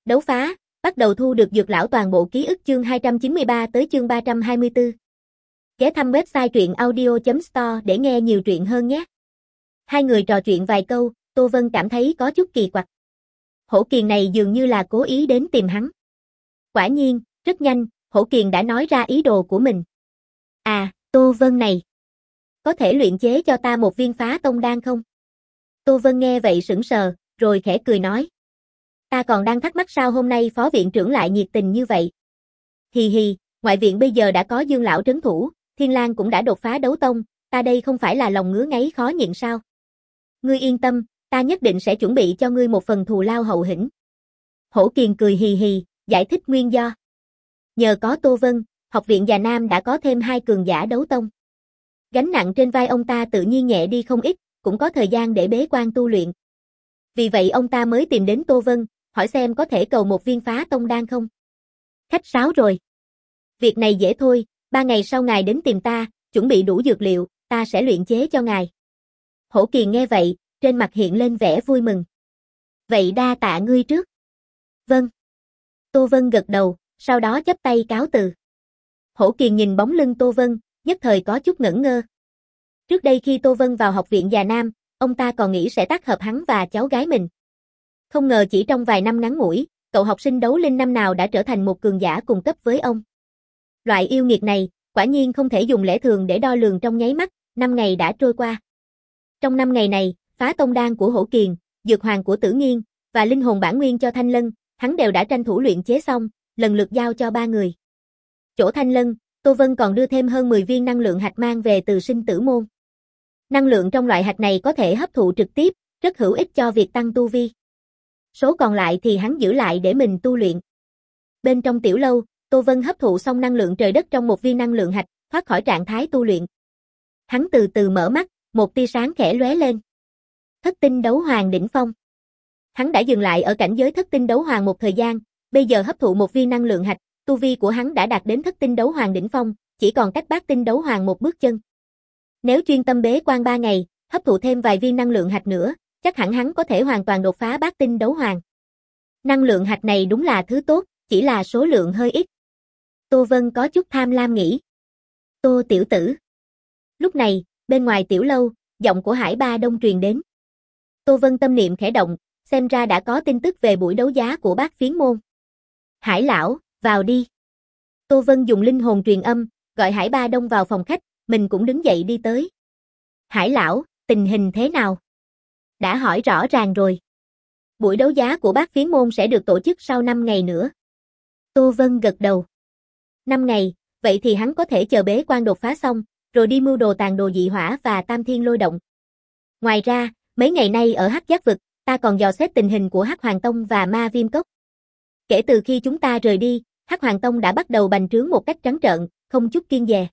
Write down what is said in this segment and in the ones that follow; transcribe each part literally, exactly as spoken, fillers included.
Đấu phá, bắt đầu thu được dược lão toàn bộ ký ức chương hai trăm chín mươi ba tới chương ba trăm hai mươi tư. Ghé thăm website truyện audio chấm store để nghe nhiều truyện hơn nhé. Hai người trò chuyện vài câu, Tô Vân cảm thấy có chút kỳ quặc. Hổ Kiền này dường như là cố ý đến tìm hắn. Quả nhiên, rất nhanh, Hổ Kiền đã nói ra ý đồ của mình. À, Tô Vân này, có thể luyện chế cho ta một viên phá tông đan không? Tô Vân nghe vậy sững sờ, rồi khẽ cười nói. Ta còn đang thắc mắc sao hôm nay phó viện trưởng lại nhiệt tình như vậy. Hì hì, ngoại viện bây giờ đã có Dương lão trấn thủ, Thiên Lang cũng đã đột phá đấu tông, ta đây không phải là lòng ngứa ngáy khó nhịn sao? Ngươi yên tâm, ta nhất định sẽ chuẩn bị cho ngươi một phần thù lao hậu hĩnh. Hổ Kiền cười hì hì, giải thích nguyên do. Nhờ có Tô Vân, học viện Già Nam đã có thêm hai cường giả đấu tông. Gánh nặng trên vai ông ta tự nhiên nhẹ đi không ít, cũng có thời gian để bế quan tu luyện. Vì vậy ông ta mới tìm đến Tô Vân, hỏi xem có thể cầu một viên phá tông đan không. Khách sáo rồi. Việc này dễ thôi, ba ngày sau ngài đến tìm ta, chuẩn bị đủ dược liệu, ta sẽ luyện chế cho ngài. Hổ Kiền nghe vậy, trên mặt hiện lên vẻ vui mừng. Vậy đa tạ ngươi trước. Vâng. Tô Vân gật đầu, sau đó chắp tay cáo từ. Hổ Kiền nhìn bóng lưng Tô Vân, nhất thời có chút ngẩn ngơ. Trước đây khi Tô Vân vào học viện Già Nam, ông ta còn nghĩ sẽ tác hợp hắn và cháu gái mình. Không ngờ chỉ trong vài năm ngắn ngủi, cậu học sinh đấu linh năm nào đã trở thành một cường giả cùng cấp với ông. Loại yêu nghiệt này, quả nhiên không thể dùng lẽ thường để đo lường trong nháy mắt, năm ngày đã trôi qua. Trong năm ngày này, phá tông đan của Hổ Kiền, dược hoàng của Tử Nghiên, và linh hồn bản nguyên cho Thanh Lân, hắn đều đã tranh thủ luyện chế xong, lần lượt giao cho ba người. Chỗ Thanh Lân, Tô Vân còn đưa thêm hơn mười viên năng lượng hạch mang về từ sinh tử môn. Năng lượng trong loại hạch này có thể hấp thụ trực tiếp, rất hữu ích cho việc tăng tu vi. Số còn lại thì hắn giữ lại để mình tu luyện. Bên trong tiểu lâu, Tô Vân hấp thụ xong năng lượng trời đất trong một viên năng lượng hạch, thoát khỏi trạng thái tu luyện. Hắn từ từ mở mắt, một tia sáng khẽ lóe lên. Thất tinh đấu hoàng đỉnh phong. Hắn đã dừng lại ở cảnh giới thất tinh đấu hoàng một thời gian, bây giờ hấp thụ một viên năng lượng hạch, tu vi của hắn đã đạt đến thất tinh đấu hoàng đỉnh phong, chỉ còn cách bát tinh đấu hoàng một bước chân. Nếu chuyên tâm bế quan ba ngày, hấp thụ thêm vài viên năng lượng hạch nữa, chắc hẳn hắn có thể hoàn toàn đột phá bát tinh đấu hoàng. Năng lượng hạch này đúng là thứ tốt, chỉ là số lượng hơi ít. Tô Vân có chút tham lam nghĩ. Tô tiểu tử. Lúc này, bên ngoài tiểu lâu, giọng của Hải Ba Đông truyền đến. Tô Vân tâm niệm khẽ động, xem ra đã có tin tức về buổi đấu giá của Bát Phiến môn. Hải lão, vào đi. Tô Vân dùng linh hồn truyền âm, gọi Hải Ba Đông vào phòng khách, mình cũng đứng dậy đi tới. Hải lão, tình hình thế nào? Đã hỏi rõ ràng rồi. Buổi đấu giá của Bát Phiến môn sẽ được tổ chức sau năm ngày nữa. Tô Vân gật đầu. năm ngày, vậy thì hắn có thể chờ bế quan đột phá xong, rồi đi mưu đồ tàn đồ dị hỏa và tam thiên lôi động. Ngoài ra, mấy ngày nay ở Hắc Giác vực, ta còn dò xét tình hình của Hắc Hoàng Tông và Ma Viêm Cốc. Kể từ khi chúng ta rời đi, Hắc Hoàng Tông đã bắt đầu bành trướng một cách trắng trợn, không chút kiêng dè.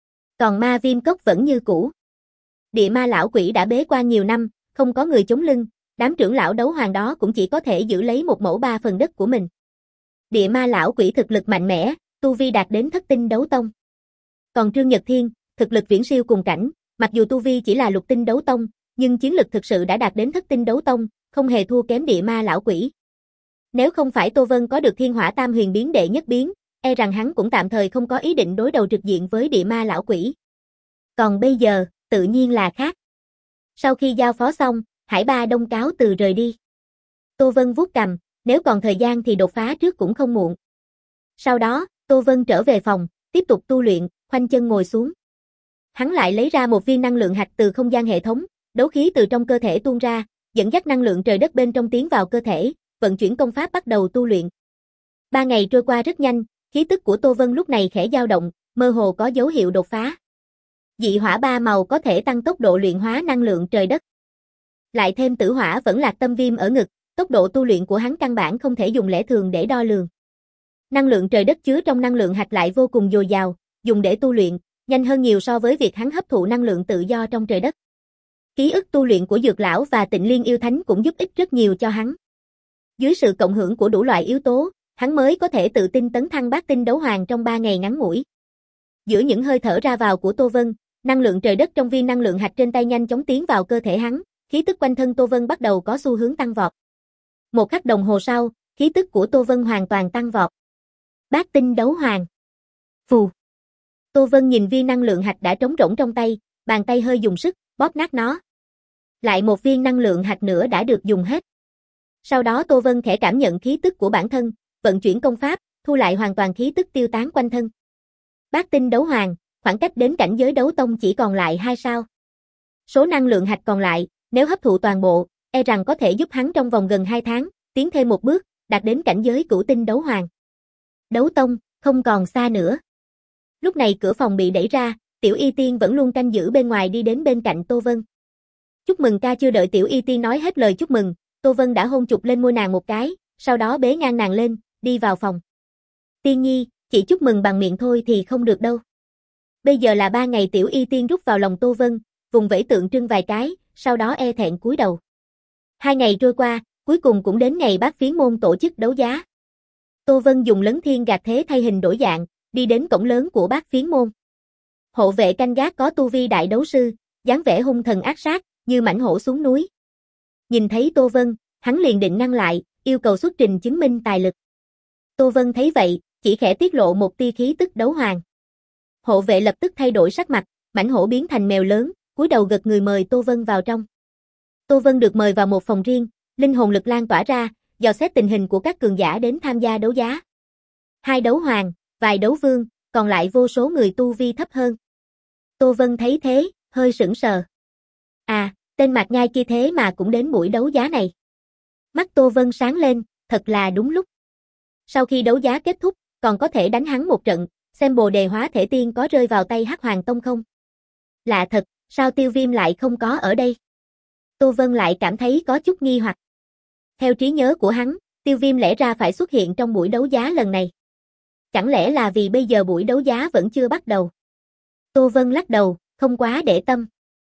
Còn Ma Viêm Cốc vẫn như cũ. Địa ma lão quỷ đã bế quan nhiều năm, không có người chống lưng, đám trưởng lão đấu hoàng đó cũng chỉ có thể giữ lấy một mẫu ba phần đất của mình. Địa ma lão quỷ thực lực mạnh mẽ, tu vi đạt đến thất tinh đấu tông. Còn Trương Nhật Thiên, thực lực viễn siêu cùng cảnh, mặc dù tu vi chỉ là lục tinh đấu tông, nhưng chiến lực thực sự đã đạt đến thất tinh đấu tông, không hề thua kém địa ma lão quỷ. Nếu không phải Tô Vân có được Thiên Hỏa Tam Huyền biến đệ nhất biến, e rằng hắn cũng tạm thời không có ý định đối đầu trực diện với địa ma lão quỷ. Còn bây giờ, tự nhiên là khác. Sau khi giao phó xong, Hải Ba Đông cáo từ rời đi. Tô Vân vuốt cằm, nếu còn thời gian thì đột phá trước cũng không muộn. Sau đó, Tô Vân trở về phòng, tiếp tục tu luyện, khoanh chân ngồi xuống. Hắn lại lấy ra một viên năng lượng hạch từ không gian hệ thống, đấu khí từ trong cơ thể tuôn ra, dẫn dắt năng lượng trời đất bên trong tiến vào cơ thể, vận chuyển công pháp bắt đầu tu luyện. Ba ngày trôi qua rất nhanh, khí tức của Tô Vân lúc này khẽ dao động, mơ hồ có dấu hiệu đột phá. Dị hỏa ba màu có thể tăng tốc độ luyện hóa năng lượng trời đất. Lại thêm tử hỏa vẫn lạc tâm viêm ở ngực, tốc độ tu luyện của hắn căn bản không thể dùng lẽ thường để đo lường. Năng lượng trời đất chứa trong năng lượng hạch lại vô cùng dồi dào, dùng để tu luyện, nhanh hơn nhiều so với việc hắn hấp thụ năng lượng tự do trong trời đất. Ký ức tu luyện của Dược lão và Tịnh Liên yêu thánh cũng giúp ích rất nhiều cho hắn. Dưới sự cộng hưởng của đủ loại yếu tố, hắn mới có thể tự tin tấn thăng bát tinh đấu hoàng trong ba ngày ngắn ngủi. Giữa những hơi thở ra vào của Tô Vân, năng lượng trời đất trong viên năng lượng hạch trên tay nhanh chóng tiến vào cơ thể hắn, khí tức quanh thân Tô Vân bắt đầu có xu hướng tăng vọt. Một khắc đồng hồ sau, khí tức của Tô Vân hoàn toàn tăng vọt. Bát tinh đấu hoàng. Phù. Tô Vân nhìn viên năng lượng hạch đã trống rỗng trong tay, bàn tay hơi dùng sức, bóp nát nó. Lại một viên năng lượng hạch nữa đã được dùng hết. Sau đó Tô Vân khẽ cảm nhận khí tức của bản thân, vận chuyển công pháp, thu lại hoàn toàn khí tức tiêu tán quanh thân. Bát tinh đấu hoàng, khoảng cách đến cảnh giới đấu tông chỉ còn lại hai sao. Số năng lượng hạch còn lại, nếu hấp thụ toàn bộ, e rằng có thể giúp hắn trong vòng gần hai tháng, tiến thêm một bước, đạt đến cảnh giới cửu tinh đấu hoàng. Đấu tông, không còn xa nữa. Lúc này cửa phòng bị đẩy ra, Tiểu Y Tiên vẫn luôn canh giữ bên ngoài đi đến bên cạnh Tô Vân. Chúc mừng ca. Chưa đợi Tiểu Y Tiên nói hết lời chúc mừng, Tô Vân đã hôn chụp lên môi nàng một cái, sau đó bế ngang nàng lên, đi vào phòng. Tiên nhi, chỉ chúc mừng bằng miệng thôi thì không được đâu. Bây giờ là ba ngày. Tiểu Y Tiên rút vào lòng Tô Vân, vùng vẫy tượng trưng vài cái, sau đó e thẹn cúi đầu. Hai ngày trôi qua, cuối cùng cũng đến ngày Bát Phiến môn tổ chức đấu giá. Tô Vân dùng Lấn Thiên Gạt Thế thay hình đổi dạng, đi đến cổng lớn của Bát Phiến môn. Hộ vệ canh gác có tu vi đại đấu sư, dáng vẻ hung thần ác sát, như mãnh hổ xuống núi. Nhìn thấy Tô Vân, hắn liền định ngăn lại, yêu cầu xuất trình chứng minh tài lực. Tô Vân thấy vậy, chỉ khẽ tiết lộ một tia khí tức đấu hoàng. Hộ vệ lập tức thay đổi sắc mặt, mãnh hổ biến thành mèo lớn, cúi đầu gật người mời Tô Vân vào trong. Tô Vân được mời vào một phòng riêng, linh hồn lực lan tỏa ra, dò xét tình hình của các cường giả đến tham gia đấu giá. Hai đấu hoàng, vài đấu vương, còn lại vô số người tu vi thấp hơn. Tô Vân thấy thế, hơi sững sờ. À, tên Mạc Nhai kia thế mà cũng đến buổi đấu giá này. Mắt Tô Vân sáng lên, thật là đúng lúc. Sau khi đấu giá kết thúc, còn có thể đánh hắn một trận, xem bồ đề hóa thể tiên có rơi vào tay Hắc Hoàng Tông không. Lạ thật, sao Tiêu Viêm lại không có ở đây? Tô Vân lại cảm thấy có chút nghi hoặc. Theo trí nhớ của hắn, Tiêu Viêm lẽ ra phải xuất hiện trong buổi đấu giá lần này. Chẳng lẽ là vì bây giờ buổi đấu giá vẫn chưa bắt đầu? Tô Vân lắc đầu, không quá để tâm.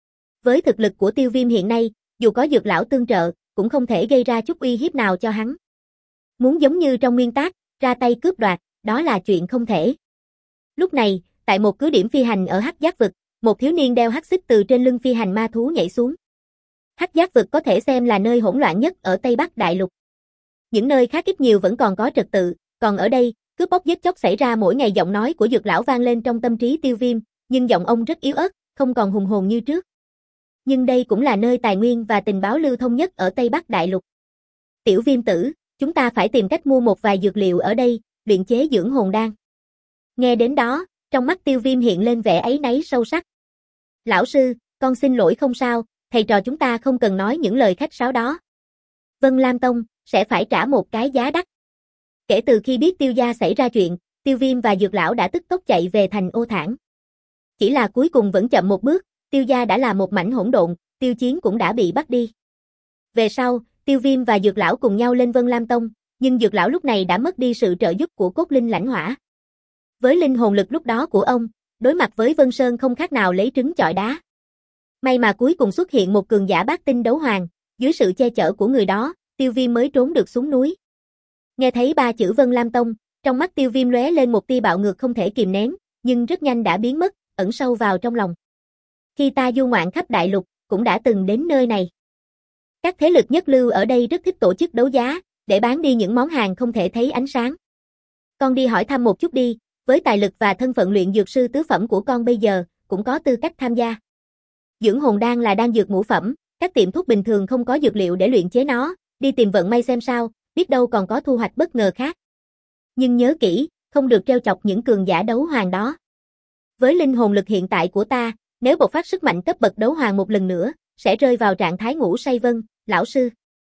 Với thực lực của Tiêu Viêm hiện nay, dù có dược lão tương trợ, cũng không thể gây ra chút uy hiếp nào cho hắn. Muốn giống như trong nguyên tác, ra tay cướp đoạt, đó là chuyện không thể. Lúc này, tại một cứ điểm phi hành ở Hắc Giác vực, một thiếu niên đeo hắc xích từ trên lưng phi hành ma thú nhảy xuống. Hắc Giác vực có thể xem là nơi hỗn loạn nhất ở Tây Bắc Đại Lục. Những nơi khác ít nhiều vẫn còn có trật tự, còn ở đây, cướp bóc giết chóc xảy ra mỗi ngày. Giọng nói của dược lão vang lên trong tâm trí Tiêu Viêm, nhưng giọng ông rất yếu ớt, không còn hùng hồn như trước. Nhưng đây cũng là nơi tài nguyên và tình báo lưu thông nhất ở Tây Bắc Đại Lục. Tiểu Viêm tử, chúng ta phải tìm cách mua một vài dược liệu ở đây, luyện chế dưỡng hồn đan. Nghe đến đó, trong mắt Tiêu Viêm hiện lên vẻ áy náy sâu sắc. Lão sư, con xin lỗi không sao, thầy trò chúng ta không cần nói những lời khách sáo đó. Vân Lam Tông sẽ phải trả một cái giá đắt. Kể từ khi biết Tiêu gia xảy ra chuyện, Tiêu Viêm và dược lão đã tức tốc chạy về thành Ô Thản. Chỉ là cuối cùng vẫn chậm một bước, Tiêu gia đã là một mảnh hỗn độn, Tiêu Chiến cũng đã bị bắt đi. Về sau, Tiêu Viêm và dược lão cùng nhau lên Vân Lam Tông, nhưng dược lão lúc này đã mất đi sự trợ giúp của cốt linh lãnh hỏa. Với linh hồn lực lúc đó của ông, đối mặt với Vân Sơn không khác nào lấy trứng chọi đá. May mà cuối cùng xuất hiện một cường giả bát tinh đấu hoàng, dưới sự che chở của người đó, Tiêu Viêm mới trốn được xuống núi. Nghe thấy ba chữ Vân Lam Tông, trong mắt Tiêu Viêm lóe lên một tia bạo ngược không thể kìm nén, nhưng rất nhanh đã biến mất, ẩn sâu vào trong lòng. Khi ta du ngoạn khắp đại lục, cũng đã từng đến nơi này. Các thế lực nhất lưu ở đây rất thích tổ chức đấu giá, để bán đi những món hàng không thể thấy ánh sáng. Con đi hỏi thăm một chút đi, với tài lực và thân phận luyện dược sư tứ phẩm của con bây giờ, cũng có tư cách tham gia. Dưỡng hồn đan là đan dược ngũ phẩm, các tiệm thuốc bình thường không có dược liệu để luyện chế nó, đi tìm vận may xem sao, biết đâu còn có thu hoạch bất ngờ khác. Nhưng nhớ kỹ, không được trêu chọc những cường giả đấu hoàng đó. Với linh hồn lực hiện tại của ta, nếu bộc phát sức mạnh cấp bậc đấu hoàng một lần nữa, sẽ rơi vào trạng thái ngủ say. Vân, lão sư.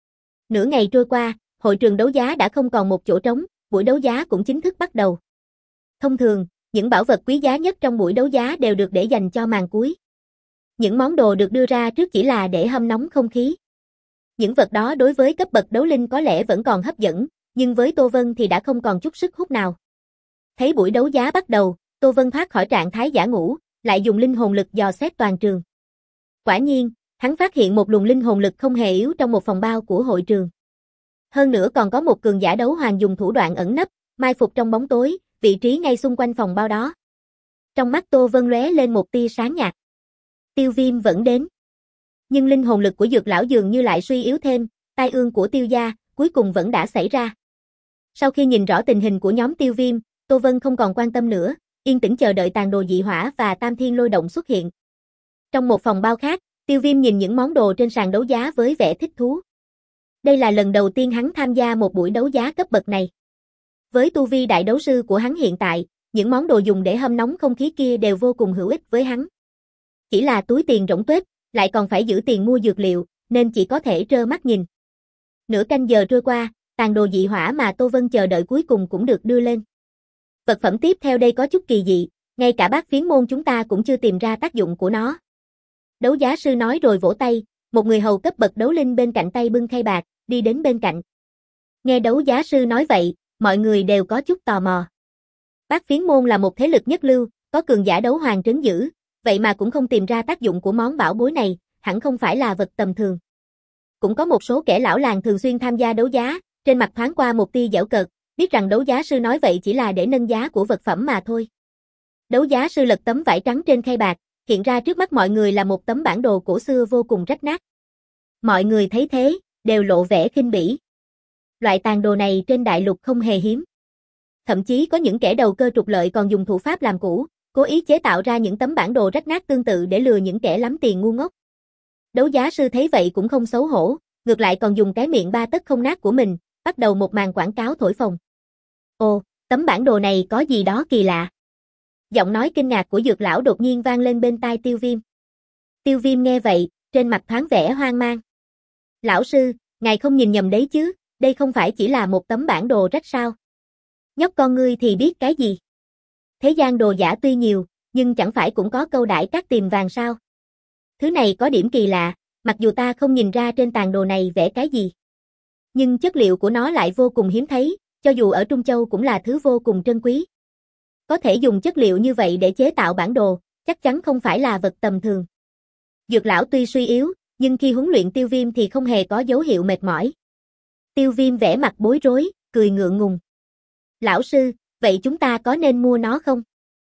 Nửa ngày trôi qua, hội trường đấu giá đã không còn một chỗ trống, buổi đấu giá cũng chính thức bắt đầu. Thông thường, những bảo vật quý giá nhất trong buổi đấu giá đều được để dành cho màn cuối. Những món đồ được đưa ra trước chỉ là để hâm nóng không khí. Những vật đó đối với cấp bậc đấu linh có lẽ vẫn còn hấp dẫn, nhưng với Tô Vân thì đã không còn chút sức hút nào. Thấy buổi đấu giá bắt đầu, Tô Vân thoát khỏi trạng thái giả ngủ, lại dùng linh hồn lực dò xét toàn trường. Quả nhiên, hắn phát hiện một luồng linh hồn lực không hề yếu trong một phòng bao của hội trường. Hơn nữa còn có một cường giả đấu hoàng dùng thủ đoạn ẩn nấp, mai phục trong bóng tối, vị trí ngay xung quanh phòng bao đó. Trong mắt Tô Vân lóe lên một tia sáng nhạt. Tiêu Viêm vẫn đến. Nhưng linh hồn lực của dược lão dường như lại suy yếu thêm, tai ương của Tiêu gia cuối cùng vẫn đã xảy ra. Sau khi nhìn rõ tình hình của nhóm Tiêu Viêm, Tô Vân không còn quan tâm nữa, yên tĩnh chờ đợi tàn đồ dị hỏa và tam thiên lôi động xuất hiện. Trong một phòng bao khác, Tiêu Viêm nhìn những món đồ trên sàn đấu giá với vẻ thích thú. Đây là lần đầu tiên hắn tham gia một buổi đấu giá cấp bậc này. Với tu vi đại đấu sư của hắn hiện tại, những món đồ dùng để hâm nóng không khí kia đều vô cùng hữu ích với hắn. Chỉ là túi tiền rỗng tuếch, lại còn phải giữ tiền mua dược liệu, nên chỉ có thể trơ mắt nhìn. Nửa canh giờ trôi qua, tàn đồ dị hỏa mà Tô Vân chờ đợi cuối cùng cũng được đưa lên. Vật phẩm tiếp theo đây có chút kỳ dị, ngay cả bát phiến môn chúng ta cũng chưa tìm ra tác dụng của nó. Đấu giá sư nói rồi vỗ tay, một người hầu cấp bậc đấu linh bên cạnh tay bưng khay bạc, đi đến bên cạnh. Nghe đấu giá sư nói vậy, mọi người đều có chút tò mò. Bát phiến môn là một thế lực nhất lưu, có cường giả đấu hoàng trấn giữ, vậy mà cũng không tìm ra tác dụng của món bảo bối này, hẳn không phải là vật tầm thường. Cũng có một số kẻ lão làng thường xuyên tham gia đấu giá, trên mặt thoáng qua một tia giễu cợt, biết rằng đấu giá sư nói vậy chỉ là để nâng giá của vật phẩm mà thôi. Đấu giá sư lật tấm vải trắng trên khay bạc, hiện ra trước mắt mọi người là một tấm bản đồ cổ xưa vô cùng rách nát. Mọi người thấy thế, đều lộ vẻ khinh bỉ. Loại tàn đồ này trên đại lục không hề hiếm. Thậm chí có những kẻ đầu cơ trục lợi còn dùng thủ pháp làm cũ, cố ý chế tạo ra những tấm bản đồ rách nát tương tự để lừa những kẻ lắm tiền ngu ngốc. Đấu giá sư thấy vậy cũng không xấu hổ, ngược lại còn dùng cái miệng ba tấc không nát của mình, bắt đầu một màn quảng cáo thổi phồng. Ồ, tấm bản đồ này có gì đó kỳ lạ. Giọng nói kinh ngạc của Dược lão đột nhiên vang lên bên tai Tiêu Viêm. Tiêu Viêm nghe vậy, trên mặt thoáng vẻ hoang mang. Lão sư, ngài không nhìn nhầm đấy chứ, đây không phải chỉ là một tấm bản đồ rách sao? Nhóc con ngươi thì biết cái gì? Thế gian đồ giả tuy nhiều, nhưng chẳng phải cũng có câu đãi cát tìm vàng sao? Thứ này có điểm kỳ lạ, mặc dù ta không nhìn ra trên tàn đồ này vẽ cái gì. Nhưng chất liệu của nó lại vô cùng hiếm thấy, cho dù ở Trung Châu cũng là thứ vô cùng trân quý. Có thể dùng chất liệu như vậy để chế tạo bản đồ, chắc chắn không phải là vật tầm thường. Dược lão tuy suy yếu, nhưng khi huấn luyện Tiêu Viêm thì không hề có dấu hiệu mệt mỏi. Tiêu Viêm vẻ mặt bối rối, cười ngượng ngùng. Lão sư, vậy chúng ta có nên mua nó không?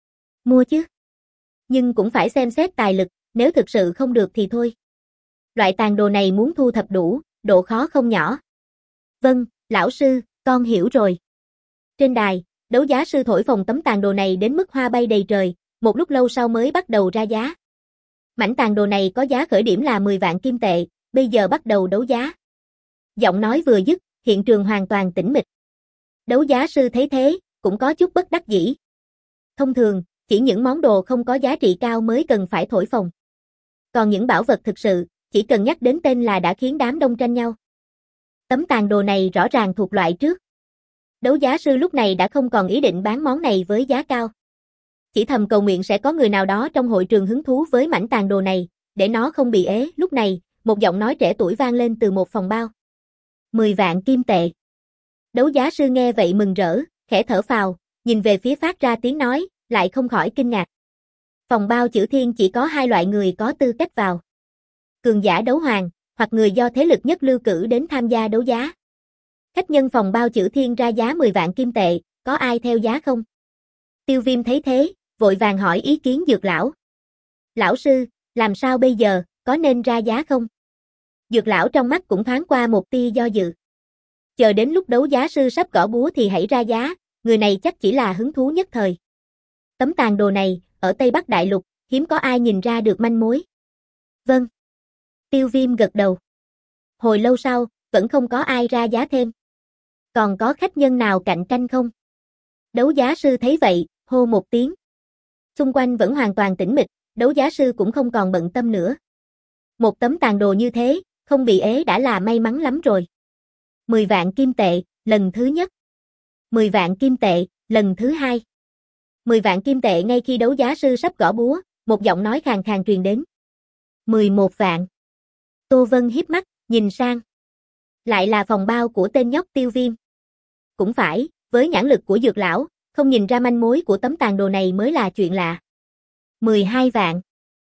Mua chứ. Nhưng cũng phải xem xét tài lực, nếu thực sự không được thì thôi. Loại tàn đồ này muốn thu thập đủ, độ khó không nhỏ. Vâng, lão sư, con hiểu rồi. Trên đài, đấu giá sư thổi phồng tấm tàn đồ này đến mức hoa bay đầy trời, một lúc lâu sau mới bắt đầu ra giá. Mảnh tàn đồ này có giá khởi điểm là mười vạn kim tệ, bây giờ bắt đầu đấu giá. Giọng nói vừa dứt, hiện trường hoàn toàn tĩnh mịch. Đấu giá sư thấy thế, cũng có chút bất đắc dĩ. Thông thường, chỉ những món đồ không có giá trị cao mới cần phải thổi phồng. Còn những bảo vật thực sự, chỉ cần nhắc đến tên là đã khiến đám đông tranh nhau. Tấm tàn đồ này rõ ràng thuộc loại trước. Đấu giá sư lúc này đã không còn ý định bán món này với giá cao. Chỉ thầm cầu nguyện sẽ có người nào đó trong hội trường hứng thú với mảnh tàn đồ này, để nó không bị ế. Lúc này, một giọng nói trẻ tuổi vang lên từ một phòng bao. mười vạn kim tệ. Đấu giá sư nghe vậy mừng rỡ, khẽ thở phào, nhìn về phía phát ra tiếng nói, lại không khỏi kinh ngạc. Phòng bao chữ thiên chỉ có hai loại người có tư cách vào. Cường giả đấu hoàng, hoặc người do thế lực nhất lưu cử đến tham gia đấu giá. Khách nhân phòng bao chữ thiên ra giá mười vạn kim tệ, có ai theo giá không? Tiêu Viêm thấy thế, vội vàng hỏi ý kiến Dược lão. Lão sư, làm sao bây giờ, có nên ra giá không? Dược lão trong mắt cũng thoáng qua một tia do dự. Chờ đến lúc đấu giá sư sắp gõ búa thì hãy ra giá, người này chắc chỉ là hứng thú nhất thời. Tấm tàn đồ này, ở Tây Bắc Đại Lục, hiếm có ai nhìn ra được manh mối. Vâng. Tiêu Viêm gật đầu. Hồi lâu sau, vẫn không có ai ra giá thêm. Còn có khách nhân nào cạnh tranh không? Đấu giá sư thấy vậy, hô một tiếng. Xung quanh vẫn hoàn toàn tĩnh mịch, đấu giá sư cũng không còn bận tâm nữa. Một tấm tàn đồ như thế, không bị ế đã là may mắn lắm rồi. mười vạn kim tệ, lần thứ nhất. mười vạn kim tệ, lần thứ hai. mười vạn kim tệ ngay khi đấu giá sư sắp gõ búa, một giọng nói khàn khàn truyền đến. mười một vạn. Tô Vân híp mắt, nhìn sang. Lại là phòng bao của tên nhóc Tiêu Viêm. Cũng phải, với nhãn lực của Dược lão, không nhìn ra manh mối của tấm tàn đồ này mới là chuyện lạ. mười hai vạn.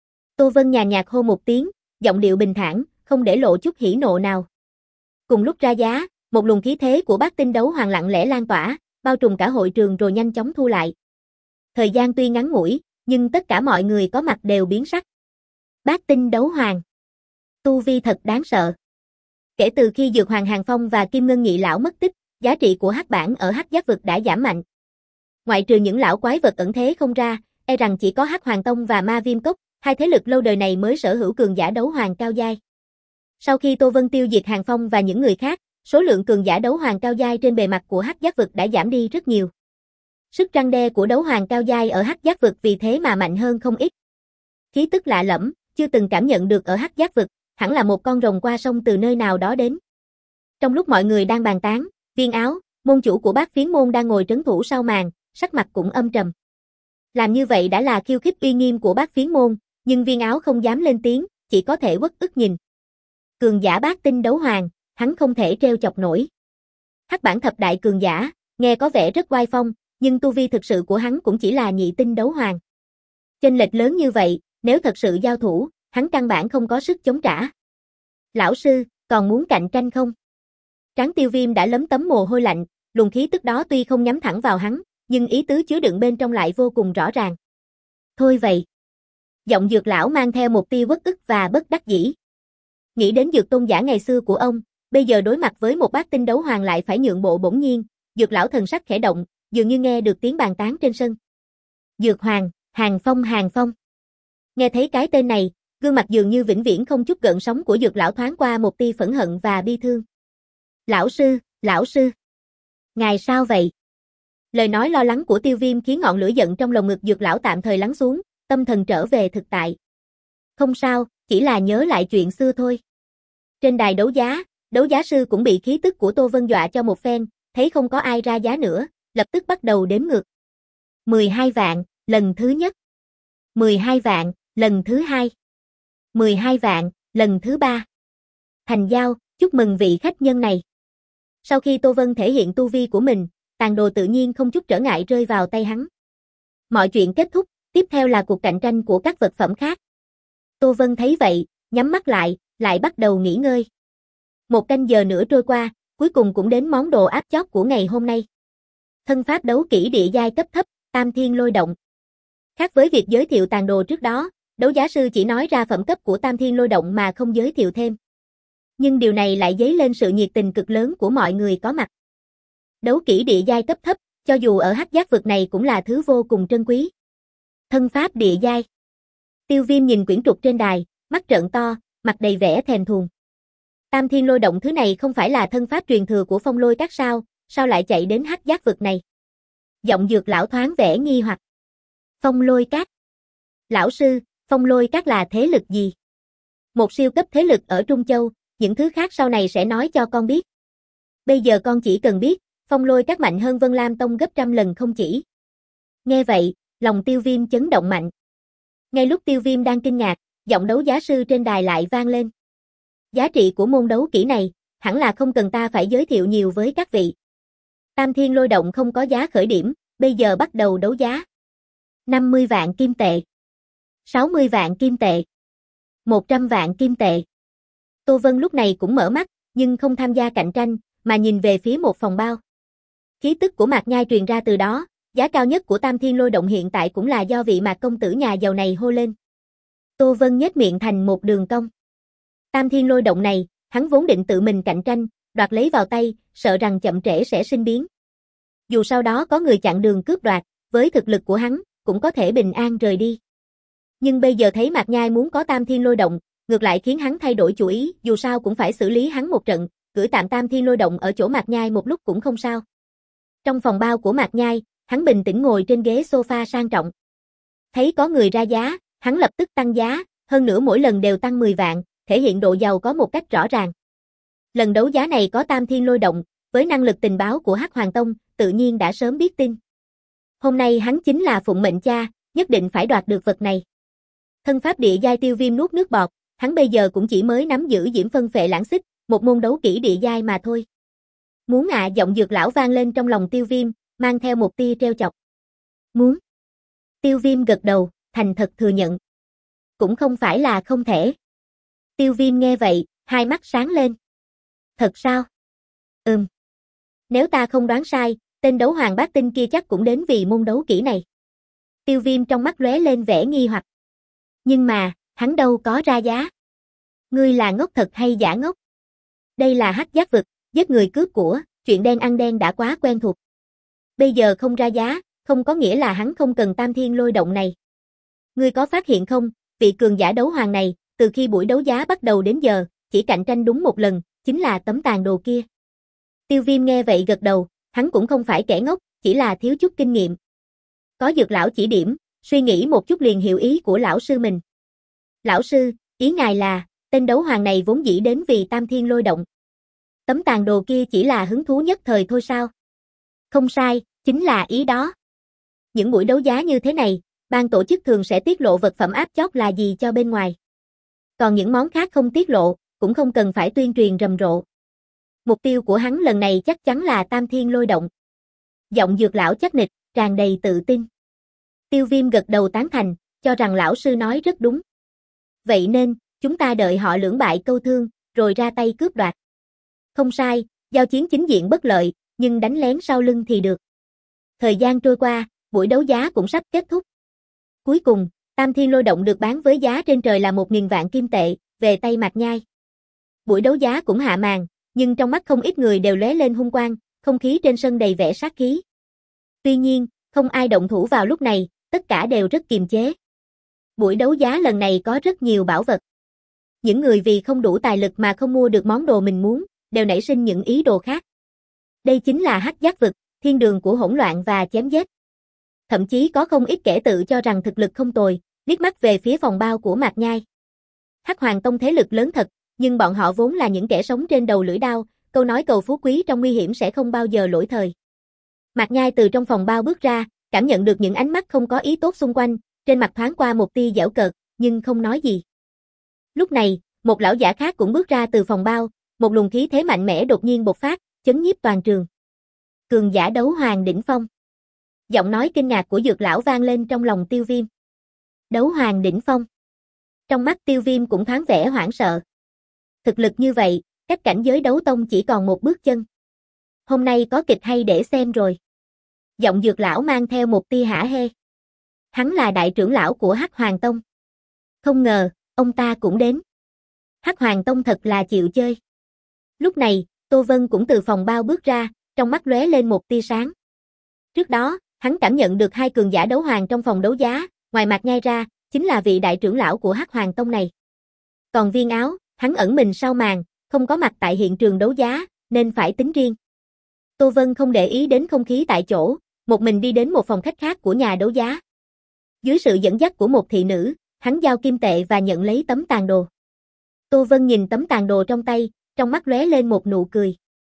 Tô Vân nhàn nhạt hô một tiếng, giọng điệu bình thản, không để lộ chút hỉ nộ nào. Cùng lúc ra giá, một luồng khí thế của bát tinh đấu hoàng lặng lẽ lan tỏa, bao trùm cả hội trường rồi nhanh chóng thu lại. Thời gian tuy ngắn ngủi, nhưng tất cả mọi người có mặt đều biến sắc. Bát tinh đấu hoàng. Tu vi thật đáng sợ. Kể từ khi Dược Hoàng Hàng Phong và Kim Ngân Nhị lão mất tích, giá trị của hắc bảng ở hắc giác vực đã giảm mạnh. Ngoại trừ những lão quái vật ẩn thế không ra, e rằng chỉ có Hắc Hoàng Tông và Ma Viêm Cốc, hai thế lực lâu đời này mới sở hữu cường giả đấu hoàng cao giai. Sau khi Tô Vân tiêu diệt Hàng Phong và những người khác, số lượng cường giả đấu hoàng cao giai trên bề mặt của hắc giác vực đã giảm đi rất nhiều. Sức răn đe của đấu hoàng cao giai ở hắc giác vực vì thế mà mạnh hơn không ít. Khí tức lạ lẫm, chưa từng cảm nhận được ở hắc giác vực, hẳn là một con rồng qua sông từ nơi nào đó đến. Trong lúc mọi người đang bàn tán, Viên Áo, môn chủ của Bát Phiến môn đang ngồi trấn thủ sau màn, sắc mặt cũng âm trầm. Làm như vậy đã là khiêu khích uy nghiêm của Bát Phiến môn, nhưng Viên Áo không dám lên tiếng, chỉ có thể uất ức nhìn. Cường giả bát tinh đấu hoàng, hắn không thể treo chọc nổi. Hắc bản thập đại cường giả, nghe có vẻ rất oai phong, nhưng tu vi thực sự của hắn cũng chỉ là nhị tinh đấu hoàng. Chênh lệch lớn như vậy, nếu thật sự giao thủ, hắn căn bản không có sức chống trả. Lão sư, còn muốn cạnh tranh không? Trán Tiêu Viêm đã lấm tấm mồ hôi lạnh, luồng khí tức đó tuy không nhắm thẳng vào hắn, nhưng ý tứ chứa đựng bên trong lại vô cùng rõ ràng. Thôi vậy. Giọng Dược lão mang theo một tia uất ức và bất đắc dĩ. Nghĩ đến Dược tôn giả ngày xưa của ông, bây giờ đối mặt với một bát tinh đấu hoàng lại phải nhượng bộ bỗng nhiên, Dược lão thần sắc khẽ động, dường như nghe được tiếng bàn tán trên sân. Dược Hoàng, Hàng Phong Hàng Phong. Nghe thấy cái tên này, gương mặt dường như vĩnh viễn không chút gợn sóng của Dược lão thoáng qua một tia phẫn hận và bi thương. Lão sư, lão sư. Ngài sao vậy? Lời nói lo lắng của Tiêu Viêm khiến ngọn lửa giận trong lồng ngực Dược lão tạm thời lắng xuống, tâm thần trở về thực tại. Không sao, chỉ là nhớ lại chuyện xưa thôi. Trên đài đấu giá, đấu giá sư cũng bị khí tức của Tô Vân dọa cho một phen, thấy không có ai ra giá nữa, lập tức bắt đầu đếm ngược. mười hai vạn, lần thứ nhất. mười hai vạn, lần thứ hai. mười hai vạn, lần thứ ba. Thành giao, chúc mừng vị khách nhân này. Sau khi Tô Vân thể hiện tu vi của mình, tàn đồ tự nhiên không chút trở ngại rơi vào tay hắn. Mọi chuyện kết thúc, tiếp theo là cuộc cạnh tranh của các vật phẩm khác. Tô Vân thấy vậy, nhắm mắt lại, lại bắt đầu nghỉ ngơi. Một canh giờ nữa trôi qua, cuối cùng cũng đến món đồ áp chót của ngày hôm nay. Thân pháp đấu kỹ địa giai cấp thấp, Tam Thiên Lôi Động. Khác với việc giới thiệu tàn đồ trước đó, đấu giá sư chỉ nói ra phẩm cấp của Tam Thiên Lôi Động mà không giới thiệu thêm. Nhưng điều này lại dấy lên sự nhiệt tình cực lớn của mọi người có mặt. Đấu kỹ địa giai cấp thấp, cho dù ở hắc giác vực này cũng là thứ vô cùng trân quý. Thân pháp địa giai. Tiêu Viêm nhìn quyển trục trên đài, mắt trợn to, mặt đầy vẻ thèm thuồng. Tam Thiên Lôi Động thứ này không phải là thân pháp truyền thừa của Phong Lôi Các sao, sao lại chạy đến hắc giác vực này? Giọng Dược lão thoáng vẻ nghi hoặc. Phong Lôi Các. Lão sư, Phong Lôi Các là thế lực gì? Một siêu cấp thế lực ở Trung Châu, những thứ khác sau này sẽ nói cho con biết. Bây giờ con chỉ cần biết, Phong Lôi Các mạnh hơn Vân Lam Tông gấp trăm lần không chỉ. Nghe vậy, lòng Tiêu Viêm chấn động mạnh. Ngay lúc Tiêu Viêm đang kinh ngạc, giọng đấu giá sư trên đài lại vang lên. Giá trị của môn đấu kỹ này, hẳn là không cần ta phải giới thiệu nhiều với các vị. Tam Thiên Lôi Động không có giá khởi điểm, bây giờ bắt đầu đấu giá. năm mươi vạn kim tệ. sáu mươi vạn kim tệ. một trăm vạn kim tệ. Tô Vân lúc này cũng mở mắt, nhưng không tham gia cạnh tranh, mà nhìn về phía một phòng bao. Khí tức của Mạc Nhai truyền ra từ đó, giá cao nhất của Tam Thiên Lôi Động hiện tại cũng là do vị Mạc công tử nhà giàu này hô lên. Tô Vân nhếch miệng thành một đường cong. Tam Thiên Lôi Động này, hắn vốn định tự mình cạnh tranh, đoạt lấy vào tay, sợ rằng chậm trễ sẽ sinh biến. Dù sau đó có người chặn đường cướp đoạt, với thực lực của hắn, cũng có thể bình an rời đi. Nhưng bây giờ thấy Mạc Nhai muốn có Tam Thiên Lôi Động, ngược lại khiến hắn thay đổi chủ ý, dù sao cũng phải xử lý hắn một trận, gửi tạm Tam Thiên Lôi Động ở chỗ Mạc Nhai một lúc cũng không sao. Trong phòng bao của Mạc Nhai, hắn bình tĩnh ngồi trên ghế sofa sang trọng. Thấy có người ra giá, hắn lập tức tăng giá, hơn nữa mỗi lần đều tăng mười vạn, thể hiện độ giàu có một cách rõ ràng. Lần đấu giá này có Tam Thiên Lôi Động, với năng lực tình báo của Hắc Hoàng Tông, tự nhiên đã sớm biết tin. Hôm nay hắn chính là phụng mệnh cha, nhất định phải đoạt được vật này. Thân pháp địa giai Tiêu Viêm nuốt nước bọt, hắn bây giờ cũng chỉ mới nắm giữ Diễm Phân Phệ Lãng Xích, một môn đấu kỹ địa giai mà thôi. Muốn ạ, giọng Dược lão vang lên trong lòng Tiêu Viêm, mang theo một tia trêu chọc. Muốn. Tiêu Viêm gật đầu, thành thật thừa nhận. Cũng không phải là không thể. Tiêu Viêm nghe vậy, hai mắt sáng lên. Thật sao? Ừm. Nếu ta không đoán sai, tên đấu hoàng bát tinh kia chắc cũng đến vì môn đấu kỹ này. Tiêu Viêm trong mắt lóe lên vẻ nghi hoặc. Nhưng mà, hắn đâu có ra giá. Ngươi là ngốc thật hay giả ngốc? Đây là hắc giác vực, giết người cướp của, chuyện đen ăn đen đã quá quen thuộc. Bây giờ không ra giá, không có nghĩa là hắn không cần tam thiên lôi động này. Ngươi có phát hiện không, vị cường giả đấu hoàng này, từ khi buổi đấu giá bắt đầu đến giờ, chỉ cạnh tranh đúng một lần, chính là tấm tàn đồ kia. Tiêu Viêm nghe vậy gật đầu, hắn cũng không phải kẻ ngốc, chỉ là thiếu chút kinh nghiệm. Có Dược lão chỉ điểm, suy nghĩ một chút liền hiểu ý của lão sư mình. Lão sư, ý ngài là, tên đấu hoàng này vốn dĩ đến vì tam thiên lôi động. Tấm tàn đồ kia chỉ là hứng thú nhất thời thôi sao? Không sai, chính là ý đó. Những buổi đấu giá như thế này, ban tổ chức thường sẽ tiết lộ vật phẩm áp chót là gì cho bên ngoài. Còn những món khác không tiết lộ, cũng không cần phải tuyên truyền rầm rộ. Mục tiêu của hắn lần này chắc chắn là tam thiên lôi động. Giọng Dược lão chắc nịch, tràn đầy tự tin. Tiêu Viêm gật đầu tán thành, cho rằng lão sư nói rất đúng. Vậy nên, chúng ta đợi họ lưỡng bại câu thương, rồi ra tay cướp đoạt. Không sai, giao chiến chính diện bất lợi, nhưng đánh lén sau lưng thì được. Thời gian trôi qua, buổi đấu giá cũng sắp kết thúc. Cuối cùng, tam thiên lôi động được bán với giá trên trời là một nghìn vạn kim tệ, về tay Mạc Nhai. Buổi đấu giá cũng hạ màn, nhưng trong mắt không ít người đều lóe lên hung quang, không khí trên sân đầy vẻ sát khí. Tuy nhiên, không ai động thủ vào lúc này, tất cả đều rất kiềm chế. Buổi đấu giá lần này có rất nhiều bảo vật. Những người vì không đủ tài lực mà không mua được món đồ mình muốn, đều nảy sinh những ý đồ khác. Đây chính là Hắc Giác vực, thiên đường của hỗn loạn và chém giết. Thậm chí có không ít kẻ tự cho rằng thực lực không tồi, liếc mắt về phía phòng bao của Mạc Nhai. Hắc Hoàng Tông thế lực lớn thật, nhưng bọn họ vốn là những kẻ sống trên đầu lưỡi đao, câu nói cầu phú quý trong nguy hiểm sẽ không bao giờ lỗi thời. Mạc Nhai từ trong phòng bao bước ra, cảm nhận được những ánh mắt không có ý tốt xung quanh, trên mặt thoáng qua một tia giễu cợt, nhưng không nói gì. Lúc này, một lão giả khác cũng bước ra từ phòng bao, một luồng khí thế mạnh mẽ đột nhiên bộc phát, chấn nhiếp toàn trường. Cường giả đấu hoàng đỉnh phong. Giọng nói kinh ngạc của Dược lão vang lên trong lòng Tiêu Viêm. Đấu hoàng đỉnh phong. Trong mắt Tiêu Viêm cũng thoáng vẻ hoảng sợ. Thực lực như vậy, cách cảnh giới đấu tông chỉ còn một bước chân. Hôm nay có kịch hay để xem rồi. Giọng Dược lão mang theo một tia hả hê. Hắn là đại trưởng lão của Hắc Hoàng Tông. Không ngờ, ông ta cũng đến. Hắc Hoàng Tông thật là chịu chơi. Lúc này, Tô Vân cũng từ phòng bao bước ra, trong mắt lóe lên một tia sáng. Trước đó, hắn cảm nhận được hai cường giả đấu hoàng trong phòng đấu giá, ngoài Mạc Nhai ra, chính là vị đại trưởng lão của Hắc Hoàng Tông này. Còn Viên Áo, hắn ẩn mình sau màn, không có mặt tại hiện trường đấu giá, nên phải tính riêng. Tô Vân không để ý đến không khí tại chỗ, một mình đi đến một phòng khách khác của nhà đấu giá. Dưới sự dẫn dắt của một thị nữ, hắn giao kim tệ và nhận lấy tấm tàn đồ. Tô Vân nhìn tấm tàn đồ trong tay, trong mắt lóe lên một nụ cười.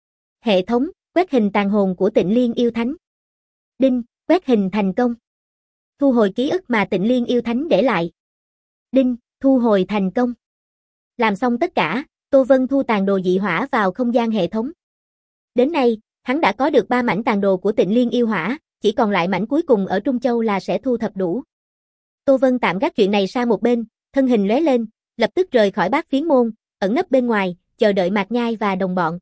Hệ thống, quét hình tàn hồn của Tịnh Liên Yêu Thánh. Đinh, quét hình thành công. Thu hồi ký ức mà Tịnh Liên Yêu Thánh để lại. Đinh, thu hồi thành công. Làm xong tất cả, Tô Vân thu tàn đồ dị hỏa vào không gian hệ thống. Đến nay, hắn đã có được ba mảnh tàn đồ của Tịnh Liên Yêu Hỏa, chỉ còn lại mảnh cuối cùng ở Trung Châu là sẽ thu thập đủ. Tô Vân tạm gác chuyện này sang một bên, thân hình lóe lên, lập tức rời khỏi Bát Phiến môn, ẩn nấp bên ngoài, chờ đợi Mạc Nhai và đồng bọn.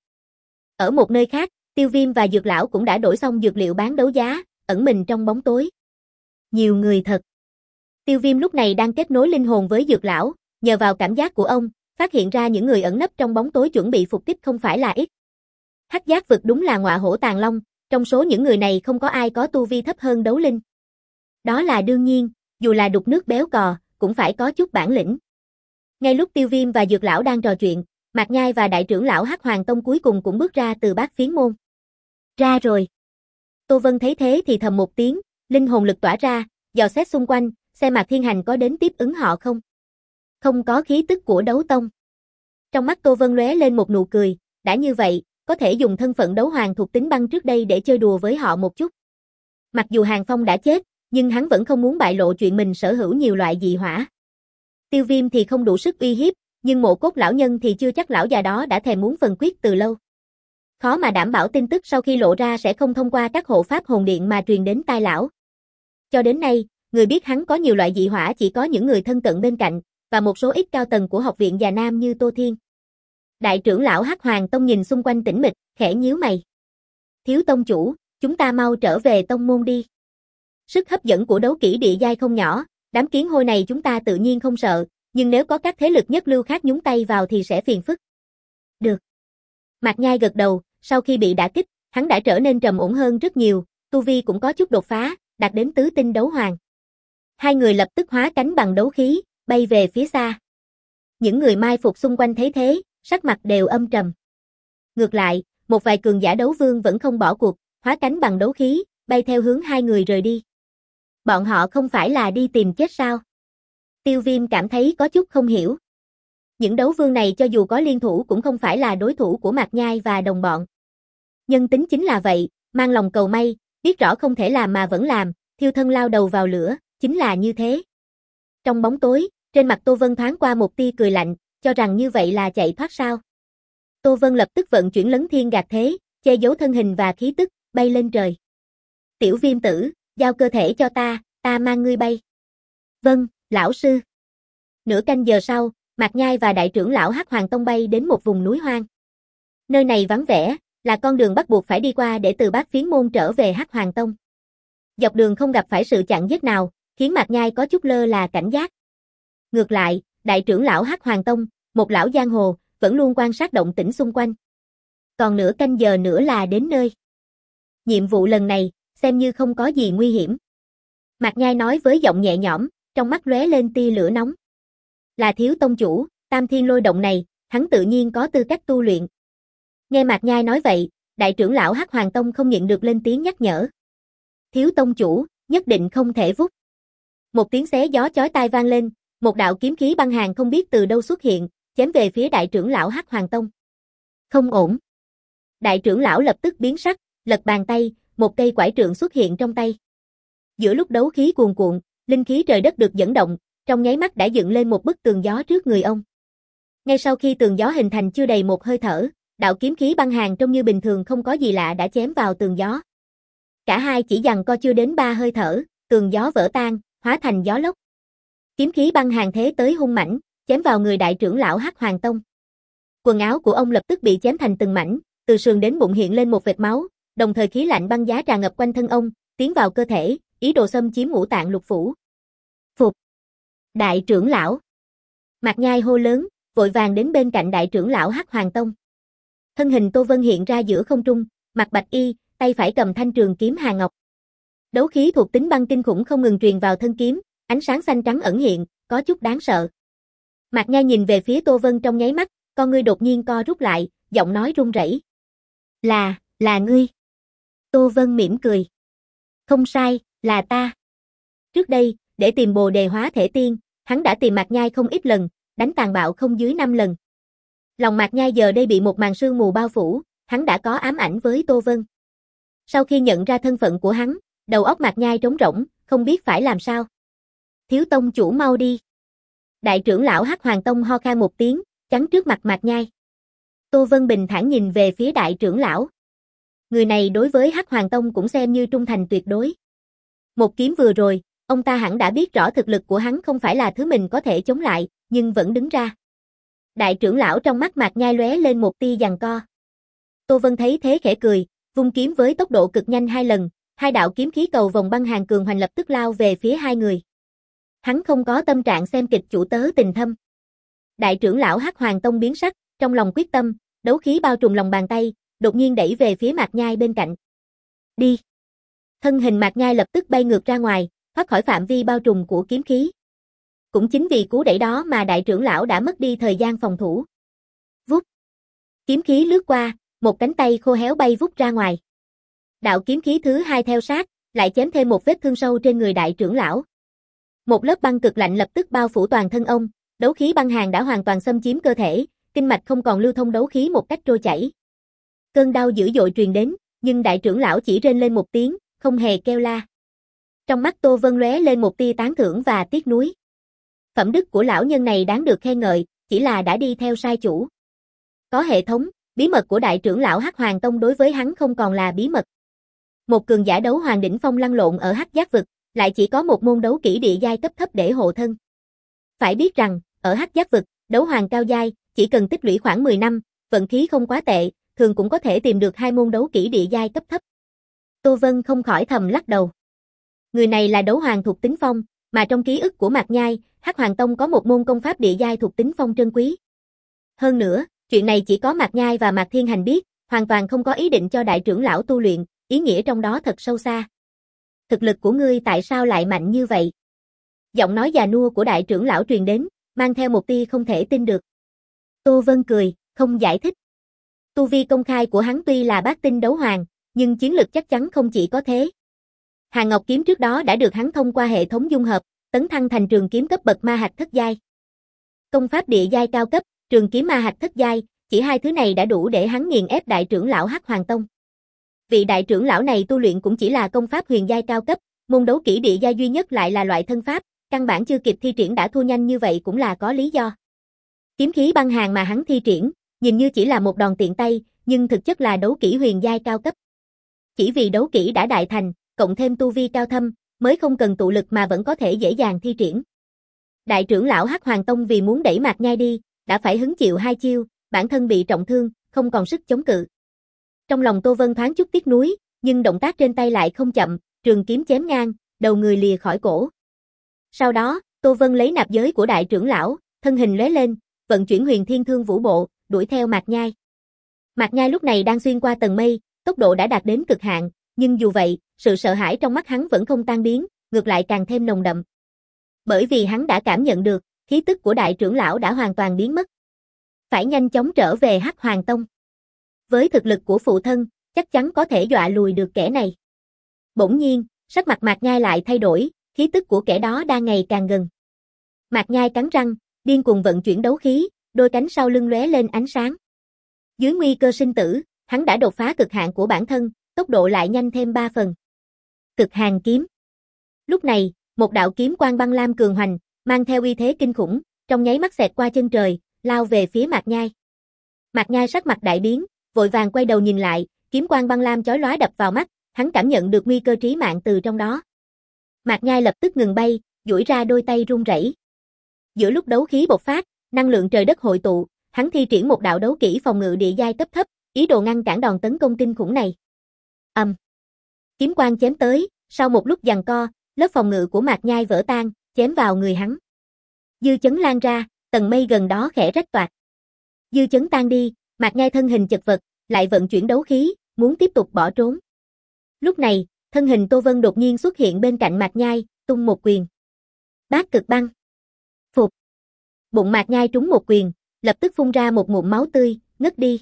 Ở một nơi khác, Tiêu Viêm và Dược lão cũng đã đổi xong dược liệu bán đấu giá, ẩn mình trong bóng tối. Nhiều người thật. Tiêu Viêm lúc này đang kết nối linh hồn với Dược lão, nhờ vào cảm giác của ông, phát hiện ra những người ẩn nấp trong bóng tối chuẩn bị phục kích không phải là ít. Hắc Giác vực đúng là ngọa hổ tàng long, trong số những người này không có ai có tu vi thấp hơn đấu linh. Đó là đương nhiên, dù là đục nước béo cò, cũng phải có chút bản lĩnh. Ngay lúc Tiêu Viêm và Dược lão đang trò chuyện, Mạc Nhai và đại trưởng lão Hắc Hoàng Tông cuối cùng cũng bước ra từ Bát Phiến môn. Ra rồi. Tô Vân thấy thế thì thầm một tiếng, linh hồn lực tỏa ra, dò xét xung quanh, xem Mạc Thiên Hành có đến tiếp ứng họ không. Không có khí tức của đấu tông. Trong mắt Tô Vân lóe lên một nụ cười, đã như vậy, có thể dùng thân phận đấu hoàng thuộc tính băng trước đây để chơi đùa với họ một chút. Mặc dù Hàng Phong đã chết, nhưng hắn vẫn không muốn bại lộ chuyện mình sở hữu nhiều loại dị hỏa. Tiêu Viêm thì không đủ sức uy hiếp, nhưng Mộ Cốt lão nhân thì chưa chắc lão già đó đã thèm muốn phần quyết từ lâu. Khó mà đảm bảo tin tức sau khi lộ ra sẽ không thông qua các hộ pháp hồn điện mà truyền đến tai lão. Cho đến nay, người biết hắn có nhiều loại dị hỏa chỉ có những người thân cận bên cạnh, và một số ít cao tầng của học viện Già Nam như Tô Thiên. Đại trưởng lão Hắc Hoàng Tông nhìn xung quanh tĩnh mịch, khẽ nhíu mày. Thiếu tông chủ, chúng ta mau trở về tông môn đi. Sức hấp dẫn của đấu kỹ địa giai không nhỏ, đám kiến hôi này chúng ta tự nhiên không sợ, nhưng nếu có các thế lực nhất lưu khác nhúng tay vào thì sẽ phiền phức. Được. Mạc Nhai gật đầu, sau khi bị đả kích, hắn đã trở nên trầm ổn hơn rất nhiều, tu vi cũng có chút đột phá, đạt đến tứ tinh đấu hoàng. Hai người lập tức hóa cánh bằng đấu khí, bay về phía xa. Những người mai phục xung quanh thấy thế, sắc mặt đều âm trầm. Ngược lại, một vài cường giả đấu vương vẫn không bỏ cuộc, hóa cánh bằng đấu khí, bay theo hướng hai người rời đi. Bọn họ không phải là đi tìm chết sao? Tiêu Viêm cảm thấy có chút không hiểu. Những đấu vương này cho dù có liên thủ cũng không phải là đối thủ của Mạc Nhai và đồng bọn. Nhân tính chính là vậy, mang lòng cầu may, biết rõ không thể làm mà vẫn làm, thiêu thân lao đầu vào lửa, chính là như thế. Trong bóng tối, trên mặt Tô Vân thoáng qua một tia cười lạnh, cho rằng như vậy là chạy thoát sao. Tô Vân lập tức vận chuyển lấn thiên gạt thế, che giấu thân hình và khí tức, bay lên trời. Tiểu Viêm tử, giao cơ thể cho ta, ta mang ngươi bay. Vâng, lão sư. Nửa canh giờ sau, Mạc Nhai và đại trưởng lão Hắc Hoàng Tông bay đến một vùng núi hoang. Nơi này vắng vẻ, là con đường bắt buộc phải đi qua để từ Bát Phiến Môn trở về Hắc Hoàng Tông. Dọc đường không gặp phải sự chặn giết nào, khiến Mạc Nhai có chút lơ là cảnh giác. Ngược lại, đại trưởng lão Hắc Hoàng Tông, một lão giang hồ, vẫn luôn quan sát động tĩnh xung quanh. Còn nửa canh giờ nữa là đến nơi. Nhiệm vụ lần này, xem như không có gì nguy hiểm. Mạc Nhai nói với giọng nhẹ nhõm, trong mắt lóe lên tia lửa nóng. Là thiếu tông chủ, Tam Thiên Lôi Động này, hắn tự nhiên có tư cách tu luyện. Nghe Mạc Nhai nói vậy, đại trưởng lão Hắc Hoàng Tông không nhịn được lên tiếng nhắc nhở. Thiếu tông chủ, nhất định không thể vút. Một tiếng xé gió chói tai vang lên, một đạo kiếm khí băng hàn không biết từ đâu xuất hiện, chém về phía đại trưởng lão Hắc Hoàng Tông. Không ổn. Đại trưởng lão lập tức biến sắc, lật bàn tay, một cây quải trượng xuất hiện trong tay. Giữa lúc đấu khí cuồn cuộn, linh khí trời đất được dẫn động, trong nháy mắt đã dựng lên một bức tường gió trước người ông. Ngay sau khi tường gió hình thành chưa đầy một hơi thở, đạo kiếm khí băng hàn trông như bình thường không có gì lạ đã chém vào tường gió. Cả hai chỉ giằng co chưa đến ba hơi thở, tường gió vỡ tan, hóa thành gió lốc. Kiếm khí băng hàn thế tới hung mãnh, chém vào người đại trưởng lão Hắc Hoàng Tông. Quần áo của ông lập tức bị chém thành từng mảnh, từ sườn đến bụng hiện lên một vệt máu, đồng thời khí lạnh băng giá tràn ngập quanh thân ông, tiến vào cơ thể, ý đồ xâm chiếm ngũ tạng lục phủ. Phục! Đại trưởng lão! Mạc Nhai hô lớn, vội vàng đến bên cạnh đại trưởng lão Hắc Hoàng Tông. Thân hình Tô Vân hiện ra giữa không trung, mặt bạch y, tay phải cầm thanh trường kiếm Hà Ngọc. Đấu khí thuộc tính băng kinh khủng không ngừng truyền vào thân kiếm, ánh sáng xanh trắng ẩn hiện, có chút đáng sợ. Mạc Nhai nhìn về phía Tô Vân trong nháy mắt, con ngươi đột nhiên co rút lại, giọng nói run rẩy. Là, là ngươi. Tô Vân mỉm cười. Không sai, là ta. Trước đây, để tìm Bồ Đề Hóa Thể Tiên, hắn đã tìm Mạc Nhai không ít lần, đánh tàn bạo không dưới năm lần. Lòng Mạc Nhai giờ đây bị một màn sương mù bao phủ, hắn đã có ám ảnh với Tô Vân. Sau khi nhận ra thân phận của hắn, đầu óc Mạc Nhai trống rỗng, không biết phải làm sao. Thiếu tông chủ mau đi. Đại trưởng lão Hắc Hoàng Tông ho khan một tiếng, chắn trước mặt Mạc Nhai. Tô Vân bình thản nhìn về phía đại trưởng lão. Người này đối với Hắc Hoàng Tông cũng xem như trung thành tuyệt đối. Một kiếm vừa rồi, ông ta hẳn đã biết rõ thực lực của hắn không phải là thứ mình có thể chống lại, nhưng vẫn đứng ra. Đại trưởng lão trong mắt Mạc Nhai lóe lên một tia giằng co. Tô Vân thấy thế khẽ cười, vung kiếm với tốc độ cực nhanh hai lần, hai đạo kiếm khí cầu vòng băng hàn cường hoành lập tức lao về phía hai người. Hắn không có tâm trạng xem kịch chủ tớ tình thâm. Đại trưởng lão Hắc Hoàng Tông biến sắc, trong lòng quyết tâm, đấu khí bao trùm lòng bàn tay, đột nhiên đẩy về phía Mạc Nhai bên cạnh. Đi! Thân hình Mạc Nhai lập tức bay ngược ra ngoài, thoát khỏi phạm vi bao trùm của kiếm khí. Cũng chính vì cú đẩy đó mà đại trưởng lão đã mất đi thời gian phòng thủ. Vút! Kiếm khí lướt qua, một cánh tay khô héo bay vút ra ngoài. Đạo kiếm khí thứ hai theo sát, lại chém thêm một vết thương sâu trên người đại trưởng lão. Một lớp băng cực lạnh lập tức bao phủ toàn thân ông, đấu khí băng hàn đã hoàn toàn xâm chiếm cơ thể, kinh mạch không còn lưu thông đấu khí một cách trôi chảy. Cơn đau dữ dội truyền đến, nhưng đại trưởng lão chỉ rên lên một tiếng, không hề kêu la. Trong mắt Tô Vân lóe lên một tia tán thưởng và tiếc nuối. Phẩm đức của lão nhân này đáng được khen ngợi, chỉ là đã đi theo sai chủ. Có hệ thống, bí mật của đại trưởng lão Hắc Hoàng Tông đối với hắn không còn là bí mật. Một cường giả đấu hoàng đỉnh phong lăn lộn ở Hắc Giác vực, lại chỉ có một môn đấu kỹ địa giai cấp thấp để hộ thân. Phải biết rằng, ở Hắc Giác vực, đấu hoàng cao giai, chỉ cần tích lũy khoảng mười năm, vận khí không quá tệ, thường cũng có thể tìm được hai môn đấu kỹ địa giai cấp thấp. Tô Vân không khỏi thầm lắc đầu. Người này là đấu hoàng thuộc tính phong, mà trong ký ức của Mạc Nhai, Hắc Hoàng Tông có một môn công pháp địa giai thuộc tính phong trân quý. Hơn nữa, chuyện này chỉ có Mạc Nhai và Mạc Thiên Hành biết, hoàn toàn không có ý định cho đại trưởng lão tu luyện, ý nghĩa trong đó thật sâu xa. Thực lực của ngươi tại sao lại mạnh như vậy? Giọng nói già nua của đại trưởng lão truyền đến, mang theo một tia không thể tin được. Tô Vân cười, không giải thích. Tu vi công khai của hắn tuy là bát tinh đấu hoàng, nhưng chiến lực chắc chắn không chỉ có thế. Hàn Ngọc kiếm trước đó đã được hắn thông qua hệ thống dung hợp, tấn thăng thành trường kiếm cấp bậc ma hạch thất giai. Công pháp địa giai cao cấp, trường kiếm ma hạch thất giai, chỉ hai thứ này đã đủ để hắn nghiền ép đại trưởng lão Hắc Hoàng Tông. Vị đại trưởng lão này tu luyện cũng chỉ là công pháp huyền giai cao cấp, môn đấu kỹ địa giai duy nhất lại là loại thân pháp, căn bản chưa kịp thi triển đã thua nhanh như vậy cũng là có lý do. Kiếm khí băng hàn mà hắn thi triển, nhìn như chỉ là một đòn tiện tay, nhưng thực chất là đấu kỹ huyền giai cao cấp. Chỉ vì đấu kỹ đã đại thành, cộng thêm tu vi cao thâm, mới không cần tụ lực mà vẫn có thể dễ dàng thi triển. Đại trưởng lão Hắc Hoàng Tông vì muốn đẩy Mạc Nhai đi, đã phải hứng chịu hai chiêu, bản thân bị trọng thương, không còn sức chống cự. Trong lòng Tô Vân thoáng chút tiếc nuối, nhưng động tác trên tay lại không chậm, trường kiếm chém ngang, đầu người lìa khỏi cổ. Sau đó, Tô Vân lấy nạp giới của đại trưởng lão, thân hình lóe lên, vận chuyển Huyền Thiên Thương Vũ Bộ, đuổi theo Mạc Nhai. Mạc Nhai lúc này đang xuyên qua tầng mây, tốc độ đã đạt đến cực hạn, nhưng dù vậy, sự sợ hãi trong mắt hắn vẫn không tan biến, ngược lại càng thêm nồng đậm. Bởi vì hắn đã cảm nhận được, khí tức của đại trưởng lão đã hoàn toàn biến mất. Phải nhanh chóng trở về Hắc Hoàng Tông. Với thực lực của phụ thân, chắc chắn có thể dọa lùi được kẻ này. Bỗng nhiên, sắc mặt Mạc Nhai lại thay đổi, khí tức của kẻ đó đang ngày càng gần. Mạc Nhai cắn răng, điên cuồng vận chuyển đấu khí, đôi cánh sau lưng lóe lên ánh sáng. Dưới nguy cơ sinh tử, hắn đã đột phá cực hạn của bản thân, tốc độ lại nhanh thêm ba phần. Cực hàn kiếm. Lúc này, một đạo kiếm quang băng lam cường hoành, mang theo uy thế kinh khủng, trong nháy mắt xẹt qua chân trời, lao về phía Mạc Nhai. Mạc Nhai sắc mặt đại biến, vội vàng quay đầu nhìn lại, kiếm quang băng lam chói lóa đập vào mắt, hắn cảm nhận được nguy cơ trí mạng từ trong đó. Mạc Nhai lập tức ngừng bay, duỗi ra đôi tay run rẩy. Giữa lúc đấu khí bộc phát, năng lượng trời đất hội tụ, hắn thi triển một đạo đấu kỹ phòng ngự địa giai cấp thấp, ý đồ ngăn cản đòn tấn công kinh khủng này. Ầm. Um. Kiếm quang chém tới, sau một lúc giằng co, lớp phòng ngự của Mạc Nhai vỡ tan, chém vào người hắn. Dư chấn lan ra, tầng mây gần đó khẽ rách toạc. Dư chấn tan đi, Mạc Nhai thân hình chật vật, lại vận chuyển đấu khí, muốn tiếp tục bỏ trốn. Lúc này, thân hình Tô Vân đột nhiên xuất hiện bên cạnh Mạc Nhai, tung một quyền. Bát cực băng. Phục. Bụng Mạc Nhai trúng một quyền, lập tức phun ra một ngụm máu tươi, ngất đi.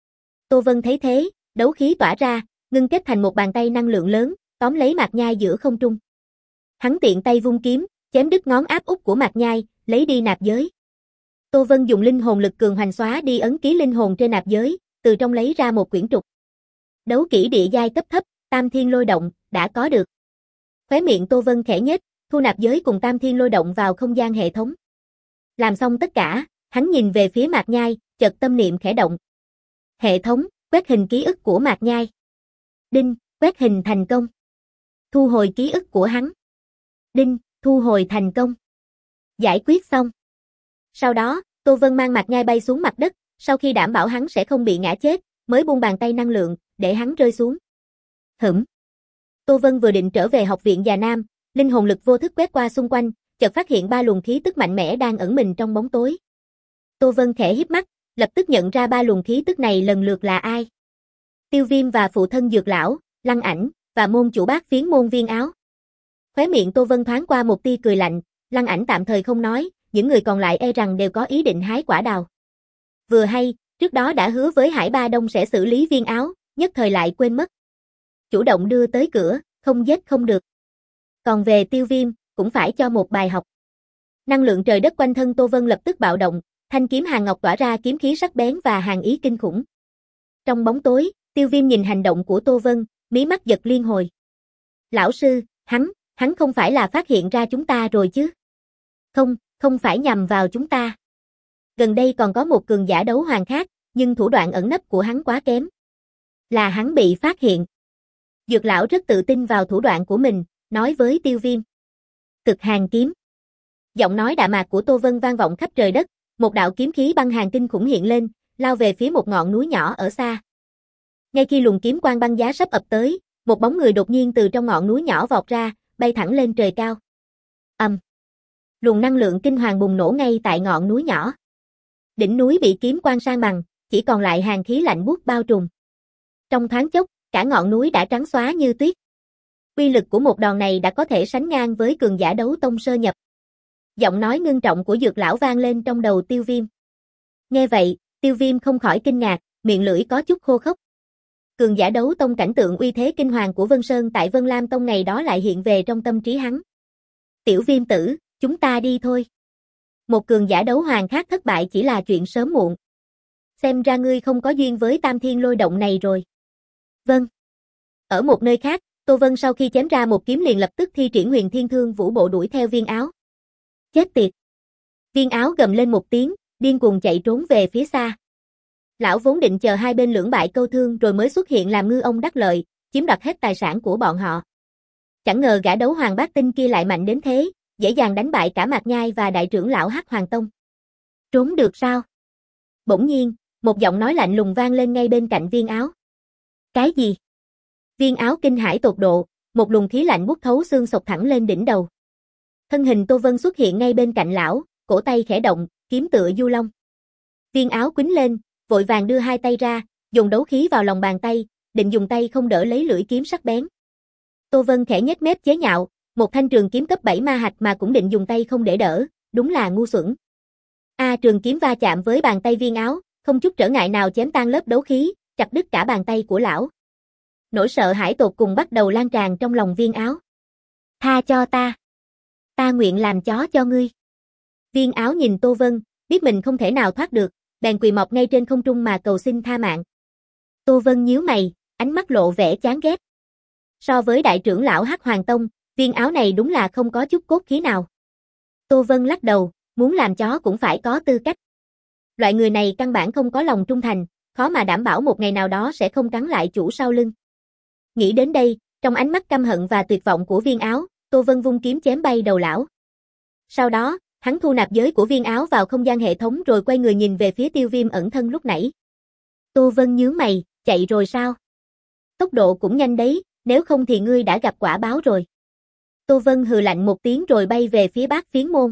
Tô Vân thấy thế, đấu khí tỏa ra, ngưng kết thành một bàn tay năng lượng lớn, tóm lấy Mạc Nhai giữa không trung. Hắn tiện tay vung kiếm, chém đứt ngón áp út của Mạc Nhai, lấy đi nạp giới. Tô Vân dùng linh hồn lực cường hoành xóa đi ấn ký linh hồn trên nạp giới, từ trong lấy ra một quyển trục. Đấu kỹ địa giai cấp thấp, Tam Thiên Lôi Động, đã có được. Khóe miệng Tô Vân khẽ nhếch, thu nạp giới cùng Tam Thiên Lôi Động vào không gian hệ thống. Làm xong tất cả, hắn nhìn về phía Mạc Nhai, chợt tâm niệm khẽ động. Hệ thống, quét hình ký ức của Mạc Nhai. Đinh, quét hình thành công. Thu hồi ký ức của hắn. Đinh, thu hồi thành công. Giải quyết xong. Sau đó, Tô Vân mang Mạc Nhai bay xuống mặt đất, sau khi đảm bảo hắn sẽ không bị ngã chết, mới buông bàn tay năng lượng, để hắn rơi xuống. Hửm. Tô Vân vừa định trở về học viện Già Nam, linh hồn lực vô thức quét qua xung quanh, chợt phát hiện ba luồng khí tức mạnh mẽ đang ẩn mình trong bóng tối. Tô Vân khẽ híp mắt, lập tức nhận ra ba luồng khí tức này lần lượt là ai. Tiêu Viêm và phụ thân Dược lão, Lăng Ảnh, và môn chủ Bát Phiến môn Viên Áo. Khóe miệng Tô Vân thoáng qua một tia cười lạnh, Lăng Ảnh tạm thời không nói, những người còn lại e rằng đều có ý định hái quả đào. Vừa hay, trước đó đã hứa với Hải Ba Đông sẽ xử lý Viên Áo, nhất thời lại quên mất. Chủ động đưa tới cửa, không giết không được. Còn về Tiêu Viêm, cũng phải cho một bài học. Năng lượng trời đất quanh thân Tô Vân lập tức bạo động, thanh kiếm hàng ngọc tỏa ra kiếm khí sắc bén và hàn ý kinh khủng. Trong bóng tối, Tiêu Viêm nhìn hành động của Tô Vân, mí mắt giật liên hồi. Lão sư, hắn, hắn không phải là phát hiện ra chúng ta rồi chứ? Không, không phải nhằm vào chúng ta. Gần đây còn có một cường giả đấu hoàng khác, nhưng thủ đoạn ẩn nấp của hắn quá kém. Là hắn bị phát hiện. Dược lão rất tự tin vào thủ đoạn của mình, nói với Tiêu Viêm. Cực hàn kiếm. Giọng nói đạm mạc của Tô Vân vang vọng khắp trời đất, một đạo kiếm khí băng hàn kinh khủng hiện lên, lao về phía một ngọn núi nhỏ ở xa. Ngay khi luồng kiếm quang băng giá sắp ập tới, một bóng người đột nhiên từ trong ngọn núi nhỏ vọt ra, bay thẳng lên trời cao. Ầm. Um. Luồng năng lượng kinh hoàng bùng nổ ngay tại ngọn núi nhỏ. Đỉnh núi bị kiếm quang san bằng, chỉ còn lại hàn khí lạnh buốt bao trùm. Trong thoáng chốc, cả ngọn núi đã trắng xóa như tuyết. Uy lực của một đòn này đã có thể sánh ngang với cường giả đấu tông sơ nhập. Giọng nói ngưng trọng của Dược lão vang lên trong đầu Tiêu Viêm. Nghe vậy, Tiêu Viêm không khỏi kinh ngạc, miệng lưỡi có chút khô khốc. Cường giả đấu tông cảnh tượng uy thế kinh hoàng của Vân Sơn tại Vân Lam Tông ngày đó lại hiện về trong tâm trí hắn. Tiểu Viêm tử, chúng ta đi thôi. Một cường giả đấu hoàng khác thất bại chỉ là chuyện sớm muộn. Xem ra ngươi không có duyên với Tam Thiên Lôi Động này rồi. Vâng. Ở một nơi khác, Tô Vân sau khi chém ra một kiếm liền lập tức thi triển Huyền Thiên Thương Vũ Bộ đuổi theo Viên Áo. Chết tiệt. Viên Áo gầm lên một tiếng, điên cuồng chạy trốn về phía xa. Lão vốn định chờ hai bên lưỡng bại câu thương rồi mới xuất hiện làm ngư ông đắc lợi, chiếm đoạt hết tài sản của bọn họ. Chẳng ngờ gã đấu hoàng bát tinh kia lại mạnh đến thế, dễ dàng đánh bại cả Mạc Nhai và đại trưởng lão Hắc Hoàng Tông. Trốn được sao? Bỗng nhiên, một giọng nói lạnh lùng vang lên ngay bên cạnh Viên Áo. Cái gì? Viên Áo kinh hãi tột độ, một luồng khí lạnh buốt thấu xương xộc thẳng lên đỉnh đầu. Thân hình Tô Vân xuất hiện ngay bên cạnh lão, cổ tay khẽ động, kiếm tựa du long. Viên Áo quýnh lên, vội vàng đưa hai tay ra, dùng đấu khí vào lòng bàn tay, định dùng tay không đỡ lấy lưỡi kiếm sắc bén. Tô Vân khẽ nhếch mép chế nhạo, một thanh trường kiếm cấp bảy ma hạch mà cũng định dùng tay không để đỡ, đúng là ngu xuẩn. A à, trường kiếm va chạm với bàn tay Viên Áo, không chút trở ngại nào chém tan lớp đấu khí, chặt đứt cả bàn tay của lão. Nỗi sợ hãi tột cùng bắt đầu lan tràn trong lòng Viên Áo. Tha cho ta. Ta nguyện làm chó cho ngươi. Viên Áo nhìn Tô Vân, biết mình không thể nào thoát được, bèn quỳ mọp ngay trên không trung mà cầu xin tha mạng. Tô Vân nhíu mày, ánh mắt lộ vẻ chán ghét. So với đại trưởng lão Hắc Hoàng Tông, Viên Áo này đúng là không có chút cốt khí nào. Tô Vân lắc đầu, muốn làm chó cũng phải có tư cách. Loại người này căn bản không có lòng trung thành, khó mà đảm bảo một ngày nào đó sẽ không cắn lại chủ sau lưng. Nghĩ đến đây, trong ánh mắt căm hận và tuyệt vọng của Viên Áo, Tô Vân vung kiếm chém bay đầu lão. Sau đó, hắn thu nạp giới của Viên Áo vào không gian hệ thống rồi quay người nhìn về phía Tiêu Viêm ẩn thân lúc nãy. Tô Vân nhướng mày, chạy rồi sao? Tốc độ cũng nhanh đấy, nếu không thì ngươi đã gặp quả báo rồi. Tô Vân hừ lạnh một tiếng rồi bay về phía Bát Phiến Môn.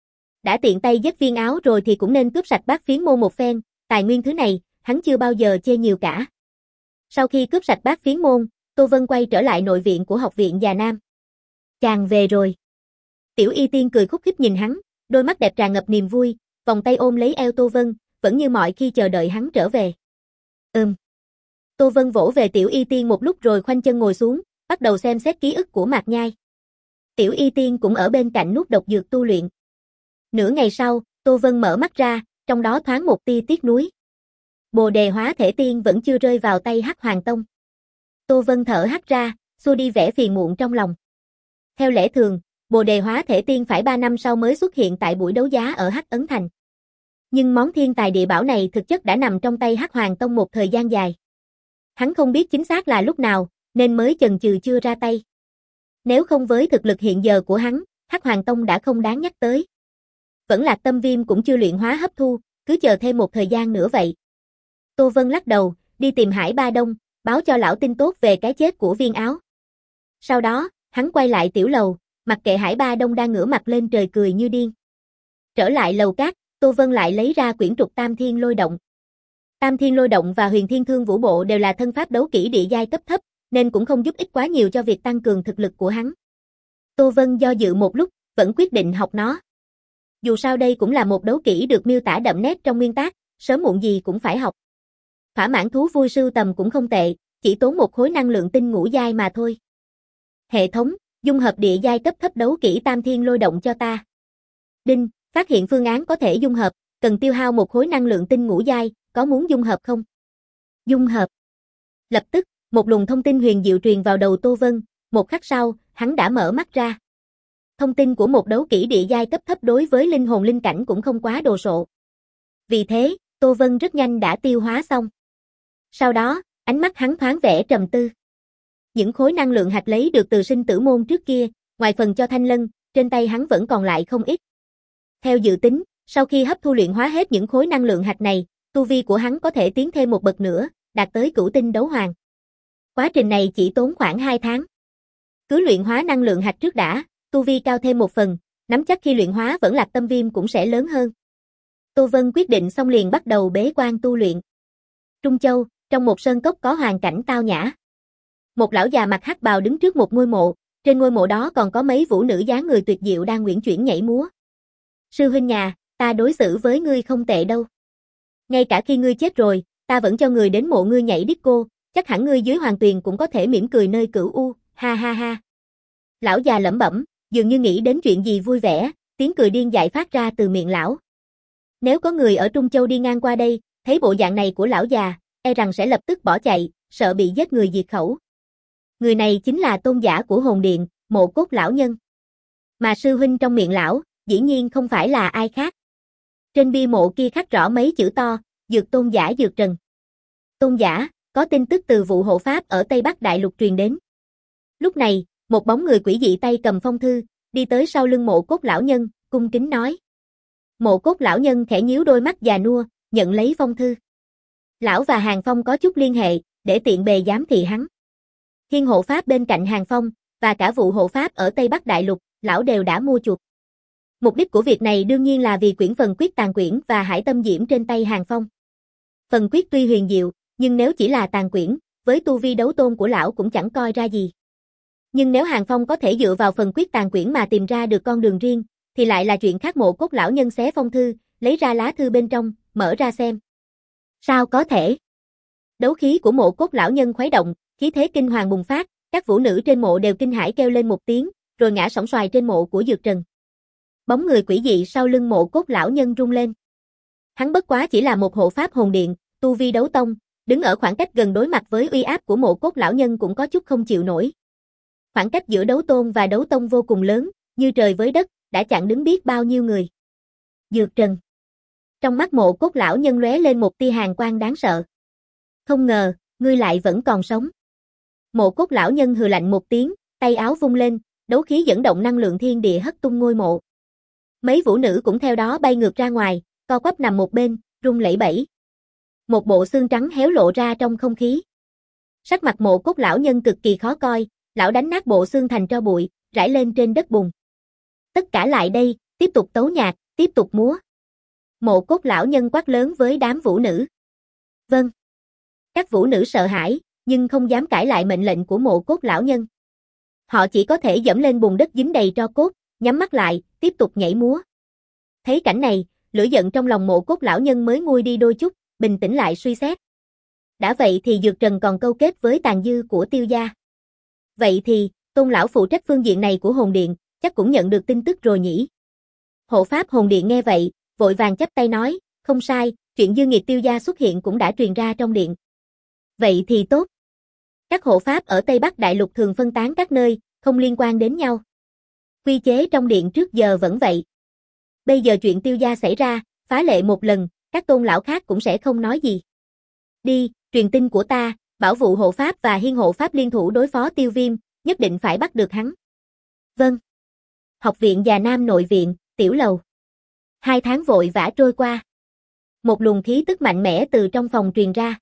Đã tiện tay giết Viên Áo rồi thì cũng nên cướp sạch Bát Phiến Môn một phen, tài nguyên thứ này, hắn chưa bao giờ chê nhiều cả. Sau khi cướp sạch Bát Phiến Môn, Tô Vân quay trở lại nội viện của học viện Già Nam. Chàng về rồi. Tiểu Y Tiên cười khúc khích nhìn hắn, đôi mắt đẹp tràn ngập niềm vui, vòng tay ôm lấy eo Tô Vân, vẫn như mọi khi chờ đợi hắn trở về. Ừm. Tô Vân vỗ về Tiểu Y Tiên một lúc rồi khoanh chân ngồi xuống, bắt đầu xem xét ký ức của Mạc Nhai. Tiểu Y Tiên cũng ở bên cạnh nuốt độc dược tu luyện. Nửa ngày sau, Tô Vân mở mắt ra, trong đó thoáng một tia tiếc nuối. Bồ đề hóa thể tiên vẫn chưa rơi vào tay Hắc Hoàng Tông. Tô Vân thở hắt ra, xua đi vẻ phiền muộn trong lòng. Theo lẽ thường, Bồ đề hóa thể tiên phải ba năm sau mới xuất hiện tại buổi đấu giá ở Hắc Ấn Thành. Nhưng món thiên tài địa bảo này thực chất đã nằm trong tay Hắc Hoàng Tông một thời gian dài. Hắn không biết chính xác là lúc nào, nên mới chần chừ chưa ra tay. Nếu không với thực lực hiện giờ của hắn, Hắc Hoàng Tông đã không đáng nhắc tới. Vẫn Lạc Tâm Viêm cũng chưa luyện hóa hấp thu, cứ chờ thêm một thời gian nữa vậy. Tô Vân lắc đầu, đi tìm Hải Ba Đông, báo cho lão tin tốt về cái chết của Viên Áo. Sau đó, hắn quay lại tiểu lầu, mặc kệ Hải Ba Đông đang ngửa mặt lên trời cười như điên. Trở lại lầu cát, Tô Vân lại lấy ra quyển trục Tam Thiên Lôi Động. Tam Thiên Lôi Động và Huyền Thiên Thương Vũ Bộ đều là thân pháp đấu kỹ địa giai cấp thấp, nên cũng không giúp ích quá nhiều cho việc tăng cường thực lực của hắn. Tô Vân do dự một lúc, vẫn quyết định học nó. Dù sao đây cũng là một đấu kỹ được miêu tả đậm nét trong nguyên tác, sớm muộn gì cũng phải học. Thỏa mãn thú vui sưu tầm cũng không tệ, chỉ tốn một khối năng lượng tinh ngũ giai mà thôi. Hệ thống, dung hợp địa giai cấp thấp đấu kỹ Tam Thiên Lôi Động cho ta. Đinh, phát hiện phương án có thể dung hợp, cần tiêu hao một khối năng lượng tinh ngũ giai, có muốn dung hợp không? Dung hợp. Lập tức, một luồng thông tin huyền diệu truyền vào đầu Tô Vân, một khắc sau, hắn đã mở mắt ra. Thông tin của một đấu kỹ địa giai cấp thấp đối với linh hồn linh cảnh cũng không quá đồ sộ. Vì thế, Tô Vân rất nhanh đã tiêu hóa xong. Sau đó, ánh mắt hắn thoáng vẻ trầm tư. Những khối năng lượng hạch lấy được từ sinh tử môn trước kia, ngoài phần cho Thanh Lân, trên tay hắn vẫn còn lại không ít. Theo dự tính, sau khi hấp thu luyện hóa hết những khối năng lượng hạch này, tu vi của hắn có thể tiến thêm một bậc nữa, đạt tới cửu tinh đấu hoàng. Quá trình này chỉ tốn khoảng hai tháng. Cứ luyện hóa năng lượng hạch trước đã, tu vi cao thêm một phần, nắm chắc khi luyện hóa Vẫn Lạc Tâm Viêm cũng sẽ lớn hơn. Tô Vân quyết định xong liền bắt đầu bế quan tu luyện. Trung Châu, Trong một sơn cốc có hoàn cảnh tao nhã. Một lão già mặc hắc bào đứng trước một ngôi mộ, trên ngôi mộ đó còn có mấy vũ nữ dáng người tuyệt diệu đang uyển chuyển nhảy múa. Sư huynh nhà, ta đối xử với ngươi không tệ đâu. Ngay cả khi ngươi chết rồi, ta vẫn cho người đến mộ ngươi nhảy disco, chắc hẳn ngươi dưới hoàng tuyền cũng có thể mỉm cười nơi cửu u, ha ha ha. Lão già lẩm bẩm, dường như nghĩ đến chuyện gì vui vẻ, tiếng cười điên dại phát ra từ miệng lão. Nếu có người ở Trung Châu đi ngang qua đây, thấy bộ dạng này của lão già, e rằng sẽ lập tức bỏ chạy, sợ bị giết người diệt khẩu. Người này chính là tôn giả của hồn điện, Mộ Cốt lão nhân. Mà sư huynh trong miệng lão, dĩ nhiên không phải là ai khác. Trên bia mộ kia khắc rõ mấy chữ to, Dược tôn giả Dược Trần. Tôn giả, có tin tức từ vụ hộ pháp ở Tây Bắc Đại Lục truyền đến. Lúc này, một bóng người quỷ dị tay cầm phong thư, đi tới sau lưng Mộ Cốt lão nhân, cung kính nói. Mộ Cốt lão nhân khẽ nhíu đôi mắt già nua, nhận lấy phong thư. Lão và Hàng Phong có chút liên hệ, để tiện bề giám thị hắn. Hiên hộ pháp bên cạnh Hàng Phong, và cả vụ hộ pháp ở Tây Bắc Đại Lục, lão đều đã mua chuộc. Mục đích của việc này đương nhiên là vì quyển phần quyết tàn quyển và hải tâm diễm trên tay Hàng Phong. Phần quyết tuy huyền diệu, nhưng nếu chỉ là tàn quyển, với tu vi đấu tôn của lão cũng chẳng coi ra gì. Nhưng nếu Hàng Phong có thể dựa vào phần quyết tàn quyển mà tìm ra được con đường riêng, thì lại là chuyện khác. Mộ Cốt lão nhân xé phong thư, lấy ra lá thư bên trong, mở ra xem. Sao có thể? Đấu khí của Mộ Cốt lão nhân khuấy động, khí thế kinh hoàng bùng phát, các vũ nữ trên mộ đều kinh hãi kêu lên một tiếng, rồi ngã sóng xoài trên mộ của Dược Trần. Bóng người quỷ dị sau lưng Mộ Cốt lão nhân rung lên. Hắn bất quá chỉ là một hộ pháp hồn điện, tu vi đấu tông, đứng ở khoảng cách gần đối mặt với uy áp của Mộ Cốt lão nhân cũng có chút không chịu nổi. Khoảng cách giữa đấu tôn và đấu tông vô cùng lớn, như trời với đất, đã chặn đứng biết bao nhiêu người. Dược Trần. Trong mắt Mộ Cốt lão nhân lóe lên một tia hàn quang đáng sợ. Không ngờ, ngươi lại vẫn còn sống. Mộ Cốt lão nhân hừ lạnh một tiếng, tay áo vung lên, đấu khí dẫn động năng lượng thiên địa hất tung ngôi mộ. Mấy vũ nữ cũng theo đó bay ngược ra ngoài, co quắp nằm một bên, run lẩy bẩy. Một bộ xương trắng héo lộ ra trong không khí. Sắc mặt Mộ Cốt lão nhân cực kỳ khó coi, lão đánh nát bộ xương thành tro bụi, rải lên trên đất bùn. Tất cả lại đây, tiếp tục tấu nhạc, tiếp tục múa. Mộ Cốt lão nhân quát lớn với đám vũ nữ. Vâng. Các vũ nữ sợ hãi, nhưng không dám cãi lại mệnh lệnh của Mộ Cốt lão nhân. Họ chỉ có thể dẫm lên bùn đất dính đầy tro cốt, nhắm mắt lại, tiếp tục nhảy múa. Thấy cảnh này, lửa giận trong lòng Mộ Cốt lão nhân mới nguôi đi đôi chút, bình tĩnh lại suy xét. Đã vậy thì Dược Trần còn câu kết với tàn dư của Tiêu gia. Vậy thì, Tôn lão phụ trách phương diện này của hồn điện, chắc cũng nhận được tin tức rồi nhỉ. Hộ pháp hồn điện nghe vậy, vội vàng chắp tay nói, không sai, chuyện dư nghiệt Tiêu gia xuất hiện cũng đã truyền ra trong điện. Vậy thì tốt. Các hộ pháp ở Tây Bắc Đại Lục thường phân tán các nơi, không liên quan đến nhau. Quy chế trong điện trước giờ vẫn vậy. Bây giờ chuyện Tiêu gia xảy ra, phá lệ một lần, các tôn lão khác cũng sẽ không nói gì. Đi, truyền tin của ta, bảo vụ hộ pháp và hiên hộ pháp liên thủ đối phó Tiêu Viêm, nhất định phải bắt được hắn. Vâng. Học viện Già Nam nội viện, tiểu lầu. Hai tháng vội vã trôi qua. Một luồng khí tức mạnh mẽ từ trong phòng truyền ra.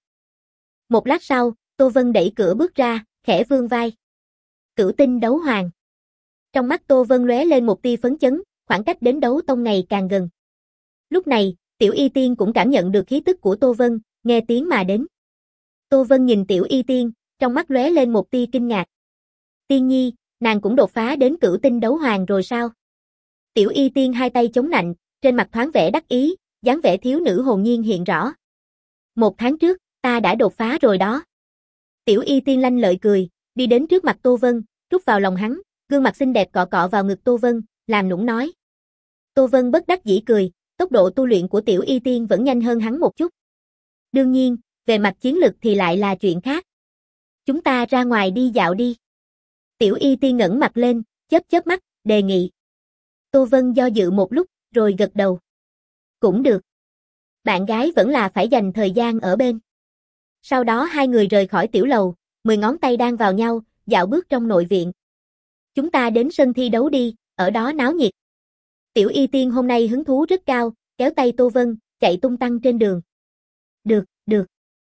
Một lát sau, Tô Vân đẩy cửa bước ra, khẽ vươn vai. Cửu tinh đấu hoàng. Trong mắt Tô Vân lóe lên một tia phấn chấn, khoảng cách đến đấu tông ngày càng gần. Lúc này, Tiểu Y Tiên cũng cảm nhận được khí tức của Tô Vân, nghe tiếng mà đến. Tô Vân nhìn Tiểu Y Tiên, trong mắt lóe lên một tia kinh ngạc. Tiên nhi, nàng cũng đột phá đến cửu tinh đấu hoàng rồi sao? Tiểu Y Tiên hai tay chống nạnh, trên mặt thoáng vẻ đắc ý, dáng vẻ thiếu nữ hồn nhiên hiện rõ. Một tháng trước, ta đã đột phá rồi đó. Tiểu Y Tiên lanh lợi cười, đi đến trước mặt Tô Vân, rút vào lòng hắn, gương mặt xinh đẹp cọ cọ vào ngực Tô Vân, làm nũng nói. Tô Vân bất đắc dĩ cười, tốc độ tu luyện của Tiểu Y Tiên vẫn nhanh hơn hắn một chút. Đương nhiên, về mặt chiến lực thì lại là chuyện khác. Chúng ta ra ngoài đi dạo đi. Tiểu Y Tiên ngẩng mặt lên, chớp chớp mắt, đề nghị. Tô Vân do dự một lúc, rồi gật đầu. Cũng được. Bạn gái vẫn là phải dành thời gian ở bên. Sau đó hai người rời khỏi tiểu lầu, mười ngón tay đang vào nhau, dạo bước trong nội viện. Chúng ta đến sân thi đấu đi, ở đó náo nhiệt. Tiểu Y Tiên hôm nay hứng thú rất cao, kéo tay Tô Vân, chạy tung tăng trên đường. Được, được.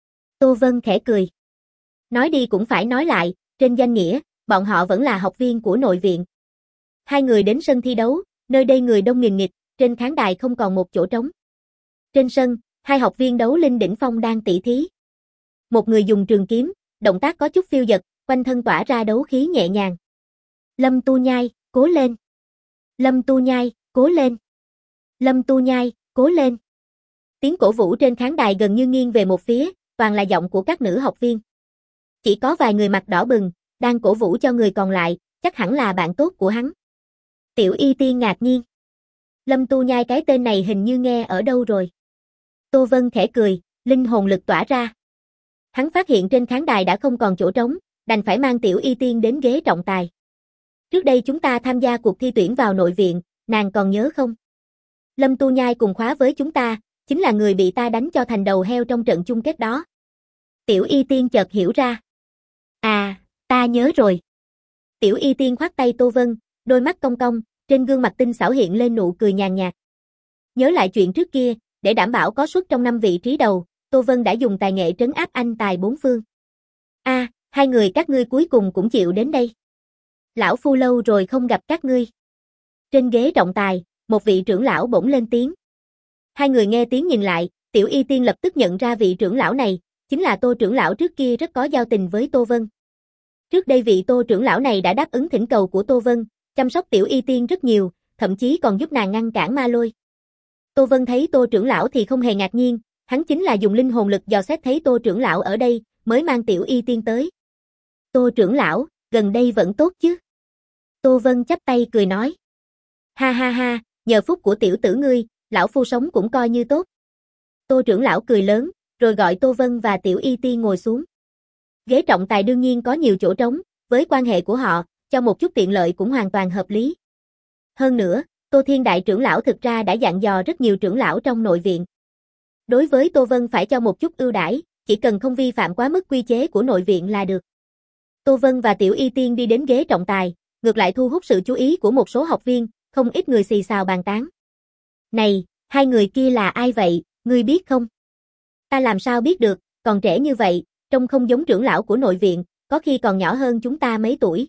Tô Vân khẽ cười. Nói đi cũng phải nói lại, trên danh nghĩa, bọn họ vẫn là học viên của nội viện. Hai người đến sân thi đấu, nơi đây người đông nghìn nghịt, trên khán đài không còn một chỗ trống. Trên sân, hai học viên đấu linh đỉnh phong đang tỉ thí. Một người dùng trường kiếm, động tác có chút phiêu dật, quanh thân tỏa ra đấu khí nhẹ nhàng. Lâm Tu Nhai, cố lên. Lâm Tu Nhai, cố lên. Lâm Tu Nhai, cố lên. Tiếng cổ vũ trên khán đài gần như nghiêng về một phía, toàn là giọng của các nữ học viên. Chỉ có vài người mặt đỏ bừng, đang cổ vũ cho người còn lại, chắc hẳn là bạn tốt của hắn. Tiểu Y Tiên ngạc nhiên. Lâm Tu Nhai cái tên này hình như nghe ở đâu rồi. Tô Vân khẽ cười, linh hồn lực tỏa ra. Hắn phát hiện trên khán đài đã không còn chỗ trống, đành phải mang Tiểu Y Tiên đến ghế trọng tài. Trước đây chúng ta tham gia cuộc thi tuyển vào nội viện, nàng còn nhớ không? Lâm Tu Nhai cùng khóa với chúng ta, chính là người bị ta đánh cho thành đầu heo trong trận chung kết đó. Tiểu Y Tiên chợt hiểu ra. À, ta nhớ rồi. Tiểu Y Tiên khoát tay Tô Vân, đôi mắt cong cong, trên gương mặt tinh xảo hiện lên nụ cười nhàn nhạt. Nhớ lại chuyện trước kia, để đảm bảo có suất trong năm vị trí đầu, Tô Vân đã dùng tài nghệ trấn áp anh tài bốn phương. A, à, hai người các ngươi cuối cùng cũng chịu đến đây. Lão phu lâu rồi không gặp các ngươi. Trên ghế trọng tài, một vị trưởng lão bỗng lên tiếng. Hai người nghe tiếng nhìn lại, Tiểu Y Tiên lập tức nhận ra vị trưởng lão này, chính là Tô trưởng lão trước kia rất có giao tình với Tô Vân. Trước đây vị Tô trưởng lão này đã đáp ứng thỉnh cầu của Tô Vân, chăm sóc Tiểu Y Tiên rất nhiều, thậm chí còn giúp nàng ngăn cản ma lôi. Tô Vân thấy Tô trưởng lão thì không hề ngạc nhiên, hắn chính là dùng linh hồn lực dò xét thấy Tô trưởng lão ở đây, mới mang Tiểu Y Tiên tới. Tô trưởng lão, gần đây vẫn tốt chứ? Tô Vân chắp tay cười nói. Ha ha ha, nhờ phúc của tiểu tử ngươi, lão phu sống cũng coi như tốt. Tô trưởng lão cười lớn, rồi gọi Tô Vân và Tiểu Y Tiên ngồi xuống. Ghế trọng tài đương nhiên có nhiều chỗ trống, với quan hệ của họ, cho một chút tiện lợi cũng hoàn toàn hợp lý. Hơn nữa, Tô Thiên đại trưởng lão thực ra đã dặn dò rất nhiều trưởng lão trong nội viện. Đối với Tô Vân phải cho một chút ưu đãi, chỉ cần không vi phạm quá mức quy chế của nội viện là được. Tô Vân và Tiểu Y Tiên đi đến ghế trọng tài, ngược lại thu hút sự chú ý của một số học viên, không ít người xì xào bàn tán. Này, hai người kia là ai vậy, ngươi biết không? Ta làm sao biết được, còn trẻ như vậy, trông không giống trưởng lão của nội viện, có khi còn nhỏ hơn chúng ta mấy tuổi.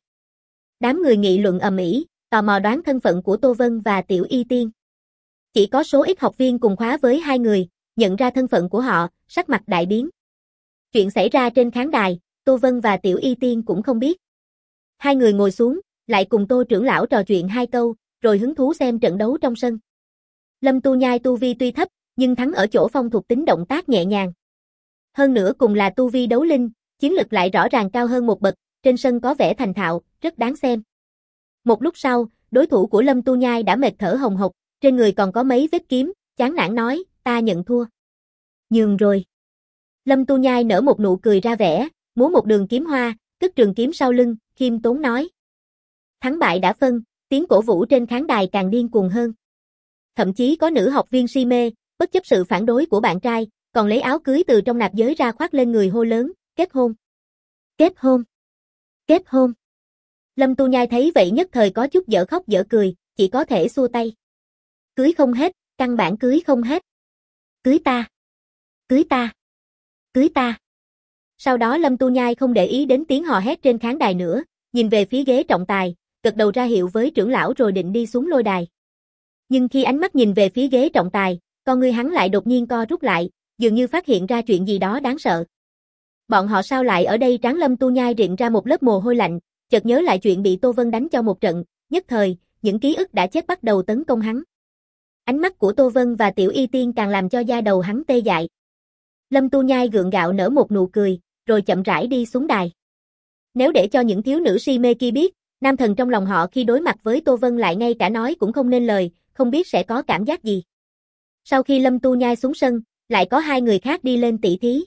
Đám người nghị luận ầm ĩ, tò mò đoán thân phận của Tô Vân và Tiểu Y Tiên. Chỉ có số ít học viên cùng khóa với hai người, nhận ra thân phận của họ, sắc mặt đại biến. Chuyện xảy ra trên khán đài, Tô Vân và Tiểu Y Tiên cũng không biết. Hai người ngồi xuống, lại cùng Tô trưởng lão trò chuyện hai câu, rồi hứng thú xem trận đấu trong sân. Lâm Tu Nhai tu vi tuy thấp, nhưng thắng ở chỗ phong thuộc tính động tác nhẹ nhàng. Hơn nữa cùng là tu vi đấu linh, chiến lực lại rõ ràng cao hơn một bậc, trên sân có vẻ thành thạo, rất đáng xem. Một lúc sau, đối thủ của Lâm Tu Nhai đã mệt thở hồng hộc, trên người còn có mấy vết kiếm, chán nản nói, ta nhận thua. Nhường rồi. Lâm Tu Nhai nở một nụ cười ra vẻ, múa một đường kiếm hoa, cất trường kiếm sau lưng, khiêm tốn nói. Thắng bại đã phân, tiếng cổ vũ trên khán đài càng điên cuồng hơn. Thậm chí có nữ học viên si mê, bất chấp sự phản đối của bạn trai, còn lấy áo cưới từ trong nạp giới ra khoác lên người hô lớn, kết hôn. Kết hôn. Kết hôn. Lâm Tu Nhai thấy vậy nhất thời có chút dở khóc dở cười, chỉ có thể xua tay. Cưới không hết, căn bản cưới không hết. Cưới ta. Cưới ta. Cưới ta. Sau đó Lâm Tu Nhai không để ý đến tiếng hò hét trên khán đài nữa, nhìn về phía ghế trọng tài, gật đầu ra hiệu với trưởng lão rồi định đi xuống lôi đài. Nhưng khi ánh mắt nhìn về phía ghế trọng tài, con người hắn lại đột nhiên co rút lại, dường như phát hiện ra chuyện gì đó đáng sợ. Bọn họ sao lại ở đây? Trán Lâm Tu Nhai rịn ra một lớp mồ hôi lạnh, chợt nhớ lại chuyện bị Tô Vân đánh cho một trận, nhất thời, những ký ức đã chết bắt đầu tấn công hắn. Ánh mắt của Tô Vân và Tiểu Y Tiên càng làm cho da đầu hắn tê dại. Lâm Tu Nhai gượng gạo nở một nụ cười, rồi chậm rãi đi xuống đài. Nếu để cho những thiếu nữ si mê kia biết, nam thần trong lòng họ khi đối mặt với Tô Vân lại ngay cả nói cũng không nên lời, không biết sẽ có cảm giác gì. Sau khi Lâm Tu Nhai xuống sân, lại có hai người khác đi lên tỷ thí.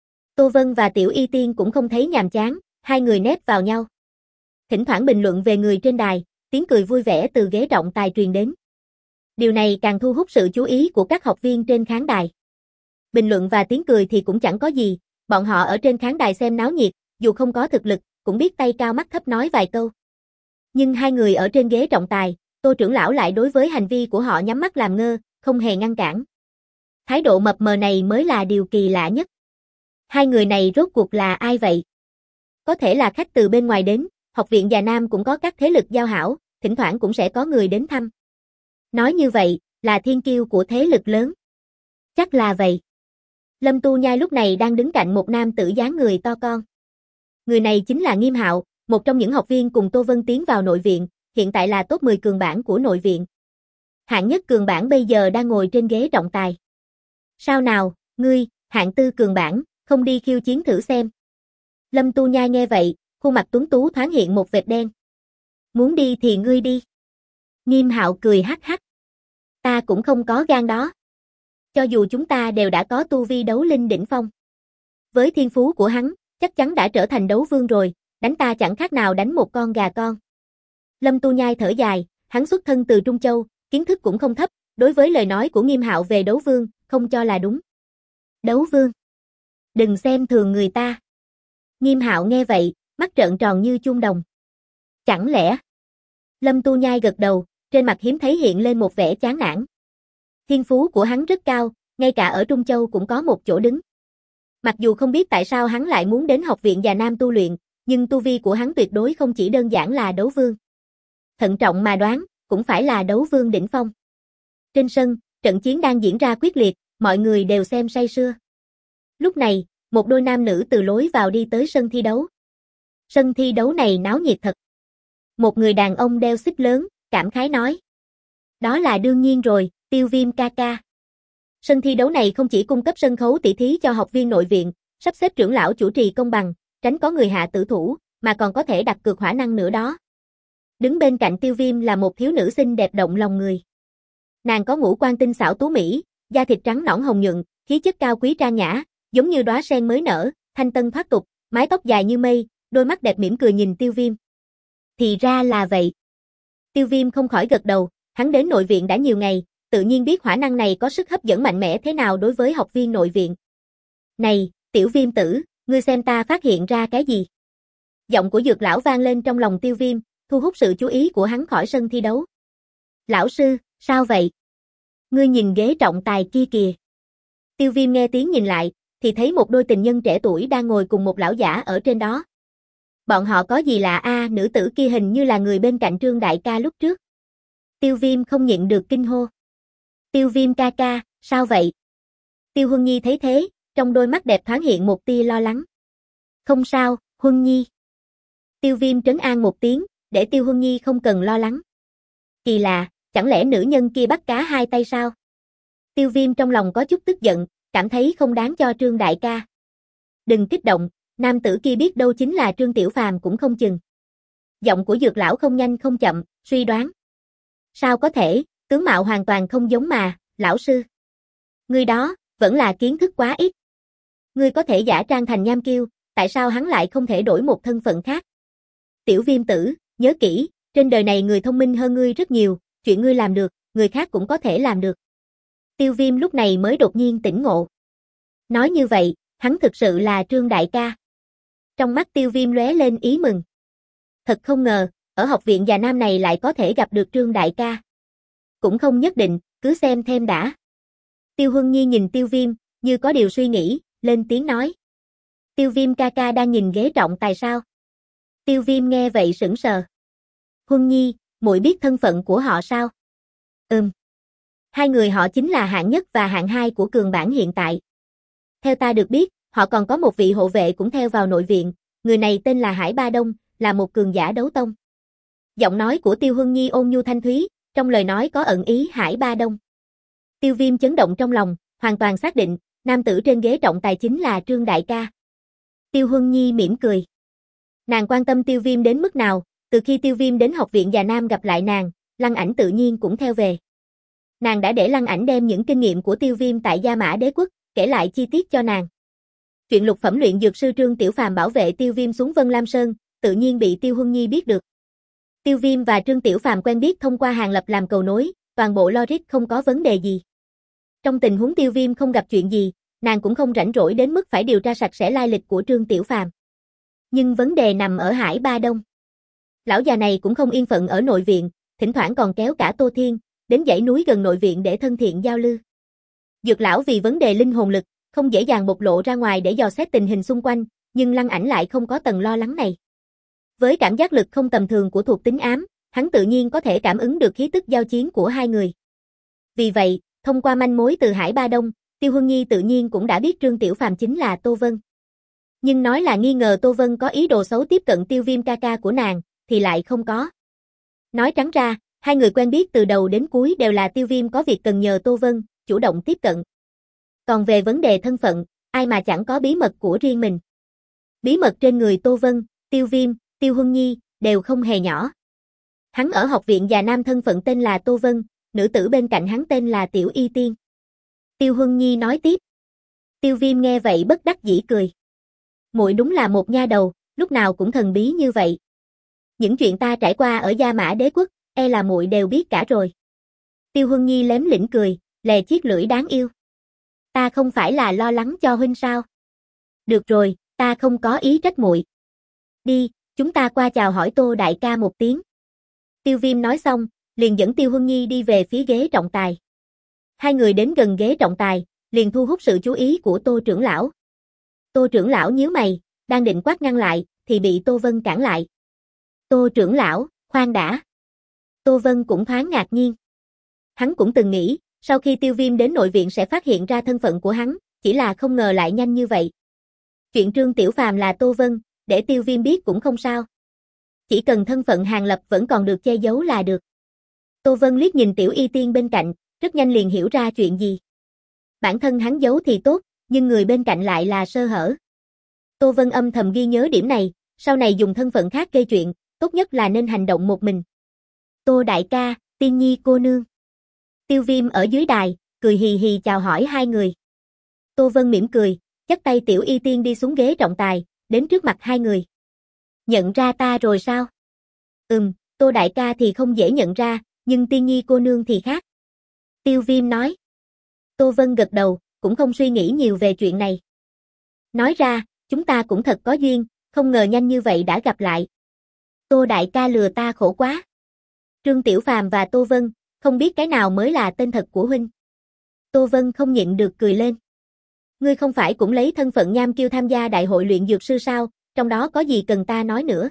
Tô Vân và Tiểu Y Tiên cũng không thấy nhàm chán, hai người nép vào nhau. Thỉnh thoảng bình luận về người trên đài, tiếng cười vui vẻ từ ghế trọng tài truyền đến. Điều này càng thu hút sự chú ý của các học viên trên khán đài. Bình luận và tiếng cười thì cũng chẳng có gì, bọn họ ở trên khán đài xem náo nhiệt, dù không có thực lực, cũng biết tay cao mắt thấp nói vài câu. Nhưng hai người ở trên ghế trọng tài, Tô trưởng lão lại đối với hành vi của họ nhắm mắt làm ngơ, không hề ngăn cản. Thái độ mập mờ này mới là điều kỳ lạ nhất. Hai người này rốt cuộc là ai vậy? Có thể là khách từ bên ngoài đến, học viện Già Nam cũng có các thế lực giao hảo, thỉnh thoảng cũng sẽ có người đến thăm. Nói như vậy, là thiên kiêu của thế lực lớn. Chắc là vậy. Lâm Tu Nhai lúc này đang đứng cạnh một nam tử dáng người to con. Người này chính là Nghiêm Hạo, một trong những học viên cùng Tô Vân tiến vào nội viện, hiện tại là top mười cường bảng của nội viện. Hạng nhất cường bảng bây giờ đang ngồi trên ghế trọng tài. Sao nào, ngươi, hạng tư cường bảng, không đi khiêu chiến thử xem. Lâm Tu Nhai nghe vậy, khuôn mặt tuấn tú thoáng hiện một vệt đen. Muốn đi thì ngươi đi. Nghiêm Hạo cười hắc hắc. Ta cũng không có gan đó. Cho dù chúng ta đều đã có tu vi đấu linh đỉnh phong. Với thiên phú của hắn, chắc chắn đã trở thành đấu vương rồi, đánh ta chẳng khác nào đánh một con gà con. Lâm Tu Nhai thở dài, hắn xuất thân từ Trung Châu, kiến thức cũng không thấp, đối với lời nói của Nghiêm Hạo về đấu vương, không cho là đúng. Đấu vương? Đừng xem thường người ta. Nghiêm Hạo nghe vậy, mắt trợn tròn như chuông đồng. Chẳng lẽ? Lâm Tu Nhai gật đầu, trên mặt hiếm thấy hiện lên một vẻ chán nản. Thiên phú của hắn rất cao, ngay cả ở Trung Châu cũng có một chỗ đứng. Mặc dù không biết tại sao hắn lại muốn đến học viện Già Nam tu luyện, nhưng tu vi của hắn tuyệt đối không chỉ đơn giản là đấu vương. Thận trọng mà đoán, cũng phải là đấu vương đỉnh phong. Trên sân, trận chiến đang diễn ra quyết liệt, mọi người đều xem say sưa. Lúc này, một đôi nam nữ từ lối vào đi tới sân thi đấu. Sân thi đấu này náo nhiệt thật. Một người đàn ông đeo xích lớn, cảm khái nói. Đó là đương nhiên rồi, Tiêu Viêm ca ca. Sân thi đấu này không chỉ cung cấp sân khấu tỷ thí cho học viên nội viện, sắp xếp trưởng lão chủ trì công bằng, tránh có người hạ tử thủ, mà còn có thể đặt cược hỏa năng nữa đó. Đứng bên cạnh Tiêu Viêm là một thiếu nữ xinh đẹp động lòng người. Nàng có ngũ quan tinh xảo tú mỹ, da thịt trắng nõn hồng nhuận, khí chất cao quý trang nhã, giống như đóa sen mới nở, thanh tân thoát tục, mái tóc dài như mây, đôi mắt đẹp mỉm cười nhìn Tiêu Viêm. Thì ra là vậy. Tiêu Viêm không khỏi gật đầu, hắn đến nội viện đã nhiều ngày, tự nhiên biết hỏa năng này có sức hấp dẫn mạnh mẽ thế nào đối với học viên nội viện. Này, Tiểu Viêm tử, ngươi xem ta phát hiện ra cái gì? Giọng của Dược lão vang lên trong lòng Tiêu Viêm, thu hút sự chú ý của hắn khỏi sân thi đấu. Lão sư, sao vậy? Ngươi nhìn ghế trọng tài kia kìa. Tiêu Viêm nghe tiếng nhìn lại, thì thấy một đôi tình nhân trẻ tuổi đang ngồi cùng một lão giả ở trên đó. Bọn họ có gì lạ a, à, nữ tử kia hình như là người bên cạnh Trương đại ca lúc trước. Tiêu Viêm không nhịn được kinh hô. Tiêu Viêm ca ca, sao vậy? Tiêu Huân Nhi thấy thế, trong đôi mắt đẹp thoáng hiện một tia lo lắng. Không sao, Huân Nhi. Tiêu Viêm trấn an một tiếng, để Tiêu Huân Nhi không cần lo lắng. Kỳ lạ, chẳng lẽ nữ nhân kia bắt cá hai tay sao? Tiêu Viêm trong lòng có chút tức giận, cảm thấy không đáng cho Trương đại ca. Đừng kích động, nam tử kia biết đâu chính là Trương Tiểu Phàm cũng không chừng. Giọng của Dược lão không nhanh không chậm, suy đoán. Sao có thể, tướng mạo hoàn toàn không giống mà, lão sư. Ngươi đó, vẫn là kiến thức quá ít. Ngươi có thể giả trang thành nham kiêu, tại sao hắn lại không thể đổi một thân phận khác? Tiểu Viêm tử, nhớ kỹ, trên đời này người thông minh hơn ngươi rất nhiều, chuyện ngươi làm được, người khác cũng có thể làm được. Tiêu Viêm lúc này mới đột nhiên tỉnh ngộ. Nói như vậy, hắn thực sự là Trương đại ca. Trong mắt Tiêu Viêm lóe lên ý mừng. Thật không ngờ, ở học viện Già Nam này lại có thể gặp được Trương đại ca. Cũng không nhất định, cứ xem thêm đã. Tiêu Huân Nhi nhìn Tiêu Viêm, như có điều suy nghĩ, lên tiếng nói. Tiêu Viêm ca ca đang nhìn ghế trọng tài sao? Tiêu Viêm nghe vậy sững sờ. Huân Nhi, muội biết thân phận của họ sao? Ừm. Hai người họ chính là hạng nhất và hạng hai của cường bảng hiện tại. Theo ta được biết, họ còn có một vị hộ vệ cũng theo vào nội viện, người này tên là Hải Ba Đông, là một cường giả đấu tông. Giọng nói của Tiêu Huân Nhi ôn nhu thanh thúy, trong lời nói có ẩn ý Hải Ba Đông. Tiêu Viêm chấn động trong lòng, hoàn toàn xác định, nam tử trên ghế trọng tài chính là Trương đại ca. Tiêu Huân Nhi mỉm cười. Nàng quan tâm Tiêu Viêm đến mức nào, từ khi Tiêu Viêm đến học viện Già Nam gặp lại nàng, Lăng Ảnh tự nhiên cũng theo về. Nàng đã để Lăng Ảnh đem những kinh nghiệm của Tiêu Viêm tại Gia Mã Đế Quốc, kể lại chi tiết cho nàng. Chuyện lục phẩm luyện dược sư Trương Tiểu Phàm bảo vệ Tiêu Viêm xuống Vân Lam Sơn, tự nhiên bị Tiêu Huân Nhi biết được. Tiêu Viêm và Trương Tiểu Phàm quen biết thông qua Hàng Lập làm cầu nối, toàn bộ logic không có vấn đề gì. Trong tình huống Tiêu Viêm không gặp chuyện gì, nàng cũng không rảnh rỗi đến mức phải điều tra sạch sẽ lai lịch của Trương Tiểu Phàm. Nhưng vấn đề nằm ở Hải Ba Đông. Lão già này cũng không yên phận ở nội viện, thỉnh thoảng còn kéo cả Tô Thiên, đến dãy núi gần nội viện để thân thiện giao lưu. Dược lão vì vấn đề linh hồn lực, không dễ dàng bộc lộ ra ngoài để dò xét tình hình xung quanh, nhưng Lăng Ảnh lại không có tầng lo lắng này. Với cảm giác lực không tầm thường của thuộc tính ám, hắn tự nhiên có thể cảm ứng được khí tức giao chiến của hai người. Vì vậy, thông qua manh mối từ Hải Ba Đông, Tiêu Huân Nhi tự nhiên cũng đã biết Trương Tiểu Phàm chính là Tô Vân. Nhưng nói là nghi ngờ Tô Vân có ý đồ xấu tiếp cận Tiêu Viêm ca ca của nàng, thì lại không có. Nói trắng ra, hai người quen biết từ đầu đến cuối đều là Tiêu Viêm có việc cần nhờ Tô Vân, chủ động tiếp cận. Còn về vấn đề thân phận, ai mà chẳng có bí mật của riêng mình. Bí mật trên người Tô Vân, Tiêu Viêm, Tiêu Huân Nhi, đều không hề nhỏ. Hắn ở học viện già nam thân phận tên là Tô Vân, nữ tử bên cạnh hắn tên là Tiểu Y Tiên. Tiêu Huân Nhi nói tiếp. Tiêu Viêm nghe vậy bất đắc dĩ cười. Muội đúng là một nha đầu, lúc nào cũng thần bí như vậy. Những chuyện ta trải qua ở Gia Mã Đế Quốc, e là muội đều biết cả rồi. Tiêu Huân Nhi lém lĩnh cười, lè chiếc lưỡi đáng yêu. Ta không phải là lo lắng cho huynh sao? Được rồi, ta không có ý trách muội. Đi, chúng ta qua chào hỏi Tô đại ca một tiếng. Tiêu Viêm nói xong, liền dẫn Tiêu Huân Nhi đi về phía ghế trọng tài. Hai người đến gần ghế trọng tài, liền thu hút sự chú ý của Tô trưởng lão. Tô trưởng lão nhíu mày, đang định quát ngăn lại, thì bị Tô Vân cản lại. Tô trưởng lão, khoan đã. Tô Vân cũng thoáng ngạc nhiên. Hắn cũng từng nghĩ, sau khi Tiêu Viêm đến nội viện sẽ phát hiện ra thân phận của hắn, chỉ là không ngờ lại nhanh như vậy. Chuyện Trương Tiểu Phàm là Tô Vân, để Tiêu Viêm biết cũng không sao. Chỉ cần thân phận Hàng Lập vẫn còn được che giấu là được. Tô Vân liếc nhìn Tiểu Y Tiên bên cạnh, rất nhanh liền hiểu ra chuyện gì. Bản thân hắn giấu thì tốt, nhưng người bên cạnh lại là sơ hở. Tô Vân âm thầm ghi nhớ điểm này, sau này dùng thân phận khác gây chuyện, tốt nhất là nên hành động một mình. Tô đại ca, Tiên Nhi cô nương. Tiêu Viêm ở dưới đài, cười hì hì chào hỏi hai người. Tô Vân mỉm cười, dắt tay Tiểu Y Tiên đi xuống ghế trọng tài, đến trước mặt hai người. Nhận ra ta rồi sao? Ừm, Tô đại ca thì không dễ nhận ra, nhưng Tiên Nhi cô nương thì khác. Tiêu Viêm nói. Tô Vân gật đầu, cũng không suy nghĩ nhiều về chuyện này. Nói ra, chúng ta cũng thật có duyên, không ngờ nhanh như vậy đã gặp lại. Tô đại ca lừa ta khổ quá. Trương Tiểu Phàm và Tô Vân, không biết cái nào mới là tên thật của huynh. Tô Vân không nhịn được cười lên. Ngươi không phải cũng lấy thân phận nham kiêu tham gia đại hội luyện dược sư sao, trong đó có gì cần ta nói nữa.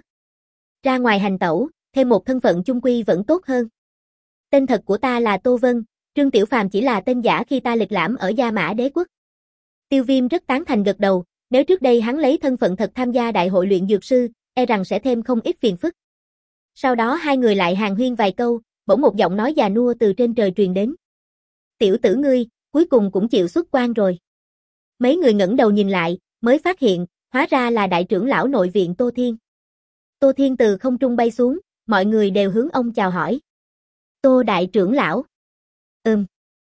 Ra ngoài hành tẩu, thêm một thân phận chung quy vẫn tốt hơn. Tên thật của ta là Tô Vân, Trương Tiểu Phàm chỉ là tên giả khi ta lịch lãm ở Gia Mã Đế Quốc. Tiêu Viêm rất tán thành gật đầu, nếu trước đây hắn lấy thân phận thật tham gia đại hội luyện dược sư, e rằng sẽ thêm không ít phiền phức. Sau đó hai người lại hàn huyên vài câu, bỗng một giọng nói già nua từ trên trời truyền đến. Tiểu tử ngươi, cuối cùng cũng chịu xuất quan rồi. Mấy người ngẩng đầu nhìn lại, mới phát hiện, hóa ra là đại trưởng lão nội viện Tô Thiên. Tô Thiên từ không trung bay xuống, mọi người đều hướng ông chào hỏi. Tô đại trưởng lão. Ừm.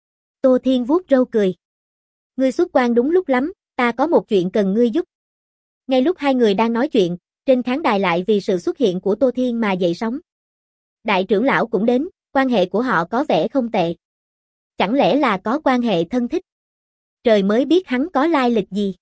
Tô Thiên vuốt râu cười. Ngươi xuất quan đúng lúc lắm, ta có một chuyện cần ngươi giúp. Ngay lúc hai người đang nói chuyện, trên khán đài lại vì sự xuất hiện của Tô Thiên mà dậy sóng. Đại trưởng lão cũng đến, quan hệ của họ có vẻ không tệ. Chẳng lẽ là có quan hệ thân thích? Trời mới biết hắn có lai lịch gì.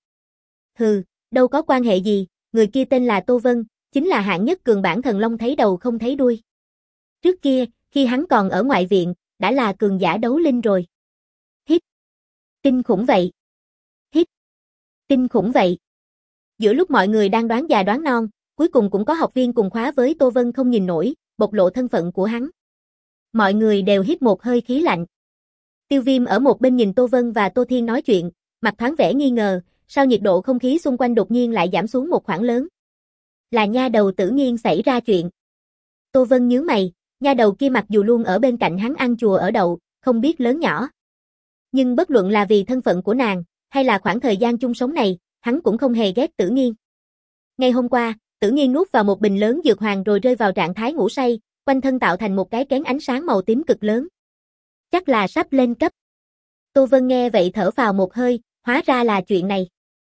Hừ, đâu có quan hệ gì, người kia tên là Tô Vân, chính là hạng nhất cường bản thần long thấy đầu không thấy đuôi. Trước kia, khi hắn còn ở ngoại viện, đã là cường giả đấu linh rồi. Hít. Kinh khủng vậy. Hít. Kinh khủng vậy. Giữa lúc mọi người đang đoán già đoán non, cuối cùng cũng có học viên cùng khóa với Tô Vân không nhìn nổi, bộc lộ thân phận của hắn. Mọi người đều hít một hơi khí lạnh. Tiêu Viêm ở một bên nhìn Tô Vân và Tô Thiên nói chuyện, mặt thoáng vẻ nghi ngờ, sao nhiệt độ không khí xung quanh đột nhiên lại giảm xuống một khoảng lớn. Là nha đầu Tử Nghiên xảy ra chuyện. Tô Vân nhướng mày, nha đầu kia mặc dù luôn ở bên cạnh hắn ăn chùa ở đậu, không biết lớn nhỏ. Nhưng bất luận là vì thân phận của nàng, hay là khoảng thời gian chung sống này, hắn cũng không hề ghét Tử Nghiên. Ngày hôm qua, Tử Nghiên nuốt vào một bình lớn dược hoàng rồi rơi vào trạng thái ngủ say, quanh thân tạo thành một cái kén ánh sáng màu tím cực lớn. Chắc là sắp lên cấp. Tô Vân nghe vậy thở phào một hơi, hóa ra là chuyện này.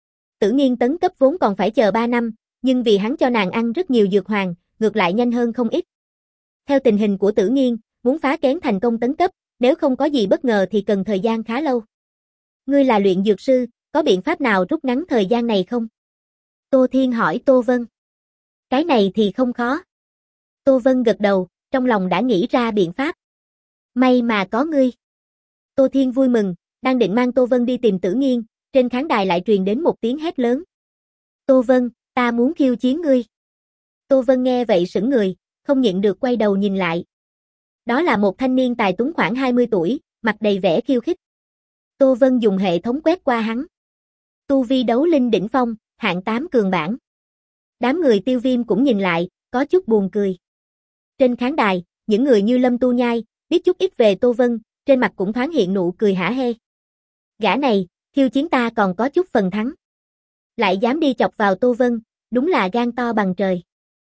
Tử Nghiên tấn cấp vốn còn phải chờ ba năm, nhưng vì hắn cho nàng ăn rất nhiều dược hoàng, ngược lại nhanh hơn không ít. Theo tình hình của Tử Nghiên, muốn phá kén thành công tấn cấp, nếu không có gì bất ngờ thì cần thời gian khá lâu. Ngươi là luyện dược sư, có biện pháp nào rút ngắn thời gian này không? Tô Thiên hỏi Tô Vân. Cái này thì không khó. Tô Vân gật đầu, trong lòng đã nghĩ ra biện pháp. May mà có ngươi. Tô Thiên vui mừng, đang định mang Tô Vân đi tìm Tử Nghiên, trên khán đài lại truyền đến một tiếng hét lớn. Tô Vân, ta muốn khiêu chiến ngươi. Tô Vân nghe vậy sững người, không nhịn được quay đầu nhìn lại. Đó là một thanh niên tài tuấn khoảng hai mươi tuổi, mặt đầy vẻ khiêu khích. Tô Vân dùng hệ thống quét qua hắn. Tu vi đấu linh đỉnh phong, hạng tám cường bảng. Đám người Tiêu Viêm cũng nhìn lại, có chút buồn cười. Trên khán đài, những người như Lâm Tu Nhai, biết chút ít về Tô Vân, trên mặt cũng thoáng hiện nụ cười hả hê. Gã này, khiêu chiến ta còn có chút phần thắng. Lại dám đi chọc vào Tô Vân, đúng là gan to bằng trời.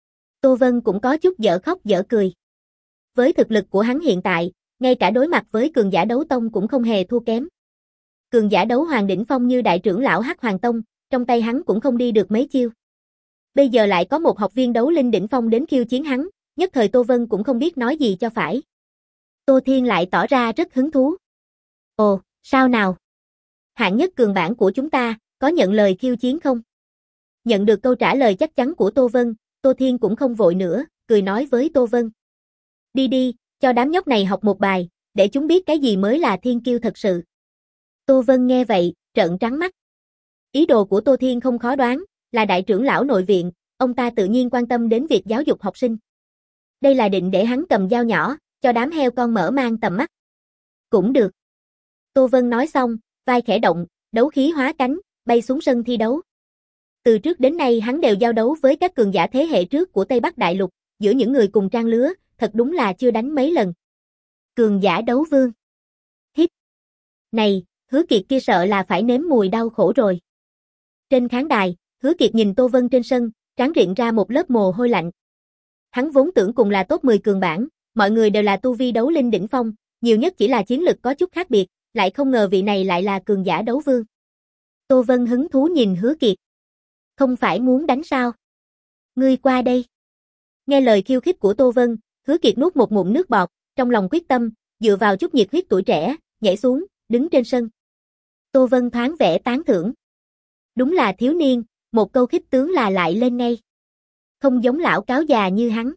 Tô Vân cũng có chút dở khóc dở cười. Với thực lực của hắn hiện tại, ngay cả đối mặt với cường giả đấu tông cũng không hề thua kém. Cường giả đấu hoàng đỉnh phong như đại trưởng lão Hắc Hoàng Tông, trong tay hắn cũng không đi được mấy chiêu. Bây giờ lại có một học viên đấu linh đỉnh phong đến khiêu chiến hắn, nhất thời Tô Vân cũng không biết nói gì cho phải. Tô Thiên lại tỏ ra rất hứng thú. Ồ, sao nào? Hạng nhất cường bảng của chúng ta, có nhận lời khiêu chiến không? Nhận được câu trả lời chắc chắn của Tô Vân, Tô Thiên cũng không vội nữa, cười nói với Tô Vân. Đi đi, cho đám nhóc này học một bài, để chúng biết cái gì mới là thiên kiêu thật sự. Tô Vân nghe vậy, trợn trắng mắt. Ý đồ của Tô Thiên không khó đoán, là đại trưởng lão nội viện, ông ta tự nhiên quan tâm đến việc giáo dục học sinh. Đây là định để hắn cầm dao nhỏ, cho đám heo con mở mang tầm mắt. Cũng được. Tô Vân nói xong, vai khẽ động, đấu khí hóa cánh, bay xuống sân thi đấu. Từ trước đến nay hắn đều giao đấu với các cường giả thế hệ trước của Tây Bắc Đại Lục, giữa những người cùng trang lứa, thật đúng là chưa đánh mấy lần. Cường giả đấu vương. Hít. Này, Hứa Kiệt kia sợ là phải nếm mùi đau khổ rồi. Trên khán đài, Hứa Kiệt nhìn Tô Vân trên sân, trán rịn ra một lớp mồ hôi lạnh. Hắn vốn tưởng cùng là top mười cường bảng, mọi người đều là tu vi đấu linh đỉnh phong, nhiều nhất chỉ là chiến lực có chút khác biệt, lại không ngờ vị này lại là cường giả đấu vương. Tô Vân hứng thú nhìn Hứa Kiệt. Không phải muốn đánh sao? Ngươi qua đây. Nghe lời khiêu khích của Tô Vân, Hứa Kiệt nuốt một ngụm nước bọt, trong lòng quyết tâm, dựa vào chút nhiệt huyết tuổi trẻ, nhảy xuống, đứng trên sân. Tô Vân thoáng vẻ tán thưởng. Đúng là thiếu niên, một câu khích tướng là lại lên ngay. Không giống lão cáo già như hắn.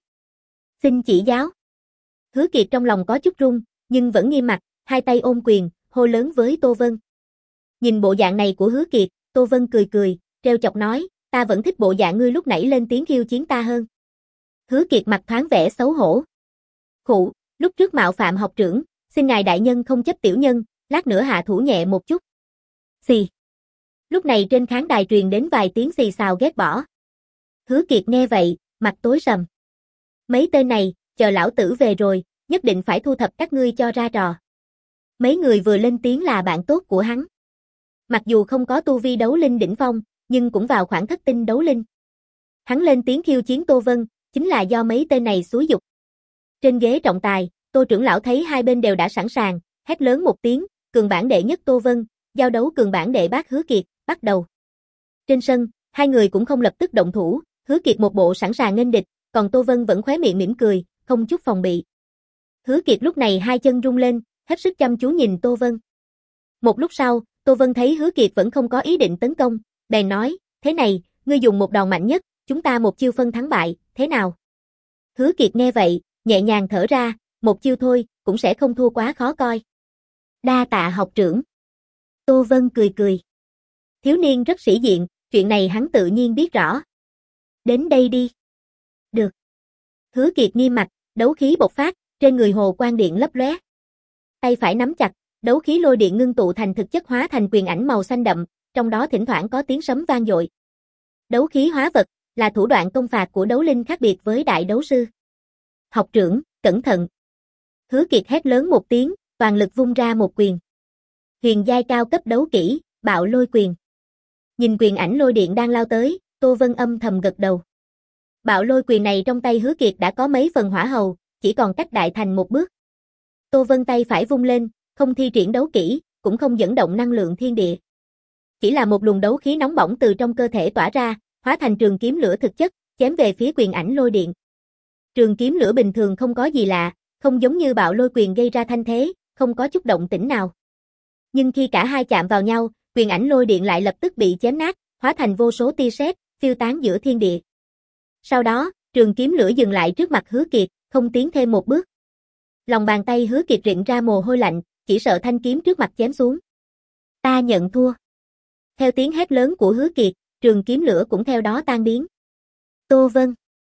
Xin chỉ giáo. Hứa Kiệt trong lòng có chút run, nhưng vẫn nghiêm mặt, hai tay ôm quyền, hô lớn với Tô Vân. Nhìn bộ dạng này của Hứa Kiệt, Tô Vân cười cười, trêu chọc nói, ta vẫn thích bộ dạng ngươi lúc nãy lên tiếng khiêu chiến ta hơn. Hứa Kiệt mặt thoáng vẻ xấu hổ. Khụ, lúc trước mạo phạm học trưởng, xin ngài đại nhân không chấp tiểu nhân, lát nữa hạ thủ nhẹ một chút. Xì. Lúc này trên khán đài truyền đến vài tiếng xì xào ghét bỏ. Hứa Kiệt nghe vậy, mặt tối sầm. Mấy tên này, chờ lão tử về rồi, nhất định phải thu thập các ngươi cho ra trò. Mấy người vừa lên tiếng là bạn tốt của hắn. Mặc dù không có tu vi đấu linh đỉnh phong, nhưng cũng vào khoảng thất tinh đấu linh. Hắn lên tiếng khiêu chiến Tô Vân, chính là do mấy tên này xúi giục. Trên ghế trọng tài, Tô trưởng lão thấy hai bên đều đã sẵn sàng, hét lớn một tiếng, cường bảng đệ nhất Tô Vân, giao đấu cường bảng đệ bát Hứa Kiệt, bắt đầu. Trên sân, hai người cũng không lập tức động thủ, Hứa Kiệt một bộ sẵn sàng nghênh địch, còn Tô Vân vẫn khóe miệng mỉm cười, không chút phòng bị. Hứa Kiệt lúc này hai chân rung lên, hết sức chăm chú nhìn Tô Vân. Một lúc sau, Tô Vân thấy Hứa Kiệt vẫn không có ý định tấn công, bèn nói, thế này, ngươi dùng một đòn mạnh nhất, chúng ta một chiêu phân thắng bại, thế nào? Hứa Kiệt nghe vậy, nhẹ nhàng thở ra, một chiêu thôi, cũng sẽ không thua quá khó coi. Đa tạ học trưởng. Tô Vân cười cười. Thiếu niên rất sĩ diện, chuyện này hắn tự nhiên biết rõ. Đến đây đi. Được. Hứa Kiệt nghiêm mặt, đấu khí bộc phát, trên người hồ quang điện lấp lóe. Tay phải nắm chặt, đấu khí lôi điện ngưng tụ thành thực chất hóa thành quyền ảnh màu xanh đậm, trong đó thỉnh thoảng có tiếng sấm vang dội. Đấu khí hóa vật là thủ đoạn công phạt của đấu linh khác biệt với đại đấu sư. Học trưởng, cẩn thận. Hứa Kiệt hét lớn một tiếng, toàn lực vung ra một quyền. Huyền giai cao cấp đấu kỹ, bạo lôi quyền. Nhìn quyền ảnh lôi điện đang lao tới, Tô Vân âm thầm gật đầu. Bạo lôi quyền này trong tay Hứa Kiệt đã có mấy phần hỏa hầu, chỉ còn cách đại thành một bước. Tô Vân tay phải vung lên, không thi triển đấu kỹ, cũng không dẫn động năng lượng thiên địa. Chỉ là một luồng đấu khí nóng bỏng từ trong cơ thể tỏa ra, hóa thành trường kiếm lửa thực chất, chém về phía quyền ảnh lôi điện. Trường kiếm lửa bình thường không có gì lạ, không giống như bạo lôi quyền gây ra thanh thế, không có chút động tĩnh nào. Nhưng khi cả hai chạm vào nhau, quyền ảnh lôi điện lại lập tức bị chém nát, hóa thành vô số tia sét, phiêu tán giữa thiên địa. Sau đó, trường kiếm lửa dừng lại trước mặt Hứa Kiệt, không tiến thêm một bước. Lòng bàn tay Hứa Kiệt rịn ra mồ hôi lạnh, chỉ sợ thanh kiếm trước mặt chém xuống. Ta nhận thua. Theo tiếng hét lớn của Hứa Kiệt, trường kiếm lửa cũng theo đó tan biến. Tô Vân.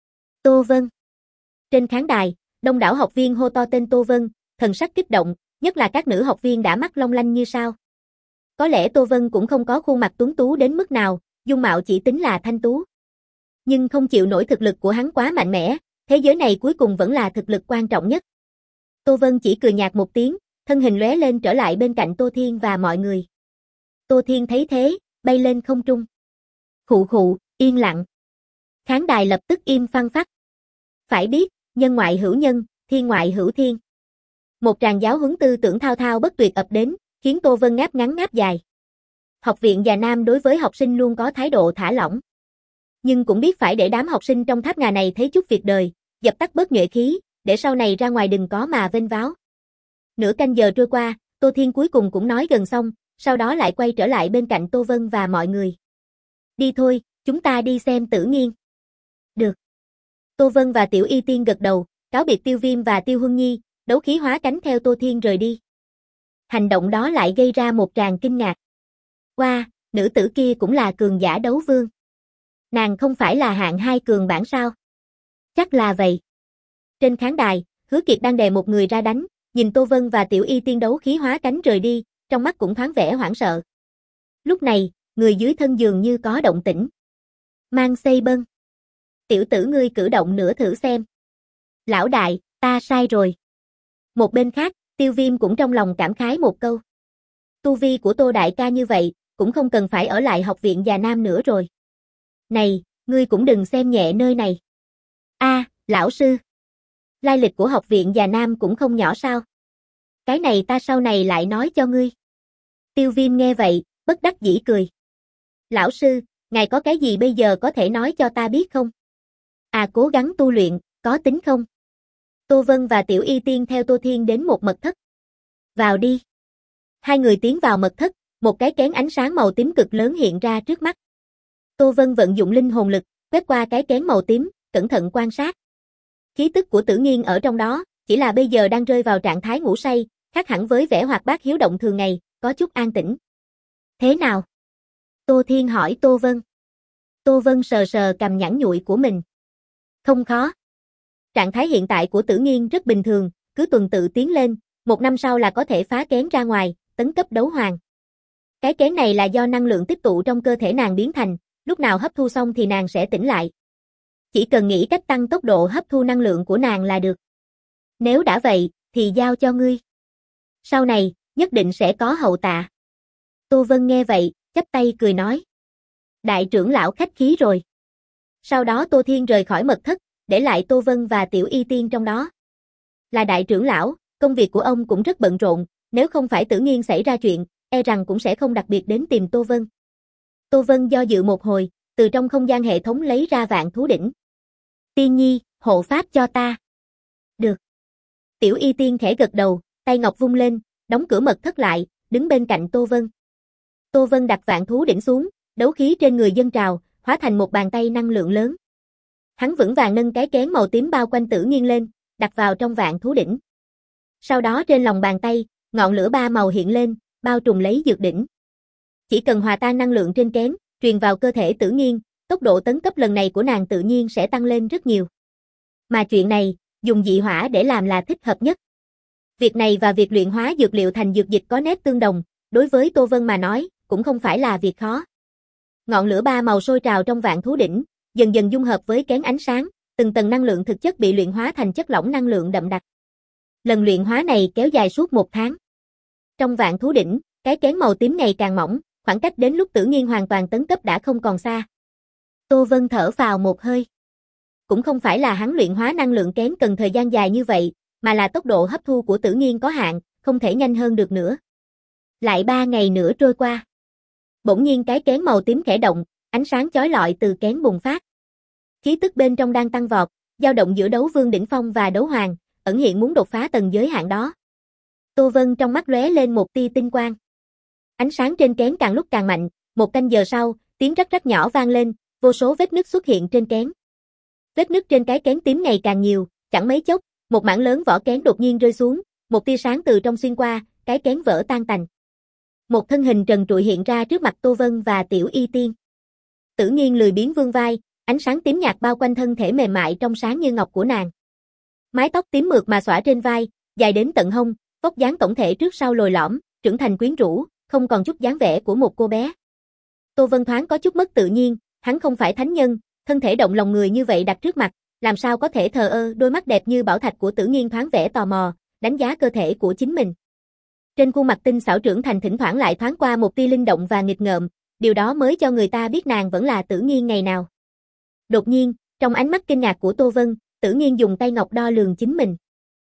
Tô Vân. Trên khán đài, đông đảo học viên hô to tên Tô Vân, thần sắc kích động, nhất là các nữ học viên đã mắt long lanh như sao. Có lẽ Tô Vân cũng không có khuôn mặt tuấn tú đến mức nào, dung mạo chỉ tính là thanh tú. Nhưng không chịu nổi thực lực của hắn quá mạnh mẽ, thế giới này cuối cùng vẫn là thực lực quan trọng nhất. Tô Vân chỉ cười nhạt một tiếng, thân hình lóe lên trở lại bên cạnh Tô Thiên và mọi người. Tô Thiên thấy thế, bay lên không trung. Khụ khụ, yên lặng. Khán đài lập tức im phăng phắc. Phải biết, nhân ngoại hữu nhân, thiên ngoại hữu thiên. Một tràng giáo huấn tư tưởng thao thao bất tuyệt ập đến, khiến Tô Vân ngáp ngắn ngáp dài. Học viện Già Nam đối với học sinh luôn có thái độ thả lỏng. Nhưng cũng biết phải để đám học sinh trong tháp ngà này thấy chút việc đời, dập tắt bớt nhuệ khí, để sau này ra ngoài đừng có mà vênh váo. Nửa canh giờ trôi qua, Tô Thiên cuối cùng cũng nói gần xong, sau đó lại quay trở lại bên cạnh Tô Vân và mọi người. Đi thôi, chúng ta đi xem Tử Nghiên. Được. Tô Vân và Tiểu Y Tiên gật đầu, cáo biệt Tiêu Viêm và Tiêu Huân Nhi, đấu khí hóa cánh theo Tô Thiên rời đi. Hành động đó lại gây ra một tràng kinh ngạc. Wow, nữ tử kia cũng là cường giả đấu vương. Nàng không phải là hạng hai cường bản sao? Chắc là vậy. Trên khán đài, Hứa Kiệt đang đè một người ra đánh, nhìn Tô Vân và Tiểu Y Tiên đấu khí hóa cánh rời đi, trong mắt cũng thoáng vẻ hoảng sợ. Lúc này, người dưới thân dường như có động tĩnh. Mang xây bân. Tiểu tử ngươi cử động nữa thử xem. Lão đại, ta sai rồi. Một bên khác, Tiêu Viêm cũng trong lòng cảm khái một câu. Tu vi của Tô đại ca như vậy, cũng không cần phải ở lại học viện Già Nam nữa rồi. Này, ngươi cũng đừng xem nhẹ nơi này. A, à, lão sư. Lai lịch của học viện Già Nam cũng không nhỏ sao? Cái này ta sau này lại nói cho ngươi. Tiêu Viêm nghe vậy, bất đắc dĩ cười. Lão sư, ngài có cái gì bây giờ có thể nói cho ta biết không? À cố gắng tu luyện, có tính không? Tô Vân và Tiểu Y Tiên theo Tô Thiên đến một mật thất. Vào đi. Hai người tiến vào mật thất, một cái kén ánh sáng màu tím cực lớn hiện ra trước mắt. Tô Vân vận dụng linh hồn lực, quét qua cái kén màu tím, cẩn thận quan sát. Khí tức của Tử Nghiên ở trong đó, chỉ là bây giờ đang rơi vào trạng thái ngủ say, khác hẳn với vẻ hoạt bát hiếu động thường ngày, có chút an tĩnh. Thế nào? Tô Thiên hỏi Tô Vân. Tô Vân sờ sờ cằm nhẵn nhụi của mình. Không khó. Trạng thái hiện tại của Tử Nghiên rất bình thường, cứ tuần tự tiến lên, một năm sau là có thể phá kén ra ngoài, tấn cấp đấu hoàng. Cái kén này là do năng lượng tích tụ trong cơ thể nàng biến thành, lúc nào hấp thu xong thì nàng sẽ tỉnh lại. Chỉ cần nghĩ cách tăng tốc độ hấp thu năng lượng của nàng là được. Nếu đã vậy, thì giao cho ngươi. Sau này, nhất định sẽ có hậu tạ. Tô Vân nghe vậy, chắp tay cười nói. Đại trưởng lão khách khí rồi. Sau đó Tô Thiên rời khỏi mật thất, để lại Tô Vân và Tiểu Y Tiên trong đó. Là đại trưởng lão, công việc của ông cũng rất bận rộn, nếu không phải Tử Nghiên xảy ra chuyện, e rằng cũng sẽ không đặc biệt đến tìm Tô Vân. Tô Vân do dự một hồi, từ trong không gian hệ thống lấy ra vạn thú đỉnh. Tiên nhi, hộ pháp cho ta. Được. Tiểu Y Tiên khẽ gật đầu, tay ngọc vung lên, đóng cửa mật thất lại, đứng bên cạnh Tô Vân. Tô Vân đặt vạn thú đỉnh xuống, đấu khí trên người dâng trào, hóa thành một bàn tay năng lượng lớn. Hắn vững vàng nâng cái kén màu tím bao quanh Tử Nghiên lên, đặt vào trong vạn thú đỉnh. Sau đó trên lòng bàn tay, ngọn lửa ba màu hiện lên, bao trùm lấy dược đỉnh. Chỉ cần hòa tan năng lượng trên kén, truyền vào cơ thể Tử Nghiên, tốc độ tấn cấp lần này của nàng tự nhiên sẽ tăng lên rất nhiều. Mà chuyện này, dùng dị hỏa để làm là thích hợp nhất. Việc này và việc luyện hóa dược liệu thành dược dịch có nét tương đồng, đối với Tô Vân mà nói, cũng không phải là việc khó. Ngọn lửa ba màu sôi trào trong vạn thú đỉnh, dần dần dung hợp với kén ánh sáng, từng tầng năng lượng thực chất bị luyện hóa thành chất lỏng năng lượng đậm đặc. Lần luyện hóa này kéo dài suốt một tháng. Trong vạn thú đỉnh, cái kén màu tím ngày càng mỏng, khoảng cách đến lúc Tử Nghiên hoàn toàn tấn cấp đã không còn xa. Tô Vân thở vào một hơi. Cũng không phải là hắn luyện hóa năng lượng kén cần thời gian dài như vậy, mà là tốc độ hấp thu của Tử Nghiên có hạn, không thể nhanh hơn được nữa. Lại ba ngày nữa trôi qua. Bỗng nhiên cái kén màu tím khẽ động, ánh sáng chói lọi từ kén bùng phát. Khí tức bên trong đang tăng vọt, dao động giữa đấu vương đỉnh phong và đấu hoàng, ẩn hiện muốn đột phá tầng giới hạn đó. Tô Vân trong mắt lóe lên một tia tinh quang. Ánh sáng trên kén càng lúc càng mạnh, một canh giờ sau, tiếng rắc rắc nhỏ vang lên, vô số vết nứt xuất hiện trên kén. Vết nứt trên cái kén tím ngày càng nhiều, chẳng mấy chốc, một mảng lớn vỏ kén đột nhiên rơi xuống, một tia sáng từ trong xuyên qua, cái kén vỡ tan tành. Một thân hình trần trụi hiện ra trước mặt Tô Vân và Tiểu Y Tiên. Tử Nghiên lười biếng vươn vai, ánh sáng tím nhạt bao quanh thân thể mềm mại trong sáng như ngọc của nàng. Mái tóc tím mượt mà xõa trên vai, dài đến tận hông, vóc dáng tổng thể trước sau lồi lõm, trưởng thành quyến rũ, không còn chút dáng vẻ của một cô bé. Tô Vân thoáng có chút mất tự nhiên, hắn không phải thánh nhân, thân thể động lòng người như vậy đặt trước mặt, làm sao có thể thờ ơ. Đôi mắt đẹp như bảo thạch của Tử Nghiên thoáng vẻ tò mò, đánh giá cơ thể của chính mình. Trên khuôn mặt tinh xảo trưởng thành thỉnh thoảng lại thoáng qua một tia linh động và nghịch ngợm, điều đó mới cho người ta biết nàng vẫn là Tử Nghiên ngày nào. Đột nhiên, trong ánh mắt kinh ngạc của Tô Vân, Tử Nghiên dùng tay ngọc đo lường chính mình.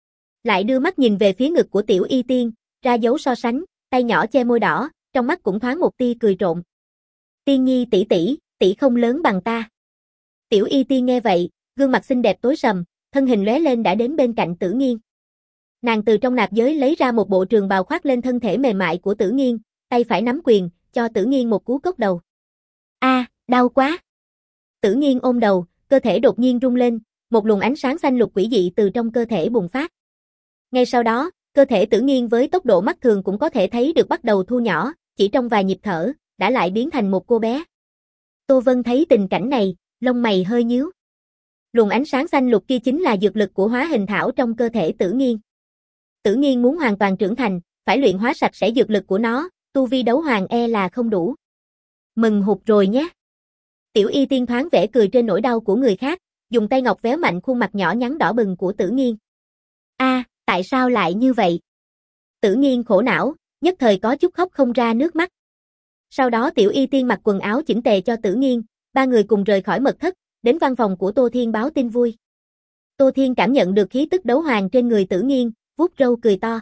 Lại đưa mắt nhìn về phía ngực của Tiểu Y Tiên, ra dấu so sánh, tay nhỏ che môi đỏ, trong mắt cũng thoáng một tia cười trộm. Tiên Nhi tỷ tỷ, tỷ không lớn bằng ta. Tiểu Y Tiên nghe vậy, gương mặt xinh đẹp tối sầm, thân hình lóe lên đã đến bên cạnh Tử Nghiên. Nàng từ trong nạp giới lấy ra một bộ trường bào khoác lên thân thể mềm mại của Tử Nghiên, tay phải nắm quyền, cho Tử Nghiên một cú cốc đầu. A, à, đau quá. Tử Nghiên ôm đầu, cơ thể đột nhiên rung lên, một luồng ánh sáng xanh lục quỷ dị từ trong cơ thể bùng phát. Ngay sau đó, cơ thể Tử Nghiên với tốc độ mắt thường cũng có thể thấy được bắt đầu thu nhỏ, chỉ trong vài nhịp thở, đã lại biến thành một cô bé. Tô Vân thấy tình cảnh này, lông mày hơi nhíu. Luồng ánh sáng xanh lục kia chính là dược lực của hóa hình thảo trong cơ thể Tử Nghiên. Tử Nghiên muốn hoàn toàn trưởng thành, phải luyện hóa sạch sẽ dược lực của nó, tu vi đấu hoàng e là không đủ. Mừng hụt rồi nhé. Tiểu Y Tiên thoáng vẻ cười trên nỗi đau của người khác, dùng tay ngọc véo mạnh khuôn mặt nhỏ nhắn đỏ bừng của Tử Nghiên. A, à, tại sao lại như vậy? Tử Nghiên khổ não, nhất thời có chút khóc không ra nước mắt. Sau đó Tiểu Y Tiên mặc quần áo chỉnh tề cho Tử Nghiên, ba người cùng rời khỏi mật thất, đến văn phòng của Tô Thiên báo tin vui. Tô Thiên cảm nhận được khí tức đấu hoàng trên người Tử Nghiên, vuốt râu cười to.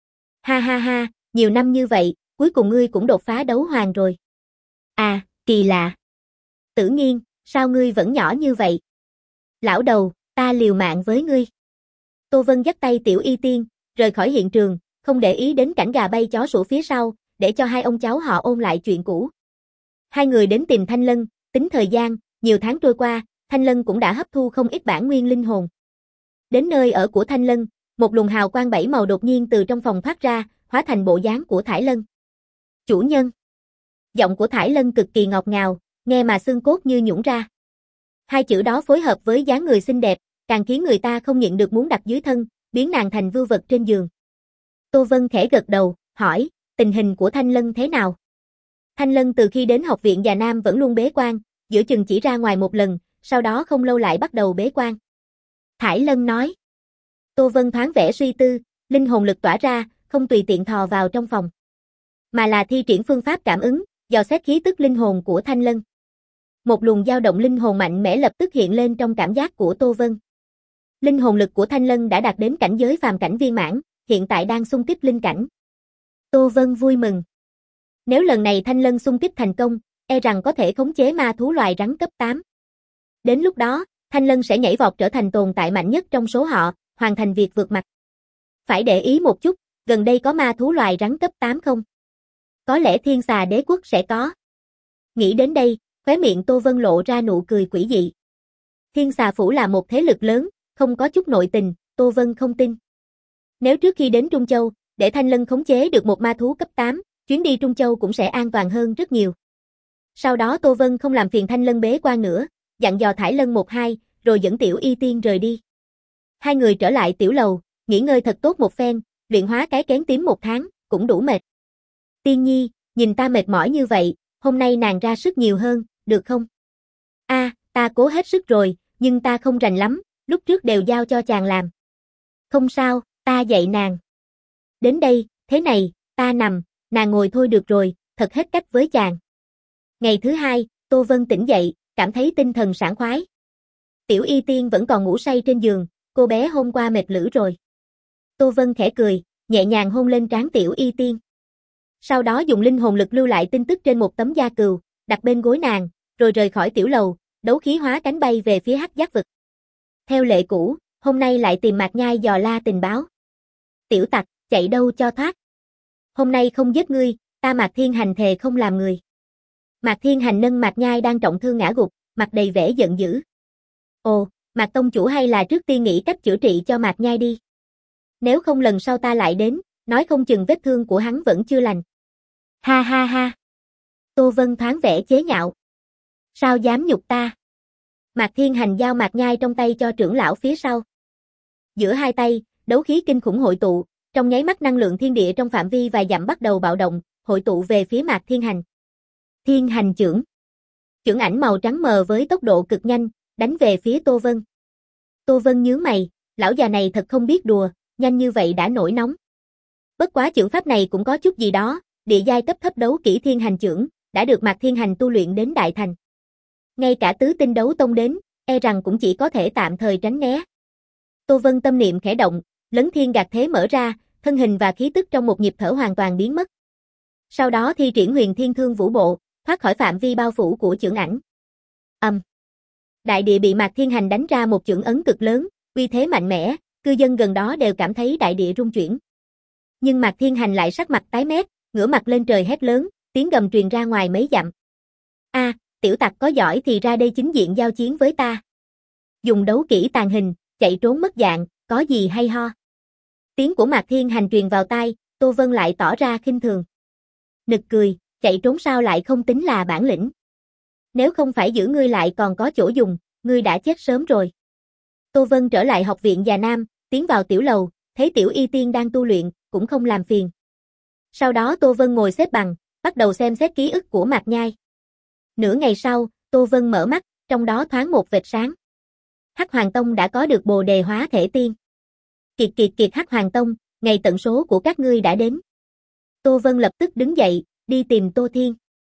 Ha ha ha, nhiều năm như vậy, cuối cùng ngươi cũng đột phá đấu hoàng rồi. À, kỳ lạ. Tử Nghiên, sao ngươi vẫn nhỏ như vậy? Lão đầu, ta liều mạng với ngươi. Tô Vân dắt tay Tiểu Y Tiên, rời khỏi hiện trường, không để ý đến cảnh gà bay chó sủa phía sau, để cho hai ông cháu họ ôn lại chuyện cũ. Hai người đến tìm Thanh Lân, tính thời gian, nhiều tháng trôi qua, Thanh Lân cũng đã hấp thu không ít bản nguyên linh hồn. Đến nơi ở của Thanh Lân, một luồng hào quang bảy màu đột nhiên từ trong phòng thoát ra, hóa thành bộ dáng của Thải Lân. Chủ nhân. Giọng của Thải Lân cực kỳ ngọt ngào, nghe mà xương cốt như nhũn ra. Hai chữ đó phối hợp với dáng người xinh đẹp, càng khiến người ta không nhịn được muốn đặt dưới thân, biến nàng thành vưu vật trên giường. Tô Vân khẽ gật đầu, hỏi, tình hình của Thanh Lân thế nào? Thanh Lân từ khi đến học viện Già Nam vẫn luôn bế quan, giữa chừng chỉ ra ngoài một lần, sau đó không lâu lại bắt đầu bế quan. Thải Lân nói. Tô Vân thoáng vẻ suy tư, linh hồn lực tỏa ra, không tùy tiện thò vào trong phòng, mà là thi triển phương pháp cảm ứng, dò xét khí tức linh hồn của Thanh Lân. Một luồng dao động linh hồn mạnh mẽ lập tức hiện lên trong cảm giác của Tô Vân. Linh hồn lực của Thanh Lân đã đạt đến cảnh giới phàm cảnh viên mãn, hiện tại đang xung kích linh cảnh. Tô Vân vui mừng. Nếu lần này Thanh Lân xung kích thành công, e rằng có thể khống chế ma thú loài rắn cấp tám. Đến lúc đó, Thanh Lân sẽ nhảy vọt trở thành tồn tại mạnh nhất trong số họ, hoàn thành việc vượt mặt. Phải để ý một chút, gần đây có ma thú loài rắn cấp tám không? Có lẽ Thiên Xà Đế Quốc sẽ có. Nghĩ đến đây, khóe miệng Tô Vân lộ ra nụ cười quỷ dị. Thiên Xà Phủ là một thế lực lớn, không có chút nội tình, Tô Vân không tin. Nếu trước khi đến Trung Châu, để Thanh Lân khống chế được một ma thú cấp tám, chuyến đi Trung Châu cũng sẽ an toàn hơn rất nhiều. Sau đó Tô Vân không làm phiền Thanh Lân bế quan nữa, dặn dò Thải Lân một hai, rồi dẫn Tiểu Y Tiên rời đi. Hai người trở lại tiểu lầu, nghỉ ngơi thật tốt một phen, luyện hóa cái kén tím một tháng, cũng đủ mệt. Tiên Nhi, nhìn ta mệt mỏi như vậy, hôm nay nàng ra sức nhiều hơn, được không? A, à, ta cố hết sức rồi, nhưng ta không rành lắm, lúc trước đều giao cho chàng làm. Không sao, ta dạy nàng. Đến đây, thế này, ta nằm, nàng ngồi thôi được rồi, thật hết cách với chàng. Ngày thứ hai, Tô Vân tỉnh dậy, cảm thấy tinh thần sảng khoái. Tiểu Y Tiên vẫn còn ngủ say trên giường, cô bé hôm qua mệt lử rồi. Tô Vân khẽ cười, nhẹ nhàng hôn lên trán Tiểu Y Tiên. Sau đó dùng linh hồn lực lưu lại tin tức trên một tấm da cừu, đặt bên gối nàng, rồi rời khỏi tiểu lầu, đấu khí hóa cánh bay về phía Hắc Giác vực. Theo lệ cũ, hôm nay lại tìm Mạc Nhai dò la tình báo. Tiểu tặc, chạy đâu cho thoát. Hôm nay không giết ngươi, ta Mạc Thiên Hành thề không làm người. Mạc Thiên Hành nâng Mạc Nhai đang trọng thương ngã gục, mặt đầy vẻ giận dữ. Ồ, Mạc Tông Chủ hay là trước tiên nghĩ cách chữa trị cho Mạc Nhai đi. Nếu không lần sau ta lại đến, nói không chừng vết thương của hắn vẫn chưa lành. Ha ha ha. Tô Vân thoáng vẻ chế nhạo. Sao dám nhục ta? Mạc Thiên Hành giao Mạc Nhai trong tay cho trưởng lão phía sau. Giữa hai tay, đấu khí kinh khủng hội tụ, trong nháy mắt năng lượng thiên địa trong phạm vi vài dặm bắt đầu bạo động, hội tụ về phía Mạc Thiên Hành. Thiên hành chưởng. Chưởng ảnh màu trắng mờ với tốc độ cực nhanh, đánh về phía Tô Vân. Tô Vân nhướng mày, lão già này thật không biết đùa, nhanh như vậy đã nổi nóng. Bất quá chưởng pháp này cũng có chút gì đó, địa giai cấp thấp đấu kỹ thiên hành chưởng, đã được Mạc Thiên Hành tu luyện đến đại thành. Ngay cả tứ tinh đấu tông đến, e rằng cũng chỉ có thể tạm thời tránh né. Tô Vân tâm niệm khẽ động, lấn thiên gạt thế mở ra, thân hình và khí tức trong một nhịp thở hoàn toàn biến mất. Sau đó thi triển huyền thiên thương vũ bộ, thoát khỏi phạm vi bao phủ của chưởng ảnh. Âm. Um. Đại địa bị Mạc Thiên Hành đánh ra một chưởng ấn cực lớn, uy thế mạnh mẽ, cư dân gần đó đều cảm thấy đại địa rung chuyển. Nhưng Mạc Thiên Hành lại sắc mặt tái mét, ngửa mặt lên trời hét lớn, tiếng gầm truyền ra ngoài mấy dặm. A, à, tiểu tặc có giỏi thì ra đây chính diện giao chiến với ta. Dùng đấu kỹ tàn hình, chạy trốn mất dạng, có gì hay ho. Tiếng của Mạc Thiên Hành truyền vào tai, Tô Vân lại tỏ ra khinh thường. Nực cười, chạy trốn sao lại không tính là bản lĩnh. Nếu không phải giữ ngươi lại còn có chỗ dùng, ngươi đã chết sớm rồi. Tô Vân trở lại học viện Già Nam, tiến vào tiểu lầu, thấy Tiểu Y Tiên đang tu luyện, cũng không làm phiền. Sau đó Tô Vân ngồi xếp bằng, bắt đầu xem xét ký ức của Mạc Nhai. Nửa ngày sau, Tô Vân mở mắt, trong đó thoáng một vệt sáng. Hắc Hoàng Tông đã có được Bồ Đề Hóa Thể Tiên. Kiệt kiệt kiệt Hắc Hoàng Tông, ngày tận số của các ngươi đã đến. Tô Vân lập tức đứng dậy, đi tìm Tô Thiên.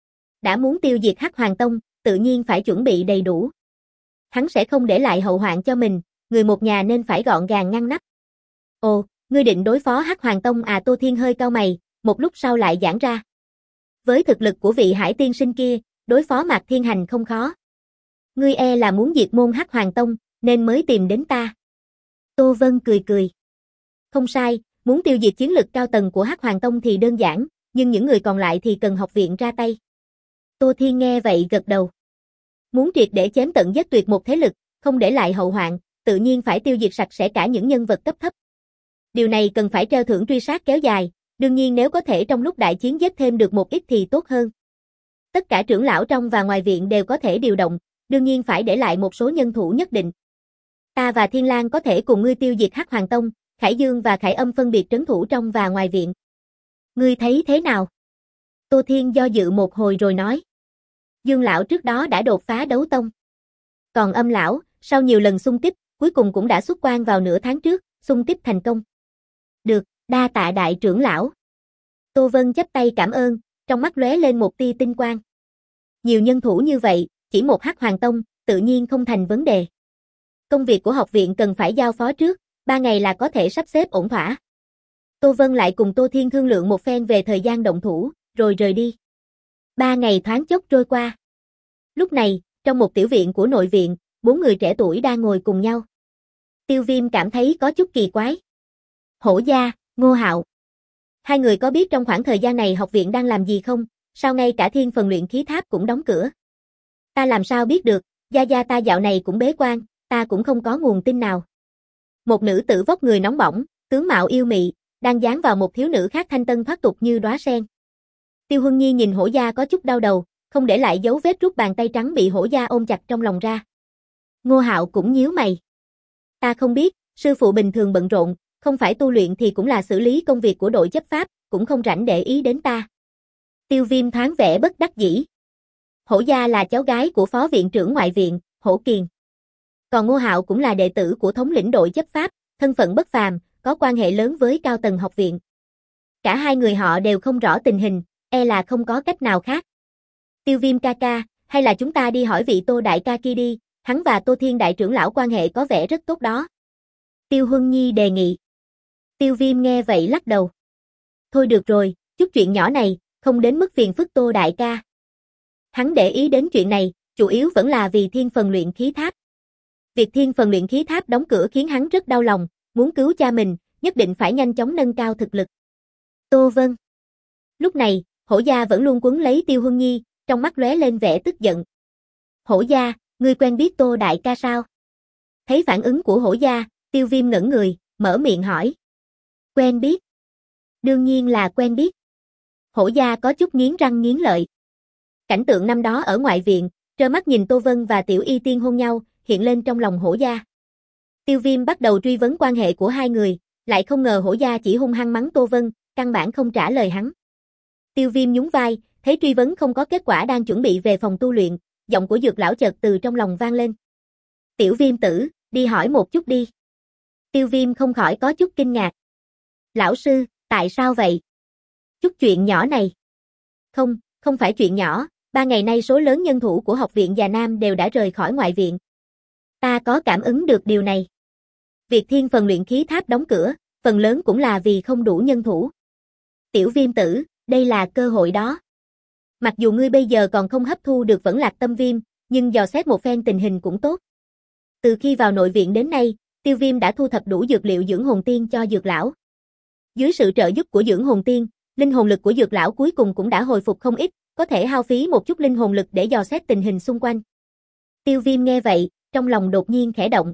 Đã muốn tiêu diệt Hắc Hoàng Tông, tự nhiên phải chuẩn bị đầy đủ. Hắn sẽ không để lại hậu hoạn cho mình, người một nhà nên phải gọn gàng ngăn nắp. Ồ, ngươi định đối phó Hắc Hoàng Tông à? Tô Thiên hơi cau mày, một lúc sau lại giãn ra. Với thực lực của vị Hải tiên sinh kia, đối phó Mạc Thiên Hành không khó. Ngươi e là muốn diệt môn Hắc Hoàng Tông, nên mới tìm đến ta. Tô Vân cười cười. Không sai, muốn tiêu diệt chiến lực cao tầng của Hắc Hoàng Tông thì đơn giản, nhưng những người còn lại thì cần học viện ra tay. Tô Thiên nghe vậy gật đầu. Muốn triệt để chém tận giết tuyệt một thế lực, không để lại hậu hoạn, tự nhiên phải tiêu diệt sạch sẽ cả những nhân vật cấp thấp. Điều này cần phải treo thưởng truy sát kéo dài, đương nhiên nếu có thể trong lúc đại chiến giết thêm được một ít thì tốt hơn. Tất cả trưởng lão trong và ngoài viện đều có thể điều động, đương nhiên phải để lại một số nhân thủ nhất định. Ta và Thiên Lang có thể cùng ngươi tiêu diệt Hắc Hoàng Tông, Khải Dương và Khải Âm phân biệt trấn thủ trong và ngoài viện. Ngươi thấy thế nào? Tô Thiên do dự một hồi rồi nói. Dương lão trước đó đã đột phá đấu tông. Còn Âm lão, sau nhiều lần xung kích, cuối cùng cũng đã xuất quan vào nửa tháng trước, xung kích thành công. Được, đa tạ đại trưởng lão. Tô Vân chắp tay cảm ơn, trong mắt lóe lên một tia tinh quang. Nhiều nhân thủ như vậy, chỉ một Hắc Hoàng Tông, tự nhiên không thành vấn đề. Công việc của học viện cần phải giao phó trước, ba ngày là có thể sắp xếp ổn thỏa. Tô Vân lại cùng Tô Thiên thương lượng một phen về thời gian động thủ, rồi rời đi. Ba ngày thoáng chốc trôi qua. Lúc này, trong một tiểu viện của nội viện, bốn người trẻ tuổi đang ngồi cùng nhau. Tiêu Viêm cảm thấy có chút kỳ quái. Hổ Gia, Ngô Hạo. Hai người có biết trong khoảng thời gian này học viện đang làm gì không? Sao ngay cả thiên phần luyện khí tháp cũng đóng cửa? Ta làm sao biết được, gia gia ta dạo này cũng bế quan, ta cũng không có nguồn tin nào. Một nữ tử vóc người nóng bỏng, tướng mạo yêu mị, đang dán vào một thiếu nữ khác thanh tân thoát tục như đóa sen. Tiêu Huân Nhi nhìn Hổ Gia có chút đau đầu, không để lại dấu vết rút bàn tay trắng bị Hổ Gia ôm chặt trong lòng ra. Ngô Hạo cũng nhíu mày. Ta không biết, sư phụ bình thường bận rộn, không phải tu luyện thì cũng là xử lý công việc của đội chấp pháp, cũng không rảnh để ý đến ta. Tiêu Viêm thoáng vẻ bất đắc dĩ. Hổ Gia là cháu gái của phó viện trưởng ngoại viện, Hổ Kiền. Còn Ngô Hạo cũng là đệ tử của thống lĩnh đội chấp pháp, thân phận bất phàm, có quan hệ lớn với cao tầng học viện. Cả hai người họ đều không rõ tình hình, e là không có cách nào khác. Tiêu Viêm ca ca, hay là chúng ta đi hỏi vị Tô đại ca kia đi, hắn và Tô Thiên đại trưởng lão quan hệ có vẻ rất tốt đó. Tiêu Huân Nhi đề nghị. Tiêu Viêm nghe vậy lắc đầu. Thôi được rồi, chút chuyện nhỏ này, không đến mức phiền phức Tô đại ca. Hắn để ý đến chuyện này, chủ yếu vẫn là vì thiên phần luyện khí tháp. Việc thiên phần luyện khí tháp đóng cửa khiến hắn rất đau lòng, muốn cứu cha mình, nhất định phải nhanh chóng nâng cao thực lực. Tô Vân. Lúc này, Hổ Gia vẫn luôn quấn lấy Tiêu Huân Nhi, trong mắt lóe lên vẻ tức giận. Hổ Gia, ngươi quen biết Tô đại ca sao? Thấy phản ứng của Hổ Gia, Tiêu Viêm ngẩn người, mở miệng hỏi. Quen biết. Đương nhiên là quen biết. Hổ Gia có chút nghiến răng nghiến lợi. Cảnh tượng năm đó ở ngoại viện, trơ mắt nhìn Tô Vân và Tiểu Y Tiên hôn nhau, hiện lên trong lòng Hổ Gia. Tiêu Viêm bắt đầu truy vấn quan hệ của hai người, lại không ngờ Hổ Gia chỉ hung hăng mắng Tô Vân, căn bản không trả lời hắn. Tiêu Viêm nhún vai, thấy truy vấn không có kết quả đang chuẩn bị về phòng tu luyện, giọng của Dược lão chợt từ trong lòng vang lên. Tiểu Viêm tử, đi hỏi một chút đi. Tiêu Viêm không khỏi có chút kinh ngạc. Lão sư, tại sao vậy? Chút chuyện nhỏ này. Không, không phải chuyện nhỏ, ba ngày nay số lớn nhân thủ của học viện Già Nam đều đã rời khỏi ngoại viện. Ta có cảm ứng được điều này. Việc thiên phần luyện khí tháp đóng cửa, phần lớn cũng là vì không đủ nhân thủ. Tiểu Viêm tử, đây là cơ hội đó. Mặc dù ngươi bây giờ còn không hấp thu được Vẫn Lạc Tâm Viêm, nhưng dò xét một phen tình hình cũng tốt. Từ khi vào nội viện đến nay, Tiêu Viêm đã thu thập đủ dược liệu dưỡng hồn tiên cho Dược lão. Dưới sự trợ giúp của dưỡng hồn tiên, linh hồn lực của Dược lão cuối cùng cũng đã hồi phục không ít, có thể hao phí một chút linh hồn lực để dò xét tình hình xung quanh. Tiêu Viêm nghe vậy, trong lòng đột nhiên khẽ động.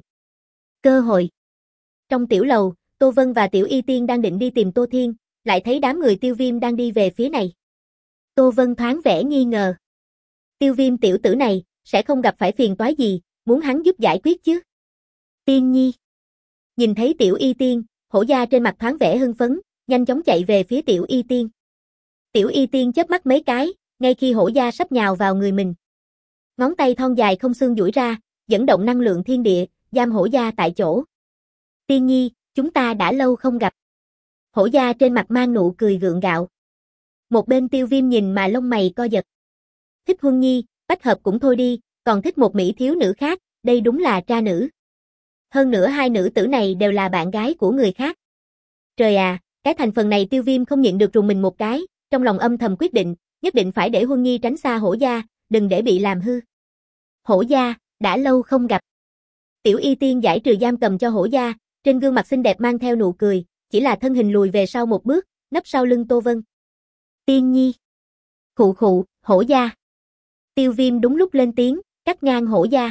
Cơ hội. Trong tiểu lầu, Tô Vân và Tiểu Y Tiên đang định đi tìm Tô Thiên, lại thấy đám người Tiêu Viêm đang đi về phía này. Tô Vân thoáng vẻ nghi ngờ. Tiêu Viêm tiểu tử này, sẽ không gặp phải phiền toái gì, muốn hắn giúp giải quyết chứ. Tiên nhi. Nhìn thấy Tiểu Y Tiên, Hổ Gia trên mặt thoáng vẻ hưng phấn, nhanh chóng chạy về phía Tiểu Y Tiên. Tiểu Y Tiên chớp mắt mấy cái, ngay khi Hổ Gia sắp nhào vào người mình. Ngón tay thon dài không xương duỗi ra, dẫn động năng lượng thiên địa, giam Hổ Gia tại chỗ. Tiên nhi, chúng ta đã lâu không gặp. Hổ Gia trên mặt mang nụ cười gượng gạo. Một bên Tiêu Viêm nhìn mà lông mày co giật. Thích Huân Nhi, bách hợp cũng thôi đi, còn thích một mỹ thiếu nữ khác, đây đúng là tra nữ. Hơn nữa hai nữ tử này đều là bạn gái của người khác. Trời à, cái thành phần này Tiêu Viêm không nhịn được rùng mình một cái, trong lòng âm thầm quyết định, nhất định phải để Huân Nhi tránh xa Hổ Gia, đừng để bị làm hư. Hổ Gia, đã lâu không gặp. Tiểu Y Tiên giải trừ giam cầm cho Hổ Gia, trên gương mặt xinh đẹp mang theo nụ cười, chỉ là thân hình lùi về sau một bước, nấp sau lưng Tô Vân. Tiên nhi. Khụ khụ, Hổ Gia. Tiêu Viêm đúng lúc lên tiếng, cắt ngang Hổ Gia.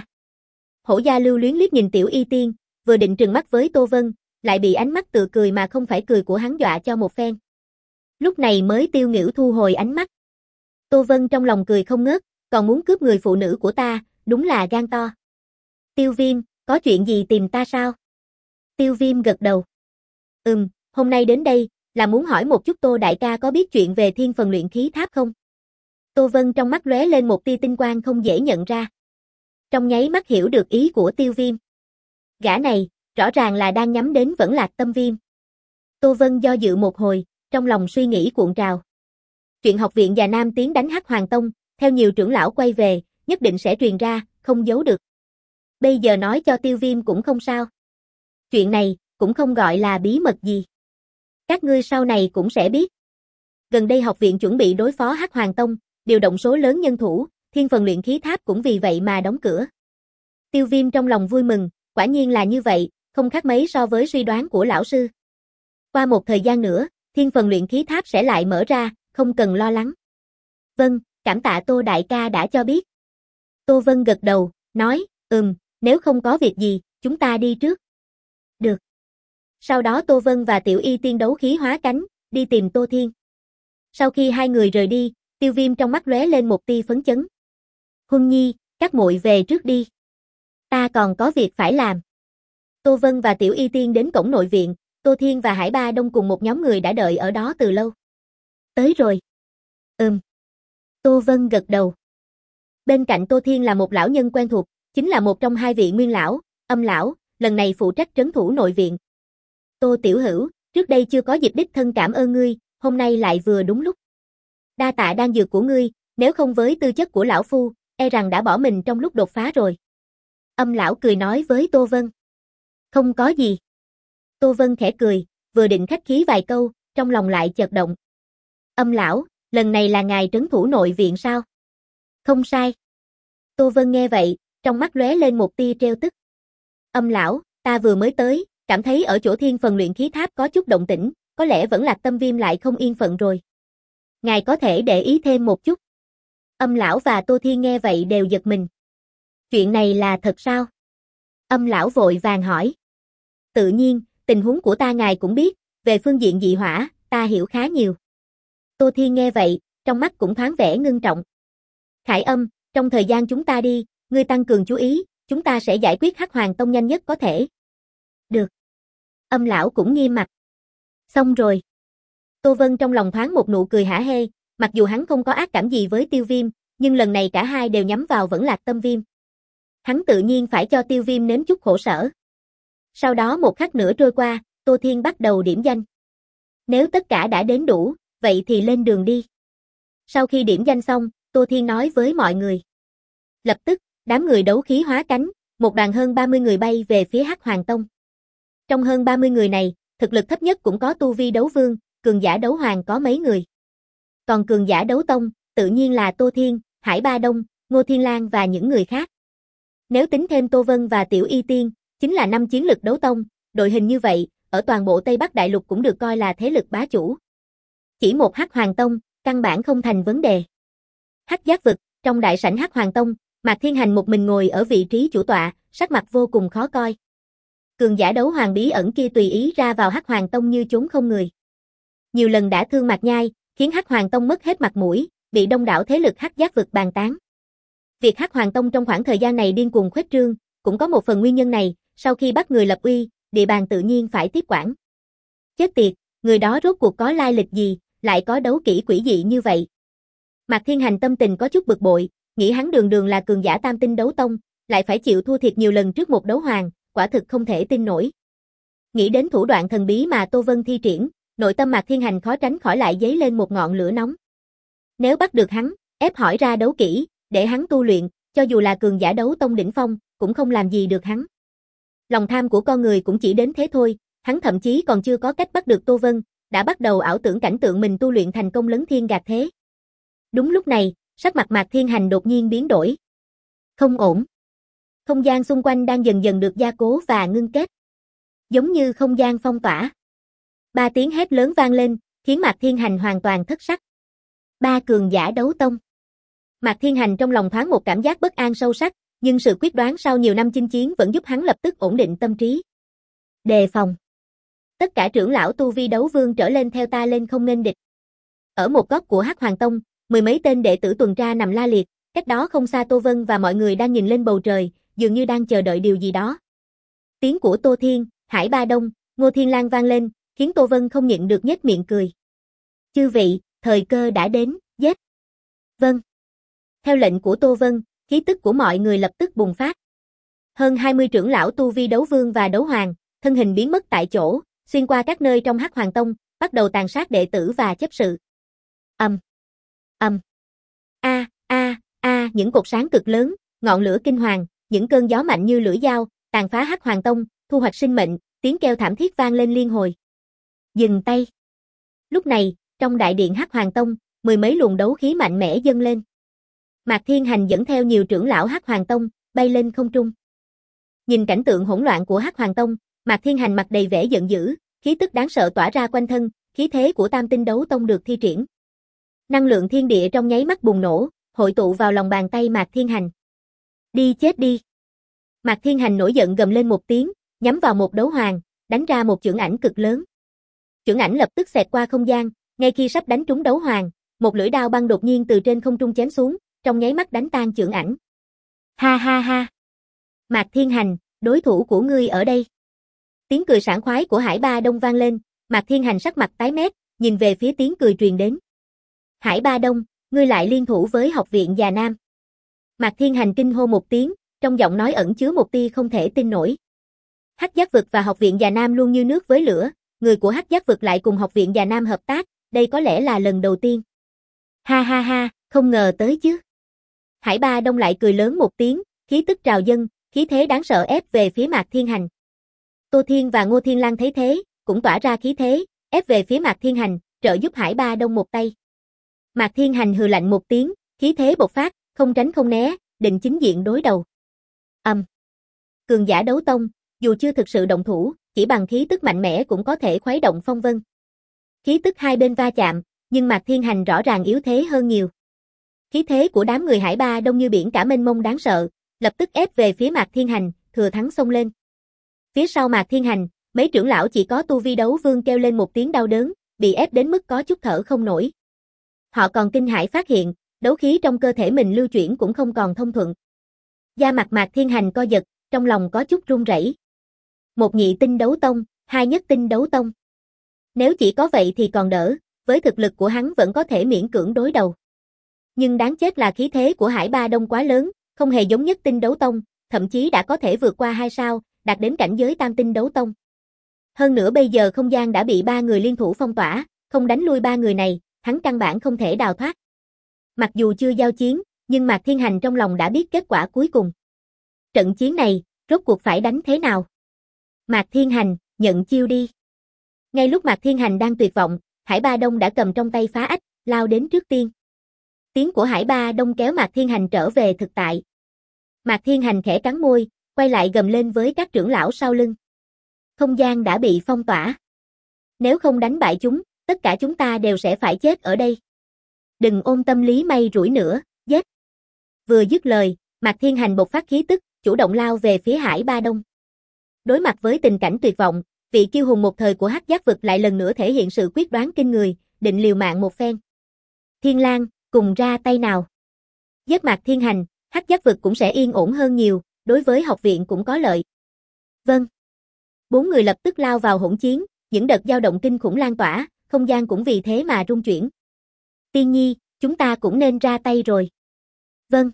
Hổ Gia lưu luyến liếc nhìn Tiểu Y Tiên, vừa định trừng mắt với Tô Vân, lại bị ánh mắt tựa cười mà không phải cười của hắn dọa cho một phen. Lúc này mới tiêu nghỉu thu hồi ánh mắt. Tô Vân trong lòng cười không ngớt, còn muốn cướp người phụ nữ của ta, đúng là gan to. Tiêu Viêm, có chuyện gì tìm ta sao? Tiêu Viêm gật đầu. Ừm, hôm nay đến đây, là muốn hỏi một chút Tô đại ca có biết chuyện về thiên phần luyện khí tháp không? Tô Vân trong mắt lóe lên một tia tinh quang không dễ nhận ra. Trong nháy mắt hiểu được ý của Tiêu Viêm. Gã này, rõ ràng là đang nhắm đến Vẫn Lạc Tâm Viêm. Tô Vân do dự một hồi, trong lòng suy nghĩ cuộn trào. Chuyện học viện Già Nam tiến đánh Hắc Hoàng Tông, theo nhiều trưởng lão quay về, nhất định sẽ truyền ra, không giấu được. Bây giờ nói cho Tiêu Viêm cũng không sao. Chuyện này, cũng không gọi là bí mật gì. Các ngươi sau này cũng sẽ biết. Gần đây học viện chuẩn bị đối phó Hắc Hoàng Tông, điều động số lớn nhân thủ, thiên phần luyện khí tháp cũng vì vậy mà đóng cửa. Tiêu Viêm trong lòng vui mừng, quả nhiên là như vậy, không khác mấy so với suy đoán của lão sư. Qua một thời gian nữa, thiên phần luyện khí tháp sẽ lại mở ra, không cần lo lắng. Vâng, cảm tạ Tô đại ca đã cho biết. Tô Vân gật đầu, nói, ừm, nếu không có việc gì, chúng ta đi trước. Được. Sau đó Tô Vân và Tiểu Y Tiên đấu khí hóa cánh, đi tìm Tô Thiên. Sau khi hai người rời đi, Tiêu Viêm trong mắt lóe lên một tia phấn chấn. Huân Nhi, các muội về trước đi. Ta còn có việc phải làm. Tô Vân và Tiểu Y Tiên đến cổng nội viện, Tô Thiên và Hải Ba Đông cùng một nhóm người đã đợi ở đó từ lâu. Tới rồi. Ừm. Tô Vân gật đầu. Bên cạnh Tô Thiên là một lão nhân quen thuộc, chính là một trong hai vị nguyên lão, Âm lão, lần này phụ trách trấn thủ nội viện. Tô tiểu hữu, trước đây chưa có dịp đích thân cảm ơn ngươi, hôm nay lại vừa đúng lúc. Đa tạ đan dược của ngươi, nếu không với tư chất của lão phu, e rằng đã bỏ mình trong lúc đột phá rồi. Âm lão cười nói với Tô Vân. Không có gì. Tô Vân khẽ cười, vừa định khách khí vài câu, trong lòng lại chợt động. Âm lão, lần này là ngài trấn thủ nội viện sao? Không sai. Tô Vân nghe vậy, trong mắt lóe lên một tia trêu tức. Âm lão, ta vừa mới tới, cảm thấy ở chỗ thiên phần luyện khí tháp có chút động tĩnh, có lẽ Vẫn Lạc Tâm Viêm lại không yên phận rồi. Ngài có thể để ý thêm một chút. Âm lão và Tô Thiên nghe vậy đều giật mình. Chuyện này là thật sao? Âm lão vội vàng hỏi. Tự nhiên, tình huống của ta ngài cũng biết, về phương diện dị hỏa, ta hiểu khá nhiều. Tô Thiên nghe vậy, trong mắt cũng thoáng vẻ ngưng trọng. Khải Âm, trong thời gian chúng ta đi, ngươi tăng cường chú ý, chúng ta sẽ giải quyết Hắc Hoàng Tông nhanh nhất có thể. Được. Âm lão cũng nghiêm mặt. Xong rồi. Tô Vân trong lòng thoáng một nụ cười hả hê, Mặc dù hắn không có ác cảm gì với Tiêu Viêm, nhưng lần này cả hai đều nhắm vào vẫn Lạc Tâm Viêm. Hắn tự nhiên phải cho Tiêu Viêm nếm chút khổ sở. Sau đó một khắc nữa trôi qua, Tô Thiên bắt đầu điểm danh. Nếu tất cả đã đến đủ, vậy thì lên đường đi. Sau khi điểm danh xong, Tô Thiên nói với mọi người. Lập tức, đám người đấu khí hóa cánh, một đoàn hơn ba mươi người bay về phía Hắc Hoàng Tông. Trong hơn ba mươi người này, thực lực thấp nhất cũng có tu vi đấu vương, cường giả đấu hoàng có mấy người. Còn cường giả đấu tông, tự nhiên là Tô Thiên, Hải Ba Đông, Ngô Thiên Lang và những người khác. Nếu tính thêm Tô Vân và Tiểu Y Tiên, chính là năm chiến lực đấu tông, đội hình như vậy, ở toàn bộ Tây Bắc Đại Lục cũng được coi là thế lực bá chủ. Chỉ một Hắc Hoàng Tông, căn bản không thành vấn đề. Hắc Giác Vực, trong đại sảnh Hắc Hoàng Tông, Mạc Thiên Hành một mình ngồi ở vị trí chủ tọa, sắc mặt vô cùng khó coi. Cường giả đấu hoàng bí ẩn kia tùy ý ra vào Hắc Hoàng Tông như trốn không người. Nhiều lần đã thương Mạc Nhai, khiến Hắc Hoàng Tông mất hết mặt mũi, bị đông đảo thế lực Hắc Giác Vực bàn tán. Việc Hắc Hoàng Tông trong khoảng thời gian này điên cuồng khuếch trương, cũng có một phần nguyên nhân này, sau khi bắt người lập uy, địa bàn tự nhiên phải tiếp quản. Chết tiệt, người đó rốt cuộc có lai lịch gì, lại có đấu kỹ quỷ dị như vậy. Mạc Thiên Hành tâm tình có chút bực bội, nghĩ hắn đường đường là cường giả tam tinh đấu tông, lại phải chịu thua thiệt nhiều lần trước một đấu hoàng, quả thực không thể tin nổi. Nghĩ đến thủ đoạn thần bí mà Tô Vân thi triển, nội tâm Mạc Thiên Hành khó tránh khỏi lại dấy lên một ngọn lửa nóng. Nếu bắt được hắn, ép hỏi ra đấu kỹ, để hắn tu luyện, cho dù là cường giả đấu tông đỉnh phong, cũng không làm gì được hắn. Lòng tham của con người cũng chỉ đến thế thôi, hắn thậm chí còn chưa có cách bắt được Tô Vân, đã bắt đầu ảo tưởng cảnh tượng mình tu luyện thành công lấn thiên gạt thế. Đúng lúc này, sắc mặt Mạc Thiên Hành đột nhiên biến đổi. Không ổn. Không gian xung quanh đang dần dần được gia cố và ngưng kết. Giống như không gian phong tỏa. Ba tiếng hét lớn vang lên, khiến Mạc Thiên Hành hoàn toàn thất sắc. Ba cường giả đấu tông. Mạc Thiên Hành trong lòng thoáng một cảm giác bất an sâu sắc, nhưng sự quyết đoán sau nhiều năm chinh chiến vẫn giúp hắn lập tức ổn định tâm trí. Đề phòng. Tất cả trưởng lão tu vi đấu vương trở lên theo ta lên không nên địch. Ở một góc của Hắc Hoàng Tông, mười mấy tên đệ tử tuần tra nằm la liệt, cách đó không xa Tô Vân và mọi người đang nhìn lên bầu trời, dường như đang chờ đợi điều gì đó. Tiếng của Tô Thiên, Hải Ba Đông, Ngô Thiên Lang vang lên, khiến Tô Vân không nhịn được nhếch miệng cười. Chư vị, thời cơ đã đến, giết. Vâng. Theo lệnh của Tô Vân, khí tức của mọi người lập tức bùng phát. Hơn hai mươi trưởng lão tu vi đấu vương và đấu hoàng, thân hình biến mất tại chỗ, xuyên qua các nơi trong Hắc Hoàng Tông, bắt đầu tàn sát đệ tử và chấp sự. Ầm. Ầm. A a a, những cột sáng cực lớn, ngọn lửa kinh hoàng, những cơn gió mạnh như lưỡi dao, tàn phá Hắc Hoàng Tông, thu hoạch sinh mệnh, tiếng kêu thảm thiết vang lên liên hồi. Dừng tay. Lúc này, trong đại điện Hắc Hoàng Tông, mười mấy luồng đấu khí mạnh mẽ dâng lên. Mạc Thiên Hành dẫn theo nhiều trưởng lão Hắc Hoàng Tông, bay lên không trung. Nhìn cảnh tượng hỗn loạn của Hắc Hoàng Tông, Mạc Thiên Hành mặt đầy vẻ giận dữ, khí tức đáng sợ tỏa ra quanh thân, khí thế của Tam Tinh Đấu Tông được thi triển. Năng lượng thiên địa trong nháy mắt bùng nổ, hội tụ vào lòng bàn tay Mạc Thiên Hành. Đi chết đi. Mạc Thiên Hành nổi giận gầm lên một tiếng, nhắm vào một đấu hoàng, đánh ra một chưởng ảnh cực lớn. Chưởng ảnh lập tức xẹt qua không gian, ngay khi sắp đánh trúng đấu hoàng, một lưỡi đao băng đột nhiên từ trên không trung chém xuống, trong nháy mắt đánh tan chưởng ảnh. Ha ha ha. Mạc Thiên Hành, đối thủ của ngươi ở đây. Tiếng cười sảng khoái của Hải Ba Đông vang lên, Mạc Thiên Hành sắc mặt tái mét, nhìn về phía tiếng cười truyền đến. Hải Ba Đông, ngươi lại liên thủ với học viện Già Nam. Mạc Thiên Hành kinh hô một tiếng, trong giọng nói ẩn chứa một tia không thể tin nổi. Hắc Giác Vực và học viện Già Nam luôn như nước với lửa, người của Hắc Giác Vực lại cùng học viện Già Nam hợp tác, đây có lẽ là lần đầu tiên. Ha ha ha, không ngờ tới chứ. Hải Ba Đông lại cười lớn một tiếng, khí tức trào dâng, khí thế đáng sợ ép về phía Mạc Thiên Hành. Tô Thiên và Ngô Thiên Lang thấy thế, cũng tỏa ra khí thế, ép về phía Mạc Thiên Hành, trợ giúp Hải Ba Đông một tay. Mạc Thiên Hành hừ lạnh một tiếng, khí thế bộc phát, không tránh không né, định chính diện đối đầu. Ầm. Um. Cường giả đấu tông, dù chưa thực sự động thủ, chỉ bằng khí tức mạnh mẽ cũng có thể khuấy động phong vân. Khí tức hai bên va chạm, nhưng Mạc Thiên Hành rõ ràng yếu thế hơn nhiều. Khí thế của đám người Hải Ba Đông như biển cả mênh mông đáng sợ, lập tức ép về phía Mạc Thiên Hành, thừa thắng xông lên. Phía sau Mạc Thiên Hành, mấy trưởng lão chỉ có tu vi đấu vương kêu lên một tiếng đau đớn, bị ép đến mức có chút thở không nổi. Họ còn kinh hãi phát hiện, đấu khí trong cơ thể mình lưu chuyển cũng không còn thông thuận. Da mặt Mạc Thiên Hành co giật, trong lòng có chút run rẩy. Một nhị tinh đấu tông, hai nhất tinh đấu tông. Nếu chỉ có vậy thì còn đỡ, với thực lực của hắn vẫn có thể miễn cưỡng đối đầu. Nhưng đáng chết là khí thế của Hải Ba Đông quá lớn, không hề giống Nhất Tinh Đấu Tông, thậm chí đã có thể vượt qua hai sao, đạt đến cảnh giới Tam Tinh Đấu Tông. Hơn nữa bây giờ không gian đã bị ba người liên thủ phong tỏa, không đánh lui ba người này, hắn căn bản không thể đào thoát. Mặc dù chưa giao chiến, nhưng Mạc Thiên Hành trong lòng đã biết kết quả cuối cùng. Trận chiến này, rốt cuộc phải đánh thế nào? Mạc Thiên Hành, nhận chiêu đi. Ngay lúc Mạc Thiên Hành đang tuyệt vọng, Hải Ba Đông đã cầm trong tay phá ách, lao đến trước tiên. Tiếng của Hải Ba Đông kéo Mạc Thiên Hành trở về thực tại. Mạc Thiên Hành khẽ cắn môi, quay lại gầm lên với các trưởng lão sau lưng. Không gian đã bị phong tỏa. Nếu không đánh bại chúng, tất cả chúng ta đều sẽ phải chết ở đây. Đừng ôm tâm lý may rủi nữa, giết. Vừa dứt lời, Mạc Thiên Hành bộc phát khí tức, chủ động lao về phía Hải Ba Đông. Đối mặt với tình cảnh tuyệt vọng, vị kiêu hùng một thời của Hắc Giác vực lại lần nữa thể hiện sự quyết đoán kinh người, định liều mạng một phen. Thiên Lang, cùng ra tay nào. Giết Mạc Thiên Hành, Hắc Giác vực cũng sẽ yên ổn hơn nhiều, đối với học viện cũng có lợi. Vâng. Bốn người lập tức lao vào hỗn chiến, những đợt dao động kinh khủng lan tỏa, không gian cũng vì thế mà rung chuyển. Tiên Nhi, chúng ta cũng nên ra tay rồi. Vâng.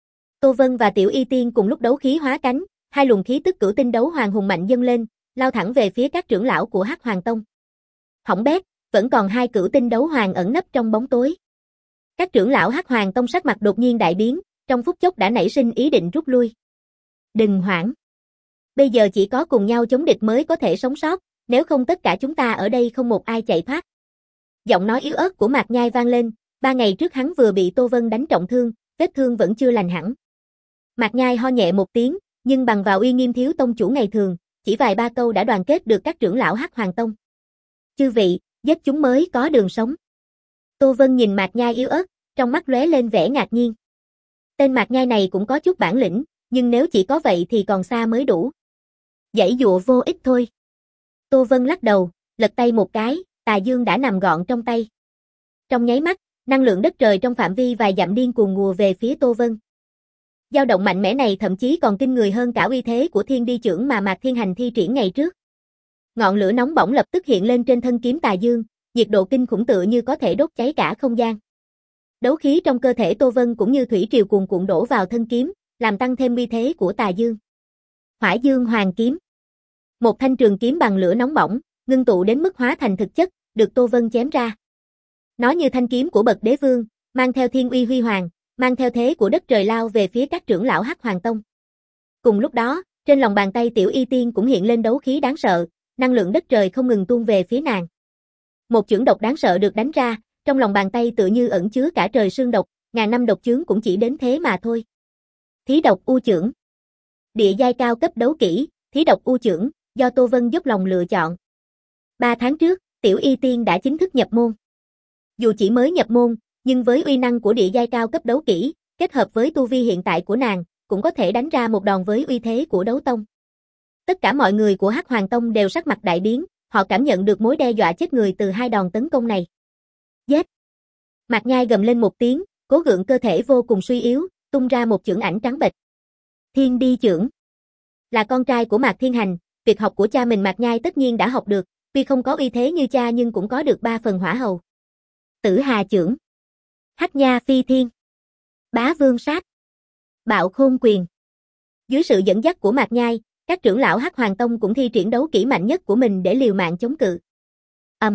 Tô Vân và Tiểu Y Tiên cùng lúc đấu khí hóa cánh, hai luồng khí tức cửu tinh đấu hoàng hùng mạnh dâng lên, lao thẳng về phía các trưởng lão của Hắc Hoàng Tông. Hỏng bét, vẫn còn hai cửu tinh đấu hoàng ẩn nấp trong bóng tối. Các trưởng lão Hắc Hoàng Tông sắc mặt đột nhiên đại biến, trong phút chốc đã nảy sinh ý định rút lui. Đừng hoảng. Bây giờ chỉ có cùng nhau chống địch mới có thể sống sót, nếu không tất cả chúng ta ở đây không một ai chạy thoát. Giọng nói yếu ớt của Mạc Nhai vang lên, ba ngày trước hắn vừa bị Tô Vân đánh trọng thương, vết thương vẫn chưa lành hẳn. Mạc Nhai ho nhẹ một tiếng, nhưng bằng vào uy nghiêm thiếu tông chủ ngày thường, chỉ vài ba câu đã đoàn kết được các trưởng lão Hắc Hoàng Tông. Chư vị, giết chúng mới có đường sống. Tô Vân nhìn Mạc Nhai yếu ớt, trong mắt lóe lên vẻ ngạc nhiên. Tên Mạc Nhai này cũng có chút bản lĩnh, nhưng nếu chỉ có vậy thì còn xa mới đủ. Giãy dụa vô ích thôi. Tô Vân lắc đầu, lật tay một cái, tà dương đã nằm gọn trong tay. Trong nháy mắt, năng lượng đất trời trong phạm vi vài dặm điên cuồng ùa về phía Tô Vân. Dao động mạnh mẽ này thậm chí còn kinh người hơn cả uy thế của Thiên Đi Chưởng mà Mạc Thiên Hành thi triển ngày trước. Ngọn lửa nóng bỏng lập tức hiện lên trên thân kiếm tà dương, nhiệt độ kinh khủng tựa như có thể đốt cháy cả không gian. Đấu khí trong cơ thể Tô Vân cũng như thủy triều cuồn cuộn đổ vào thân kiếm, làm tăng thêm uy thế của tà dương. Hỏa Dương Hoàng Kiếm. Một thanh trường kiếm bằng lửa nóng bỏng, ngưng tụ đến mức hóa thành thực chất, được Tô Vân chém ra. Nó như thanh kiếm của bậc đế vương, mang theo thiên uy huy hoàng, mang theo thế của đất trời lao về phía các trưởng lão Hắc Hoàng Tông. Cùng lúc đó, trên lòng bàn tay Tiểu Y Tiên cũng hiện lên đấu khí đáng sợ, năng lượng đất trời không ngừng tuôn về phía nàng. Một chưởng độc đáng sợ được đánh ra, trong lòng bàn tay tựa như ẩn chứa cả trời sương độc, ngàn năm độc chướng cũng chỉ đến thế mà thôi. Thí độc u chưởng. Địa giai cao cấp đấu kỹ, thí độc u chưởng, do Tô Vân dốc lòng lựa chọn. Ba tháng trước, Tiểu Y Tiên đã chính thức nhập môn. Dù chỉ mới nhập môn, nhưng với uy năng của địa giai cao cấp đấu kỹ, kết hợp với tu vi hiện tại của nàng, cũng có thể đánh ra một đòn với uy thế của đấu tông. Tất cả mọi người của Hắc Hoàng Tông đều sắc mặt đại biến, họ cảm nhận được mối đe dọa chết người từ hai đòn tấn công này. Giết! Mạc Nhai gầm lên một tiếng, cố gượng cơ thể vô cùng suy yếu, tung ra một chưởng ảnh trắng bệch. Thiên Đi Chưởng. Là con trai của Mạc Thiên Hành, việc học của cha mình Mạc Nhai tất nhiên đã học được, tuy không có uy thế như cha nhưng cũng có được ba phần hỏa hầu. Tử Hà Chưởng. Hắc Nha Phi Thiên. Bá Vương Sát. Bạo Khôn Quyền. Dưới sự dẫn dắt của Mạc Nhai, các trưởng lão Hắc Hoàng Tông cũng thi triển đấu kỹ mạnh nhất của mình để liều mạng chống cự. Âm.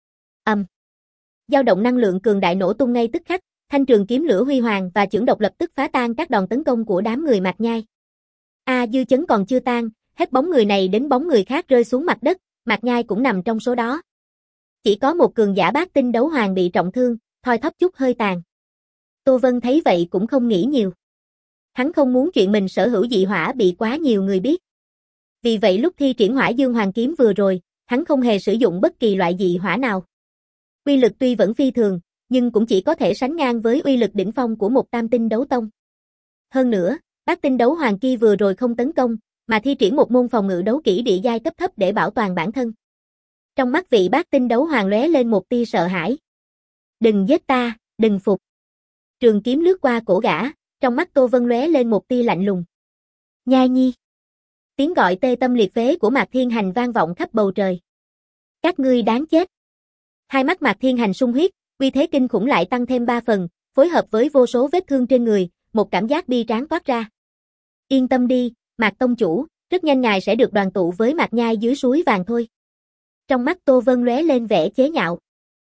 Âm. Dao động năng lượng cường đại nổ tung ngay tức khắc, thanh trường kiếm lửa huy hoàng và chưởng độc lập tức phá tan các đòn tấn công của đám người Mạc Nhai. A dư chấn còn chưa tan, hết bóng người này đến bóng người khác rơi xuống mặt đất, Mạc Nhai cũng nằm trong số đó. Chỉ có một cường giả bát tinh đấu hoàng bị trọng thương, thoi thóp chút hơi tàn. Tô Vân thấy vậy cũng không nghĩ nhiều. Hắn không muốn chuyện mình sở hữu dị hỏa bị quá nhiều người biết. Vì vậy lúc thi triển Hỏa Dương Hoàng Kiếm vừa rồi, hắn không hề sử dụng bất kỳ loại dị hỏa nào. Uy lực tuy vẫn phi thường, nhưng cũng chỉ có thể sánh ngang với uy lực đỉnh phong của một tam tinh đấu tông. Hơn nữa, bát tinh đấu hoàng kia vừa rồi không tấn công, mà thi triển một môn phòng ngự đấu kỹ địa giai cấp thấp để bảo toàn bản thân. Trong mắt vị bát tinh đấu hoàng lóe lên một tia sợ hãi. Đừng giết ta, đừng phục. Trường kiếm lướt qua cổ gã, trong mắt Tô Vân lóe lên một tia lạnh lùng. Nhai Nhi. Tiếng gọi tê tâm liệt phế của Mạc Thiên Hành vang vọng khắp bầu trời. Các ngươi đáng chết. Hai mắt Mạc Thiên Hành sung huyết, uy thế kinh khủng lại tăng thêm ba phần, phối hợp với vô số vết thương trên người, một cảm giác bi tráng toát ra. Yên tâm đi, Mạc tông chủ, rất nhanh ngài sẽ được đoàn tụ với Mạc Nhai dưới suối vàng thôi. Trong mắt Tô Vân lóe lên vẻ chế nhạo.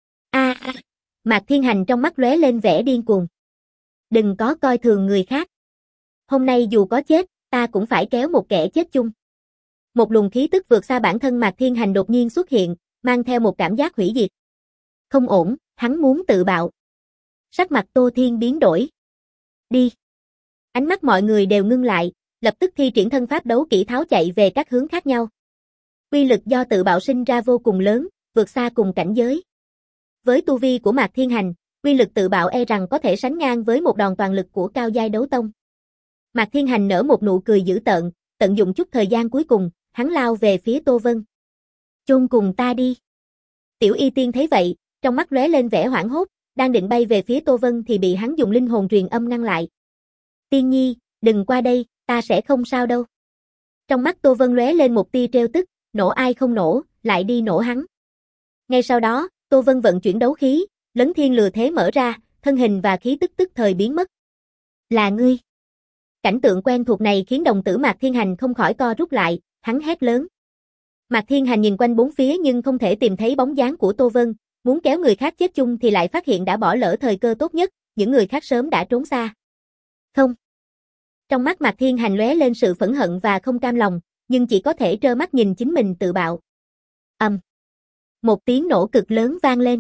A, à, Mạc Thiên Hành trong mắt lóe lên vẻ điên cuồng. Đừng có coi thường người khác. Hôm nay dù có chết, ta cũng phải kéo một kẻ chết chung. Một luồng khí tức vượt xa bản thân Mạc Thiên Hành đột nhiên xuất hiện, mang theo một cảm giác hủy diệt. Không ổn, hắn muốn tự bạo. Sắc mặt Tô Thiên biến đổi. Đi. Ánh mắt mọi người đều ngưng lại, lập tức thi triển thân pháp đấu kỹ tháo chạy về các hướng khác nhau. Uy lực do tự bạo sinh ra vô cùng lớn, vượt xa cùng cảnh giới. Với tu vi của Mạc Thiên Hành, uy lực tự bạo e rằng có thể sánh ngang với một đòn toàn lực của cao giai đấu tông. Mạc Thiên Hành nở một nụ cười dữ tợn, tận dụng chút thời gian cuối cùng, hắn lao về phía Tô Vân. Chôn cùng ta đi. Tiểu Y Tiên thấy vậy, trong mắt lóe lên vẻ hoảng hốt, đang định bay về phía Tô Vân thì bị hắn dùng linh hồn truyền âm ngăn lại. Tiên Nhi, đừng qua đây, ta sẽ không sao đâu. Trong mắt Tô Vân lóe lên một tia trêu tức, nổ ai không nổ, lại đi nổ hắn. Ngay sau đó, Tô Vân vận chuyển đấu khí, lấn thiên lừa thế mở ra, thân hình và khí tức tức thời biến mất. Là ngươi. Cảnh tượng quen thuộc này khiến đồng tử Mạc Thiên Hành không khỏi co rút lại, hắn hét lớn. Mạc Thiên Hành nhìn quanh bốn phía nhưng không thể tìm thấy bóng dáng của Tô Vân, muốn kéo người khác chết chung thì lại phát hiện đã bỏ lỡ thời cơ tốt nhất, những người khác sớm đã trốn xa. Không. Trong mắt Mạc Thiên Hành lóe lên sự phẫn hận và không cam lòng, nhưng chỉ có thể trơ mắt nhìn chính mình tự bạo. Ầm. Um. Một tiếng nổ cực lớn vang lên.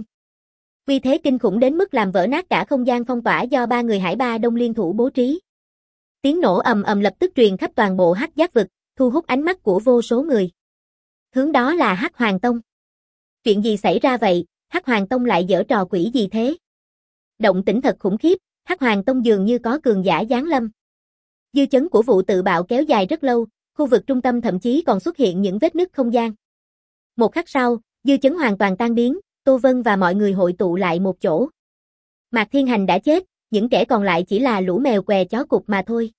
Uy thế kinh khủng đến mức làm vỡ nát cả không gian phong tỏa do ba người Hải Ba Đông liên thủ bố trí. Tiếng nổ ầm ầm lập tức truyền khắp toàn bộ Hắc Giác vực, thu hút ánh mắt của vô số người. Hướng đó là Hắc Hoàng Tông. Chuyện gì xảy ra vậy, Hắc Hoàng Tông lại giở trò quỷ gì thế? Động tĩnh thật khủng khiếp, Hắc Hoàng Tông dường như có cường giả giáng lâm. Dư chấn của vụ tự bạo kéo dài rất lâu, khu vực trung tâm thậm chí còn xuất hiện những vết nứt không gian. Một khắc sau, dư chấn hoàn toàn tan biến, Tô Vân và mọi người hội tụ lại một chỗ. Mạc Thiên Hành đã chết, những kẻ còn lại chỉ là lũ mèo què chó cục mà thôi.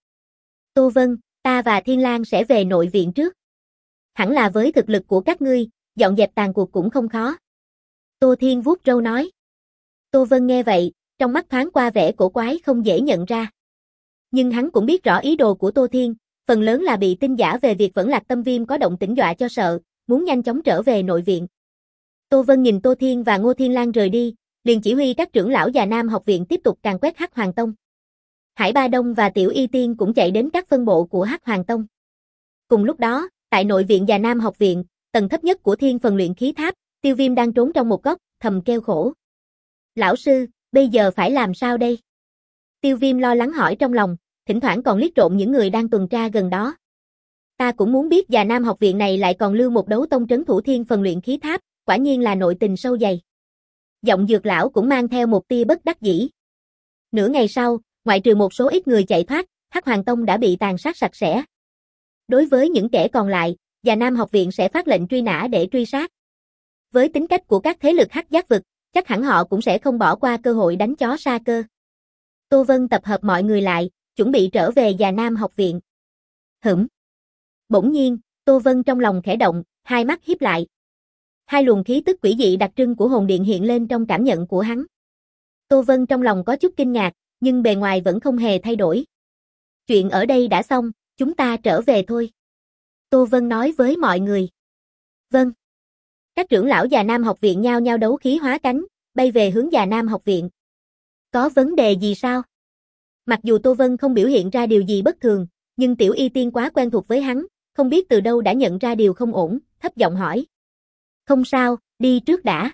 Tô Vân, ta và Thiên Lang sẽ về nội viện trước. Hẳn là với thực lực của các ngươi, dọn dẹp tàn cuộc cũng không khó. Tô Thiên vuốt râu nói. Tô Vân nghe vậy, trong mắt thoáng qua vẻ cổ quái không dễ nhận ra. Nhưng hắn cũng biết rõ ý đồ của Tô Thiên, phần lớn là bị tin giả về việc Vẫn Lạc Tâm Viêm có động tĩnh dọa cho sợ, muốn nhanh chóng trở về nội viện. Tô Vân nhìn Tô Thiên và Ngô Thiên Lang rời đi, liền chỉ huy các trưởng lão già Nam học viện tiếp tục càn quét Hắc Hoàng Tông. Hải Ba Đông và Tiểu Y Tiên cũng chạy đến các phân bộ của Hắc Hoàng Tông. Cùng lúc đó, tại nội viện già Nam học viện, tầng thấp nhất của Thiên Phần Luyện Khí Tháp, Tiêu Viêm đang trốn trong một góc, thầm kêu khổ. Lão sư, bây giờ phải làm sao đây? Tiêu Viêm lo lắng hỏi trong lòng, thỉnh thoảng còn liếc trộm những người đang tuần tra gần đó. Ta cũng muốn biết già Nam học viện này lại còn lưu một đấu tông trấn thủ Thiên Phần Luyện Khí Tháp, quả nhiên là nội tình sâu dày. Giọng Dược lão cũng mang theo một tia bất đắc dĩ. Nửa ngày sau, ngoại trừ một số ít người chạy thoát, Hắc Hoàng Tông đã bị tàn sát sạch sẽ. Đối với những kẻ còn lại, già Nam học viện sẽ phát lệnh truy nã để truy sát. Với tính cách của các thế lực Hắc Giác vực, chắc hẳn họ cũng sẽ không bỏ qua cơ hội đánh chó sa cơ. Tô Vân tập hợp mọi người lại, chuẩn bị trở về già Nam học viện. Hửm. Bỗng nhiên, Tô Vân trong lòng khẽ động, hai mắt híp lại. Hai luồng khí tức quỷ dị đặc trưng của hồn điện hiện lên trong cảm nhận của hắn. Tô Vân trong lòng có chút kinh ngạc, nhưng bề ngoài vẫn không hề thay đổi. Chuyện ở đây đã xong, chúng ta trở về thôi. Tô Vân nói với mọi người. Vâng. Các trưởng lão già Nam học viện nhao nhao đấu khí hóa cánh, bay về hướng già Nam học viện. Có vấn đề gì sao? Mặc dù Tô Vân không biểu hiện ra điều gì bất thường, nhưng Tiểu Y Tiên quá quen thuộc với hắn, không biết từ đâu đã nhận ra điều không ổn, thấp giọng hỏi. Không sao, đi trước đã.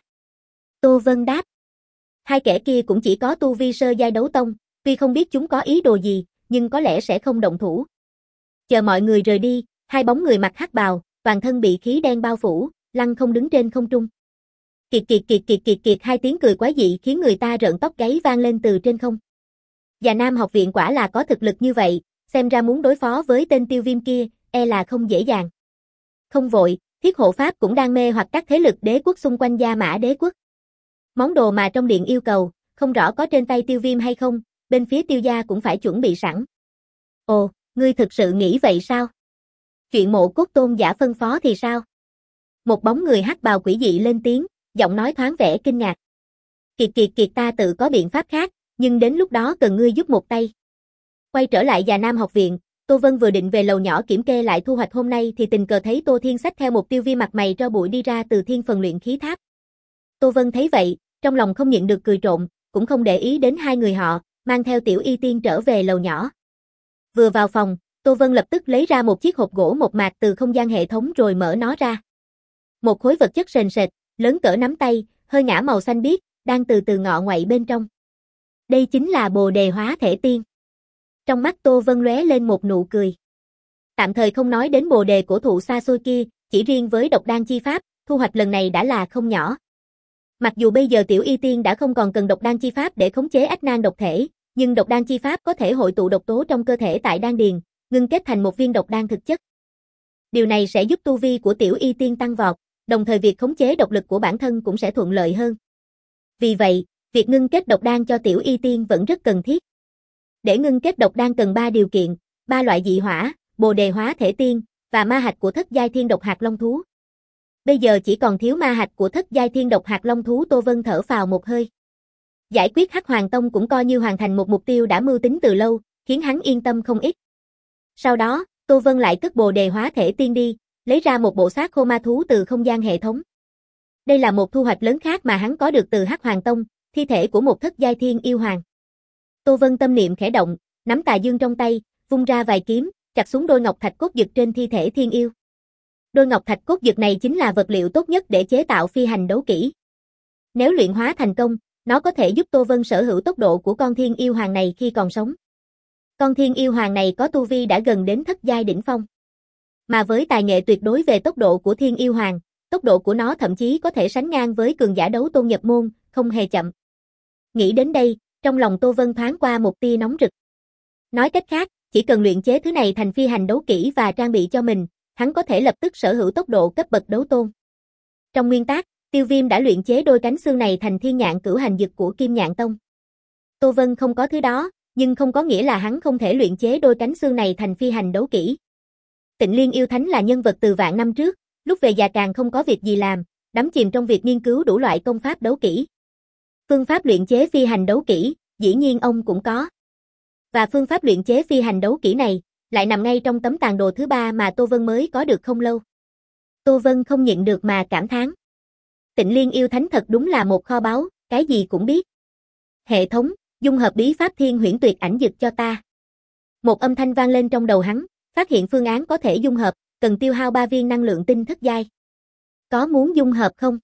Tô Vân đáp. Hai kẻ kia cũng chỉ có tu vi sơ giai đấu tông, tuy không biết chúng có ý đồ gì, nhưng có lẽ sẽ không động thủ. Chờ mọi người rời đi, hai bóng người mặc hắc bào, toàn thân bị khí đen bao phủ, lăng không đứng trên không trung. Kiệt kiệt kiệt kiệt kiệt kiệt hai tiếng cười quái dị khiến người ta rợn tóc gáy vang lên từ trên không. Già Nam học viện quả là có thực lực như vậy, xem ra muốn đối phó với tên Tiêu Viêm kia, e là không dễ dàng. Không vội, Thiết Hộ Pháp cũng đang mê hoặc các thế lực đế quốc xung quanh Gia Mã đế quốc. Món đồ mà trong điện yêu cầu, không rõ có trên tay Tiêu Viêm hay không, bên phía Tiêu gia cũng phải chuẩn bị sẵn. Ồ, ngươi thực sự nghĩ vậy sao? Chuyện Mộ Cốt Tôn giả phân phó thì sao? Một bóng người hắc bào quỷ dị lên tiếng, giọng nói thoáng vẻ kinh ngạc. Kiệt kiệt kiệt ta tự có biện pháp khác, nhưng đến lúc đó cần ngươi giúp một tay. Quay trở lại Già Nam học viện, Tô Vân vừa định về lầu nhỏ kiểm kê lại thu hoạch hôm nay thì tình cờ thấy Tô Thiên xách theo một tiêu vi mặt mày tro bụi đi ra từ thiên phần luyện khí tháp. Tô Vân thấy vậy, trong lòng không nhịn được cười trộm, cũng không để ý đến hai người họ, mang theo Tiểu Y Tiên trở về lầu nhỏ. Vừa vào phòng, Tô Vân lập tức lấy ra một chiếc hộp gỗ mộc mạc từ không gian hệ thống rồi mở nó ra. Một khối vật chất sền sệt, lớn cỡ nắm tay, hơi ngả màu xanh biếc, đang từ từ ngọ nguậy bên trong. Đây chính là Bồ Đề Hóa Thể Tiên. Trong mắt Tô Vân lóe lên một nụ cười. Tạm thời không nói đến Bồ Đề cổ thụ xa xôi kia, chỉ riêng với độc đan chi pháp, thu hoạch lần này đã là không nhỏ. Mặc dù bây giờ Tiểu Y Tiên đã không còn cần độc đan chi pháp để khống chế ách nan độc thể, nhưng độc đan chi pháp có thể hội tụ độc tố trong cơ thể tại đan điền, ngưng kết thành một viên độc đan thực chất. Điều này sẽ giúp tu vi của Tiểu Y Tiên tăng vọt, đồng thời việc khống chế độc lực của bản thân cũng sẽ thuận lợi hơn. Vì vậy, việc ngưng kết độc đan cho Tiểu Y Tiên vẫn rất cần thiết. Để ngưng kết độc đan cần ba điều kiện, ba loại dị hỏa, Bồ Đề Hóa Thể Tiên và ma hạch của thất giai thiên độc hạt long thú. Bây giờ chỉ còn thiếu ma hạch của thất giai thiên độc hạt long thú. Tô Vân thở phào một hơi. Giải quyết Hắc Hoàng Tông cũng coi như hoàn thành một mục tiêu đã mưu tính từ lâu, khiến hắn yên tâm không ít. Sau đó, Tô Vân lại cất Bồ Đề Hóa Thể Tiên đi, lấy ra một bộ xác khô ma thú từ không gian hệ thống. Đây là một thu hoạch lớn khác mà hắn có được từ Hắc Hoàng Tông, thi thể của một thất giai thiên yêu hoàng. Tô Vân tâm niệm khẽ động, nắm tà dương trong tay, vung ra vài kiếm, chặt xuống đôi ngọc thạch cốt dực trên thi thể thiên yêu. Đôi ngọc thạch cốt dực này chính là vật liệu tốt nhất để chế tạo phi hành đấu kỹ. Nếu luyện hóa thành công, nó có thể giúp Tô Vân sở hữu tốc độ của con thiên yêu hoàng này khi còn sống. Con thiên yêu hoàng này có tu vi đã gần đến thất giai đỉnh phong. Mà với tài nghệ tuyệt đối về tốc độ của thiên yêu hoàng, tốc độ của nó thậm chí có thể sánh ngang với cường giả đấu tôn nhập môn, không hề chậm. Nghĩ đến đây, trong lòng Tô Vân thoáng qua một tia nóng rực. Nói cách khác, chỉ cần luyện chế thứ này thành phi hành đấu kỹ và trang bị cho mình, hắn có thể lập tức sở hữu tốc độ cấp bậc đấu tôn. Trong nguyên tắc, Tiêu Viêm đã luyện chế đôi cánh xương này thành thiên nhạn cửu hành dực của Kim Nhạn Tông. Tô Vân không có thứ đó, nhưng không có nghĩa là hắn không thể luyện chế đôi cánh xương này thành phi hành đấu kỹ. Tịnh Liên yêu thánh là nhân vật từ vạn năm trước, lúc về già càng không có việc gì làm, đắm chìm trong việc nghiên cứu đủ loại công pháp đấu kỹ. Phương pháp luyện chế phi hành đấu kỹ, dĩ nhiên ông cũng có. Và phương pháp luyện chế phi hành đấu kỹ này, lại nằm ngay trong tấm tàn đồ thứ ba mà Tô Vân mới có được không lâu. Tô Vân không nhịn được mà cảm thán. Tịnh Liên yêu thánh thật đúng là một kho báu, cái gì cũng biết. Hệ thống, dung hợp bí pháp thiên huyễn tuyệt ảnh dực cho ta. Một âm thanh vang lên trong đầu hắn, phát hiện phương án có thể dung hợp, cần tiêu hao ba viên năng lượng tinh thất giai. Có muốn dung hợp không?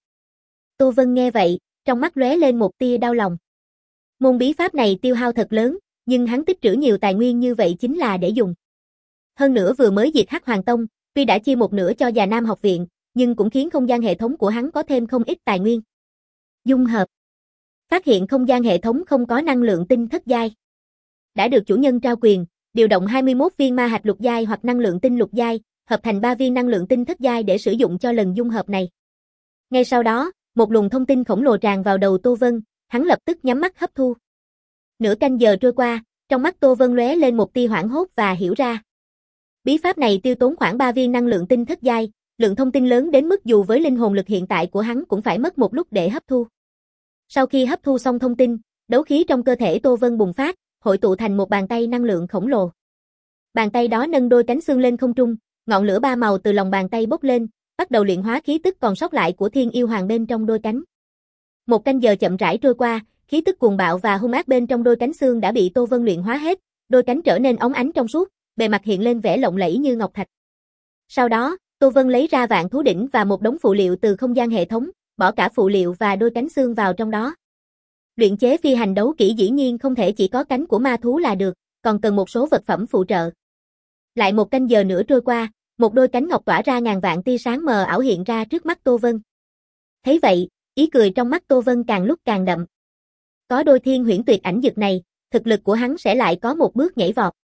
Tô Vân nghe vậy, trong mắt lóe lên một tia đau lòng. Môn bí pháp này tiêu hao thật lớn, nhưng hắn tích trữ nhiều tài nguyên như vậy chính là để dùng. Hơn nữa vừa mới diệt Hắc Hoàng Tông, tuy đã chia một nửa cho Già Nam học viện, nhưng cũng khiến không gian hệ thống của hắn có thêm không ít tài nguyên. Dung hợp. Phát hiện không gian hệ thống không có năng lượng tinh thất giai. Đã được chủ nhân trao quyền, điều động hai mươi mốt viên ma hạch lục giai hoặc năng lượng tinh lục giai, hợp thành ba viên năng lượng tinh thất giai để sử dụng cho lần dung hợp này. Ngay sau đó, một luồng thông tin khổng lồ tràn vào đầu Tô Vân, hắn lập tức nhắm mắt hấp thu. Nửa canh giờ trôi qua, trong mắt Tô Vân lóe lên một tia hoảng hốt và hiểu ra. Bí pháp này tiêu tốn khoảng ba viên năng lượng tinh thất giai, lượng thông tin lớn đến mức dù với linh hồn lực hiện tại của hắn cũng phải mất một lúc để hấp thu. Sau khi hấp thu xong thông tin, đấu khí trong cơ thể Tô Vân bùng phát, hội tụ thành một bàn tay năng lượng khổng lồ. Bàn tay đó nâng đôi cánh xương lên không trung, ngọn lửa ba màu từ lòng bàn tay bốc lên, bắt đầu luyện hóa khí tức còn sót lại của thiên yêu hoàng bên trong đôi cánh. Một canh giờ chậm rãi trôi qua, khí tức cuồng bạo và hung ác bên trong đôi cánh xương đã bị Tô Vân luyện hóa hết, đôi cánh trở nên óng ánh trong suốt, bề mặt hiện lên vẻ lộng lẫy như ngọc thạch. Sau đó, Tô Vân lấy ra vạn thú đỉnh và một đống phụ liệu từ không gian hệ thống, bỏ cả phụ liệu và đôi cánh xương vào trong đó. Luyện chế phi hành đấu kỹ dĩ nhiên không thể chỉ có cánh của ma thú là được, còn cần một số vật phẩm phụ trợ. Lại một canh giờ nữa trôi qua, một đôi cánh ngọc tỏa ra ngàn vạn tia sáng mờ ảo hiện ra trước mắt Tô Vân. Thấy vậy, ý cười trong mắt Tô Vân càng lúc càng đậm. Có đôi thiên huyễn tuyệt ảnh dực này, thực lực của hắn sẽ lại có một bước nhảy vọt.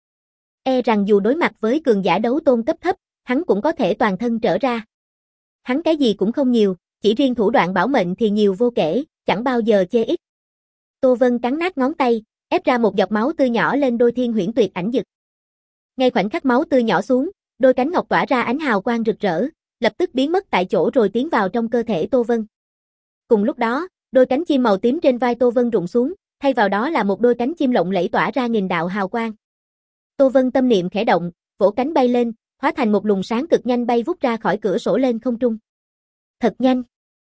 E rằng dù đối mặt với cường giả đấu tôn cấp thấp, hắn cũng có thể toàn thân trở ra. Hắn cái gì cũng không nhiều, chỉ riêng thủ đoạn bảo mệnh thì nhiều vô kể, chẳng bao giờ chê ít. Tô Vân cắn nát ngón tay, ép ra một giọt máu tươi nhỏ lên đôi thiên huyễn tuyệt ảnh dực. Ngay khoảnh khắc máu tươi nhỏ xuống, đôi cánh ngọc tỏa ra ánh hào quang rực rỡ, lập tức biến mất tại chỗ rồi tiến vào trong cơ thể Tô Vân. Cùng lúc đó, đôi cánh chim màu tím trên vai Tô Vân rụng xuống, thay vào đó là một đôi cánh chim lộng lẫy tỏa ra nghìn đạo hào quang. Tô Vân tâm niệm khẽ động, vỗ cánh bay lên, hóa thành một luồng sáng cực nhanh bay vút ra khỏi cửa sổ lên không trung. Thật nhanh.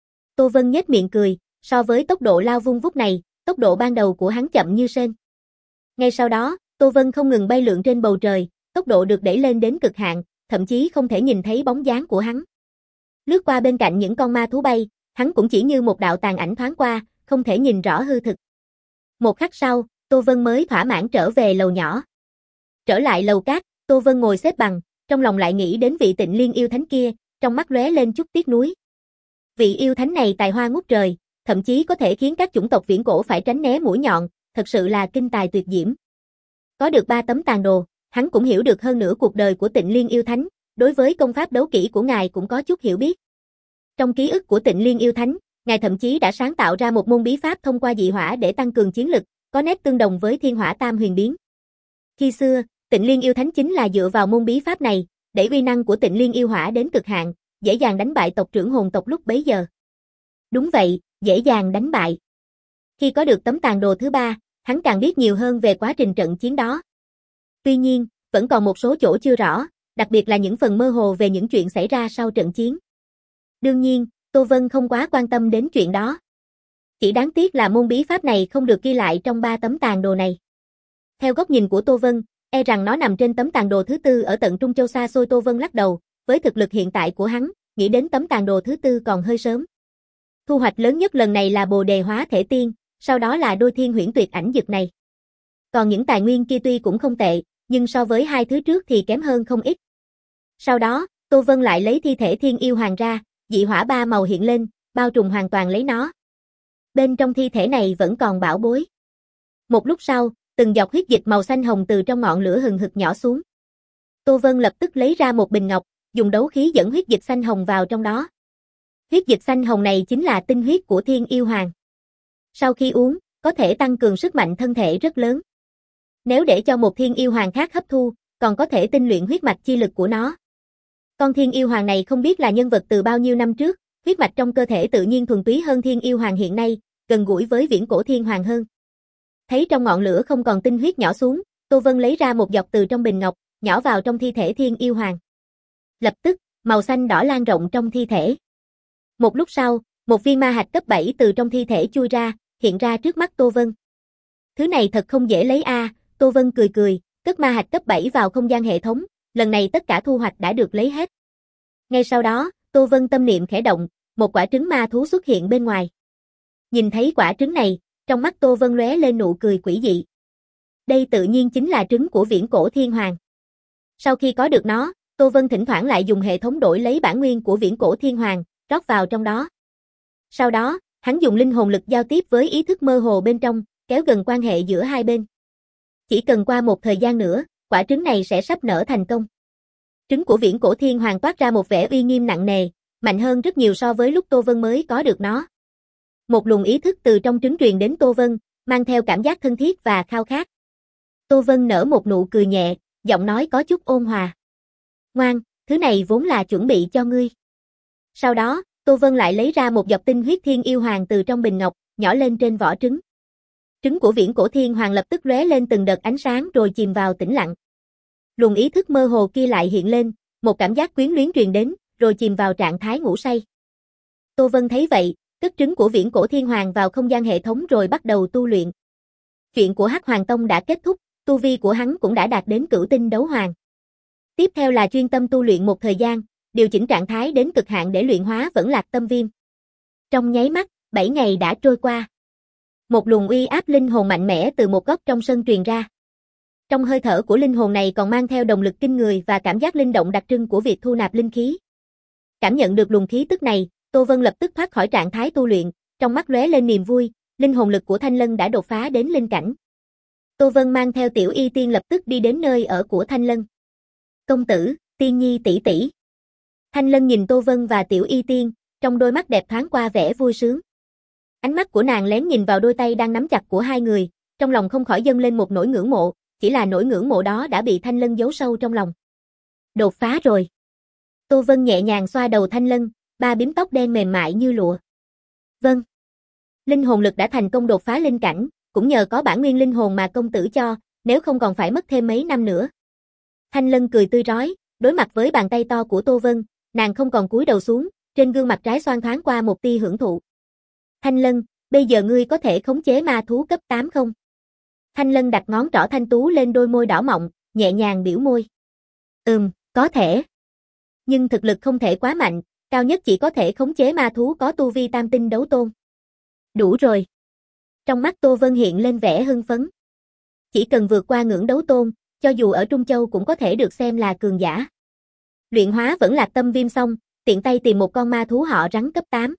Tô Vân nhếch miệng cười, so với tốc độ lao vung vút này, tốc độ ban đầu của hắn chậm như sên. Ngay sau đó, Tô Vân không ngừng bay lượn trên bầu trời, tốc độ được đẩy lên đến cực hạn, thậm chí không thể nhìn thấy bóng dáng của hắn. Lướt qua bên cạnh những con ma thú bay, hắn cũng chỉ như một đạo tàn ảnh thoáng qua, không thể nhìn rõ hư thực. Một khắc sau, Tô Vân mới thỏa mãn trở về lầu nhỏ. Trở lại lầu cát, Tô Vân ngồi xếp bằng, trong lòng lại nghĩ đến vị Tịnh Liên yêu thánh kia, trong mắt lóe lên chút tiếc nuối. Vị yêu thánh này tài hoa ngút trời, thậm chí có thể khiến các chủng tộc viễn cổ phải tránh né mũi nhọn, thật sự là kinh tài tuyệt diễm. Có được ba tấm tàn đồ, hắn cũng hiểu được hơn nửa cuộc đời của Tịnh Liên yêu thánh, đối với công pháp đấu kỹ của ngài cũng có chút hiểu biết. Trong ký ức của Tịnh Liên yêu thánh, ngài thậm chí đã sáng tạo ra một môn bí pháp thông qua dị hỏa để tăng cường chiến lực, có nét tương đồng với Thiên Hỏa Tam Huyền Biến. Khi xưa, Tịnh Liên yêu thánh chính là dựa vào môn bí pháp này, để uy năng của Tịnh Liên yêu hỏa đến cực hạn, dễ dàng đánh bại tộc trưởng hồn tộc lúc bấy giờ. Đúng vậy, dễ dàng đánh bại. Khi có được tấm tàn đồ thứ ba, hắn càng biết nhiều hơn về quá trình trận chiến đó. Tuy nhiên, vẫn còn một số chỗ chưa rõ, đặc biệt là những phần mơ hồ về những chuyện xảy ra sau trận chiến. Đương nhiên, Tô Vân không quá quan tâm đến chuyện đó. Chỉ đáng tiếc là môn bí pháp này không được ghi lại trong ba tấm tàn đồ này. Theo góc nhìn của Tô Vân, e rằng nó nằm trên tấm tàn đồ thứ tư ở tận Trung Châu xa xôi. Tô Vân lắc đầu, với thực lực hiện tại của hắn, nghĩ đến tấm tàn đồ thứ tư còn hơi sớm. Thu hoạch lớn nhất lần này là Bồ Đề Hóa Thể Tiên, sau đó là đôi thiên huyễn tuyệt ảnh dực này. Còn những tài nguyên kia tuy cũng không tệ, nhưng so với hai thứ trước thì kém hơn không ít. Sau đó, Tô Vân lại lấy thi thể thiên yêu hoàng ra, dị hỏa ba màu hiện lên, bao trùm hoàn toàn lấy nó. Bên trong thi thể này vẫn còn bảo bối. Một lúc sau, từng giọt huyết dịch màu xanh hồng từ trong ngọn lửa hừng hực nhỏ xuống. Tô Vân lập tức lấy ra một bình ngọc, dùng đấu khí dẫn huyết dịch xanh hồng vào trong đó. Huyết dịch xanh hồng này chính là tinh huyết của thiên yêu hoàng. Sau khi uống, có thể tăng cường sức mạnh thân thể rất lớn. Nếu để cho một thiên yêu hoàng khác hấp thu, còn có thể tinh luyện huyết mạch chi lực của nó. Con thiên yêu hoàng này không biết là nhân vật từ bao nhiêu năm trước, huyết mạch trong cơ thể tự nhiên thuần túy hơn thiên yêu hoàng hiện nay, gần gũi với viễn cổ thiên hoàng hơn. Thấy trong ngọn lửa không còn tinh huyết nhỏ xuống, Tô Vân lấy ra một giọt từ trong bình ngọc, nhỏ vào trong thi thể thiên yêu hoàng. Lập tức, màu xanh đỏ lan rộng trong thi thể. Một lúc sau, một viên ma hạch cấp bảy từ trong thi thể chui ra, hiện ra trước mắt Tô Vân. Thứ này thật không dễ lấy a, à, Tô Vân cười cười, cất ma hạch cấp bảy vào không gian hệ thống, lần này tất cả thu hoạch đã được lấy hết. Ngay sau đó, Tô Vân tâm niệm khẽ động, một quả trứng ma thú xuất hiện bên ngoài. Nhìn thấy quả trứng này, trong mắt Tô Vân lóe lên nụ cười quỷ dị. Đây tự nhiên chính là trứng của viễn cổ thiên hoàng. Sau khi có được nó, Tô Vân thỉnh thoảng lại dùng hệ thống đổi lấy bản nguyên của viễn cổ thiên hoàng, rót vào trong đó. Sau đó, hắn dùng linh hồn lực giao tiếp với ý thức mơ hồ bên trong, kéo gần quan hệ giữa hai bên. Chỉ cần qua một thời gian nữa, quả trứng này sẽ sắp nở thành công. Trứng của viễn cổ thiên hoàng toát ra một vẻ uy nghiêm nặng nề, mạnh hơn rất nhiều so với lúc Tô Vân mới có được nó. Một luồng ý thức từ trong trứng truyền đến Tô Vân, mang theo cảm giác thân thiết và khao khát. Tô Vân nở một nụ cười nhẹ, giọng nói có chút ôn hòa. Ngoan, thứ này vốn là chuẩn bị cho ngươi. Sau đó, Tô Vân lại lấy ra một giọt tinh huyết thiên yêu hoàng từ trong bình ngọc, nhỏ lên trên vỏ trứng. Trứng của viễn cổ thiên hoàng lập tức lóe lên từng đợt ánh sáng rồi chìm vào tĩnh lặng. Luồng ý thức mơ hồ kia lại hiện lên, một cảm giác quyến luyến truyền đến, rồi chìm vào trạng thái ngủ say. Tô Vân thấy vậy, cất trứng của viễn cổ thiên hoàng vào không gian hệ thống rồi bắt đầu tu luyện. Chuyện của Hắc Hoàng Tông đã kết thúc, tu vi của hắn cũng đã đạt đến cửu tinh đấu hoàng. Tiếp theo là chuyên tâm tu luyện một thời gian, điều chỉnh trạng thái đến cực hạn để luyện hóa Vẫn Lạc Tâm Viêm. Trong nháy mắt, bảy ngày đã trôi qua. Một luồng uy áp linh hồn mạnh mẽ từ một góc trong sân truyền ra. Trong hơi thở của linh hồn này còn mang theo động lực kinh người và cảm giác linh động đặc trưng của việc thu nạp linh khí. Cảm nhận được luồng khí tức này, Tô Vân lập tức thoát khỏi trạng thái tu luyện, trong mắt lóe lên niềm vui, linh hồn lực của Thanh Lân đã đột phá đến linh cảnh. Tô Vân mang theo Tiểu Y Tiên lập tức đi đến nơi ở của Thanh Lân. Công tử, Tiên Nhi tỷ tỷ. Thanh Lân nhìn Tô Vân và Tiểu Y Tiên, trong đôi mắt đẹp thoáng qua vẻ vui sướng. Ánh mắt của nàng lén nhìn vào đôi tay đang nắm chặt của hai người, trong lòng không khỏi dâng lên một nỗi ngưỡng mộ, chỉ là nỗi ngưỡng mộ đó đã bị Thanh Lân giấu sâu trong lòng. Đột phá rồi. Tô Vân nhẹ nhàng xoa đầu Thanh Lân, ba bím tóc đen mềm mại như lụa. Vâng. Linh hồn lực đã thành công đột phá linh cảnh, cũng nhờ có bản nguyên linh hồn mà công tử cho, nếu không còn phải mất thêm mấy năm nữa. Thanh Lân cười tươi rói, đối mặt với bàn tay to của Tô Vân, nàng không còn cúi đầu xuống, trên gương mặt trái xoan thoáng qua một tia hưởng thụ. Thanh Lân, bây giờ ngươi có thể khống chế ma thú cấp tám không? Thanh Lân đặt ngón trỏ thanh tú lên đôi môi đỏ mọng, nhẹ nhàng biểu môi. Ừm, có thể. Nhưng thực lực không thể quá mạnh, cao nhất chỉ có thể khống chế ma thú có tu vi tam tinh đấu tôn. Đủ rồi. Trong mắt Tô Vân hiện lên vẻ hưng phấn. Chỉ cần vượt qua ngưỡng đấu tôn, cho dù ở Trung Châu cũng có thể được xem là cường giả. Luyện hóa vẫn Lạc Tâm Viêm xong, tiện tay tìm một con ma thú họ rắn cấp tám.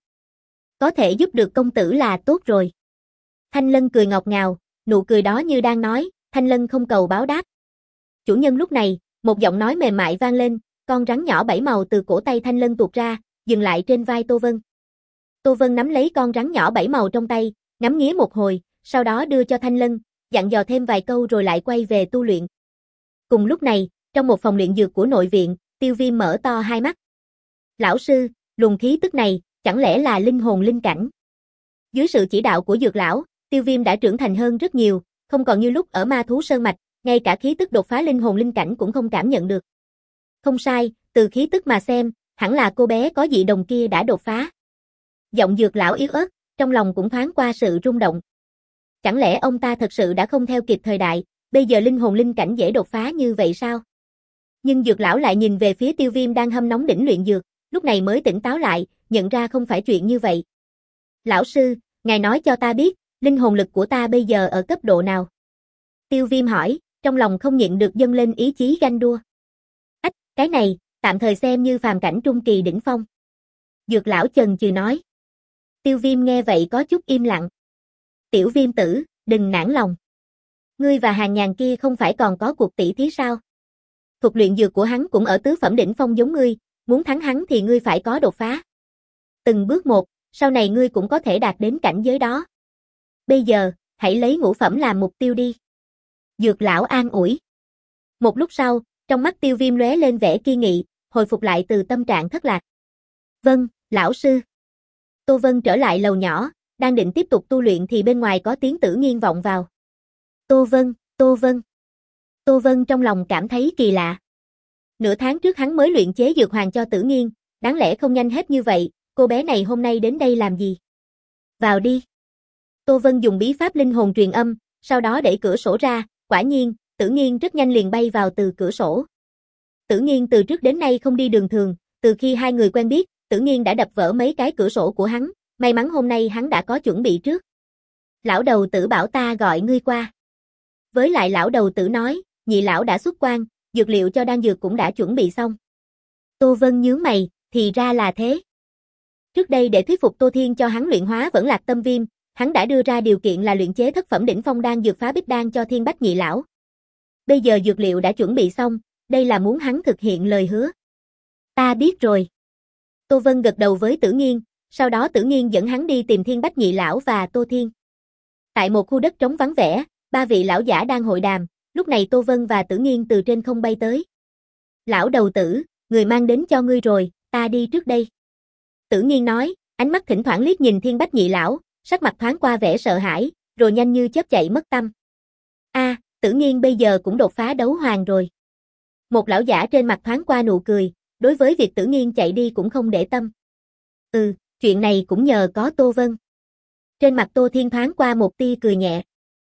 Có thể giúp được công tử là tốt rồi. Thanh Lân cười ngọt ngào, nụ cười đó như đang nói, Thanh Lân không cầu báo đáp. Chủ nhân lúc này, một giọng nói mềm mại vang lên, con rắn nhỏ bảy màu từ cổ tay Thanh Lân tuột ra, dừng lại trên vai Tô Vân. Tô Vân nắm lấy con rắn nhỏ bảy màu trong tay, ngắm nghía một hồi, sau đó đưa cho Thanh Lân, dặn dò thêm vài câu rồi lại quay về tu luyện. Cùng lúc này, trong một phòng luyện dược của nội viện, Tiêu Viêm mở to hai mắt. Lão sư, luồng khí tức này, chẳng lẽ là linh hồn linh cảnh? Dưới sự chỉ đạo của dược lão, Tiêu Viêm đã trưởng thành hơn rất nhiều, không còn như lúc ở ma thú sơn mạch, ngay cả khí tức đột phá linh hồn linh cảnh cũng không cảm nhận được. Không sai, từ khí tức mà xem, hẳn là cô bé có dị đồng kia đã đột phá. Giọng dược lão yếu ớt, trong lòng cũng thoáng qua sự rung động. Chẳng lẽ ông ta thật sự đã không theo kịp thời đại, bây giờ linh hồn linh cảnh dễ đột phá như vậy sao? Nhưng dược lão lại nhìn về phía Tiêu Viêm đang hâm nóng đỉnh luyện dược, lúc này mới tỉnh táo lại, nhận ra không phải chuyện như vậy. Lão sư, ngài nói cho ta biết, linh hồn lực của ta bây giờ ở cấp độ nào? Tiêu Viêm hỏi, trong lòng không nhịn được dâng lên ý chí ganh đua. Ách, cái này, tạm thời xem như phàm cảnh trung kỳ đỉnh phong. Dược lão chần chừ nói. Tiêu Viêm nghe vậy có chút im lặng. Tiểu Viêm tử, đừng nản lòng. Ngươi và hàng nhàn kia không phải còn có cuộc tỷ thí sao? Thuật luyện dược của hắn cũng ở tứ phẩm đỉnh phong giống ngươi, muốn thắng hắn thì ngươi phải có đột phá. Từng bước một, sau này ngươi cũng có thể đạt đến cảnh giới đó. Bây giờ, hãy lấy ngũ phẩm làm mục tiêu đi. Dược lão an ủi. Một lúc sau, trong mắt Tiêu Viêm lóe lên vẻ kiên nghị, hồi phục lại từ tâm trạng thất lạc. Vâng, lão sư. Tô Vân trở lại lầu nhỏ, đang định tiếp tục tu luyện thì bên ngoài có tiếng Tử Nghiên vọng vào. Tô Vân, Tô Vân. Tô Vân trong lòng cảm thấy kỳ lạ. Nửa tháng trước hắn mới luyện chế dược hoàng cho Tử Nghiên, đáng lẽ không nhanh hết như vậy, cô bé này hôm nay đến đây làm gì? Vào đi. Tô Vân dùng bí pháp linh hồn truyền âm, sau đó đẩy cửa sổ ra, quả nhiên, Tử Nghiên rất nhanh liền bay vào từ cửa sổ. Tử Nghiên từ trước đến nay không đi đường thường, từ khi hai người quen biết, Tử Nghiên đã đập vỡ mấy cái cửa sổ của hắn, may mắn hôm nay hắn đã có chuẩn bị trước. Lão đầu tử bảo ta gọi ngươi qua. Với lại lão đầu tử nói, nhị lão đã xuất quan, dược liệu cho đan dược cũng đã chuẩn bị xong. Tô Vân nhướng mày, thì ra là thế. Trước đây để thuyết phục Tô Thiên cho hắn luyện hóa vẫn Lạc Tâm Viêm, hắn đã đưa ra điều kiện là luyện chế thất phẩm đỉnh phong đan dược phá bích đan cho Thiên Bách nhị lão. Bây giờ dược liệu đã chuẩn bị xong, đây là muốn hắn thực hiện lời hứa. Ta biết rồi. Tô Vân gật đầu với Tử Nghiên, sau đó Tử Nghiên dẫn hắn đi tìm Thiên Bách nhị lão và Tô Thiên. Tại một khu đất trống vắng vẻ, ba vị lão giả đang hội đàm, lúc này Tô Vân và Tử Nghiên từ trên không bay tới. Lão đầu tử, người mang đến cho ngươi rồi, ta đi trước đây. Tử Nghiên nói, ánh mắt thỉnh thoảng liếc nhìn Thiên Bách nhị lão, sắc mặt thoáng qua vẻ sợ hãi, rồi nhanh như chớp chạy mất tâm. A, à, Tử Nghiên bây giờ cũng đột phá đấu hoàng rồi. Một lão giả trên mặt thoáng qua nụ cười, đối với việc Tử Nghiên chạy đi cũng không để tâm. Ừ, chuyện này cũng nhờ có Tô Vân. Trên mặt Tô Thiên thoáng qua một tia cười nhẹ.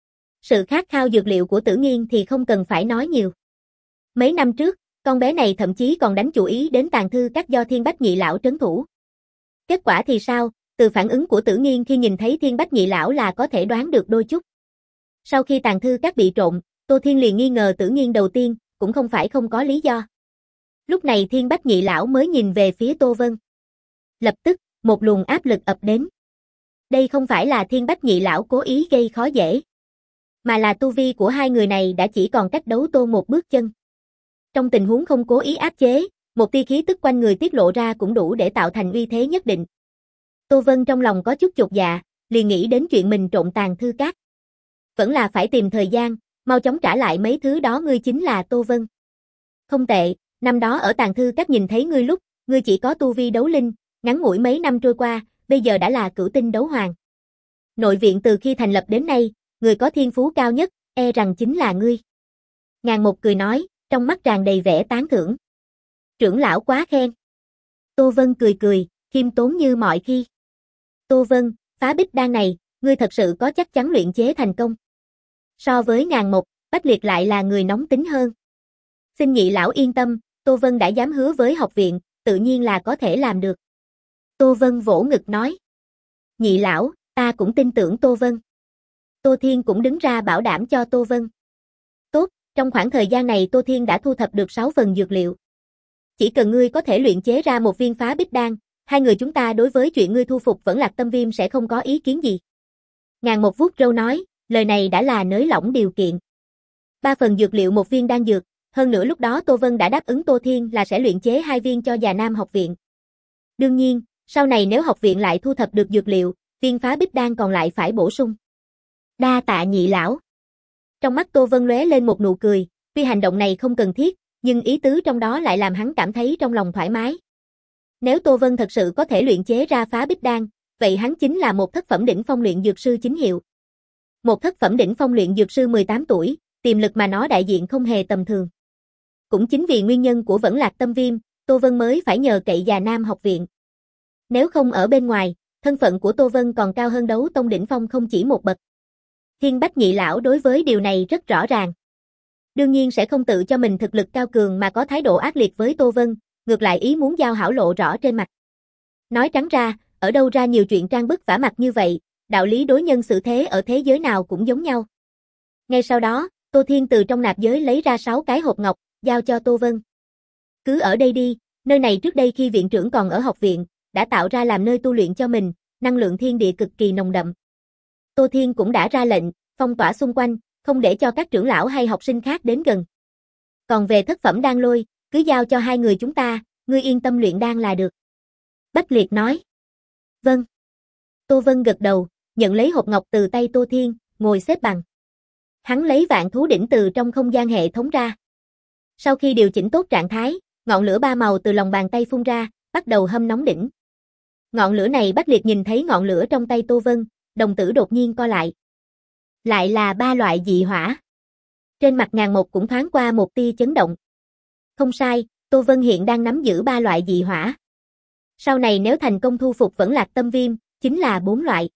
Sự khát khao dược liệu của Tử Nghiên thì không cần phải nói nhiều. Mấy năm trước, con bé này thậm chí còn đánh chủ ý đến tàng thư các do Thiên Bách nhị lão trấn thủ. Kết quả thì sao? Từ phản ứng của Tử Nghiên khi nhìn thấy Thiên Bách nhị lão là có thể đoán được đôi chút. Sau khi tàng thư các bị trộm, Tô Thiên liền nghi ngờ Tử Nghiên đầu tiên, cũng không phải không có lý do. Lúc này Thiên Bách nhị lão mới nhìn về phía Tô Vân. Lập tức, một luồng áp lực ập đến. Đây không phải là Thiên Bách nhị lão cố ý gây khó dễ, mà là tu vi của hai người này đã chỉ còn cách đấu tôn một bước chân. Trong tình huống không cố ý áp chế, một tia khí tức quanh người tiết lộ ra cũng đủ để tạo thành uy thế nhất định. Tô Vân trong lòng có chút chột dạ, liền nghĩ đến chuyện mình trộm tàng thư các. Vẫn là phải tìm thời gian, mau chóng trả lại mấy thứ đó. Ngươi chính là Tô Vân. Không tệ, năm đó ở tàng thư các nhìn thấy ngươi lúc, ngươi chỉ có tu vi đấu linh, ngắn ngủi mấy năm trôi qua, bây giờ đã là cửu tinh đấu hoàng. Nội viện từ khi thành lập đến nay, người có thiên phú cao nhất, e rằng chính là ngươi. Ngàn Một cười nói, trong mắt tràn đầy vẻ tán thưởng. Trưởng lão quá khen. Tô Vân cười cười, khiêm tốn như mọi khi. Tô Vân, phá bích đan này, ngươi thật sự có chắc chắn luyện chế thành công. So với Ngàn Một, Bách Liệt lại là người nóng tính hơn. Xin nhị lão yên tâm, Tô Vân đã dám hứa với học viện, tự nhiên là có thể làm được. Tô Vân vỗ ngực nói. Nhị lão, ta cũng tin tưởng Tô Vân. Tô Thiên cũng đứng ra bảo đảm cho Tô Vân. Tốt, trong khoảng thời gian này Tô Thiên đã thu thập được sáu phần dược liệu. Chỉ cần ngươi có thể luyện chế ra một viên phá bích đan, hai người chúng ta đối với chuyện ngươi thu phục Vẫn Lạc Tâm Viêm sẽ không có ý kiến gì. Ngàn Một vuốt râu nói, lời này đã là nới lỏng điều kiện. Ba phần dược liệu một viên đan dược, hơn nữa lúc đó Tô Vân đã đáp ứng Tô Thiên là sẽ luyện chế hai viên cho Già Nam học viện. Đương nhiên, sau này nếu học viện lại thu thập được dược liệu, viên phá bích đan còn lại phải bổ sung. Đa tạ nhị lão. Trong mắt Tô Vân lóe lên một nụ cười, tuy hành động này không cần thiết, nhưng ý tứ trong đó lại làm hắn cảm thấy trong lòng thoải mái. Nếu Tô Vân thật sự có thể luyện chế ra phá bích đan, vậy hắn chính là một thất phẩm đỉnh phong luyện dược sư chính hiệu. Một thất phẩm đỉnh phong luyện dược sư mười tám tuổi, tiềm lực mà nó đại diện không hề tầm thường. Cũng chính vì nguyên nhân của Vẫn Lạc Tâm Viêm, Tô Vân mới phải nhờ cậy Già Nam học viện. Nếu không ở bên ngoài, thân phận của Tô Vân còn cao hơn đấu tông đỉnh phong không chỉ một bậc. Thiên Bách nhị lão đối với điều này rất rõ ràng. Đương nhiên sẽ không tự cho mình thực lực cao cường mà có thái độ ác liệt với Tô Vân, ngược lại ý muốn giao hảo lộ rõ trên mặt. Nói trắng ra, ở đâu ra nhiều chuyện trang bức vả mặt như vậy, đạo lý đối nhân xử thế ở thế giới nào cũng giống nhau. Ngay sau đó, Tô Thiên từ trong nạp giới lấy ra sáu cái hộp ngọc, giao cho Tô Vân. Cứ ở đây đi, nơi này trước đây khi viện trưởng còn ở học viện, đã tạo ra làm nơi tu luyện cho mình, năng lượng thiên địa cực kỳ nồng đậm. Tô Thiên cũng đã ra lệnh, phong tỏa xung quanh, không để cho các trưởng lão hay học sinh khác đến gần. Còn về thất phẩm đan lôi, cứ giao cho hai người chúng ta, ngươi yên tâm luyện đan là được. Bách Liệt nói. Vâng. Tô Vân gật đầu, nhận lấy hộp ngọc từ tay Tô Thiên, ngồi xếp bằng. Hắn lấy vạn thú đỉnh từ trong không gian hệ thống ra. Sau khi điều chỉnh tốt trạng thái, ngọn lửa ba màu từ lòng bàn tay phun ra, bắt đầu hâm nóng đỉnh. Ngọn lửa này Bách Liệt nhìn thấy ngọn lửa trong tay Tô Vân, đồng tử đột nhiên co lại. Lại là ba loại dị hỏa. Trên mặt Ngàn Một cũng thoáng qua một tia chấn động. Không sai, Tô Vân hiện đang nắm giữ ba loại dị hỏa. Sau này nếu thành công thu phục Vẫn Lạc Tâm Viêm, chính là bốn loại.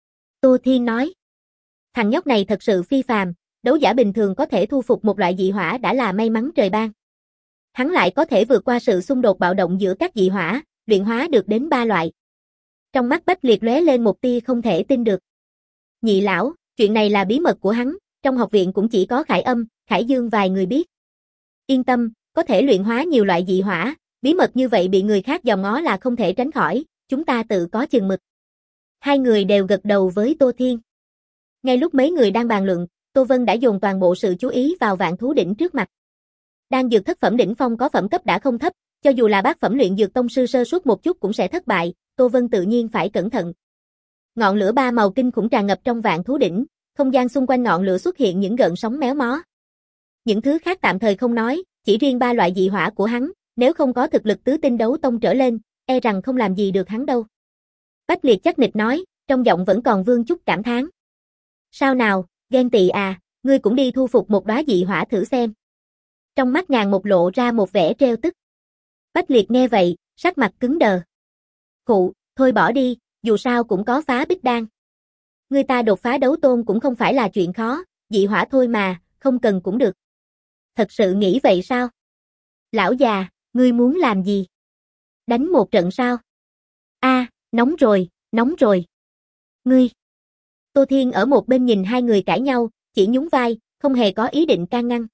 Tô Thiên nói. Thằng nhóc này thật sự phi phàm, đấu giả bình thường có thể thu phục một loại dị hỏa đã là may mắn trời ban. Hắn lại có thể vượt qua sự xung đột bạo động giữa các dị hỏa, luyện hóa được đến ba loại. Trong mắt Bách Liệt lóe lên một tia không thể tin được. Nhị lão, chuyện này là bí mật của hắn, trong học viện cũng chỉ có Khải Âm, Khải Dương vài người biết. Yên tâm, có thể luyện hóa nhiều loại dị hỏa, bí mật như vậy bị người khác dòm ngó là không thể tránh khỏi, chúng ta tự có chừng mực. Hai người đều gật đầu với Tô Thiên. Ngay lúc mấy người đang bàn luận, Tô Vân đã dồn toàn bộ sự chú ý vào vạn thú đỉnh trước mặt. Đan dược thất phẩm đỉnh phong có phẩm cấp đã không thấp, cho dù là bát phẩm luyện dược tông sư sơ suất một chút cũng sẽ thất bại, Tô Vân tự nhiên phải cẩn thận. Ngọn lửa ba màu kinh khủng tràn ngập trong vạn thú đỉnh, không gian xung quanh ngọn lửa xuất hiện những gợn sóng méo mó. Những thứ khác tạm thời không nói, chỉ riêng ba loại dị hỏa của hắn, nếu không có thực lực tứ tinh đấu tông trở lên, e rằng không làm gì được hắn đâu. Bách Liệt chắc nịch nói, trong giọng vẫn còn vương chút cảm thán. Sao nào, ghen tị à, ngươi cũng đi thu phục một đóa dị hỏa thử xem. Trong mắt Ngàn Một lộ ra một vẻ trêu tức. Bách Liệt nghe vậy, sắc mặt cứng đờ. Khụ, thôi bỏ đi, dù sao cũng có phá bích đan. Người ta đột phá đấu tôn cũng không phải là chuyện khó, dị hỏa thôi mà, không cần cũng được. Thật sự nghĩ vậy sao? Lão già, ngươi muốn làm gì? Đánh một trận sao? A, à, nóng rồi, nóng rồi. Ngươi. Tô Thiên ở một bên nhìn hai người cãi nhau, chỉ nhún vai, không hề có ý định can ngăn.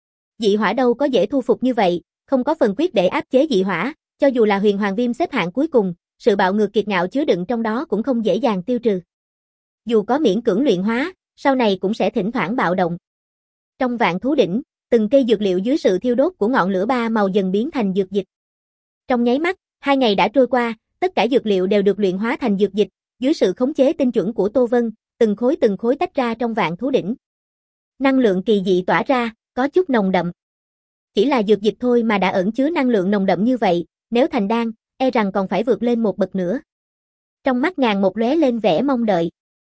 Dị hỏa đâu có dễ thu phục như vậy, không có phần quyết để áp chế dị hỏa, cho dù là Huyền Hoàng Viêm xếp hạng cuối cùng, sự bạo ngược kiệt ngạo chứa đựng trong đó cũng không dễ dàng tiêu trừ. Dù có miễn cưỡng luyện hóa, sau này cũng sẽ thỉnh thoảng bạo động. Trong vạn thú đỉnh, từng cây dược liệu dưới sự thiêu đốt của ngọn lửa ba màu dần biến thành dược dịch. Trong nháy mắt, hai ngày đã trôi qua, tất cả dược liệu đều được luyện hóa thành dược dịch, dưới sự khống chế tinh chuẩn của Tô Vân, từng khối từng khối tách ra trong vạn thú đỉnh. Năng lượng kỳ dị tỏa ra, có chút nồng đậm. Chỉ là dược dịch thôi mà đã ẩn chứa năng lượng nồng đậm như vậy, nếu thành đan, e rằng còn phải vượt lên một bậc nữa. Trong mắt Ngàn Một lóe lên vẻ mong đợi.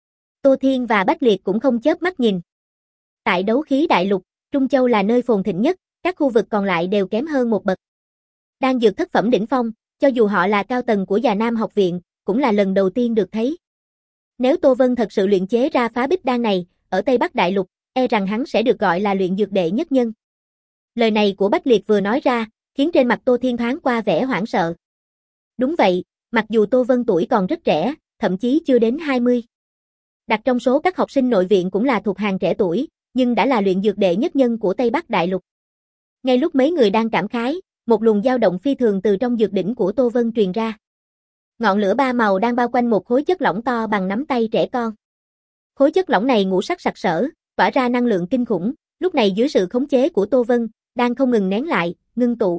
Tô Thiên và Bách Liệt cũng không chớp mắt nhìn. Tại đấu khí đại lục, Trung Châu là nơi phồn thịnh nhất, các khu vực còn lại đều kém hơn một bậc. Đan dược thất phẩm đỉnh phong, cho dù họ là cao tầng của Già Nam học viện, cũng là lần đầu tiên được thấy. Nếu Tô Vân thật sự luyện chế ra phá bích đan này, ở Tây Bắc Đại Lục, e rằng hắn sẽ được gọi là luyện dược đệ nhất nhân. Lời này của Bách Liệt vừa nói ra, khiến trên mặt Tô Thiên thoáng qua vẻ hoảng sợ. Đúng vậy, mặc dù Tô Vân tuổi còn rất trẻ, thậm chí chưa đến hai mươi. Đặt trong số các học sinh nội viện cũng là thuộc hàng trẻ tuổi, nhưng đã là luyện dược đệ nhất nhân của Tây Bắc Đại Lục. Ngay lúc mấy người đang cảm khái, một luồng dao động phi thường từ trong dược đỉnh của Tô Vân truyền ra. Ngọn lửa ba màu đang bao quanh một khối chất lỏng to bằng nắm tay trẻ con. Khối chất lỏng này ngũ sắc sặc sỡ, tỏa ra năng lượng kinh khủng, lúc này dưới sự khống chế của Tô Vân, đang không ngừng nén lại, ngưng tụ.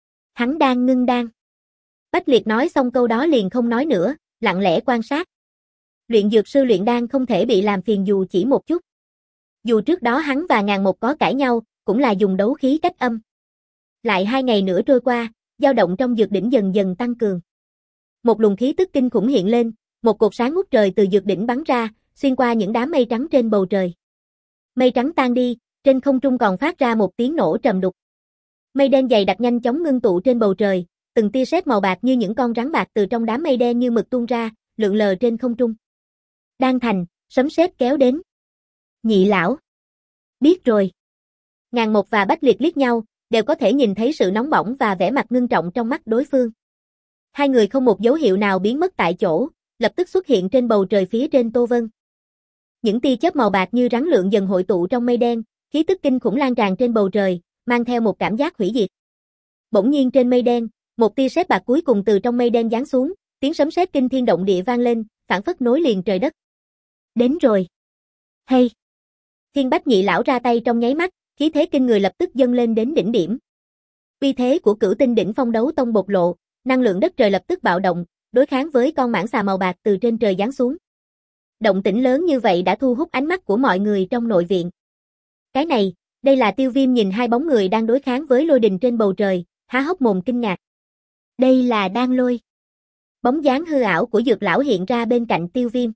Hắn đang ngưng đan. Bách Liệt nói xong câu đó liền không nói nữa, lặng lẽ quan sát. Luyện dược sư luyện đan không thể bị làm phiền dù chỉ một chút. Dù trước đó hắn và Ngàn Một có cãi nhau, cũng là dùng đấu khí cách âm. Lại hai ngày nữa trôi qua, dao động trong dược đỉnh dần dần tăng cường. Một luồng khí tức kinh khủng hiện lên, một cột sáng ngút trời từ dược đỉnh bắn ra, xuyên qua những đám mây trắng trên bầu trời. Mây trắng tan đi, trên không trung còn phát ra một tiếng nổ trầm đục. Mây đen dày đặc nhanh chóng ngưng tụ trên bầu trời, từng tia sét màu bạc như những con rắn bạc từ trong đám mây đen như mực tuôn ra, lượn lờ trên không trung. Đan thành, sấm sét kéo đến. Nhị lão. Biết rồi. Ngàn Một và Bách Liệt liếc nhau, đều có thể nhìn thấy sự nóng bỏng và vẻ mặt ngưng trọng trong mắt đối phương. Hai người không một dấu hiệu nào biến mất tại chỗ, lập tức xuất hiện trên bầu trời phía trên Tô Vân. Những tia chớp màu bạc như rắn lượn dần hội tụ trong mây đen, khí tức kinh khủng lan tràn trên bầu trời, mang theo một cảm giác hủy diệt. Bỗng nhiên trên mây đen, một tia sét bạc cuối cùng từ trong mây đen giáng xuống, tiếng sấm sét kinh thiên động địa vang lên, phảng phất nối liền trời đất. Đến rồi. Hay. Thiên Bách Nhị lão ra tay trong nháy mắt, khí thế kinh người lập tức dâng lên đến đỉnh điểm. Uy thế của Cửu Tinh đỉnh phong đấu tông bộc lộ, năng lượng đất trời lập tức bạo động, đối kháng với con mãng xà màu bạc từ trên trời giáng xuống. Động tĩnh lớn như vậy đã thu hút ánh mắt của mọi người trong nội viện. Cái này, đây là Tiêu Viêm nhìn hai bóng người đang đối kháng với lôi đình trên bầu trời, há hốc mồm kinh ngạc. Đây là đan lôi. Bóng dáng hư ảo của Dược lão hiện ra bên cạnh Tiêu Viêm.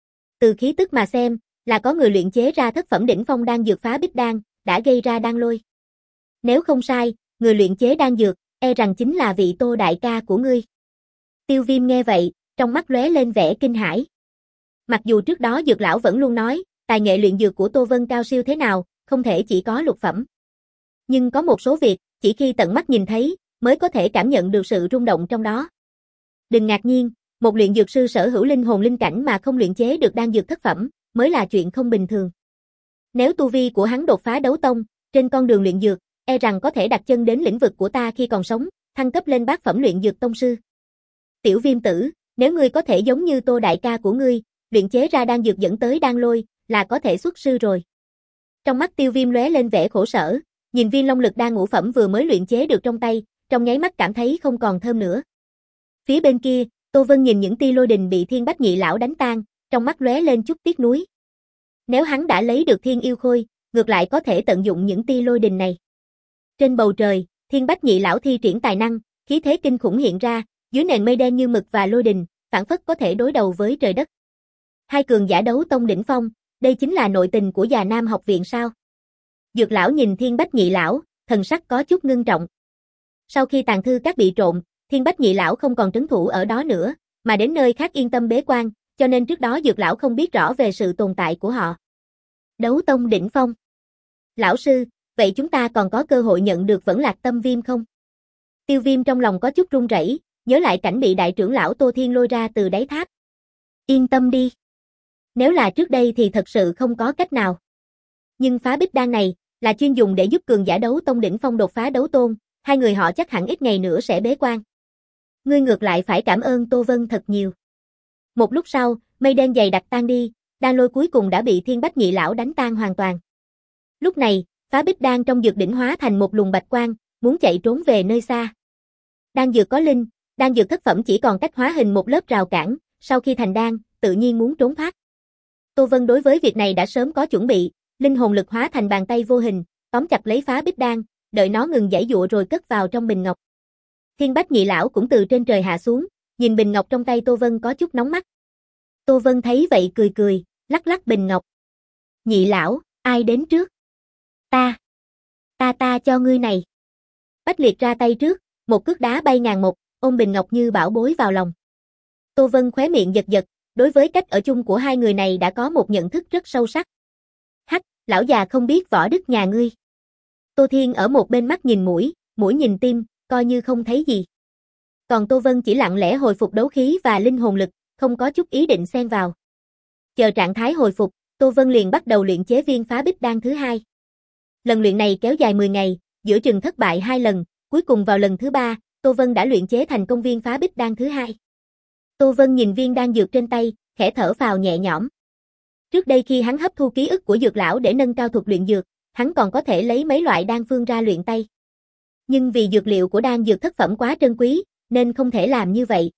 Từ khí tức mà xem, là có người luyện chế ra thất phẩm đỉnh phong đan dược phá bích đan, đã gây ra đan lôi. Nếu không sai, người luyện chế đan dược, e rằng chính là vị Tô đại ca của ngươi. Tiêu Viêm nghe vậy, trong mắt lóe lên vẻ kinh hãi. Mặc dù trước đó Dược lão vẫn luôn nói, tài nghệ luyện dược của Tô Vân cao siêu thế nào, không thể chỉ có lục phẩm. Nhưng có một số việc, chỉ khi tận mắt nhìn thấy, mới có thể cảm nhận được sự rung động trong đó. Đừng ngạc nhiên, một luyện dược sư sở hữu linh hồn linh cảnh mà không luyện chế được đan dược thất phẩm, mới là chuyện không bình thường. Nếu tu vi của hắn đột phá đấu tông, trên con đường luyện dược, e rằng có thể đặt chân đến lĩnh vực của ta khi còn sống, thăng cấp lên bát phẩm luyện dược tông sư. Tiểu Viêm tử, nếu ngươi có thể giống như Tô đại ca của ngươi, luyện chế ra đan dược dẫn tới đan lôi, là có thể xuất sư rồi. Trong mắt Tiêu Viêm lóe lên vẻ khổ sở, nhìn viên long lực đan ngũ phẩm vừa mới luyện chế được trong tay, trong nháy mắt cảm thấy không còn thơm nữa. Phía bên kia, Tô Vân nhìn những tia lôi đình bị Thiên Bách Nhị lão đánh tan, trong mắt lóe lên chút tiếc nuối. Nếu hắn đã lấy được Thiên Yêu Khôi, ngược lại có thể tận dụng những tia lôi đình này. Trên bầu trời, Thiên Bách Nhị lão thi triển tài năng, khí thế kinh khủng hiện ra, dưới nền mây đen như mực và lôi đình, phảng phất có thể đối đầu với trời đất. Hai cường giả đấu tông đỉnh phong, đây chính là nội tình của Già Nam học viện sao? Dược lão nhìn Thiên Bách Nhị lão, thần sắc có chút ngưng trọng. Sau khi tàng thư các bị trộm, Thiên Bách Nhị lão không còn trấn thủ ở đó nữa, mà đến nơi khác yên tâm bế quan, cho nên trước đó Dược lão không biết rõ về sự tồn tại của họ. Đấu tông đỉnh phong. Lão sư, vậy chúng ta còn có cơ hội nhận được Vẫn Lạc Tâm Viêm không? Tiêu Viêm trong lòng có chút run rẩy, nhớ lại cảnh bị đại trưởng lão Tô Thiên lôi ra từ đáy tháp. Yên tâm đi. Nếu là trước đây thì thật sự không có cách nào. Nhưng phá bích đan này, là chuyên dùng để giúp cường giả đấu tông đỉnh phong đột phá đấu tôn, hai người họ chắc hẳn ít ngày nữa sẽ bế quan. Ngươi ngược lại phải cảm ơn Tô Vân thật nhiều. Một lúc sau, mây đen dày đặc tan đi, đan lôi cuối cùng đã bị Thiên Bách Nhị lão đánh tan hoàn toàn. Lúc này, phá bích đan trong dược đỉnh hóa thành một luồng bạch quang, muốn chạy trốn về nơi xa. Đan dược có linh, đan dược thất phẩm chỉ còn cách hóa hình một lớp rào cản, sau khi thành đan, tự nhiên muốn trốn thoát. Tô Vân đối với việc này đã sớm có chuẩn bị, linh hồn lực hóa thành bàn tay vô hình, tóm chặt lấy phá bích đan, đợi nó ngừng giãy giụa rồi cất vào trong bình ngọc. Thiên Bách Nhị lão cũng từ trên trời hạ xuống, Nhìn bình ngọc trong tay Tô Vân có chút nóng mắt. Tô Vân thấy vậy cười cười, lắc lắc bình ngọc. Nhị lão, ai đến trước? Ta. Ta ta cho ngươi này. Bách Liệt ra tay trước, một cước đá bay ngàn một, ôm bình ngọc như bảo bối vào lòng. Tô Vân khóe miệng giật giật, đối với cách ở chung của hai người này đã có một nhận thức rất sâu sắc. Hắc, lão già không biết võ đức nhà ngươi. Tô Thiên ở một bên mắt nhìn mũi, mũi nhìn tim, coi như không thấy gì. Còn Tô Vân chỉ lặng lẽ hồi phục đấu khí và linh hồn lực, không có chút ý định xen vào. Chờ trạng thái hồi phục, Tô Vân liền bắt đầu luyện chế viên phá bích đan thứ hai. Lần luyện này kéo dài mười ngày, giữa chừng thất bại hai lần, cuối cùng vào lần thứ ba, Tô Vân đã luyện chế thành công viên phá bích đan thứ hai. Tô Vân nhìn viên đan dược trên tay, khẽ thở phào nhẹ nhõm. Trước đây khi hắn hấp thu ký ức của dược lão để nâng cao thuật luyện dược, hắn còn có thể lấy mấy loại đan phương ra luyện tay. Nhưng vì dược liệu của đan dược thất phẩm quá trân quý, nên không thể làm như vậy.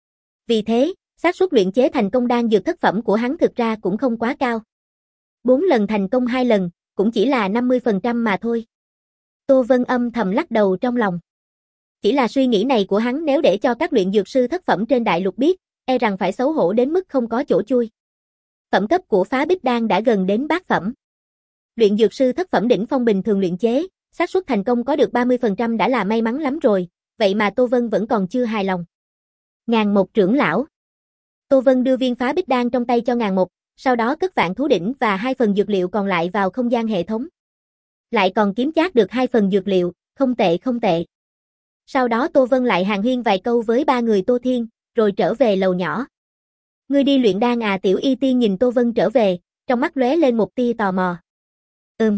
Vì thế, xác suất luyện chế thành công đan dược thất phẩm của hắn thực ra cũng không quá cao. Bốn lần thành công hai lần, cũng chỉ là năm mươi phần trăm mà thôi. Tô Vân âm thầm lắc đầu trong lòng. Chỉ là suy nghĩ này của hắn nếu để cho các luyện dược sư thất phẩm trên đại lục biết, e rằng phải xấu hổ đến mức không có chỗ chui. Phẩm cấp của phá bích đan đã gần đến bát phẩm. Luyện dược sư thất phẩm đỉnh phong bình thường luyện chế, xác suất thành công có được ba mươi phần trăm đã là may mắn lắm rồi, vậy mà Tô Vân vẫn còn chưa hài lòng. Ngàn một trưởng lão. Tô Vân đưa viên phá bích đan trong tay cho ngàn một, sau đó cất vạn thú đỉnh và hai phần dược liệu còn lại vào không gian hệ thống. Lại còn kiếm chác được hai phần dược liệu, không tệ không tệ. Sau đó Tô Vân lại hàn huyên vài câu với ba người Tô Thiên, rồi trở về lầu nhỏ. Ngươi đi luyện đan à? Tiểu Y Tiên nhìn Tô Vân trở về, trong mắt lóe lên một tia tò mò. Ừm.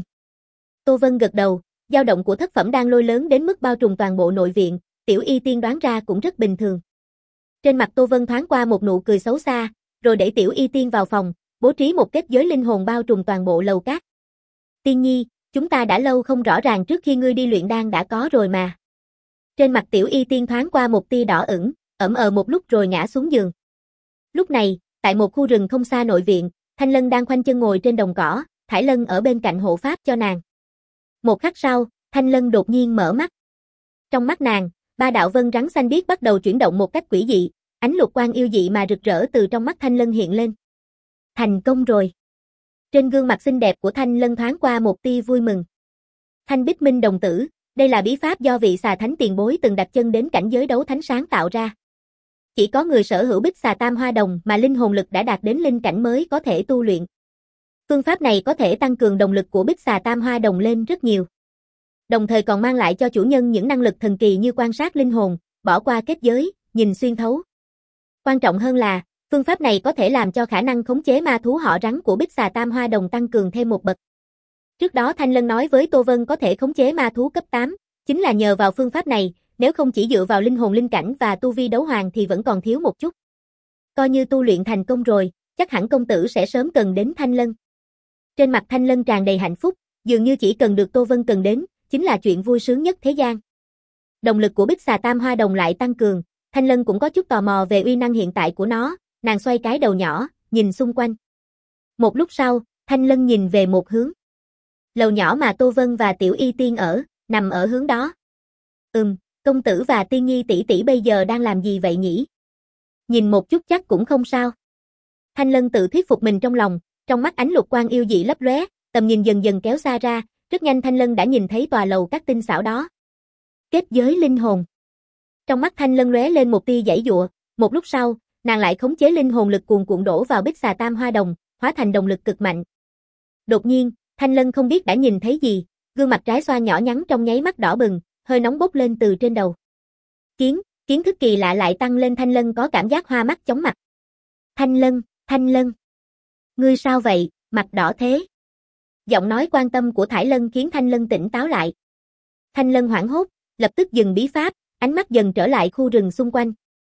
Tô Vân gật đầu, dao động của thất phẩm đan lôi lớn đến mức bao trùm toàn bộ nội viện, Tiểu Y Tiên đoán ra cũng rất bình thường. Trên mặt Tô Vân thoáng qua một nụ cười xấu xa, rồi đẩy Tiểu Y Tiên vào phòng, bố trí một kết giới linh hồn bao trùm toàn bộ lầu cát. Tiên Nhi, chúng ta đã lâu không rõ ràng trước khi ngươi đi luyện đan đã có rồi mà. Trên mặt Tiểu Y Tiên thoáng qua một tia đỏ ửng, ẩm ờ một lúc rồi ngã xuống giường. Lúc này, tại một khu rừng không xa nội viện, Thanh Lân đang khoanh chân ngồi trên đồng cỏ, Thải Lân ở bên cạnh hộ pháp cho nàng. Một khắc sau, Thanh Lân đột nhiên mở mắt. Trong mắt nàng, ba đạo vân rắn xanh biếc bắt đầu chuyển động một cách quỷ dị, ánh lục quang yêu dị mà rực rỡ từ trong mắt Thanh Lân hiện lên. Thành công rồi. Trên gương mặt xinh đẹp của Thanh Lân thoáng qua một tia vui mừng. Thanh Bích Minh đồng tử, đây là bí pháp do vị xà thánh tiền bối từng đặt chân đến cảnh giới đấu thánh sáng tạo ra. Chỉ có người sở hữu bích xà tam hoa đồng mà linh hồn lực đã đạt đến linh cảnh mới có thể tu luyện. Phương pháp này có thể tăng cường động lực của bích xà tam hoa đồng lên rất nhiều. Đồng thời còn mang lại cho chủ nhân những năng lực thần kỳ như quan sát linh hồn, bỏ qua kết giới, nhìn xuyên thấu. Quan trọng hơn là, phương pháp này có thể làm cho khả năng khống chế ma thú họ rắn của bích xà tam hoa đồng tăng cường thêm một bậc. Trước đó Thanh Lân nói với Tô Vân có thể khống chế ma thú cấp tám, chính là nhờ vào phương pháp này, nếu không chỉ dựa vào linh hồn linh cảnh và tu vi đấu hoàng thì vẫn còn thiếu một chút. Coi như tu luyện thành công rồi, chắc hẳn công tử sẽ sớm cần đến Thanh Lân. Trên mặt Thanh Lân tràn đầy hạnh phúc, dường như chỉ cần được Tô Vân cần đến, chính là chuyện vui sướng nhất thế gian. Động lực của bích xà tam hoa đồng lại tăng cường, Thanh Lân cũng có chút tò mò về uy năng hiện tại của nó, nàng xoay cái đầu nhỏ, nhìn xung quanh. Một lúc sau, Thanh Lân nhìn về một hướng. Lầu nhỏ mà Tô Vân và Tiểu Y Tiên ở, nằm ở hướng đó. Ừm, công tử và Tiên Nhi tỷ tỷ bây giờ đang làm gì vậy nhỉ? Nhìn một chút chắc cũng không sao. Thanh Lân tự thuyết phục mình trong lòng, trong mắt ánh lục quang yêu dị lấp lóe, tầm nhìn dần dần kéo xa ra, rất nhanh Thanh Lân đã nhìn thấy tòa lầu các tinh xảo đó. Kết giới linh hồn. Trong mắt Thanh Lân lóe lên một tia giãy giụa, một lúc sau, nàng lại khống chế linh hồn lực cuồn cuộn đổ vào bích xà tam hoa đồng, hóa thành động lực cực mạnh. Đột nhiên, Thanh Lân không biết đã nhìn thấy gì, gương mặt trái xoa nhỏ nhắn trong nháy mắt đỏ bừng, hơi nóng bốc lên từ trên đầu. Kiến, kiến thức kỳ lạ lại tăng lên, Thanh Lân có cảm giác hoa mắt chóng mặt. Thanh Lân, Thanh Lân. Ngươi sao vậy, mặt đỏ thế? Giọng nói quan tâm của Thải Lân khiến Thanh Lân tỉnh táo lại. Thanh Lân hoảng hốt, lập tức dừng bí pháp, ánh mắt dần trở lại khu rừng xung quanh.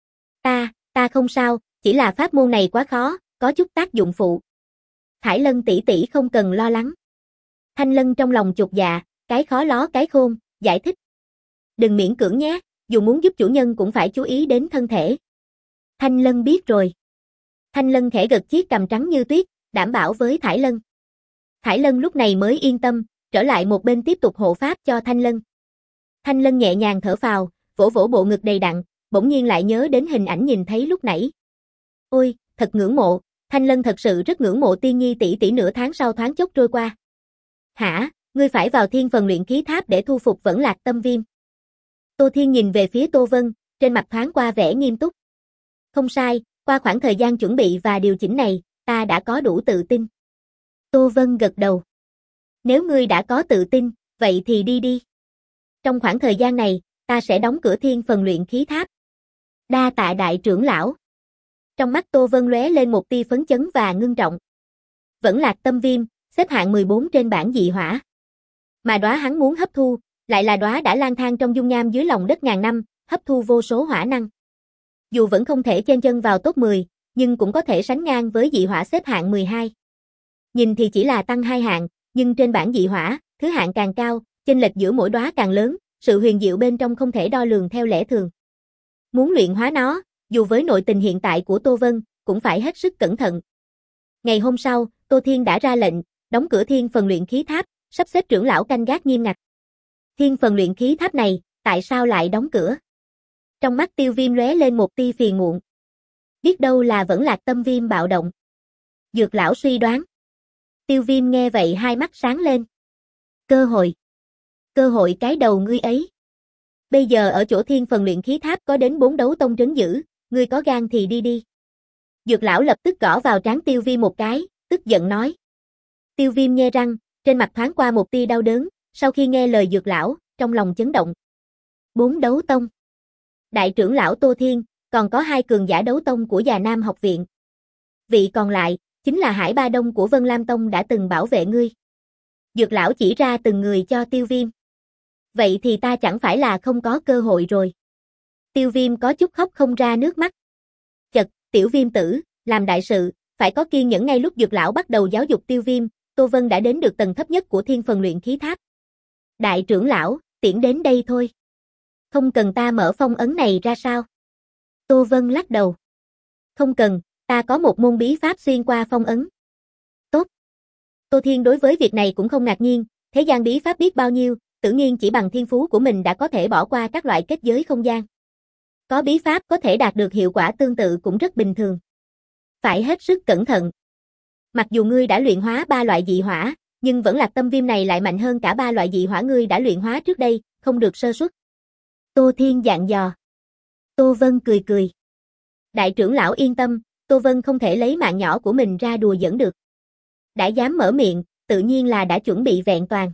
Ta, ta không sao, chỉ là pháp môn này quá khó, có chút tác dụng phụ. Thải Lân tỷ tỷ không cần lo lắng. Thanh Lân trong lòng chột dạ, cái khó ló cái khôn, giải thích. Đừng miễn cưỡng nhé, dù muốn giúp chủ nhân cũng phải chú ý đến thân thể. Thanh Lân biết rồi. Thanh Lân khẽ gật chiếc cằm trắng như tuyết, đảm bảo với Thải Lân. Thải Lân lúc này mới yên tâm, trở lại một bên tiếp tục hộ pháp cho Thanh Lân. Thanh Lân nhẹ nhàng thở phào, vỗ vỗ bộ ngực đầy đặn, bỗng nhiên lại nhớ đến hình ảnh nhìn thấy lúc nãy. Ôi, thật ngưỡng mộ, Thanh Lân thật sự rất ngưỡng mộ Tiên Nhi tỷ tỷ. Nửa tháng sau thoáng chốc trôi qua. Hả, ngươi phải vào thiên phần luyện khí tháp để thu phục Vẫn Lạc Tâm Viêm. Tô Thiên nhìn về phía Tô Vân, trên mặt thoáng qua vẻ nghiêm túc. Không sai, qua khoảng thời gian chuẩn bị và điều chỉnh này, ta đã có đủ tự tin. Tô Vân gật đầu. Nếu ngươi đã có tự tin, vậy thì đi đi. Trong khoảng thời gian này, ta sẽ đóng cửa thiên phần luyện khí tháp. Đa tạ đại trưởng lão. Trong mắt Tô Vân lóe lên một tia phấn chấn và ngưng trọng. Vẫn Lạc Tâm Viêm, xếp hạng mười bốn trên bảng dị hỏa. Mà đóa hắn muốn hấp thu, lại là đóa đã lang thang trong dung nham dưới lòng đất ngàn năm, hấp thu vô số hỏa năng. Dù vẫn không thể chen chân vào top mười, nhưng cũng có thể sánh ngang với dị hỏa xếp hạng mười hai. Nhìn thì chỉ là tăng hai hạng, nhưng trên bảng dị hỏa, thứ hạng càng cao, chênh lệch giữa mỗi đóa càng lớn, sự huyền diệu bên trong không thể đo lường theo lẽ thường. Muốn luyện hóa nó, dù với nội tình hiện tại của Tô Vân, cũng phải hết sức cẩn thận. Ngày hôm sau, Tô Thiên đã ra lệnh, đóng cửa thiên phần luyện khí tháp, sắp xếp trưởng lão canh gác nghiêm ngặt. Thiên phần luyện khí tháp này, tại sao lại đóng cửa? Trong mắt Tiêu Viêm lóe lên một tia phiền muộn. Biết đâu là Vẫn Lạc Tâm Viêm bạo động. Dược lão suy đoán. Tiêu Viêm nghe vậy hai mắt sáng lên. Cơ hội. Cơ hội cái đầu ngươi ấy. Bây giờ ở chỗ thiên phần luyện khí tháp có đến bốn đấu tông trấn giữ, ngươi có gan thì đi đi. Dược lão lập tức gõ vào trán Tiêu Viêm một cái, tức giận nói. Tiêu Viêm nhe răng, trên mặt thoáng qua một tia đau đớn, sau khi nghe lời dược lão, trong lòng chấn động. Bốn đấu tông. Đại trưởng lão Tô Thiên, còn có hai cường giả đấu tông của Già Nam học viện. Vị còn lại, chính là Hải Ba Đông của Vân Lam Tông đã từng bảo vệ ngươi. Dược lão chỉ ra từng người cho Tiêu Viêm. Vậy thì ta chẳng phải là không có cơ hội rồi. Tiêu Viêm có chút khóc không ra nước mắt. Chật, tiểu Viêm tử, làm đại sự, phải có kiên nhẫn. Ngay lúc dược lão bắt đầu giáo dục Tiêu Viêm, Tô Vân đã đến được tầng thấp nhất của thiên phần luyện khí tháp. Đại trưởng lão, tiễn đến đây thôi. Không cần ta mở phong ấn này ra sao? Tô Vân lắc đầu. Không cần, ta có một môn bí pháp xuyên qua phong ấn. Tốt. Tô Thiên đối với việc này cũng không ngạc nhiên, thế gian bí pháp biết bao nhiêu, tự nhiên chỉ bằng thiên phú của mình đã có thể bỏ qua các loại kết giới không gian. Có bí pháp có thể đạt được hiệu quả tương tự cũng rất bình thường. Phải hết sức cẩn thận. Mặc dù ngươi đã luyện hóa ba loại dị hỏa, nhưng Vẫn Lạc Tâm Viêm này lại mạnh hơn cả ba loại dị hỏa ngươi đã luyện hóa trước đây, không được sơ suất. Tô Thiên dặn dò. Tô Vân cười cười. Đại trưởng lão yên tâm, Tô Vân không thể lấy mạng nhỏ của mình ra đùa giỡn được. Đã dám mở miệng, tự nhiên là đã chuẩn bị vẹn toàn.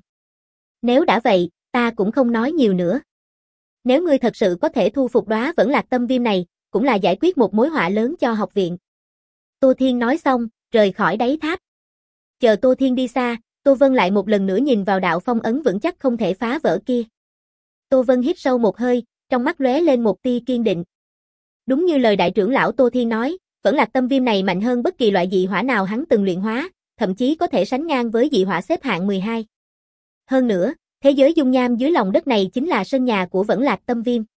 Nếu đã vậy, ta cũng không nói nhiều nữa. Nếu ngươi thật sự có thể thu phục đóa Vẫn Lạc Tâm Viêm này, cũng là giải quyết một mối họa lớn cho học viện. Tô Thiên nói xong, rời khỏi đáy tháp. Chờ Tô Thiên đi xa, Tô Vân lại một lần nữa nhìn vào đạo phong ấn vững chắc không thể phá vỡ kia. Tô Vân hít sâu một hơi, trong mắt lóe lên một tia kiên định. Đúng như lời đại trưởng lão Tô Thiên nói, Vẫn Lạc Tâm Viêm này mạnh hơn bất kỳ loại dị hỏa nào hắn từng luyện hóa, thậm chí có thể sánh ngang với dị hỏa xếp hạng mười hai. Hơn nữa, thế giới dung nham dưới lòng đất này chính là sân nhà của Vẫn Lạc Tâm Viêm.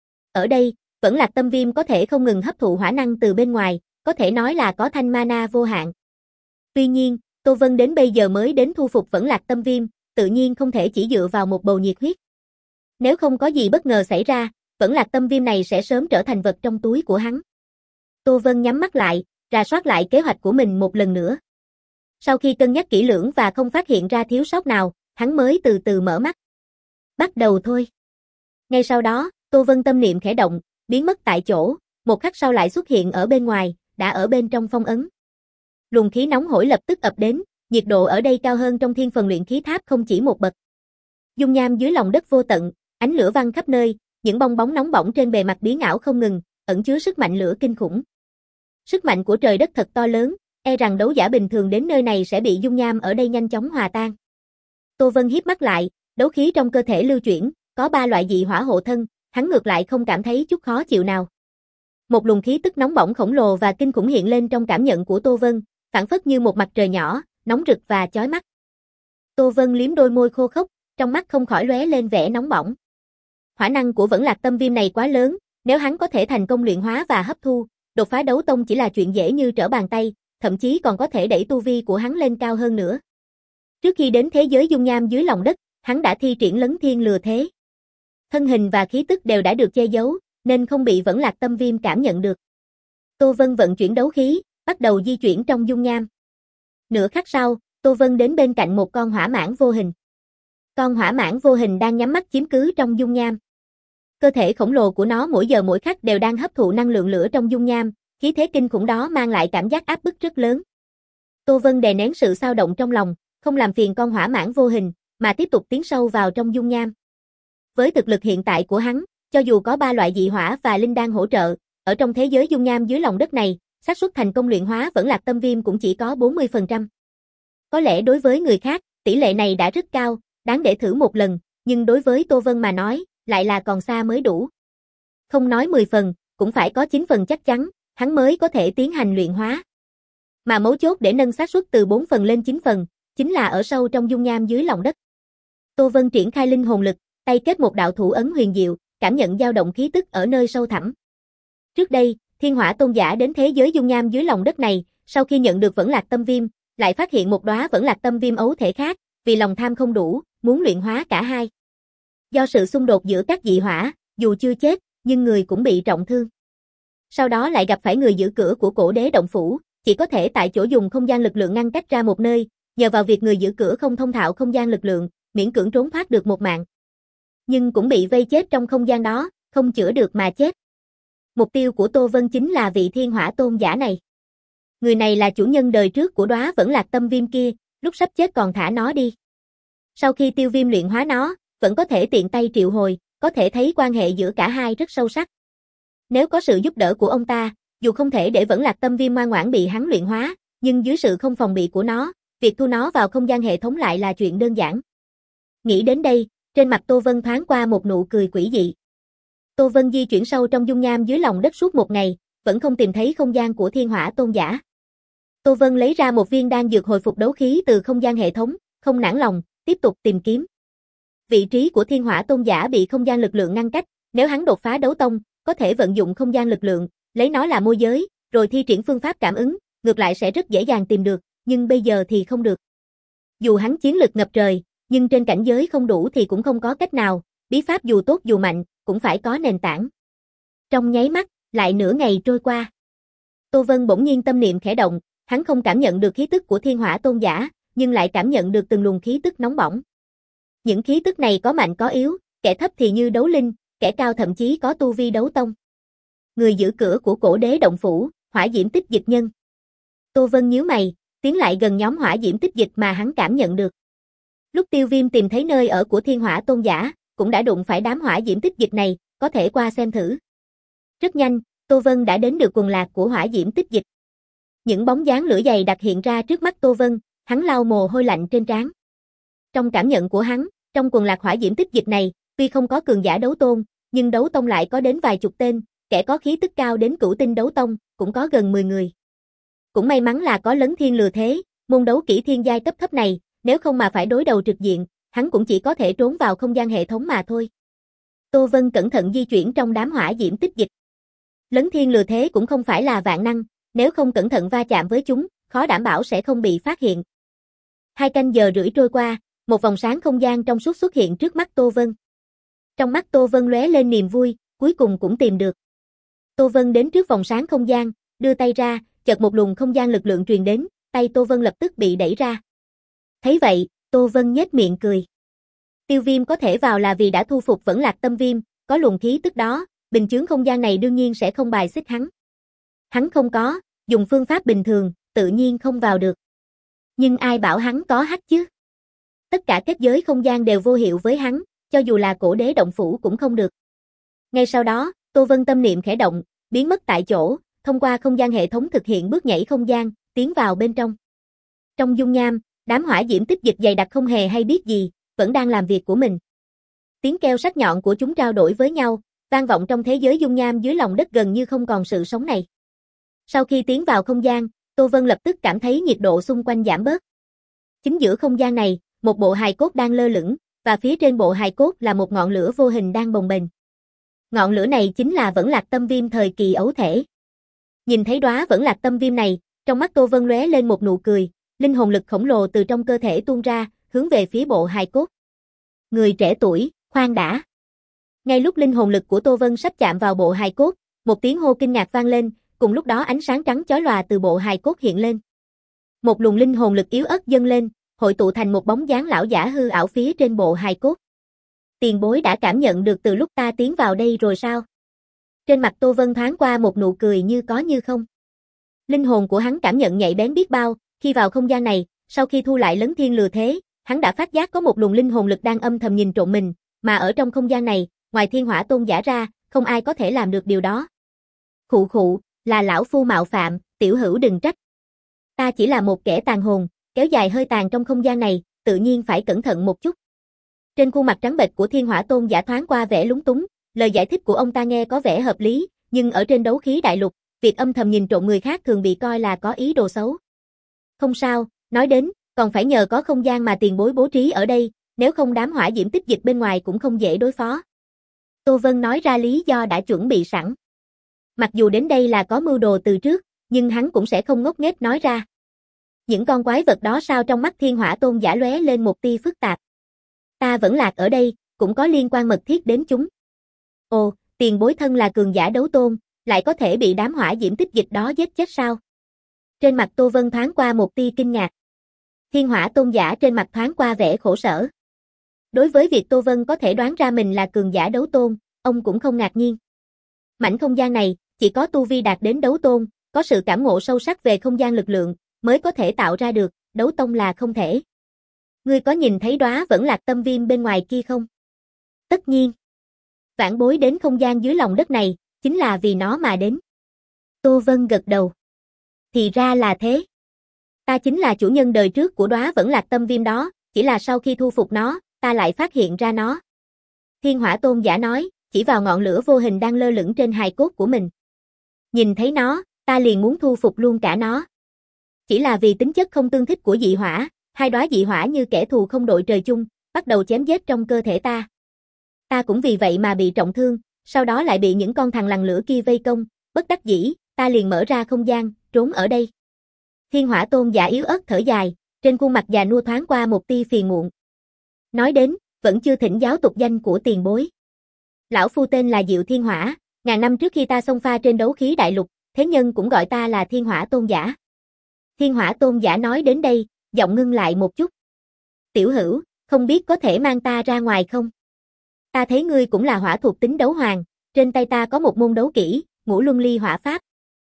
Ở đây, Vẫn Lạc Tâm Viêm có thể không ngừng hấp thụ hỏa năng từ bên ngoài, có thể nói là có thanh mana vô hạn. Tuy nhiên, Tô Vân đến bây giờ mới đến thu phục Vẫn Lạc Tâm Viêm, tự nhiên không thể chỉ dựa vào một bầu nhiệt huyết. Nếu không có gì bất ngờ xảy ra, Vẫn Lạc Tâm Viêm này sẽ sớm trở thành vật trong túi của hắn. Tô Vân nhắm mắt lại, rà soát lại kế hoạch của mình một lần nữa. Sau khi cân nhắc kỹ lưỡng và không phát hiện ra thiếu sót nào, hắn mới từ từ mở mắt. Bắt đầu thôi. Ngay sau đó, Tô Vân tâm niệm khẽ động, biến mất tại chỗ, một khắc sau lại xuất hiện ở bên ngoài, đã ở bên trong phong ấn. Luồng khí nóng hổi lập tức ập đến, nhiệt độ ở đây cao hơn trong thiên phần luyện khí tháp không chỉ một bậc. Dung nham dưới lòng đất vô tận, ánh lửa văng khắp nơi, những bong bóng nóng bỏng trên bề mặt biến ảo không ngừng, ẩn chứa sức mạnh lửa kinh khủng. Sức mạnh của trời đất thật to lớn, e rằng đấu giả bình thường đến nơi này sẽ bị dung nham ở đây nhanh chóng hòa tan. Tô Vân híp mắt lại, đấu khí trong cơ thể lưu chuyển, có ba loại dị hỏa hộ thân, hắn ngược lại không cảm thấy chút khó chịu nào. Một luồng khí tức nóng bỏng khổng lồ và kinh khủng hiện lên trong cảm nhận của Tô Vân, phảng phất như một mặt trời nhỏ, nóng rực và chói mắt. Tô Vân liếm đôi môi khô khốc, trong mắt không khỏi lóe lên vẻ nóng bỏng. Hỏa năng của Vẫn Lạc Tâm Viêm này quá lớn, nếu hắn có thể thành công luyện hóa và hấp thu, đột phá đấu tông chỉ là chuyện dễ như trở bàn tay, thậm chí còn có thể đẩy tu vi của hắn lên cao hơn nữa. Trước khi đến thế giới dung nham dưới lòng đất, hắn đã thi triển Lấn Thiên Lừa Thế. Thân hình và khí tức đều đã được che giấu, nên không bị Vẫn Lạc Tâm Viêm cảm nhận được. Tô Vân vận chuyển đấu khí, bắt đầu di chuyển trong dung nham. Nửa khắc sau, Tô Vân đến bên cạnh một con hỏa mãng vô hình. Con hỏa mãng vô hình đang nhắm mắt chiếm cứ trong dung nham. Cơ thể khổng lồ của nó mỗi giờ mỗi khắc đều đang hấp thụ năng lượng lửa trong dung nham, khí thế kinh khủng đó mang lại cảm giác áp bức rất lớn. Tô Vân đè nén sự xao động trong lòng, không làm phiền con hỏa mãng vô hình, mà tiếp tục tiến sâu vào trong dung nham. Với thực lực hiện tại của hắn, cho dù có ba loại dị hỏa và linh đan hỗ trợ, ở trong thế giới dung nham dưới lòng đất này, xác suất thành công luyện hóa Vẫn Lạc Tâm Viêm cũng chỉ có bốn mươi phần trăm. Có lẽ đối với người khác, tỷ lệ này đã rất cao, đáng để thử một lần, nhưng đối với Tô Vân mà nói, lại là còn xa mới đủ. Không nói mười phần, cũng phải có chín phần chắc chắn, hắn mới có thể tiến hành luyện hóa. Mà mấu chốt để nâng xác suất từ bốn phần lên chín phần, chính là ở sâu trong dung nham dưới lòng đất. Tô Vân triển khai linh hồn lực, tay kết một đạo thủ ấn huyền diệu, cảm nhận dao động khí tức ở nơi sâu thẳm. Trước đây, Thiên Hỏa Tôn giả đến thế giới dung nham dưới lòng đất này, sau khi nhận được Vẫn Lạc Tâm Viêm, lại phát hiện một đóa Vẫn Lạc Tâm Viêm ấu thể khác, vì lòng tham không đủ, muốn luyện hóa cả hai. Do sự xung đột giữa các dị hỏa, dù chưa chết, nhưng người cũng bị trọng thương. Sau đó lại gặp phải người giữ cửa của Cổ Đế động phủ, chỉ có thể tại chỗ dùng không gian lực lượng ngăn cách ra một nơi, nhờ vào việc người giữ cửa không thông thạo không gian lực lượng, miễn cưỡng trốn thoát được một mạng. Nhưng cũng bị vây chết trong không gian đó, không chữa được mà chết. Mục tiêu của Tô Vân chính là vị Thiên Hỏa Tôn giả này. Người này là chủ nhân đời trước của đóa Vẫn Lạc Tâm Viêm kia, lúc sắp chết còn thả nó đi. Sau khi Tiêu Viêm luyện hóa nó, vẫn có thể tiện tay triệu hồi, có thể thấy quan hệ giữa cả hai rất sâu sắc. Nếu có sự giúp đỡ của ông ta, dù không thể để Vẫn Lạc Tâm Viêm ngoan ngoãn bị hắn luyện hóa, nhưng dưới sự không phòng bị của nó, việc thu nó vào không gian hệ thống lại là chuyện đơn giản. Nghĩ đến đây, trên mặt Tô Vân thoáng qua một nụ cười quỷ dị. Tô Vân di chuyển sâu trong dung nham dưới lòng đất suốt một ngày, vẫn không tìm thấy không gian của Thiên Hỏa Tôn giả. Tô Vân lấy ra một viên đan dược hồi phục đấu khí từ không gian hệ thống, không nản lòng, tiếp tục tìm kiếm. Vị trí của Thiên Hỏa Tôn giả bị không gian lực lượng ngăn cách, nếu hắn đột phá đấu tông, có thể vận dụng không gian lực lượng, lấy nó là môi giới, rồi thi triển phương pháp cảm ứng, ngược lại sẽ rất dễ dàng tìm được, nhưng bây giờ thì không được. Dù hắn chiến lực ngập trời, nhưng trên cảnh giới không đủ thì cũng không có cách nào, bí pháp dù tốt dù mạnh, cũng phải có nền tảng. Trong nháy mắt, lại nửa ngày trôi qua. Tô Vân bỗng nhiên tâm niệm khẽ động, hắn không cảm nhận được khí tức của Thiên Hỏa Tôn giả, nhưng lại cảm nhận được từng luồng khí tức nóng bỏng. Những khí tức này có mạnh có yếu, kẻ thấp thì như đấu linh, kẻ cao thậm chí có tu vi đấu tông. Người giữ cửa của Cổ Đế động phủ, Hỏa Diễm Tích Dịch nhân. Tô Vân nhíu mày, tiến lại gần nhóm Hỏa Diễm Tích Dịch mà hắn cảm nhận được. Lúc Tiêu Viêm tìm thấy nơi ở của Thiên Hỏa Tôn giả, cũng đã đụng phải đám Hỏa Diễm Tích Dịch này, có thể qua xem thử. Rất nhanh, Tô Vân đã đến được quần lạc của Hỏa Diễm Tích Dịch. Những bóng dáng lửa dày đặc hiện ra trước mắt Tô Vân, hắn lau mồ hôi lạnh trên trán. Trong cảm nhận của hắn, trong quần lạc Hỏa Diễm Tích Dịch này, tuy không có cường giả đấu tôn, nhưng đấu tông lại có đến vài chục tên, kẻ có khí tức cao đến cửu tinh đấu tông, cũng có gần mười người. Cũng may mắn là có Lấn Thiên Lừa Thế, môn đấu kỹ thiên giai cấp thấp này, nếu không mà phải đối đầu trực diện, hắn cũng chỉ có thể trốn vào không gian hệ thống mà thôi. Tô Vân cẩn thận di chuyển trong đám Hỏa Diễm Tích Dịch. Lấn Thiên Lừa Thế cũng không phải là vạn năng, nếu không cẩn thận va chạm với chúng, khó đảm bảo sẽ không bị phát hiện. Hai canh giờ rưỡi trôi qua, một vòng sáng không gian trong suốt xuất hiện trước mắt Tô Vân. Trong mắt Tô Vân lóe lên niềm vui, cuối cùng cũng tìm được. Tô Vân đến trước vòng sáng không gian, đưa tay ra, chợt một luồng không gian lực lượng truyền đến, tay Tô Vân lập tức bị đẩy ra. Thấy vậy, Tô Vân nhếch miệng cười. Tiêu Viêm có thể vào là vì đã thu phục Vẫn Lạc Tâm Viêm, có luồng khí tức đó, bình chướng không gian này đương nhiên sẽ không bài xích hắn. Hắn không có, dùng phương pháp bình thường, tự nhiên không vào được. Nhưng ai bảo hắn có hack chứ? Tất cả kết giới không gian đều vô hiệu với hắn, cho dù là Cổ Đế động phủ cũng không được. Ngay sau đó, Tô Vân tâm niệm khẽ động, biến mất tại chỗ, thông qua không gian hệ thống thực hiện bước nhảy không gian, tiến vào bên trong. Trong dung nham, đám Hỏa Diễm Tích Dịch dày đặc không hề hay biết gì, vẫn đang làm việc của mình. Tiếng kêu sắc nhọn của chúng trao đổi với nhau, vang vọng trong thế giới dung nham dưới lòng đất gần như không còn sự sống này. Sau khi tiến vào không gian, Tô Vân lập tức cảm thấy nhiệt độ xung quanh giảm bớt. Chính giữa không gian này, một bộ hài cốt đang lơ lửng, và phía trên bộ hài cốt là một ngọn lửa vô hình đang bồng bềnh. Ngọn lửa này chính là Vẫn Lạc Tâm Viêm thời kỳ ấu thể. Nhìn thấy đóa Vẫn Lạc Tâm Viêm này, trong mắt Tô Vân lóe lên một nụ cười, linh hồn lực khổng lồ từ trong cơ thể tuôn ra, hướng về phía bộ hài cốt. Người trẻ tuổi, khoan đã. Ngay lúc linh hồn lực của Tô Vân sắp chạm vào bộ hài cốt, một tiếng hô kinh ngạc vang lên, cùng lúc đó ánh sáng trắng chói lòa từ bộ hài cốt hiện lên. Một luồng linh hồn lực yếu ớt dâng lên, hội tụ thành một bóng dáng lão giả hư ảo phía trên bộ hài cốt. Tiền bối đã cảm nhận được từ lúc ta tiến vào đây rồi sao? Trên mặt Tô Vân thoáng qua một nụ cười như có như không. Linh hồn của hắn cảm nhận nhạy bén biết bao, khi vào không gian này, sau khi thu lại lấn thiên lừa thế, hắn đã phát giác có một luồng linh hồn lực đang âm thầm nhìn trộm mình, mà ở trong không gian này, ngoài Thiên Hỏa Tôn giả ra, không ai có thể làm được điều đó. Khụ khụ, là lão phu mạo phạm, tiểu hữu đừng trách. Ta chỉ là một kẻ tàn hồn, kéo dài hơi tàn trong không gian này, tự nhiên phải cẩn thận một chút. Trên khuôn mặt trắng bệch của Thiên Hỏa Tôn giả thoáng qua vẻ lúng túng, lời giải thích của ông ta nghe có vẻ hợp lý, nhưng ở trên đấu khí đại lục, việc âm thầm nhìn trộm người khác thường bị coi là có ý đồ xấu. Không sao, nói đến, còn phải nhờ có không gian mà tiền bối bố trí ở đây, nếu không đám hỏa diễm tích dịch bên ngoài cũng không dễ đối phó. Tô Vân nói ra lý do đã chuẩn bị sẵn. Mặc dù đến đây là có mưu đồ từ trước, nhưng hắn cũng sẽ không ngốc nghếch nói ra. Những con quái vật đó sao trong mắt Thiên Hỏa Tôn giả lóe lên một tia phức tạp. Ta vẫn lạc ở đây, cũng có liên quan mật thiết đến chúng. Ồ, tiền bối thân là cường giả đấu tôn, lại có thể bị đám hỏa diễm tích dịch đó giết chết sao? Trên mặt Tô Vân thoáng qua một tia kinh ngạc. Thiên Hỏa Tôn giả trên mặt thoáng qua vẻ khổ sở. Đối với việc Tô Vân có thể đoán ra mình là cường giả đấu tôn, ông cũng không ngạc nhiên. Mảnh không gian này, chỉ có tu vi đạt đến đấu tôn, có sự cảm ngộ sâu sắc về không gian lực lượng, mới có thể tạo ra được, đấu tông là không thể. Ngươi có nhìn thấy đóa vẫn lạc tâm viêm bên ngoài kia không? Tất nhiên. Vãn bối đến không gian dưới lòng đất này, chính là vì nó mà đến. Tô Vân gật đầu. Thì ra là thế. Ta chính là chủ nhân đời trước của đóa vẫn lạc tâm viêm đó, chỉ là sau khi thu phục nó, ta lại phát hiện ra nó. Thiên Hỏa Tôn giả nói, chỉ vào ngọn lửa vô hình đang lơ lửng trên hài cốt của mình. Nhìn thấy nó, ta liền muốn thu phục luôn cả nó. Chỉ là vì tính chất không tương thích của dị hỏa, hai đóa dị hỏa như kẻ thù không đội trời chung, bắt đầu chém giết trong cơ thể ta. Ta cũng vì vậy mà bị trọng thương, sau đó lại bị những con thằn lằn lửa kia vây công, bất đắc dĩ, ta liền mở ra không gian, trốn ở đây. Thiên Hỏa Tôn giả yếu ớt thở dài, trên khuôn mặt già nua thoáng qua một tia phiền muộn. Nói đến, vẫn chưa thỉnh giáo tục danh của tiền bối. Lão phu tên là Diệu Thiên Hỏa, ngàn năm trước khi ta xông pha trên đấu khí đại lục, thế nhân cũng gọi ta là Thiên Hỏa Tôn giả. Thiên Hỏa Tôn giả nói đến đây, giọng ngưng lại một chút. Tiểu hữu, không biết có thể mang ta ra ngoài không? Ta thấy ngươi cũng là hỏa thuộc tính đấu hoàng, trên tay ta có một môn đấu kỹ, Ngũ Luân Ly Hỏa Pháp.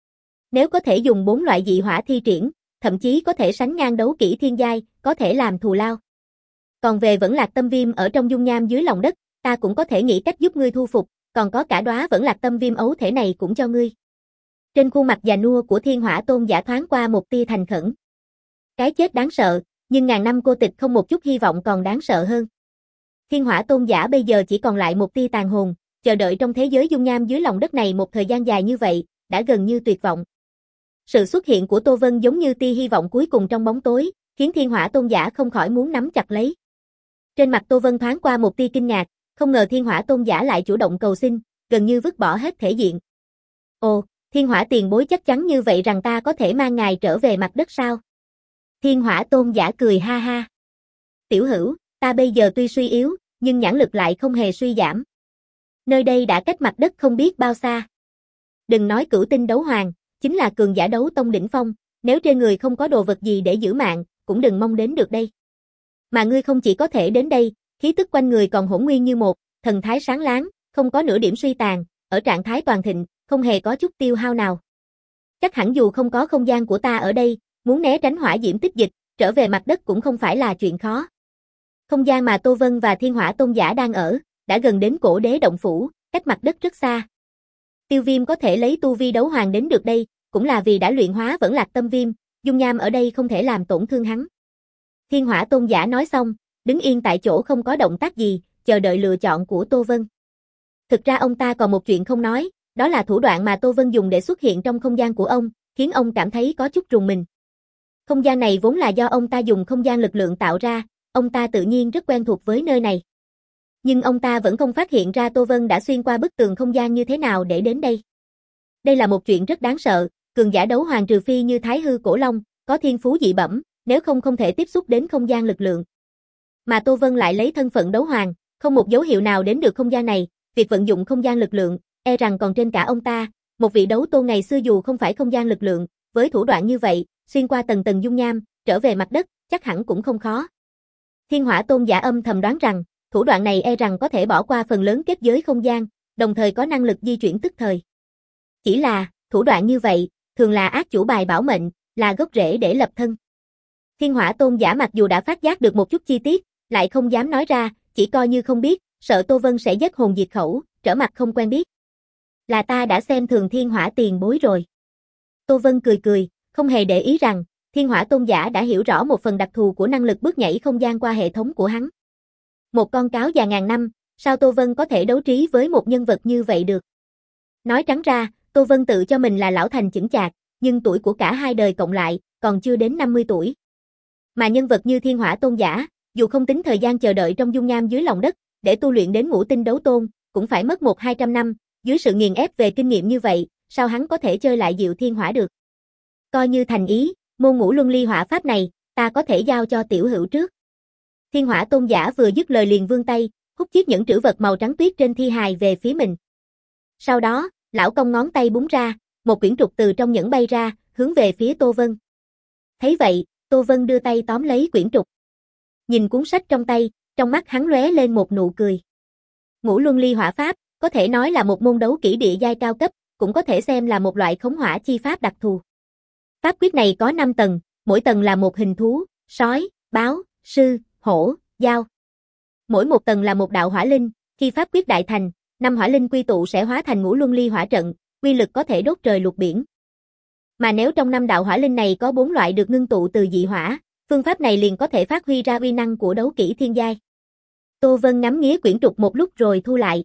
Nếu có thể dùng bốn loại dị hỏa thi triển, thậm chí có thể sánh ngang đấu kỹ thiên giai, có thể làm thù lao. Còn về vẫn lạc tâm viêm ở trong dung nham dưới lòng đất, ta cũng có thể nghĩ cách giúp ngươi thu phục, còn có cả đóa vẫn lạc tâm viêm ấu thể này cũng cho ngươi. Trên khuôn mặt già nua của Thiên Hỏa Tôn giả thoáng qua một tia thành khẩn. Cái chết đáng sợ, nhưng ngàn năm cô tịch không một chút hy vọng còn đáng sợ hơn. Thiên Hỏa Tôn giả bây giờ chỉ còn lại một tia tàn hồn, chờ đợi trong thế giới dung nham dưới lòng đất này một thời gian dài như vậy, đã gần như tuyệt vọng. Sự xuất hiện của Tô Vân giống như tia hy vọng cuối cùng trong bóng tối, khiến Thiên Hỏa Tôn giả không khỏi muốn nắm chặt lấy. Trên mặt Tô Vân thoáng qua một tia kinh ngạc, không ngờ Thiên Hỏa Tôn giả lại chủ động cầu xin, gần như vứt bỏ hết thể diện. Ồ, Thiên Hỏa tiền bối chắc chắn như vậy rằng ta có thể mang ngài trở về mặt đất sao? Thiên Hỏa Tôn giả cười ha ha. Tiểu hữu, ta bây giờ tuy suy yếu, nhưng nhãn lực lại không hề suy giảm. Nơi đây đã cách mặt đất không biết bao xa. Đừng nói cửu tinh đấu hoàng, chính là cường giả đấu tông đỉnh phong, nếu trên người không có đồ vật gì để giữ mạng, cũng đừng mong đến được đây. Mà ngươi không chỉ có thể đến đây, khí tức quanh người còn hỗn nguyên như một, thần thái sáng láng, không có nửa điểm suy tàn, ở trạng thái toàn thịnh, không hề có chút tiêu hao nào. Chắc hẳn dù không có không gian của ta ở đây, muốn né tránh hỏa diễm tích dịch, trở về mặt đất cũng không phải là chuyện khó. Không gian mà Tô Vân và Thiên Hỏa Tôn giả đang ở, đã gần đến cổ đế động phủ, cách mặt đất rất xa. Tiêu Viêm có thể lấy tu vi đấu hoàng đến được đây, cũng là vì đã luyện hóa vẫn lạc tâm viêm, dung nham ở đây không thể làm tổn thương hắn. Thiên Hỏa Tôn giả nói xong, đứng yên tại chỗ không có động tác gì, chờ đợi lựa chọn của Tô Vân. Thực ra ông ta còn một chuyện không nói, đó là thủ đoạn mà Tô Vân dùng để xuất hiện trong không gian của ông, khiến ông cảm thấy có chút rùng mình. Không gian này vốn là do ông ta dùng không gian lực lượng tạo ra, ông ta tự nhiên rất quen thuộc với nơi này. Nhưng ông ta vẫn không phát hiện ra Tô Vân đã xuyên qua bức tường không gian như thế nào để đến đây. Đây là một chuyện rất đáng sợ, cường giả đấu hoàng trừ phi như Thái Hư Cổ Long, có thiên phú dị bẩm, nếu không không thể tiếp xúc đến không gian lực lượng. Mà Tô Vân lại lấy thân phận đấu hoàng, không một dấu hiệu nào đến được không gian này, việc vận dụng không gian lực lượng, e rằng còn trên cả ông ta, một vị đấu tôn ngày xưa dù không phải không gian lực lượng, với thủ đoạn như vậy, xuyên qua tầng tầng dung nham, trở về mặt đất, chắc hẳn cũng không khó. Thiên Hỏa Tôn giả âm thầm đoán rằng, thủ đoạn này e rằng có thể bỏ qua phần lớn kết giới không gian, đồng thời có năng lực di chuyển tức thời. Chỉ là, thủ đoạn như vậy, thường là ác chủ bài bảo mệnh, là gốc rễ để lập thân. Thiên Hỏa Tôn giả mặc dù đã phát giác được một chút chi tiết, lại không dám nói ra, chỉ coi như không biết, sợ Tô Vân sẽ giết hồn diệt khẩu, trở mặt không quen biết. Là ta đã xem thường Thiên Hỏa tiền bối rồi. Tô Vân cười cười, không hề để ý rằng, Thiên Hỏa Tôn giả đã hiểu rõ một phần đặc thù của năng lực bước nhảy không gian qua hệ thống của hắn. Một con cáo già ngàn năm, sao Tô Vân có thể đấu trí với một nhân vật như vậy được? Nói trắng ra, Tô Vân tự cho mình là lão thành chững chạc, nhưng tuổi của cả hai đời cộng lại, còn chưa đến năm mươi tuổi. Mà nhân vật như Thiên Hỏa Tôn giả, dù không tính thời gian chờ đợi trong dung nham dưới lòng đất, để tu luyện đến ngũ tinh đấu tôn, cũng phải mất một hai trăm năm, dưới sự nghiền ép về kinh nghiệm như vậy, sao hắn có thể chơi lại Diệu Thiên Hỏa được? Coi như thành ý, môn ngũ luân ly hỏa pháp này, ta có thể giao cho tiểu hữu trước. Thiên Hỏa Tôn giả vừa dứt lời liền vươn tay, hút chiếc nhẫn trữ vật màu trắng tuyết trên thi hài về phía mình. Sau đó, lão công ngón tay búng ra, một quyển trục từ trong nhẫn bay ra, hướng về phía Tô Vân. Thấy vậy, Tô Vân đưa tay tóm lấy quyển trục. Nhìn cuốn sách trong tay, trong mắt hắn lóe lên một nụ cười. Ngũ luân ly hỏa pháp, có thể nói là một môn đấu kỹ địa giai cao cấp, cũng có thể xem là một loại khống hỏa chi pháp đặc thù. Pháp quyết này có năm tầng, mỗi tầng là một hình thú, sói, báo, sư, hổ, dao. Mỗi một tầng là một đạo hỏa linh, khi pháp quyết đại thành, năm hỏa linh quy tụ sẽ hóa thành ngũ luân ly hỏa trận, uy lực có thể đốt trời lục biển. Mà nếu trong năm đạo hỏa linh này có bốn loại được ngưng tụ từ dị hỏa, phương pháp này liền có thể phát huy ra uy năng của đấu kỹ thiên giai. Tô Vân ngắm nghía quyển trục một lúc rồi thu lại.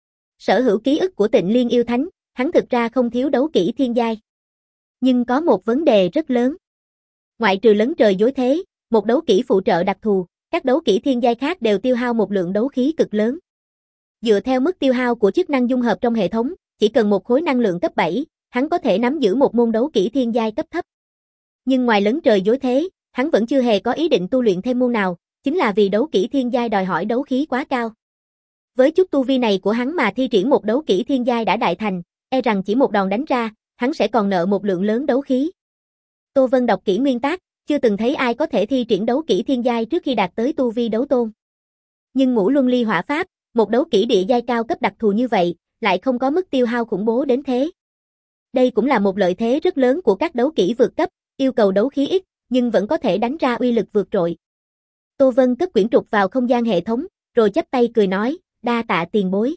Sở hữu ký ức của Tịnh Liên yêu thánh, hắn thực ra không thiếu đấu kỹ thiên giai. Nhưng có một vấn đề rất lớn. Ngoại trừ lấn trời dối thế, một đấu kỹ phụ trợ đặc thù, các đấu kỹ thiên giai khác đều tiêu hao một lượng đấu khí cực lớn. Dựa theo mức tiêu hao của chức năng dung hợp trong hệ thống, chỉ cần một khối năng lượng cấp bảy, hắn có thể nắm giữ một môn đấu kỹ thiên giai cấp thấp. Nhưng ngoài lấn trời dối thế, hắn vẫn chưa hề có ý định tu luyện thêm môn nào, chính là vì đấu kỹ thiên giai đòi hỏi đấu khí quá cao. Với chút tu vi này của hắn mà thi triển một đấu kỹ thiên giai đã đại thành, e rằng chỉ một đòn đánh ra, hắn sẽ còn nợ một lượng lớn đấu khí. Tô Vân đọc kỹ nguyên tác, chưa từng thấy ai có thể thi triển đấu kỹ thiên giai trước khi đạt tới tu vi đấu tôn. Nhưng ngũ luân ly hỏa pháp, một đấu kỹ địa giai cao cấp đặc thù như vậy, lại không có mức tiêu hao khủng bố đến thế. Đây cũng là một lợi thế rất lớn của các đấu kỹ vượt cấp, yêu cầu đấu khí ít, nhưng vẫn có thể đánh ra uy lực vượt trội. Tô Vân cất quyển trục vào không gian hệ thống, rồi chắp tay cười nói, đa tạ tiền bối.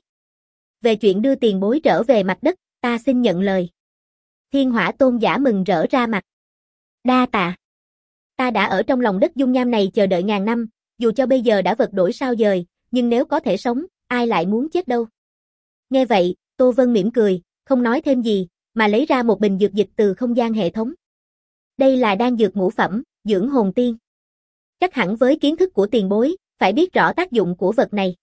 Về chuyện đưa tiền bối trở về mặt đất, ta xin nhận lời. Thiên Hỏa Tôn giả mừng rỡ ra mặt. Đa tạ. Ta đã ở trong lòng đất dung nham này chờ đợi ngàn năm, dù cho bây giờ đã vật đổi sao dời, nhưng nếu có thể sống, ai lại muốn chết đâu. Nghe vậy, Tô Vân mỉm cười, không nói thêm gì, mà lấy ra một bình dược dịch từ không gian hệ thống. Đây là đan dược ngũ phẩm, dưỡng hồn tiên. Chắc hẳn với kiến thức của tiền bối, phải biết rõ tác dụng của vật này.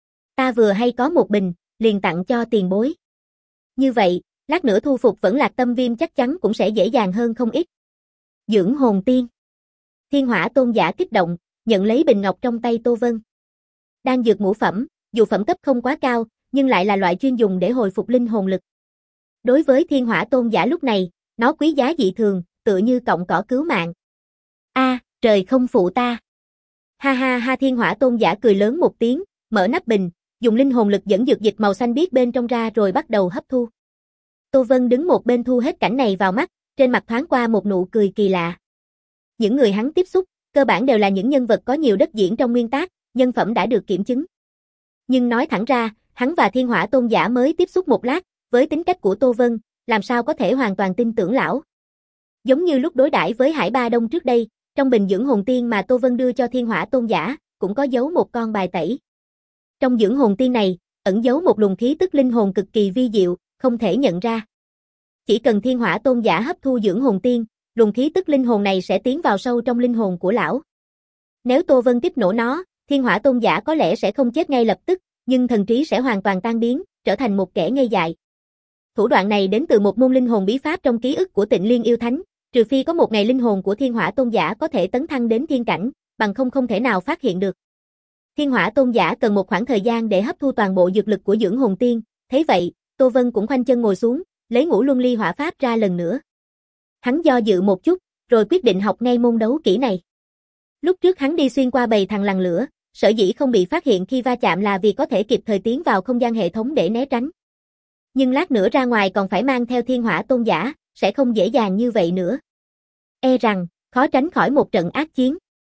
Ta vừa hay có một bình, liền tặng cho tiền bối. Như vậy, lát nữa thu phục Vẫn Lạc Tâm Viêm chắc chắn cũng sẽ dễ dàng hơn không ít. Dưỡng hồn tiên. Thiên Hỏa Tôn giả kích động, nhận lấy bình ngọc trong tay Tô Vân. Đan dược ngũ phẩm, dù phẩm cấp không quá cao, nhưng lại là loại chuyên dùng để hồi phục linh hồn lực. Đối với Thiên Hỏa Tôn giả lúc này, nó quý giá dị thường, tựa như cọng cỏ cứu mạng. A, à, trời không phụ ta. Ha ha ha, Thiên Hỏa Tôn giả cười lớn một tiếng, mở nắp bình, dùng linh hồn lực dẫn dược dịch màu xanh biếc bên trong ra rồi bắt đầu hấp thu. Tô Vân đứng một bên thu hết cảnh này vào mắt, trên mặt thoáng qua một nụ cười kỳ lạ. Những người hắn tiếp xúc, cơ bản đều là những nhân vật có nhiều đất diễn trong nguyên tác, nhân phẩm đã được kiểm chứng. Nhưng nói thẳng ra, hắn và Thiên Hỏa Tôn giả mới tiếp xúc một lát, với tính cách của Tô Vân, làm sao có thể hoàn toàn tin tưởng lão. Giống như lúc đối đãi với Hải Ba Đông trước đây, trong bình dưỡng hồn tiên mà Tô Vân đưa cho Thiên Hỏa Tôn giả, cũng có giấu một con bài tẩy. Trong dưỡng hồn tiên này, ẩn giấu một luồng khí tức linh hồn cực kỳ vi diệu, không thể nhận ra. Chỉ cần Thiên Hỏa Tôn giả hấp thu dưỡng hồn tiên, luồng khí tức linh hồn này sẽ tiến vào sâu trong linh hồn của lão. Nếu Tô Vân kích nổ nó, Thiên Hỏa Tôn giả có lẽ sẽ không chết ngay lập tức, nhưng thần trí sẽ hoàn toàn tan biến, trở thành một kẻ ngây dại. Thủ đoạn này đến từ một môn linh hồn bí pháp trong ký ức của Tịnh Liên yêu thánh, trừ phi có một ngày linh hồn của Thiên Hỏa Tôn giả có thể tấn thăng đến thiên cảnh, bằng không không thể nào phát hiện được. Thiên Hỏa Tôn giả cần một khoảng thời gian để hấp thu toàn bộ dược lực của Dưỡng Hồn Tiên, thấy vậy, Tô Vân cũng khoanh chân ngồi xuống, lấy Ngũ Luân Ly Hỏa Pháp ra lần nữa. Hắn do dự một chút, rồi quyết định học ngay môn đấu kỹ này. Lúc trước hắn đi xuyên qua bầy thằng lằn lửa, sở dĩ không bị phát hiện khi va chạm là vì có thể kịp thời tiến vào không gian hệ thống để né tránh. Nhưng lát nữa ra ngoài còn phải mang theo Thiên Hỏa Tôn giả, sẽ không dễ dàng như vậy nữa. E rằng, khó tránh khỏi một trận ác chiến.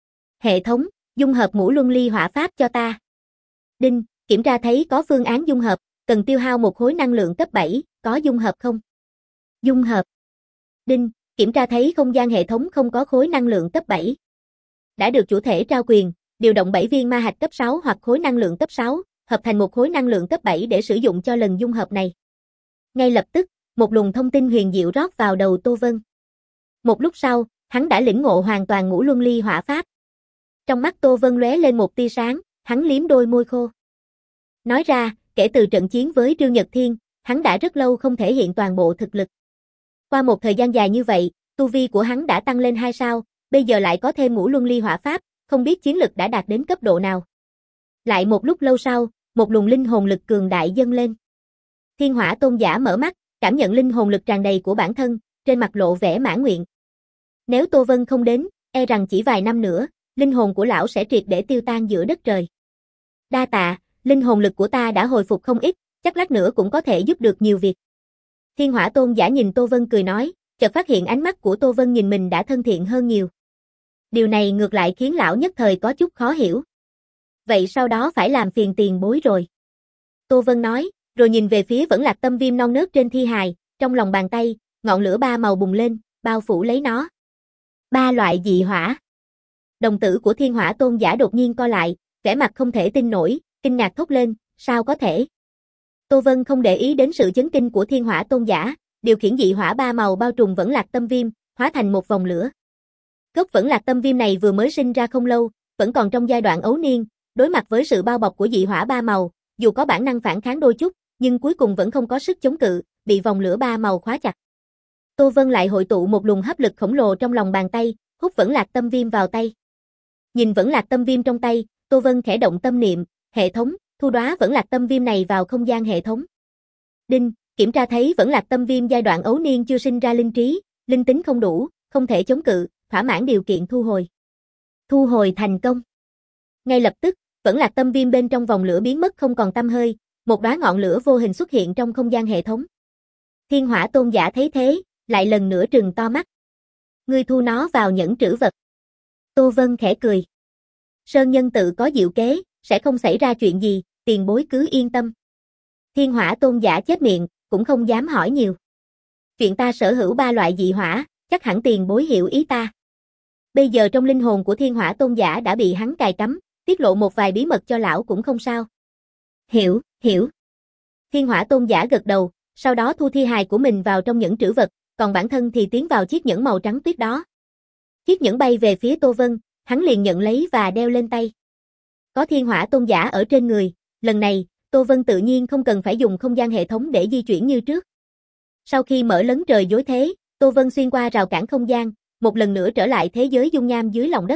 Hệ thống, dung hợp Ngũ Luân Ly Hỏa Pháp cho ta. Đinh, kiểm tra thấy có phương án dung hợp, cần tiêu hao một khối năng lượng cấp bảy, có dung hợp không? Dung hợp. Đinh, kiểm tra thấy không gian hệ thống không có khối năng lượng cấp bảy. Đã được chủ thể trao quyền, điều động bảy viên ma hạch cấp sáu hoặc khối năng lượng cấp sáu, hợp thành một khối năng lượng cấp bảy để sử dụng cho lần dung hợp này. Ngay lập tức, một luồng thông tin huyền diệu rót vào đầu Tô Vân. Một lúc sau, hắn đã lĩnh ngộ hoàn toàn Ngũ Luân Ly Hỏa Pháp. Trong mắt Tô Vân lóe lên một tia sáng, hắn liếm đôi môi khô. Nói ra, kể từ trận chiến với Trương Nhật Thiên, hắn đã rất lâu không thể hiện toàn bộ thực lực. Qua một thời gian dài như vậy, tu vi của hắn đã tăng lên hai sao, bây giờ lại có thêm Ngũ Luân Ly Hỏa Pháp, không biết chiến lực đã đạt đến cấp độ nào. Lại một lúc lâu sau, một luồng linh hồn lực cường đại dâng lên. Thiên Hỏa Tôn giả mở mắt, cảm nhận linh hồn lực tràn đầy của bản thân, trên mặt lộ vẻ mãn nguyện. Nếu Tô Vân không đến, e rằng chỉ vài năm nữa, linh hồn của lão sẽ triệt để tiêu tan giữa đất trời. Đa tạ, linh hồn lực của ta đã hồi phục không ít, chắc lát nữa cũng có thể giúp được nhiều việc. Thiên Hỏa Tôn giả nhìn Tô Vân cười nói, chợt phát hiện ánh mắt của Tô Vân nhìn mình đã thân thiện hơn nhiều. Điều này ngược lại khiến lão nhất thời có chút khó hiểu. Vậy sau đó phải làm phiền tiền bối rồi. Tô Vân nói, rồi nhìn về phía vẫn lạc tâm viêm non nớt trên thi hài, trong lòng bàn tay, ngọn lửa ba màu bùng lên, bao phủ lấy nó. Ba loại dị hỏa. Đồng tử của Thiên Hỏa Tôn giả đột nhiên co lại, vẻ mặt không thể tin nổi, kinh ngạc thốt lên, sao có thể? Tô Vân không để ý đến sự chấn kinh của Thiên Hỏa Tôn giả, điều khiển dị hỏa ba màu bao trùm vẫn lạc tâm viêm, hóa thành một vòng lửa. Gốc vẫn lạc tâm viêm này vừa mới sinh ra không lâu, vẫn còn trong giai đoạn ấu niên, đối mặt với sự bao bọc của dị hỏa ba màu, dù có bản năng phản kháng đôi chút, nhưng cuối cùng vẫn không có sức chống cự, bị vòng lửa ba màu khóa chặt. Tô Vân lại hội tụ một luồng hấp lực khổng lồ trong lòng bàn tay, hút vẫn lạc tâm viêm vào tay. Nhìn vẫn lạc tâm viêm trong tay, Tô Vân khẽ động tâm niệm, hệ thống, thu đóa vẫn lạc tâm viêm này vào không gian hệ thống. Đinh, kiểm tra thấy vẫn lạc tâm viêm giai đoạn ấu niên chưa sinh ra linh trí, linh tính không đủ, không thể chống cự, thỏa mãn điều kiện thu hồi. Thu hồi thành công. Ngay lập tức, vẫn lạc tâm viêm bên trong vòng lửa biến mất không còn tăm hơi, một đóa ngọn lửa vô hình xuất hiện trong không gian hệ thống. Thiên Hỏa Tôn giả thấy thế, lại lần nữa trừng to mắt. Ngươi thu nó vào nhẫn trữ vật. Tô Vân khẽ cười. Sơn nhân tự có diệu kế, sẽ không xảy ra chuyện gì, tiền bối cứ yên tâm. Thiên Hỏa Tôn giả chép miệng, cũng không dám hỏi nhiều. Chuyện ta sở hữu ba loại dị hỏa, chắc hẳn tiền bối hiểu ý ta. Bây giờ trong linh hồn của Thiên Hỏa Tôn giả đã bị hắn cài cắm, tiết lộ một vài bí mật cho lão cũng không sao. Hiểu, hiểu. Thiên Hỏa Tôn giả gật đầu, sau đó thu thi hài của mình vào trong nhẫn trữ vật, còn bản thân thì tiến vào chiếc nhẫn màu trắng tuyết đó. Chiếc nhẫn bay về phía Tô Vân, hắn liền nhận lấy và đeo lên tay. Có Thiên Hỏa Tôn giả ở trên người, lần này, Tô Vân tự nhiên không cần phải dùng không gian hệ thống để di chuyển như trước. Sau khi mở lấn trời dối thế, Tô Vân xuyên qua rào cản không gian, một lần nữa trở lại thế giới dung nham dưới lòng đất.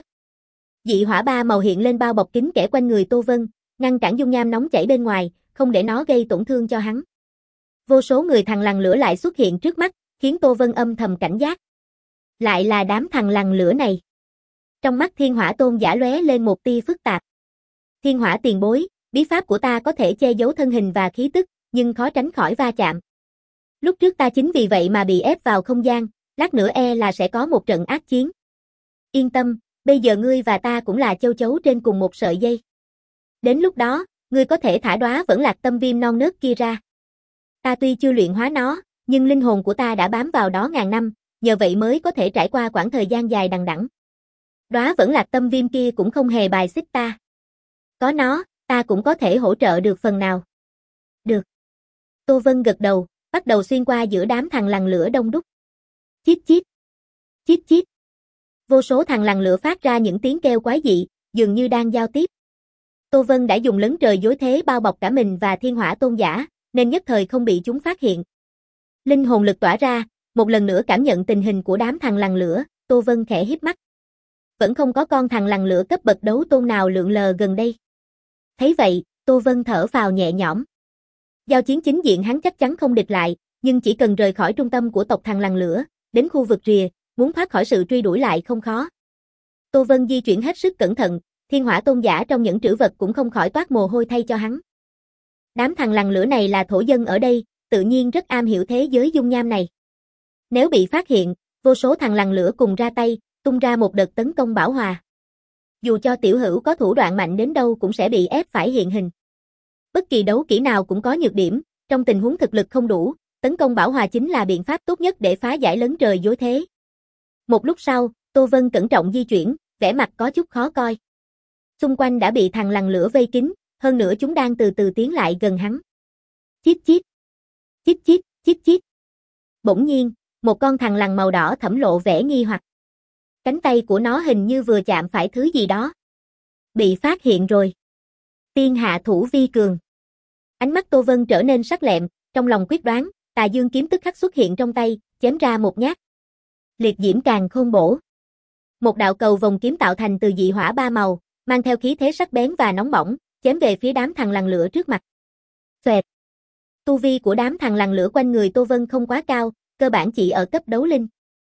Dị hỏa ba màu hiện lên bao bọc kín kẽ quanh người Tô Vân, ngăn cản dung nham nóng chảy bên ngoài, không để nó gây tổn thương cho hắn. Vô số người thằn lằn lửa lại xuất hiện trước mắt, khiến Tô Vân âm thầm cảnh giác. Lại là đám thằn lằn lửa này. Trong mắt Thiên Hỏa Tôn giả lóe lên một tia phức tạp. Thiên Hỏa tiền bối, bí pháp của ta có thể che giấu thân hình và khí tức, nhưng khó tránh khỏi va chạm. Lúc trước ta chính vì vậy mà bị ép vào không gian, lát nữa e là sẽ có một trận ác chiến. Yên tâm, bây giờ ngươi và ta cũng là châu chấu trên cùng một sợi dây. Đến lúc đó, ngươi có thể thả đóa vẫn lạc tâm viêm non nớt kia ra. Ta tuy chưa luyện hóa nó, nhưng linh hồn của ta đã bám vào đó ngàn năm, nhờ vậy mới có thể trải qua quãng thời gian dài đằng đẵng. Đóa vẫn lạc tâm viêm kia cũng không hề bài xích ta. Có nó, ta cũng có thể hỗ trợ được phần nào. Được. Tô Vân gật đầu, bắt đầu xuyên qua giữa đám thằn lằn lửa đông đúc. Chít chít. Chít chít. Vô số thằn lằn lửa phát ra những tiếng kêu quái dị, dường như đang giao tiếp. Tô Vân đã dùng lấn trời dối thế bao bọc cả mình và Thiên Hỏa Tôn giả, nên nhất thời không bị chúng phát hiện. Linh hồn lực tỏa ra, một lần nữa cảm nhận tình hình của đám thằn lằn lửa, Tô Vân khẽ híp mắt. Vẫn không có con thằn lằn lửa cấp bậc đấu tôn nào lượn lờ gần đây. Thấy vậy, Tô Vân thở phào nhẹ nhõm. Giao chiến chính diện hắn chắc chắn không địch lại, nhưng chỉ cần rời khỏi trung tâm của tộc Thằn Lằn Lửa, đến khu vực rìa, muốn thoát khỏi sự truy đuổi lại không khó. Tô Vân di chuyển hết sức cẩn thận, Thiên Hỏa Tôn giả trong những trữ vật cũng không khỏi toát mồ hôi thay cho hắn. Đám Thằn Lằn Lửa này là thổ dân ở đây, tự nhiên rất am hiểu thế giới dung nham này. Nếu bị phát hiện, vô số Thằn Lằn Lửa cùng ra tay, tung ra một đợt tấn công bão hòa. Dù cho tiểu hữu có thủ đoạn mạnh đến đâu cũng sẽ bị ép phải hiện hình. Bất kỳ đấu kỹ nào cũng có nhược điểm, trong tình huống thực lực không đủ, tấn công bão hòa chính là biện pháp tốt nhất để phá giải lấn trời dối thế. Một lúc sau, Tô Vân cẩn trọng di chuyển, vẻ mặt có chút khó coi. Xung quanh đã bị Thằn Lằn Lửa vây kín, hơn nữa chúng đang từ từ tiến lại gần hắn. Chít chít, chít chít, chít chít. Bỗng nhiên, một con thằn lằn màu đỏ thẫm lộ vẻ nghi hoặc. Cánh tay của nó hình như vừa chạm phải thứ gì đó. Bị phát hiện rồi. Tiên hạ thủ vi cường. Ánh mắt Tô Vân trở nên sắc lẹm, trong lòng quyết đoán, Tà Dương kiếm tức khắc xuất hiện trong tay, chém ra một nhát. Liệt diễm càn khôn bổ. Một đạo cầu vòng kiếm tạo thành từ dị hỏa ba màu, mang theo khí thế sắc bén và nóng bỏng, chém về phía đám Thằn Lằn Lửa trước mặt. Xoẹt. Tu vi của đám Thằn Lằn Lửa quanh người Tô Vân không quá cao, cơ bản chỉ ở cấp đấu linh.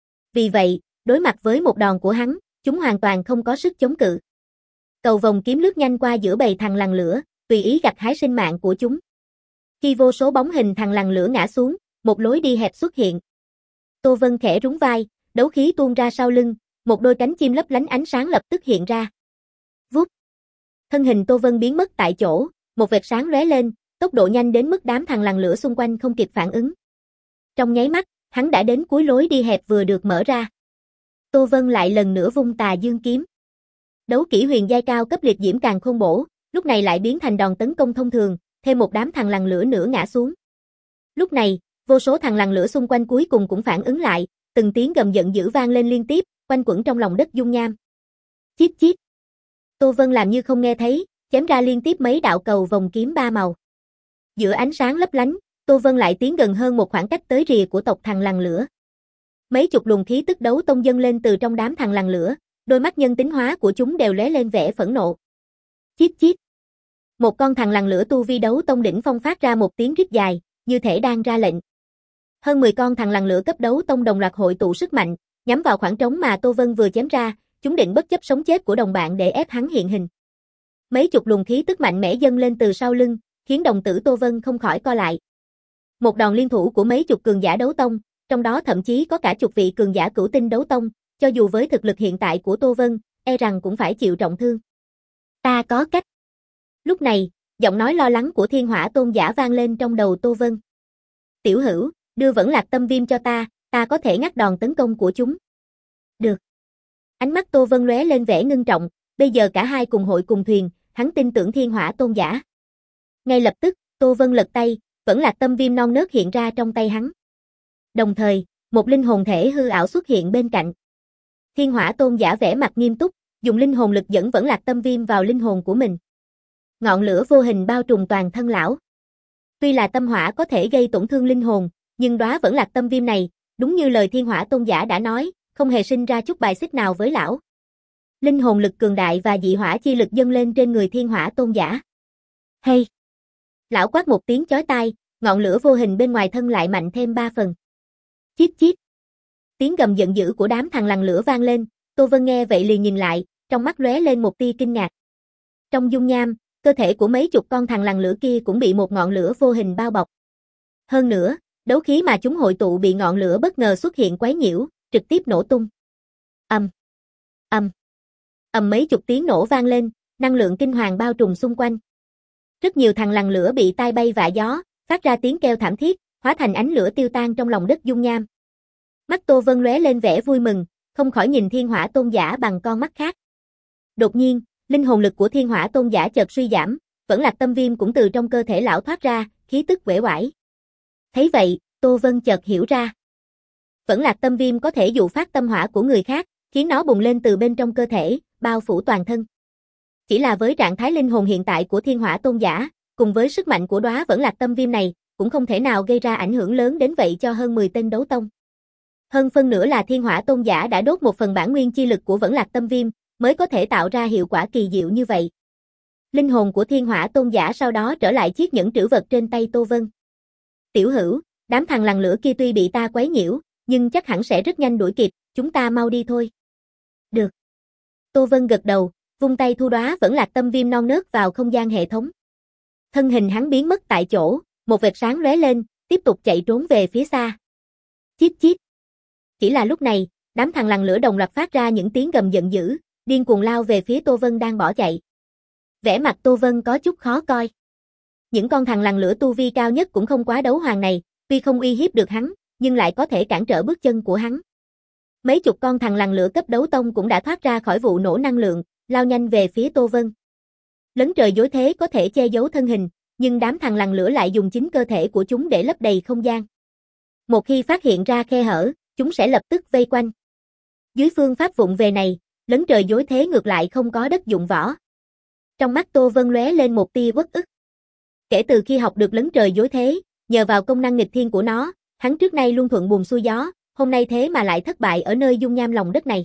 Vì vậy, đối mặt với một đòn của hắn, chúng hoàn toàn không có sức chống cự. Cầu vòng kiếm lướt nhanh qua giữa bầy Thằn Lằn Lửa, tùy ý gặt hái sinh mạng của chúng. Khi vô số bóng hình Thằn Lằn Lửa ngã xuống, một lối đi hẹp xuất hiện. Tô Vân khẽ rúng vai, đấu khí tuôn ra sau lưng, một đôi cánh chim lấp lánh ánh sáng lập tức hiện ra. Vút. Thân hình Tô Vân biến mất tại chỗ, một vệt sáng lóe lên, tốc độ nhanh đến mức đám Thằn Lằn Lửa xung quanh không kịp phản ứng. Trong nháy mắt, hắn đã đến cuối lối đi hẹp vừa được mở ra. Tô Vân lại lần nữa vung Tà Dương kiếm. Đấu kỹ huyền giai cao cấp liệt diễm càn khôn bổ, lúc này lại biến thành đòn tấn công thông thường, thêm một đám Thằn Lằn Lửa nữa ngã xuống. Lúc này, vô số Thằn Lằn Lửa xung quanh cuối cùng cũng phản ứng lại, từng tiếng gầm giận dữ vang lên liên tiếp, quanh quẩn trong lòng đất dung nham. Chít chít. Tô Vân làm như không nghe thấy, chém ra liên tiếp mấy đạo cầu vòng kiếm ba màu. Giữa ánh sáng lấp lánh, Tô Vân lại tiến gần hơn một khoảng cách tới rìa của tộc Thằn Lằn Lửa. Mấy chục luồng khí tức đấu tông dâng lên từ trong đám Thằn Lằn Lửa, đôi mắt nhân tính hóa của chúng đều lóe lên vẻ phẫn nộ. Chít chít. Một con Thằn Lằn Lửa tu vi đấu tông đỉnh phong phát ra một tiếng rít dài, như thể đang ra lệnh. Hơn mười con Thằn Lằn Lửa cấp đấu tông đồng loạt hội tụ sức mạnh, nhắm vào khoảng trống mà Tô Vân vừa chém ra, chúng định bất chấp sống chết của đồng bạn để ép hắn hiện hình. Mấy chục luồng khí tức mạnh mẽ dâng lên từ sau lưng, khiến đồng tử Tô Vân không khỏi co lại. Một đòn liên thủ của mấy chục cường giả đấu tông, trong đó thậm chí có cả chục vị cường giả cửu tinh đấu tông, cho dù với thực lực hiện tại của Tô Vân, e rằng cũng phải chịu trọng thương. Ta có cách. Lúc này, giọng nói lo lắng của Thiên Hỏa Tôn giả vang lên trong đầu Tô Vân. Tiểu hữu, đưa Vẫn Lạc Tâm Viêm cho ta, ta có thể ngắt đòn tấn công của chúng. Được. Ánh mắt Tô Vân lóe lên vẻ ngưng trọng, bây giờ cả hai cùng hội cùng thuyền, hắn tin tưởng Thiên Hỏa Tôn giả. Ngay lập tức, Tô Vân lật tay, Vẫn Lạc Tâm Viêm non nớt hiện ra trong tay hắn. Đồng thời, một linh hồn thể hư ảo xuất hiện bên cạnh. Thiên Hỏa Tôn giả vẻ mặt nghiêm túc, dùng linh hồn lực dẫn Vẫn Lạc Tâm Viêm vào linh hồn của mình. Ngọn lửa vô hình bao trùm toàn thân lão. Tuy là tâm hỏa có thể gây tổn thương linh hồn, nhưng đóa Vẫn Lạc Tâm Viêm này, đúng như lời Thiên Hỏa Tôn giả đã nói, không hề sinh ra chút bài xích nào với lão. Linh hồn lực cường đại và dị hỏa chi lực dâng lên trên người Thiên Hỏa Tôn giả. Hey! Lão quát một tiếng chói tai, ngọn lửa vô hình bên ngoài thân lại mạnh thêm ba phần. Chít chít! Tiếng gầm giận dữ của đám Thằn Lằn Lửa vang lên, Tô Vân nghe vậy liền nhìn lại, trong mắt lóe lên một tia kinh ngạc. Trong dung nham, cơ thể của mấy chục con Thằn Lằn Lửa kia cũng bị một ngọn lửa vô hình bao bọc. Hơn nữa, đấu khí mà chúng hội tụ bị ngọn lửa bất ngờ xuất hiện quấy nhiễu, trực tiếp nổ tung. Ầm, ầm, ầm mấy chục tiếng nổ vang lên, năng lượng kinh hoàng bao trùm xung quanh. Rất nhiều Thằn Lằn Lửa bị tai bay vạ gió, phát ra tiếng kêu thảm thiết, hóa thành ánh lửa tiêu tan trong lòng đất dung nham. Mắt Tô Vân lóe lên vẻ vui mừng, không khỏi nhìn Thiên Hỏa Tôn giả bằng con mắt khác. Đột nhiên, linh hồn lực của Thiên Hỏa Tôn giả chợt suy giảm, Vẫn Lạc Tâm Viêm cũng từ trong cơ thể lão thoát ra, khí tức uể oải. Thấy vậy, Tô Vân chợt hiểu ra. Vẫn Lạc Tâm Viêm có thể dụ phát tâm hỏa của người khác, khiến nó bùng lên từ bên trong cơ thể, bao phủ toàn thân. Chỉ là với trạng thái linh hồn hiện tại của Thiên Hỏa Tôn giả, cùng với sức mạnh của đóa Vẫn Lạc Tâm Viêm này, cũng không thể nào gây ra ảnh hưởng lớn đến vậy cho hơn mười tên đấu tông. Hơn phân nữa là Thiên Hỏa Tôn giả đã đốt một phần bản nguyên chi lực của Vẫn Lạc Tâm Viêm, mới có thể tạo ra hiệu quả kỳ diệu như vậy. Linh hồn của Thiên Hỏa Tôn giả sau đó trở lại chiếc nhẫn trữ vật trên tay Tô Vân. Tiểu Hữu, đám thằng lằn lửa kia tuy bị ta quấy nhiễu, nhưng chắc hẳn sẽ rất nhanh đuổi kịp, chúng ta mau đi thôi. Được. Tô Vân gật đầu, vung tay thu đóa vẫn lạc tâm viêm non nớt vào không gian hệ thống. Thân hình hắn biến mất tại chỗ, một vệt sáng lóe lên, tiếp tục chạy trốn về phía xa. Chít chít. Chỉ là lúc này, đám thằng lằn lửa đồng loạt phát ra những tiếng gầm giận dữ, điên cuồng lao về phía Tô Vân đang bỏ chạy. Vẻ mặt Tô Vân có chút khó coi. Những con thằng lằn lửa tu vi cao nhất cũng không quá đấu hoàng này, tuy không uy hiếp được hắn, nhưng lại có thể cản trở bước chân của hắn. Mấy chục con thằng lằn lửa cấp đấu tông cũng đã thoát ra khỏi vụ nổ năng lượng, lao nhanh về phía Tô Vân. Lấn trời dối thế có thể che giấu thân hình, nhưng đám thằng lằn lửa lại dùng chính cơ thể của chúng để lấp đầy không gian. Một khi phát hiện ra khe hở, chúng sẽ lập tức vây quanh. Dưới phương pháp vụng về này, lấn trời dối thế ngược lại không có đất dụng võ. Trong mắt Tô Vân lóe lên một tia uất ức. Kể từ khi học được lấn trời dối thế, nhờ vào công năng nghịch thiên của nó, hắn trước nay luôn thuận buồm xuôi gió, hôm nay thế mà lại thất bại ở nơi dung nham lòng đất này.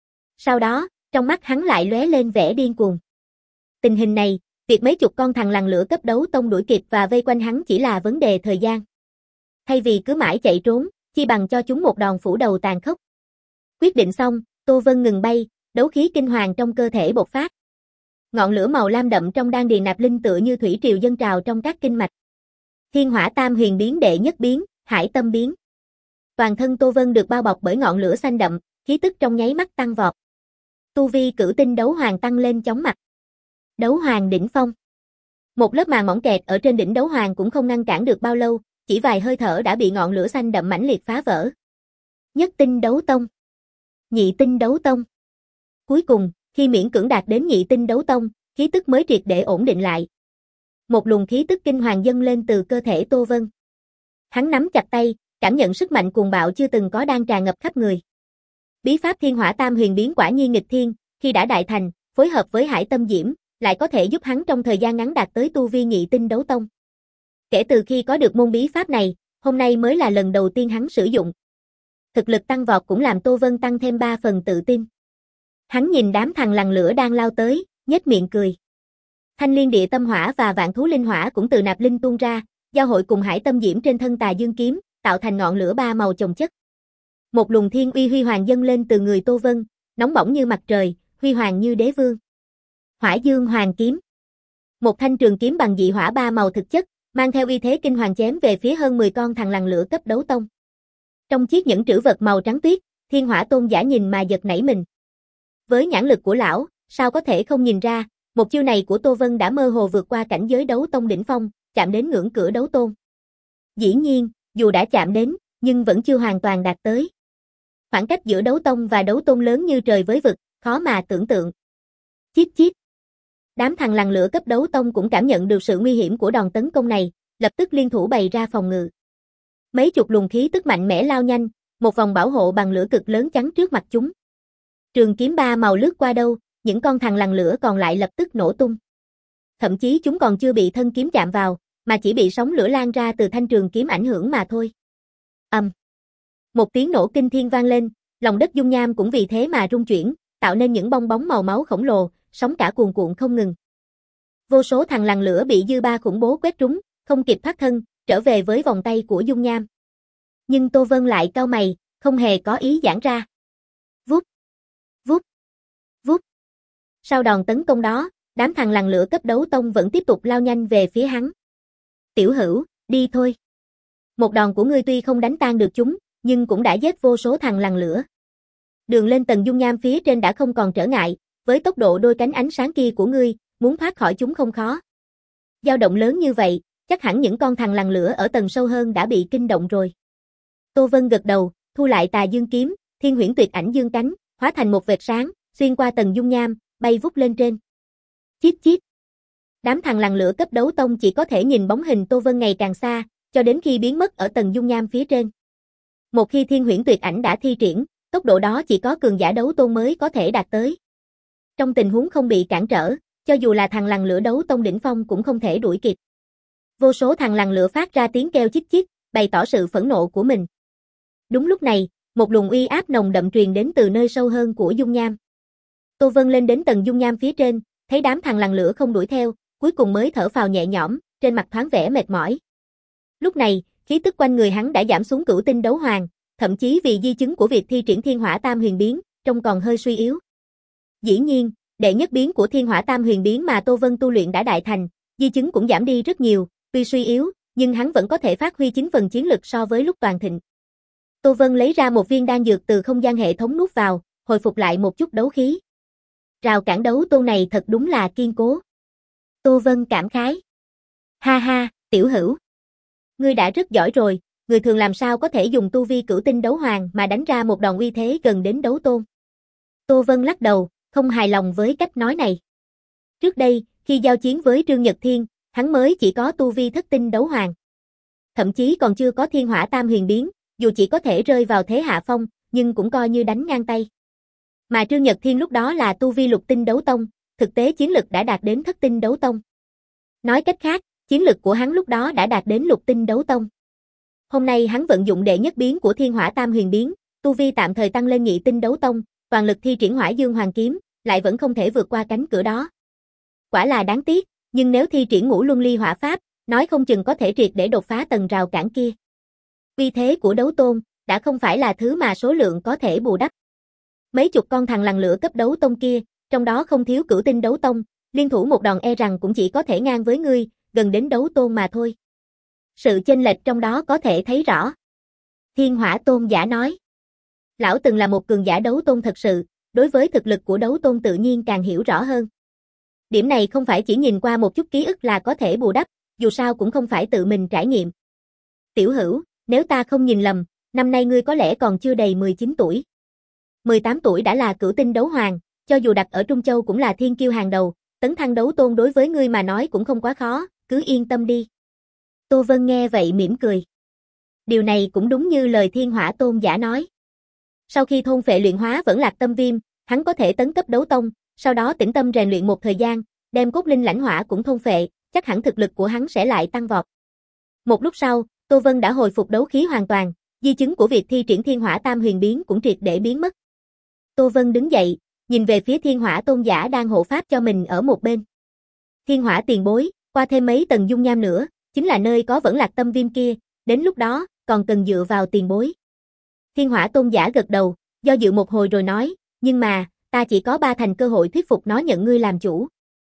Sau đó, trong mắt hắn lại lóe lên vẻ điên cuồng. Tình hình này, việc mấy chục con thằng lằn lửa cấp đấu tông đuổi kịp và vây quanh hắn chỉ là vấn đề thời gian. Thay vì cứ mãi chạy trốn, chi bằng cho chúng một đòn phủ đầu tàn khốc. Quyết định xong, Tô Vân ngừng bay, đấu khí kinh hoàng trong cơ thể bộc phát. Ngọn lửa màu lam đậm trong đan điền nạp linh tựa như thủy triều dâng trào trong các kinh mạch. Thiên Hỏa Tam Huyền biến đệ nhất biến, Hải Tâm biến. Toàn thân Tô Vân được bao bọc bởi ngọn lửa xanh đậm, khí tức trong nháy mắt tăng vọt. Tu vi cửu tinh đấu hoàng tăng lên chóng mặt. Đấu hoàng đỉnh phong. Một lớp màng mỏng kẹt ở trên đỉnh đấu hoàng cũng không ngăn cản được bao lâu, chỉ vài hơi thở đã bị ngọn lửa xanh đậm mãnh liệt phá vỡ. Nhất tinh đấu tông. Nhị tinh đấu tông. Cuối cùng, khi miễn cưỡng đạt đến nhị tinh đấu tông, khí tức mới triệt để ổn định lại. Một luồng khí tức kinh hoàng dâng lên từ cơ thể Tô Vân. Hắn nắm chặt tay, cảm nhận sức mạnh cuồng bạo chưa từng có đang tràn ngập khắp người. Bí pháp Thiên Hỏa Tam Huyền biến quả nhiên nghịch thiên, khi đã đại thành, phối hợp với Hải Tâm Diễm, lại có thể giúp hắn trong thời gian ngắn đạt tới tu vi nhị tinh đấu tông. Kể từ khi có được môn bí pháp này, hôm nay mới là lần đầu tiên hắn sử dụng. Thực lực tăng vọt cũng làm Tô Vân tăng thêm ba phần tự tin. Hắn nhìn đám thằng lằn lửa đang lao tới, nhếch miệng cười. Thanh Liên Địa Tâm Hỏa và Vạn Thú Linh Hỏa cũng từ nạp linh tuôn ra, giao hội cùng Hải Tâm Diễm trên thân Tà Dương kiếm, tạo thành ngọn lửa ba màu chồng chất. Một luồng thiên uy huy hoàng dâng lên từ người Tô Vân, nóng bỏng như mặt trời, huy hoàng như đế vương. Hỏa Dương Hoàng kiếm. Một thanh trường kiếm bằng dị hỏa ba màu thực chất, mang theo uy thế kinh hoàng chém về phía hơn mười con thằng lằn lửa cấp đấu tông. Trong chiếc nhẫn trữ vật màu trắng tuyết, Thiên Hỏa Tôn giả nhìn mà giật nảy mình. Với nhãn lực của lão, sao có thể không nhìn ra, một chiêu này của Tô Vân đã mơ hồ vượt qua cảnh giới đấu tông đỉnh phong, chạm đến ngưỡng cửa đấu tôn. Dĩ nhiên, dù đã chạm đến, nhưng vẫn chưa hoàn toàn đạt tới. Khoảng cách giữa đấu tông và đấu tôn lớn như trời với vực, khó mà tưởng tượng. Chít chít. Đám thằng lằn lửa cấp đấu tông cũng cảm nhận được sự nguy hiểm của đòn tấn công này, lập tức liên thủ bày ra phòng ngự. Mấy chục luồng khí tức mạnh mẽ lao nhanh, một vòng bảo hộ bằng lửa cực lớn chắn trước mặt chúng. Trường kiếm ba màu lướt qua đâu, những con thằng lằn lửa còn lại lập tức nổ tung. Thậm chí chúng còn chưa bị thân kiếm chạm vào, mà chỉ bị sóng lửa lan ra từ thanh trường kiếm ảnh hưởng mà thôi. Ầm. Um. Một tiếng nổ kinh thiên vang lên, lòng đất dung nham cũng vì thế mà rung chuyển, tạo nên những bong bóng màu máu khổng lồ, sóng cả cuồn cuộn không ngừng. Vô số thằng lằn lửa bị dư ba khủng bố quét trúng, không kịp thoát thân, trở về với vòng tay của dung nham. Nhưng Tô Vân lại cau mày, không hề có ý giãn ra. Vút, vút, vút. Sau đòn tấn công đó, đám thằng lằn lửa cấp đấu tông vẫn tiếp tục lao nhanh về phía hắn. Tiểu Hữu, đi thôi. Một đòn của ngươi tuy không đánh tan được chúng, nhưng cũng đã giết vô số thằng lằn lửa. Đường lên tầng dung nham phía trên đã không còn trở ngại, với tốc độ đôi cánh ánh sáng kia của ngươi, muốn thoát khỏi chúng không khó. Dao động lớn như vậy, chắc hẳn những con thằng lằn lửa ở tầng sâu hơn đã bị kinh động rồi. Tô Vân gật đầu, thu lại Tà Dương kiếm, Thiên Huyễn Tuyệt Ảnh dương cánh, hóa thành một vệt sáng, xuyên qua tầng dung nham, bay vút lên trên. Chít chít. Đám thằng lằn lửa cấp đấu tông chỉ có thể nhìn bóng hình Tô Vân ngày càng xa, cho đến khi biến mất ở tầng dung nham phía trên. Một khi Thiên Huyễn Tuyệt Ảnh đã thi triển, tốc độ đó chỉ có cường giả đấu tôn mới có thể đạt tới. Trong tình huống không bị cản trở, cho dù là thằng lằn lửa đấu tông đỉnh phong cũng không thể đuổi kịp. Vô số thằng lằn lửa phát ra tiếng kêu chít chít, bày tỏ sự phẫn nộ của mình. Đúng lúc này, một luồng uy áp nồng đậm truyền đến từ nơi sâu hơn của dung nham. Tô Vân lên đến tầng dung nham phía trên, thấy đám thằng lằn lửa không đuổi theo, cuối cùng mới thở phào nhẹ nhõm, trên mặt thoáng vẻ mệt mỏi. Lúc này, khí tức quanh người hắn đã giảm xuống cửu tinh đấu hoàng, thậm chí vì di chứng của việc thi triển Thiên Hỏa Tam Huyền Biến, trông còn hơi suy yếu. Dĩ nhiên, đệ nhất biến của Thiên Hỏa Tam Huyền Biến mà Tô Vân tu luyện đã đại thành, di chứng cũng giảm đi rất nhiều, tuy suy yếu, nhưng hắn vẫn có thể phát huy chín phần chiến lực so với lúc toàn thịnh. Tô Vân lấy ra một viên đan dược từ không gian hệ thống nuốt vào, hồi phục lại một chút đấu khí. Rào cản đấu tôn này thật đúng là kiên cố. Tô Vân cảm khái. Ha ha, tiểu hữu. Ngươi đã rất giỏi rồi, người thường làm sao có thể dùng tu vi cửu tinh đấu hoàng mà đánh ra một đòn uy thế gần đến đấu tôn. Tô Vân lắc đầu, không hài lòng với cách nói này. Trước đây, khi giao chiến với Trương Nhật Thiên, hắn mới chỉ có tu vi thất tinh đấu hoàng. Thậm chí còn chưa có Thiên Hỏa Tam Huyền Biến, dù chỉ có thể rơi vào thế hạ phong, nhưng cũng coi như đánh ngang tay. Mà Trương Nhật Thiên lúc đó là tu vi lục tinh đấu tông, thực tế chiến lực đã đạt đến thất tinh đấu tông. Nói cách khác, chiến lực của hắn lúc đó đã đạt đến lục tinh đấu tông. Hôm nay hắn vận dụng đệ nhất biến của Thiên Hỏa Tam Huyền Biến, tu vi tạm thời tăng lên nhị tinh đấu tông, toàn lực thi triển Hỏa Dương Hoàng Kiếm, lại vẫn không thể vượt qua cánh cửa đó. Quả là đáng tiếc, nhưng nếu thi triển Ngũ Luân Ly Hỏa Pháp, nói không chừng có thể triệt để đột phá tầng rào cản kia. Uy thế của đấu tôn đã không phải là thứ mà số lượng có thể bù đắp. Mấy chục con thằng lằn lửa cấp đấu tông kia, trong đó không thiếu cửu tinh đấu tông, liên thủ một đòn e rằng cũng chỉ có thể ngang với ngươi, gần đến đấu tôn mà thôi. Sự chênh lệch trong đó có thể thấy rõ. Thiên Hỏa Tôn giả nói. Lão từng là một cường giả đấu tôn thật sự, đối với thực lực của đấu tôn tự nhiên càng hiểu rõ hơn. Điểm này không phải chỉ nhìn qua một chút ký ức là có thể bù đắp, dù sao cũng không phải tự mình trải nghiệm. Tiểu hữu, nếu ta không nhìn lầm, năm nay ngươi có lẽ còn chưa đầy mười chín tuổi. mười tám tuổi đã là cửu tinh đấu hoàng, cho dù đặt ở Trung Châu cũng là thiên kiêu hàng đầu, tấn thăng đấu tôn đối với ngươi mà nói cũng không quá khó, cứ yên tâm đi. Tô Vân nghe vậy mỉm cười. Điều này cũng đúng như lời Thiên Hỏa Tôn giả nói. Sau khi thôn phệ luyện hóa Vẫn Lạc Tâm Viêm, hắn có thể tấn cấp đấu tông, sau đó tĩnh tâm rèn luyện một thời gian, đem cốt linh lãnh hỏa cũng thôn phệ, chắc hẳn thực lực của hắn sẽ lại tăng vọt. Một lúc sau, Tô Vân đã hồi phục đấu khí hoàn toàn, di chứng của việc thi triển Thiên Hỏa Tam Huyền Biến cũng triệt để biến mất. Tô Vân đứng dậy, nhìn về phía Thiên Hỏa Tôn giả đang hộ pháp cho mình ở một bên. Thiên Hỏa tiền bối, qua thêm mấy tầng dung nham nữa, chính là nơi có Vẫn Lạc Tâm Viêm kia, đến lúc đó, còn cần dựa vào tiền bối. Thiên Hỏa Tôn giả gật đầu, do dự một hồi rồi nói, nhưng mà, ta chỉ có ba thành cơ hội thuyết phục nó nhận ngươi làm chủ.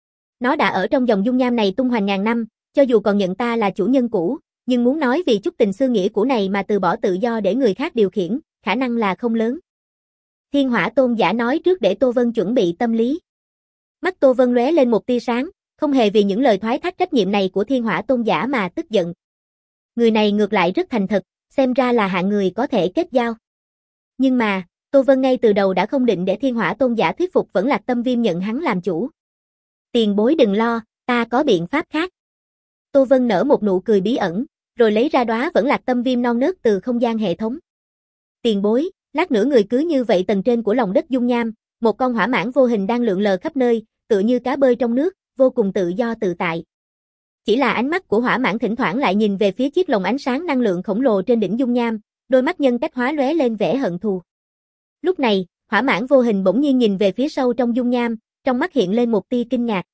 Nó đã ở trong dòng dung nham này tung hoành ngàn năm, cho dù còn nhận ta là chủ nhân cũ, nhưng muốn nói vì chút tình xưa nghĩa cũ này mà từ bỏ tự do để người khác điều khiển, khả năng là không lớn. Thiên Hỏa Tôn giả nói trước để Tô Vân chuẩn bị tâm lý. Mắt Tô Vân lóe lên một tia sáng, không hề vì những lời thoái thác trách nhiệm này của Thiên Hỏa Tôn giả mà tức giận. Người này ngược lại rất thành thật, xem ra là hạng người có thể kết giao. Nhưng mà, Tô Vân ngay từ đầu đã không định để Thiên Hỏa Tôn giả thuyết phục Vẫn Lạc Tâm Viêm nhận hắn làm chủ. Tiền bối đừng lo, ta có biện pháp khác. Tô Vân nở một nụ cười bí ẩn, rồi lấy ra đóa Vẫn Lạc Tâm Viêm non nớt từ không gian hệ thống. Tiền bối, lát nữa người cứ như vậy tầng trên của lòng đất dung nham, một con hỏa mãng vô hình đang lượn lờ khắp nơi, tựa như cá bơi trong nước, vô cùng tự do tự tại. Chỉ là ánh mắt của hỏa mãng thỉnh thoảng lại nhìn về phía chiếc lồng ánh sáng năng lượng khổng lồ trên đỉnh dung nham, đôi mắt nhân cách hóa lóe lên vẻ hận thù. Lúc này, hỏa mãng vô hình bỗng nhiên nhìn về phía sâu trong dung nham, trong mắt hiện lên một tia kinh ngạc.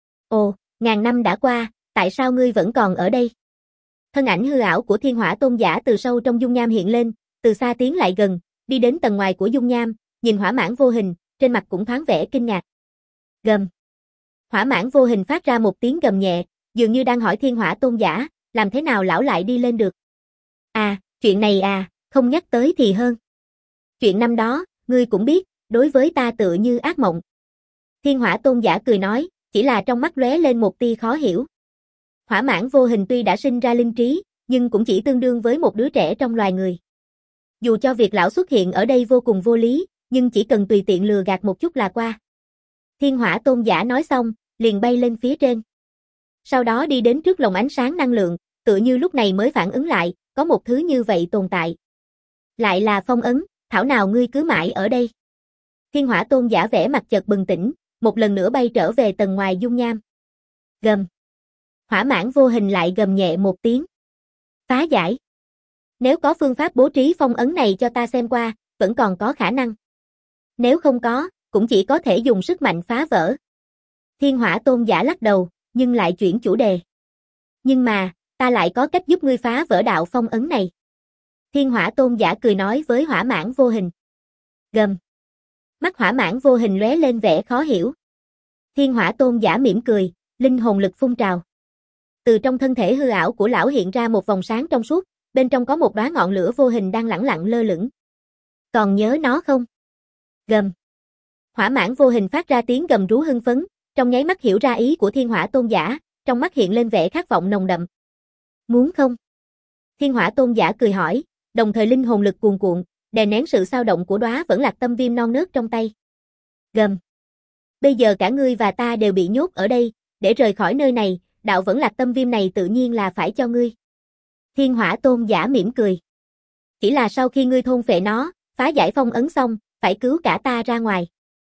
Ồ, ngàn năm đã qua, tại sao ngươi vẫn còn ở đây? Thân ảnh hư ảo của Thiên Hỏa Tôn giả từ sâu trong dung nham hiện lên, từ xa tiến lại gần, đi đến tầng ngoài của dung nham, nhìn hỏa mãng vô hình, trên mặt cũng thoáng vẻ kinh ngạc. Gầm. Hỏa mãng vô hình phát ra một tiếng gầm nhẹ, dường như đang hỏi Thiên Hỏa Tôn giả, làm thế nào lão lại đi lên được? À, chuyện này à, không nhắc tới thì hơn. Chuyện năm đó, ngươi cũng biết, đối với ta tựa như ác mộng. Thiên Hỏa Tôn giả cười nói, chỉ là trong mắt lóe lên một tia khó hiểu. Hỏa mãng vô hình tuy đã sinh ra linh trí, nhưng cũng chỉ tương đương với một đứa trẻ trong loài người. Dù cho việc lão xuất hiện ở đây vô cùng vô lý, nhưng chỉ cần tùy tiện lừa gạt một chút là qua. Thiên Hỏa Tôn giả nói xong, liền bay lên phía trên. Sau đó đi đến trước lồng ánh sáng năng lượng, tựa như lúc này mới phản ứng lại, có một thứ như vậy tồn tại. Lại là phong ấn, thảo nào ngươi cứ mãi ở đây. Thiên Hỏa Tôn giả vẻ mặt chợt bừng tỉnh, một lần nữa bay trở về tầng ngoài dung nham. Gầm. Hỏa mãng vô hình lại gầm nhẹ một tiếng. Phá giải. Nếu có phương pháp bố trí phong ấn này cho ta xem qua, vẫn còn có khả năng. Nếu không có, cũng chỉ có thể dùng sức mạnh phá vỡ. Thiên Hỏa Tôn giả lắc đầu, nhưng lại chuyển chủ đề. Nhưng mà, ta lại có cách giúp ngươi phá vỡ đạo phong ấn này. Thiên Hỏa Tôn giả cười nói với Hỏa Mãng Vô Hình. Gầm. Mắt Hỏa Mãng Vô Hình lóe lên vẻ khó hiểu. Thiên Hỏa Tôn giả mỉm cười, linh hồn lực phun trào. Từ trong thân thể hư ảo của lão hiện ra một vòng sáng trong suốt, bên trong có một đóa ngọn lửa vô hình đang lẳng lặng lơ lửng. Còn nhớ nó không? Gầm. Hỏa Mãng Vô Hình phát ra tiếng gầm rú hưng phấn, trong nháy mắt hiểu ra ý của Thiên Hỏa Tôn giả, trong mắt hiện lên vẻ khát vọng nồng đậm. Muốn không? Thiên Hỏa Tôn giả cười hỏi, đồng thời linh hồn lực cuồn cuộn, đè nén sự xao động của đóa vẫn lạc tâm viêm non nớt trong tay. Gầm. Bây giờ cả ngươi và ta đều bị nhốt ở đây, để rời khỏi nơi này, đạo vẫn lạc tâm viêm này tự nhiên là phải cho ngươi. Thiên Hỏa Tôn giả mỉm cười. Chỉ là sau khi ngươi thôn phệ nó, phá giải phong ấn xong, phải cứu cả ta ra ngoài.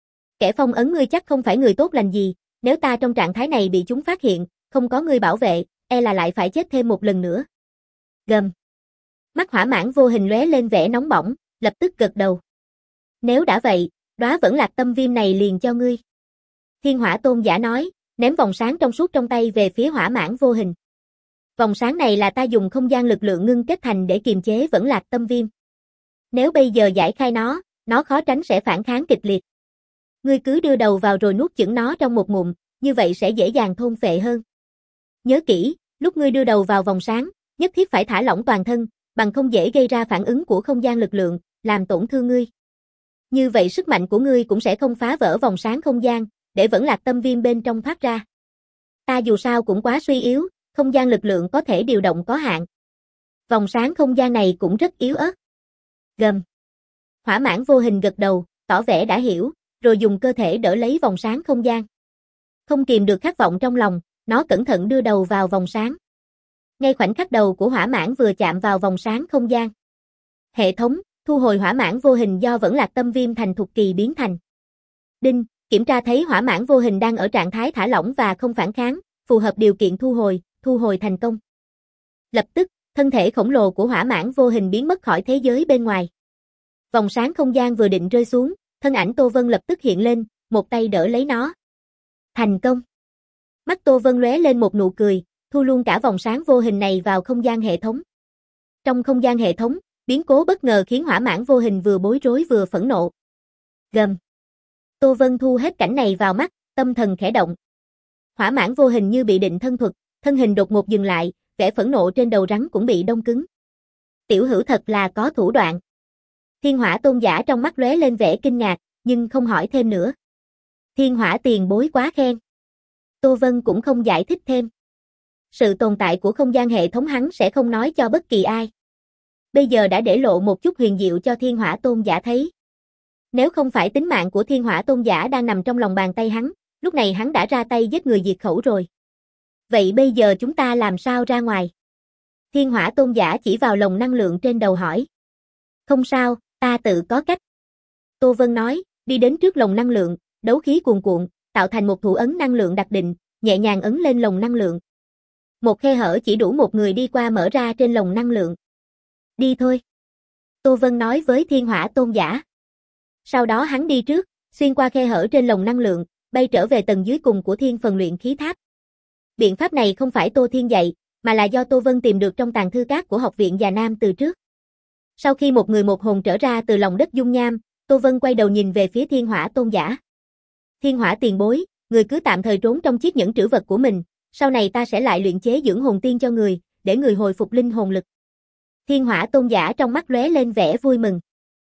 Kẻ phong ấn ngươi chắc không phải người tốt lành gì, nếu ta trong trạng thái này bị chúng phát hiện, không có ngươi bảo vệ, e là lại phải chết thêm một lần nữa. Gầm. Mắt Hỏa Mãng Vô Hình lóe lên vẻ nóng bỏng, lập tức gật đầu. Nếu đã vậy, đóa vẫn lạc tâm viêm này liền cho ngươi. Thiên Hỏa Tôn giả nói, ném vòng sáng trong suốt trong tay về phía Hỏa Mãng Vô Hình. Vòng sáng này là ta dùng không gian lực lượng ngưng kết thành để kiềm chế vẫn lạc tâm viêm. Nếu bây giờ giải khai nó, nó khó tránh sẽ phản kháng kịch liệt. Ngươi cứ đưa đầu vào rồi nuốt chửng nó trong một ngụm, như vậy sẽ dễ dàng thôn phệ hơn. Nhớ kỹ, lúc ngươi đưa đầu vào vòng sáng, nhất thiết phải thả lỏng toàn thân, bằng không dễ gây ra phản ứng của không gian lực lượng, làm tổn thương ngươi. Như vậy sức mạnh của ngươi cũng sẽ không phá vỡ vòng sáng không gian, để vẫn lạc tâm viêm bên trong thoát ra. Ta dù sao cũng quá suy yếu, không gian lực lượng có thể điều động có hạn. Vòng sáng không gian này cũng rất yếu ớt. Gầm. Hỏa Mãng Vô Hình gật đầu, tỏ vẻ đã hiểu, rồi dùng cơ thể đỡ lấy vòng sáng không gian. Không kìm được khát vọng trong lòng, nó cẩn thận đưa đầu vào vòng sáng. Ngay khoảnh khắc đầu của Hỏa Mãng vừa chạm vào vòng sáng không gian. Hệ thống, thu hồi Hỏa Mãng Vô Hình do vẫn lạc tâm viêm thành thục kỳ biến thành. Đinh, kiểm tra thấy Hỏa Mãng Vô Hình đang ở trạng thái thả lỏng và không phản kháng, phù hợp điều kiện thu hồi, thu hồi thành công. Lập tức, thân thể khổng lồ của Hỏa Mãng Vô Hình biến mất khỏi thế giới bên ngoài. Vòng sáng không gian vừa định rơi xuống, thân ảnh Tô Vân lập tức hiện lên, một tay đỡ lấy nó. Thành công. Mắt Tô Vân lóe lên một nụ cười, thu luôn cả vòng sáng vô hình này vào không gian hệ thống. Trong không gian hệ thống, biến cố bất ngờ khiến Hỏa Mãng Vô Hình vừa bối rối vừa phẫn nộ. Gầm. Tô Vân thu hết cảnh này vào mắt, tâm thần khẽ động. Hỏa Mãng Vô Hình như bị định thân thuật, thân hình đột ngột dừng lại, vẻ phẫn nộ trên đầu rắn cũng bị đông cứng. Tiểu hữu thật là có thủ đoạn. Thiên Hỏa Tôn giả trong mắt lóe lên vẻ kinh ngạc, nhưng không hỏi thêm nữa. Thiên Hỏa tiền bối quá khen. Tô Vân cũng không giải thích thêm. Sự tồn tại của không gian hệ thống hắn sẽ không nói cho bất kỳ ai. Bây giờ đã để lộ một chút huyền diệu cho Thiên Hỏa Tôn giả thấy. Nếu không phải tính mạng của Thiên Hỏa Tôn giả đang nằm trong lòng bàn tay hắn, lúc này hắn đã ra tay giết người diệt khẩu rồi. Vậy bây giờ chúng ta làm sao ra ngoài? Thiên Hỏa Tôn giả chỉ vào lồng năng lượng trên đầu hỏi. Không sao, ta tự có cách. Tô Vân nói, đi đến trước lồng năng lượng, đấu khí cuồn cuộn, tạo thành một thủ ấn năng lượng đặc định, nhẹ nhàng ấn lên lồng năng lượng. Một khe hở chỉ đủ một người đi qua mở ra trên lồng năng lượng. Đi thôi. Tô Vân nói với Thiên Hỏa Tôn giả. Sau đó hắn đi trước, xuyên qua khe hở trên lồng năng lượng, bay trở về tầng dưới cùng của Thiên Phần Luyện Khí Tháp. Biện pháp này không phải Tô Thiên dạy, mà là do Tô Vân tìm được trong tàng thư các của Học viện Già Nam từ trước. Sau khi một người một hồn trở ra từ lòng đất dung nham, Tô Vân quay đầu nhìn về phía Thiên Hỏa Tôn giả. Thiên Hỏa tiền bối, người cứ tạm thời trốn trong chiếc nhẫn trữ vật của mình, sau này ta sẽ lại luyện chế dưỡng hồn tiên cho người, để người hồi phục linh hồn lực. Thiên Hỏa Tôn giả trong mắt lóe lên vẻ vui mừng.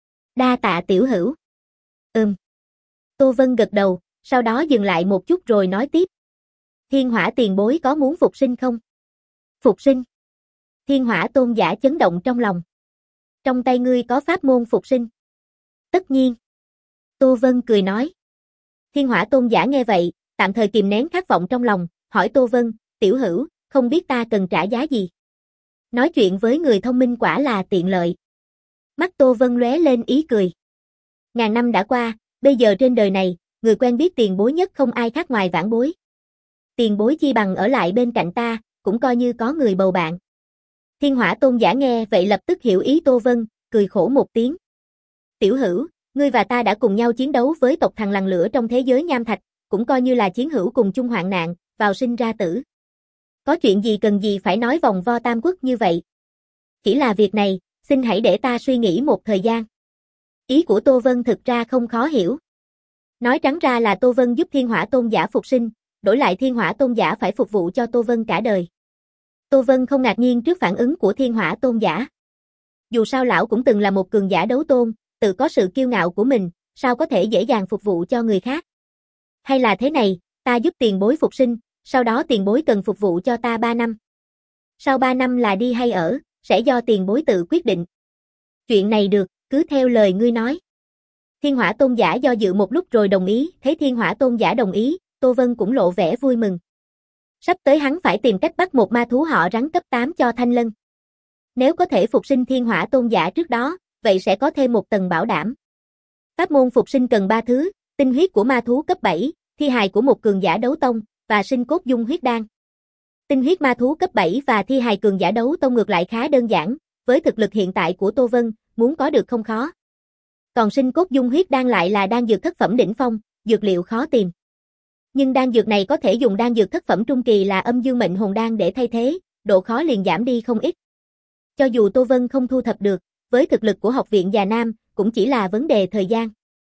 Đa tạ tiểu hữu. Ừm. Tô Vân gật đầu, sau đó dừng lại một chút rồi nói tiếp. Thiên Hỏa tiền bối có muốn phục sinh không? Phục sinh. Thiên Hỏa Tôn giả chấn động trong lòng. Trong tay ngươi có pháp môn phục sinh. Tất nhiên. Tô Vân cười nói. Thiên Hỏa Tôn giả nghe vậy, tạm thời kìm nén khát vọng trong lòng, hỏi Tô Vân, tiểu hữu, không biết ta cần trả giá gì? Nói chuyện với người thông minh quả là tiện lợi. Mắt Tô Vân lóe lên ý cười. Ngàn năm đã qua, bây giờ trên đời này, người quen biết tiền bối nhất không ai khác ngoài vãn bối. Tiền bối chi bằng ở lại bên cạnh ta, cũng coi như có người bầu bạn. Thiên Hỏa Tôn giả nghe vậy lập tức hiểu ý Tô Vân, cười khổ một tiếng. Tiểu hữu, ngươi và ta đã cùng nhau chiến đấu với tộc Thằn Lằn Lửa trong thế giới nham thạch, cũng coi như là chiến hữu cùng chung hoạn nạn, vào sinh ra tử. Có chuyện gì cần gì phải nói vòng vo tam quốc như vậy? Chỉ là việc này, xin hãy để ta suy nghĩ một thời gian. Ý của Tô Vân thực ra không khó hiểu. Nói trắng ra là Tô Vân giúp Thiên Hỏa Tôn giả phục sinh, đổi lại Thiên Hỏa Tôn giả phải phục vụ cho Tô Vân cả đời. Tô Vân không ngạc nhiên trước phản ứng của Thiên Hỏa Tôn giả. Dù sao lão cũng từng là một cường giả đấu tôn, tự có sự kiêu ngạo của mình, sao có thể dễ dàng phục vụ cho người khác. Hay là thế này, ta giúp tiền bối phục sinh, sau đó tiền bối cần phục vụ cho ta ba năm. Sau ba năm là đi hay ở, sẽ do tiền bối tự quyết định. Chuyện này được, cứ theo lời ngươi nói. Thiên Hỏa Tôn giả do dự một lúc rồi đồng ý, thấy Thiên Hỏa Tôn giả đồng ý, Tô Vân cũng lộ vẻ vui mừng. Sắp tới hắn phải tìm cách bắt một ma thú họ rắn cấp tám cho Thanh Lân. Nếu có thể phục sinh Thiên Hỏa Tôn giả trước đó, vậy sẽ có thêm một tầng bảo đảm. Pháp môn phục sinh cần ba thứ, tinh huyết của ma thú cấp bảy, thi hài của một cường giả đấu tông, và sinh cốt dung huyết đan. Tinh huyết ma thú cấp bảy và thi hài cường giả đấu tông ngược lại khá đơn giản, với thực lực hiện tại của Tô Vân, muốn có được không khó. Còn sinh cốt dung huyết đan lại là đan dược thất phẩm đỉnh phong, dược liệu khó tìm. Nhưng đan dược này có thể dùng đan dược thất phẩm trung kỳ là âm dương mệnh hồn đan để thay thế, độ khó liền giảm đi không ít. Cho dù Tô Vân không thu thập được, với thực lực của học viện Già Nam, cũng chỉ là vấn đề thời gian.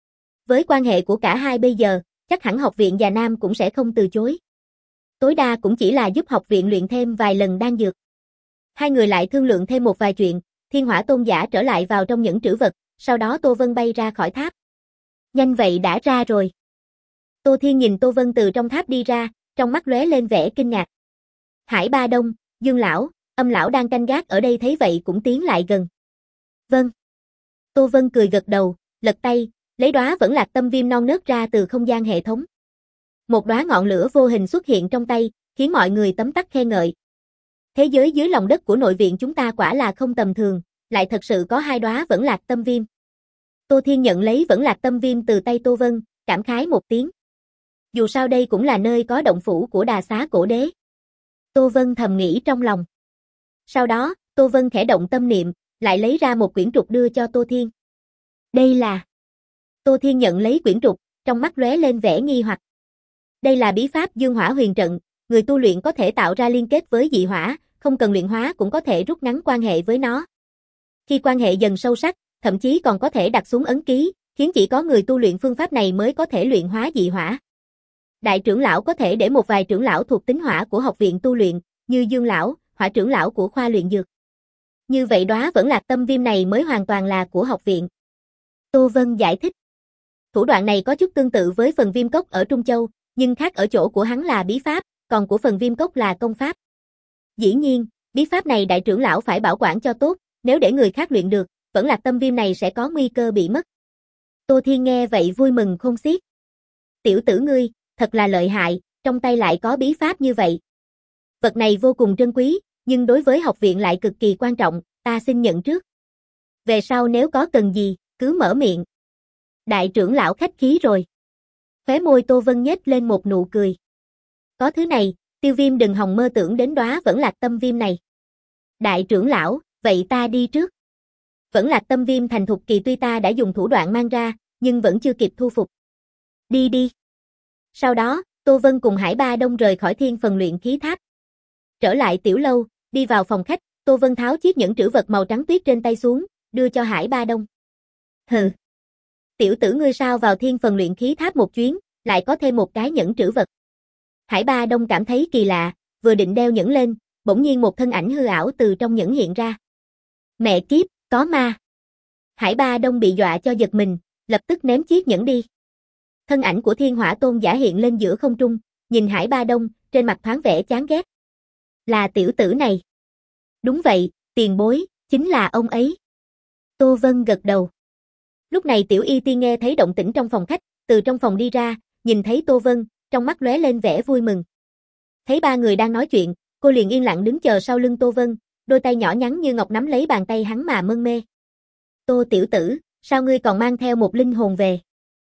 Với quan hệ của cả hai bây giờ, chắc hẳn học viện Già Nam cũng sẽ không từ chối. Tối đa cũng chỉ là giúp học viện luyện thêm vài lần đan dược. Hai người lại thương lượng thêm một vài chuyện, Thiên Hỏa Tôn giả trở lại vào trong những trữ vật, sau đó Tô Vân bay ra khỏi tháp. Nhanh vậy đã ra rồi. Tô Thiên nhìn Tô Vân từ trong tháp đi ra, trong mắt lóe lên vẻ kinh ngạc. Hải Ba Đông, Dương Lão, Âm Lão đang canh gác ở đây thấy vậy cũng tiến lại gần. Vâng. Tô Vân cười gật đầu, lật tay, lấy đóa vẫn lạc tâm viêm non nớt ra từ không gian hệ thống. Một đóa ngọn lửa vô hình xuất hiện trong tay, khiến mọi người tấm tắc khen ngợi. Thế giới dưới lòng đất của nội viện chúng ta quả là không tầm thường, lại thật sự có hai đóa vẫn lạc tâm viêm. Tô Thiên nhận lấy vẫn lạc tâm viêm từ tay Tô Vân, cảm khái một tiếng. Dù sao đây cũng là nơi có động phủ của Đà Xá Cổ Đế. Tô Vân thầm nghĩ trong lòng. Sau đó, Tô Vân khẽ động tâm niệm, lại lấy ra một quyển trục đưa cho Tô Thiên. Đây là... Tô Thiên nhận lấy quyển trục, trong mắt lóe lên vẻ nghi hoặc. Đây là bí pháp Dương Hỏa Huyền Trận, người tu luyện có thể tạo ra liên kết với dị hỏa, không cần luyện hóa cũng có thể rút ngắn quan hệ với nó. Khi quan hệ dần sâu sắc, thậm chí còn có thể đặt xuống ấn ký, khiến chỉ có người tu luyện phương pháp này mới có thể luyện hóa dị hỏa. Đại trưởng lão có thể để một vài trưởng lão thuộc tính hỏa của học viện tu luyện, như Dương lão, Hỏa trưởng lão của khoa luyện dược. Như vậy đóa vẫn lạc tâm viêm này mới hoàn toàn là của học viện. Tô Vân giải thích. Thủ đoạn này có chút tương tự với phần viêm cốc ở Trung Châu, nhưng khác ở chỗ của hắn là bí pháp, còn của phần viêm cốc là công pháp. Dĩ nhiên, bí pháp này đại trưởng lão phải bảo quản cho tốt, nếu để người khác luyện được, vẫn lạc tâm viêm này sẽ có nguy cơ bị mất. Tô Thiên nghe vậy vui mừng khôn xiết. Tiểu tử ngươi, thật là lợi hại, trong tay lại có bí pháp như vậy. Vật này vô cùng trân quý, nhưng đối với học viện lại cực kỳ quan trọng, ta xin nhận trước. Về sau nếu có cần gì, cứ mở miệng. Đại trưởng lão khách khí rồi. Khóe môi Tô Vân nhếch lên một nụ cười. Có thứ này, Tiêu Viêm đừng hòng mơ tưởng đến đóa vẫn lạc tâm viêm này. Đại trưởng lão, vậy ta đi trước. Vẫn lạc tâm viêm thành thục kỳ tuy ta đã dùng thủ đoạn mang ra, nhưng vẫn chưa kịp thu phục. Đi đi. Sau đó, Tô Vân cùng Hải Ba Đông rời khỏi thiên phần luyện khí tháp. Trở lại tiểu lâu, đi vào phòng khách, Tô Vân tháo chiếc nhẫn trữ vật màu trắng tuyết trên tay xuống, đưa cho Hải Ba Đông. Hừ. Tiểu tử ngươi sao vào thiên phần luyện khí tháp một chuyến, lại có thêm một cái nhẫn trữ vật. Hải Ba Đông cảm thấy kỳ lạ, vừa định đeo nhẫn lên, bỗng nhiên một thân ảnh hư ảo từ trong nhẫn hiện ra. Mẹ kiếp, có ma. Hải Ba Đông bị dọa cho giật mình, lập tức ném chiếc nhẫn đi. Thân ảnh của Thiên Hỏa Tôn giả hiện lên giữa không trung, nhìn Hải Ba Đông, trên mặt thoáng vẻ chán ghét. Là tiểu tử này. Đúng vậy, tiền bối, chính là ông ấy. Tô Vân gật đầu. Lúc này Tiểu Y Tiên nghe thấy động tĩnh trong phòng khách, từ trong phòng đi ra, nhìn thấy Tô Vân, trong mắt lóe lên vẻ vui mừng. Thấy ba người đang nói chuyện, cô liền yên lặng đứng chờ sau lưng Tô Vân, đôi tay nhỏ nhắn như ngọc nắm lấy bàn tay hắn mà mân mê. Tô tiểu tử, sao ngươi còn mang theo một linh hồn về?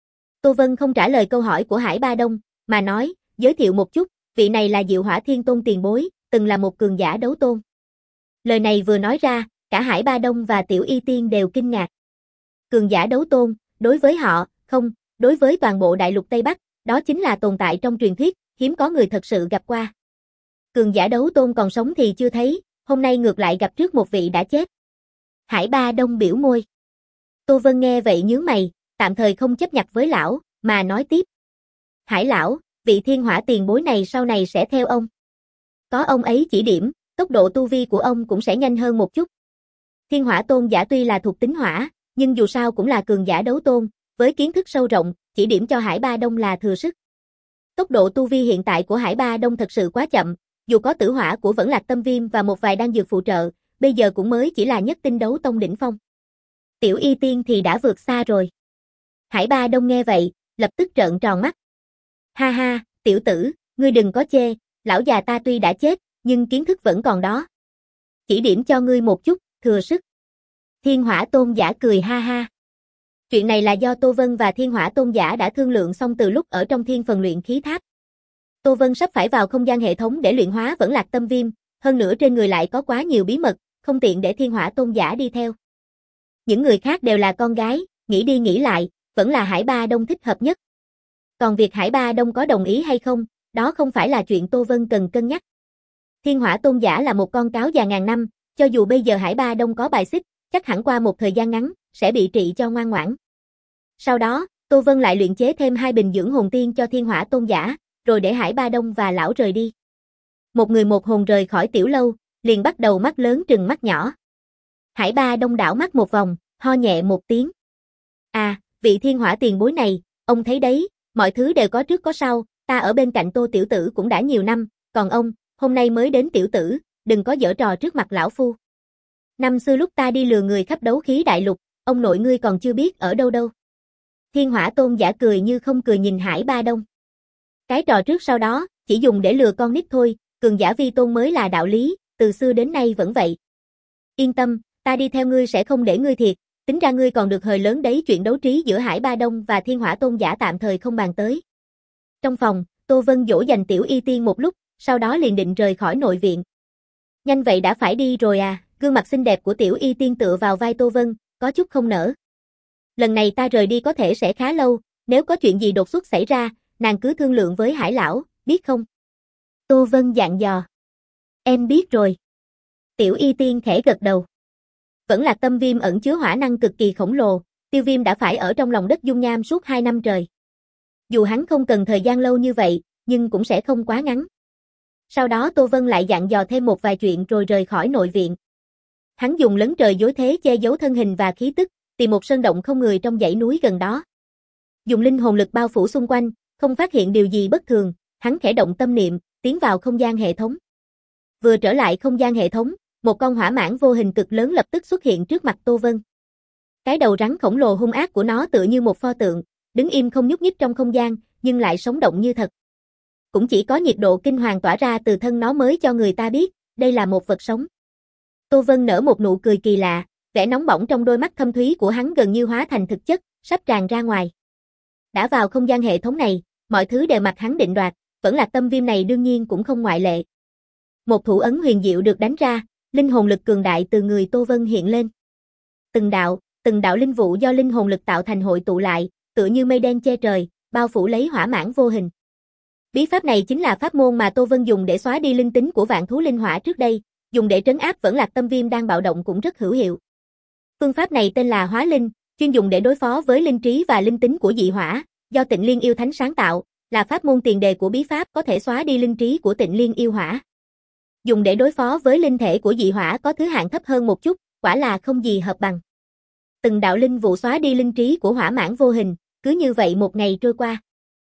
Tô Vân không trả lời câu hỏi của Hải Ba Đông, mà nói, giới thiệu một chút, vị này là Diệu Hỏa Thiên Tôn tiền bối, từng là một cường giả đấu tôn. Lời này vừa nói ra, cả Hải Ba Đông và Tiểu Y Tiên đều kinh ngạc. Cường giả đấu tôn, đối với họ, không, đối với toàn bộ đại lục Tây Bắc, Đó chính là tồn tại trong truyền thuyết, hiếm có người thật sự gặp qua. Cường giả đấu tôn còn sống thì chưa thấy, hôm nay ngược lại gặp trước một vị đã chết. Hải Ba Đông biểu môi. Tô Vân nghe vậy nhướng mày, tạm thời không chấp nhặt với lão, mà nói tiếp. Hải lão, vị thiên hỏa tiền bối này sau này sẽ theo ông. Có ông ấy chỉ điểm, tốc độ tu vi của ông cũng sẽ nhanh hơn một chút. Thiên hỏa tôn giả tuy là thuộc tính hỏa, nhưng dù sao cũng là cường giả đấu tôn, với kiến thức sâu rộng, chỉ điểm cho Hải Ba Đông là thừa sức. Tốc độ tu vi hiện tại của Hải Ba Đông thật sự quá chậm, dù có tử hỏa của Vẫn Lạc Tâm Viêm và một vài đan dược phụ trợ, bây giờ cũng mới chỉ là nhất tinh đấu tông đỉnh phong. Tiểu Y Tiên thì đã vượt xa rồi. Hải Ba Đông nghe vậy, lập tức trợn tròn mắt. Ha ha, tiểu tử, ngươi đừng có chê, lão già ta tuy đã chết, nhưng kiến thức vẫn còn đó. Chỉ điểm cho ngươi một chút, thừa sức. Thiên hỏa tôn giả cười ha ha. Chuyện này là do Tô Vân và Thiên hỏa tôn giả đã thương lượng xong từ lúc ở trong thiên phần luyện khí tháp. Tô Vân sắp phải vào không gian hệ thống để luyện hóa Vẫn Lạc Tâm Viêm, hơn nữa trên người lại có quá nhiều bí mật, không tiện để Thiên hỏa tôn giả đi theo. Những người khác đều là con gái, nghĩ đi nghĩ lại, vẫn là Hải Ba Đông thích hợp nhất. Còn việc Hải Ba Đông có đồng ý hay không, đó không phải là chuyện Tô Vân cần cân nhắc. Thiên hỏa tôn giả là một con cáo già ngàn năm, cho dù bây giờ Hải Ba Đông có bài xích, chắc hẳn qua một thời gian ngắn, sẽ bị trị cho ngoan ngoãn. Sau đó, Tô Vân lại luyện chế thêm hai bình dưỡng hồn tiên cho Thiên hỏa tôn giả, rồi để Hải Ba Đông và lão rời đi. Một người một hồn rời khỏi tiểu lâu, liền bắt đầu mắt lớn trừng mắt nhỏ. Hải Ba Đông đảo mắt một vòng, ho nhẹ một tiếng. À, vị thiên hỏa tiền bối này, ông thấy đấy, mọi thứ đều có trước có sau, ta ở bên cạnh Tô tiểu tử cũng đã nhiều năm, còn ông, hôm nay mới đến tiểu tử, đừng có giở trò trước mặt lão phu. Năm xưa lúc ta đi lừa người khắp đấu khí đại lục, ông nội ngươi còn chưa biết ở đâu đâu. Thiên hỏa tôn giả cười như không cười nhìn Hải Ba Đông. Cái trò trước sau đó, chỉ dùng để lừa con nít thôi, cường giả vi tôn mới là đạo lý, từ xưa đến nay vẫn vậy. Yên tâm, ta đi theo ngươi sẽ không để ngươi thiệt, tính ra ngươi còn được hời lớn đấy. Chuyện đấu trí giữa Hải Ba Đông và Thiên hỏa tôn giả tạm thời không bàn tới. Trong phòng, Tô Vân dỗ dành Tiểu Y Tiên một lúc, sau đó liền định rời khỏi nội viện. Nhanh vậy đã phải đi rồi à? Gương mặt xinh đẹp của Tiểu Y Tiên tựa vào vai Tô Vân, có chút không nỡ. Lần này ta rời đi có thể sẽ khá lâu, nếu có chuyện gì đột xuất xảy ra, nàng cứ thương lượng với Hải lão, biết không? Tô Vân dặn dò. Em biết rồi. Tiểu Y Tiên khẽ gật đầu. Vẫn Lạc Tâm Viêm ẩn chứa hỏa năng cực kỳ khổng lồ, Tiêu Viêm đã phải ở trong lòng đất dung nham suốt hai năm trời. Dù hắn không cần thời gian lâu như vậy, nhưng cũng sẽ không quá ngắn. Sau đó Tô Vân lại dặn dò thêm một vài chuyện rồi rời khỏi nội viện. Hắn dùng lấn trời dối thế che giấu thân hình và khí tức, tìm một sơn động không người trong dãy núi gần đó. Dùng linh hồn lực bao phủ xung quanh, không phát hiện điều gì bất thường, hắn khẽ động tâm niệm, tiến vào không gian hệ thống. Vừa trở lại không gian hệ thống, một con hỏa mãng vô hình cực lớn lập tức xuất hiện trước mặt Tô Vân. Cái đầu rắn khổng lồ hung ác của nó tựa như một pho tượng, đứng im không nhúc nhích trong không gian, nhưng lại sống động như thật. Cũng chỉ có nhiệt độ kinh hoàng tỏa ra từ thân nó mới cho người ta biết, đây là một vật sống. Tô Vân nở một nụ cười kỳ lạ, vẻ nóng bỏng trong đôi mắt thâm thúy của hắn gần như hóa thành thực chất, sắp tràn ra ngoài. Đã vào không gian hệ thống này, mọi thứ đều mặc hắn định đoạt, Vẫn Lạc Tâm Viêm này đương nhiên cũng không ngoại lệ. Một thủ ấn huyền diệu được đánh ra, linh hồn lực cường đại từ người Tô Vân hiện lên. Từng đạo, từng đạo linh vụ do linh hồn lực tạo thành hội tụ lại, tựa như mây đen che trời, bao phủ lấy hỏa mãng vô hình. Bí pháp này chính là pháp môn mà Tô Vân dùng để xóa đi linh tính của vạn thú linh hỏa trước đây, dùng để trấn áp Vẫn Lạc Tâm Viêm đang bạo động cũng rất hữu hiệu. Phương pháp này tên là Hóa Linh, chuyên dùng để đối phó với linh trí và linh tính của dị hỏa, do Tịnh Liên Yêu Thánh sáng tạo, là pháp môn tiền đề của bí pháp có thể xóa đi linh trí của Tịnh Liên Yêu Hỏa. Dùng để đối phó với linh thể của dị hỏa có thứ hạng thấp hơn một chút, quả là không gì hợp bằng. Từng đạo linh vụ xóa đi linh trí của hỏa mãng vô hình, cứ như vậy một ngày trôi qua.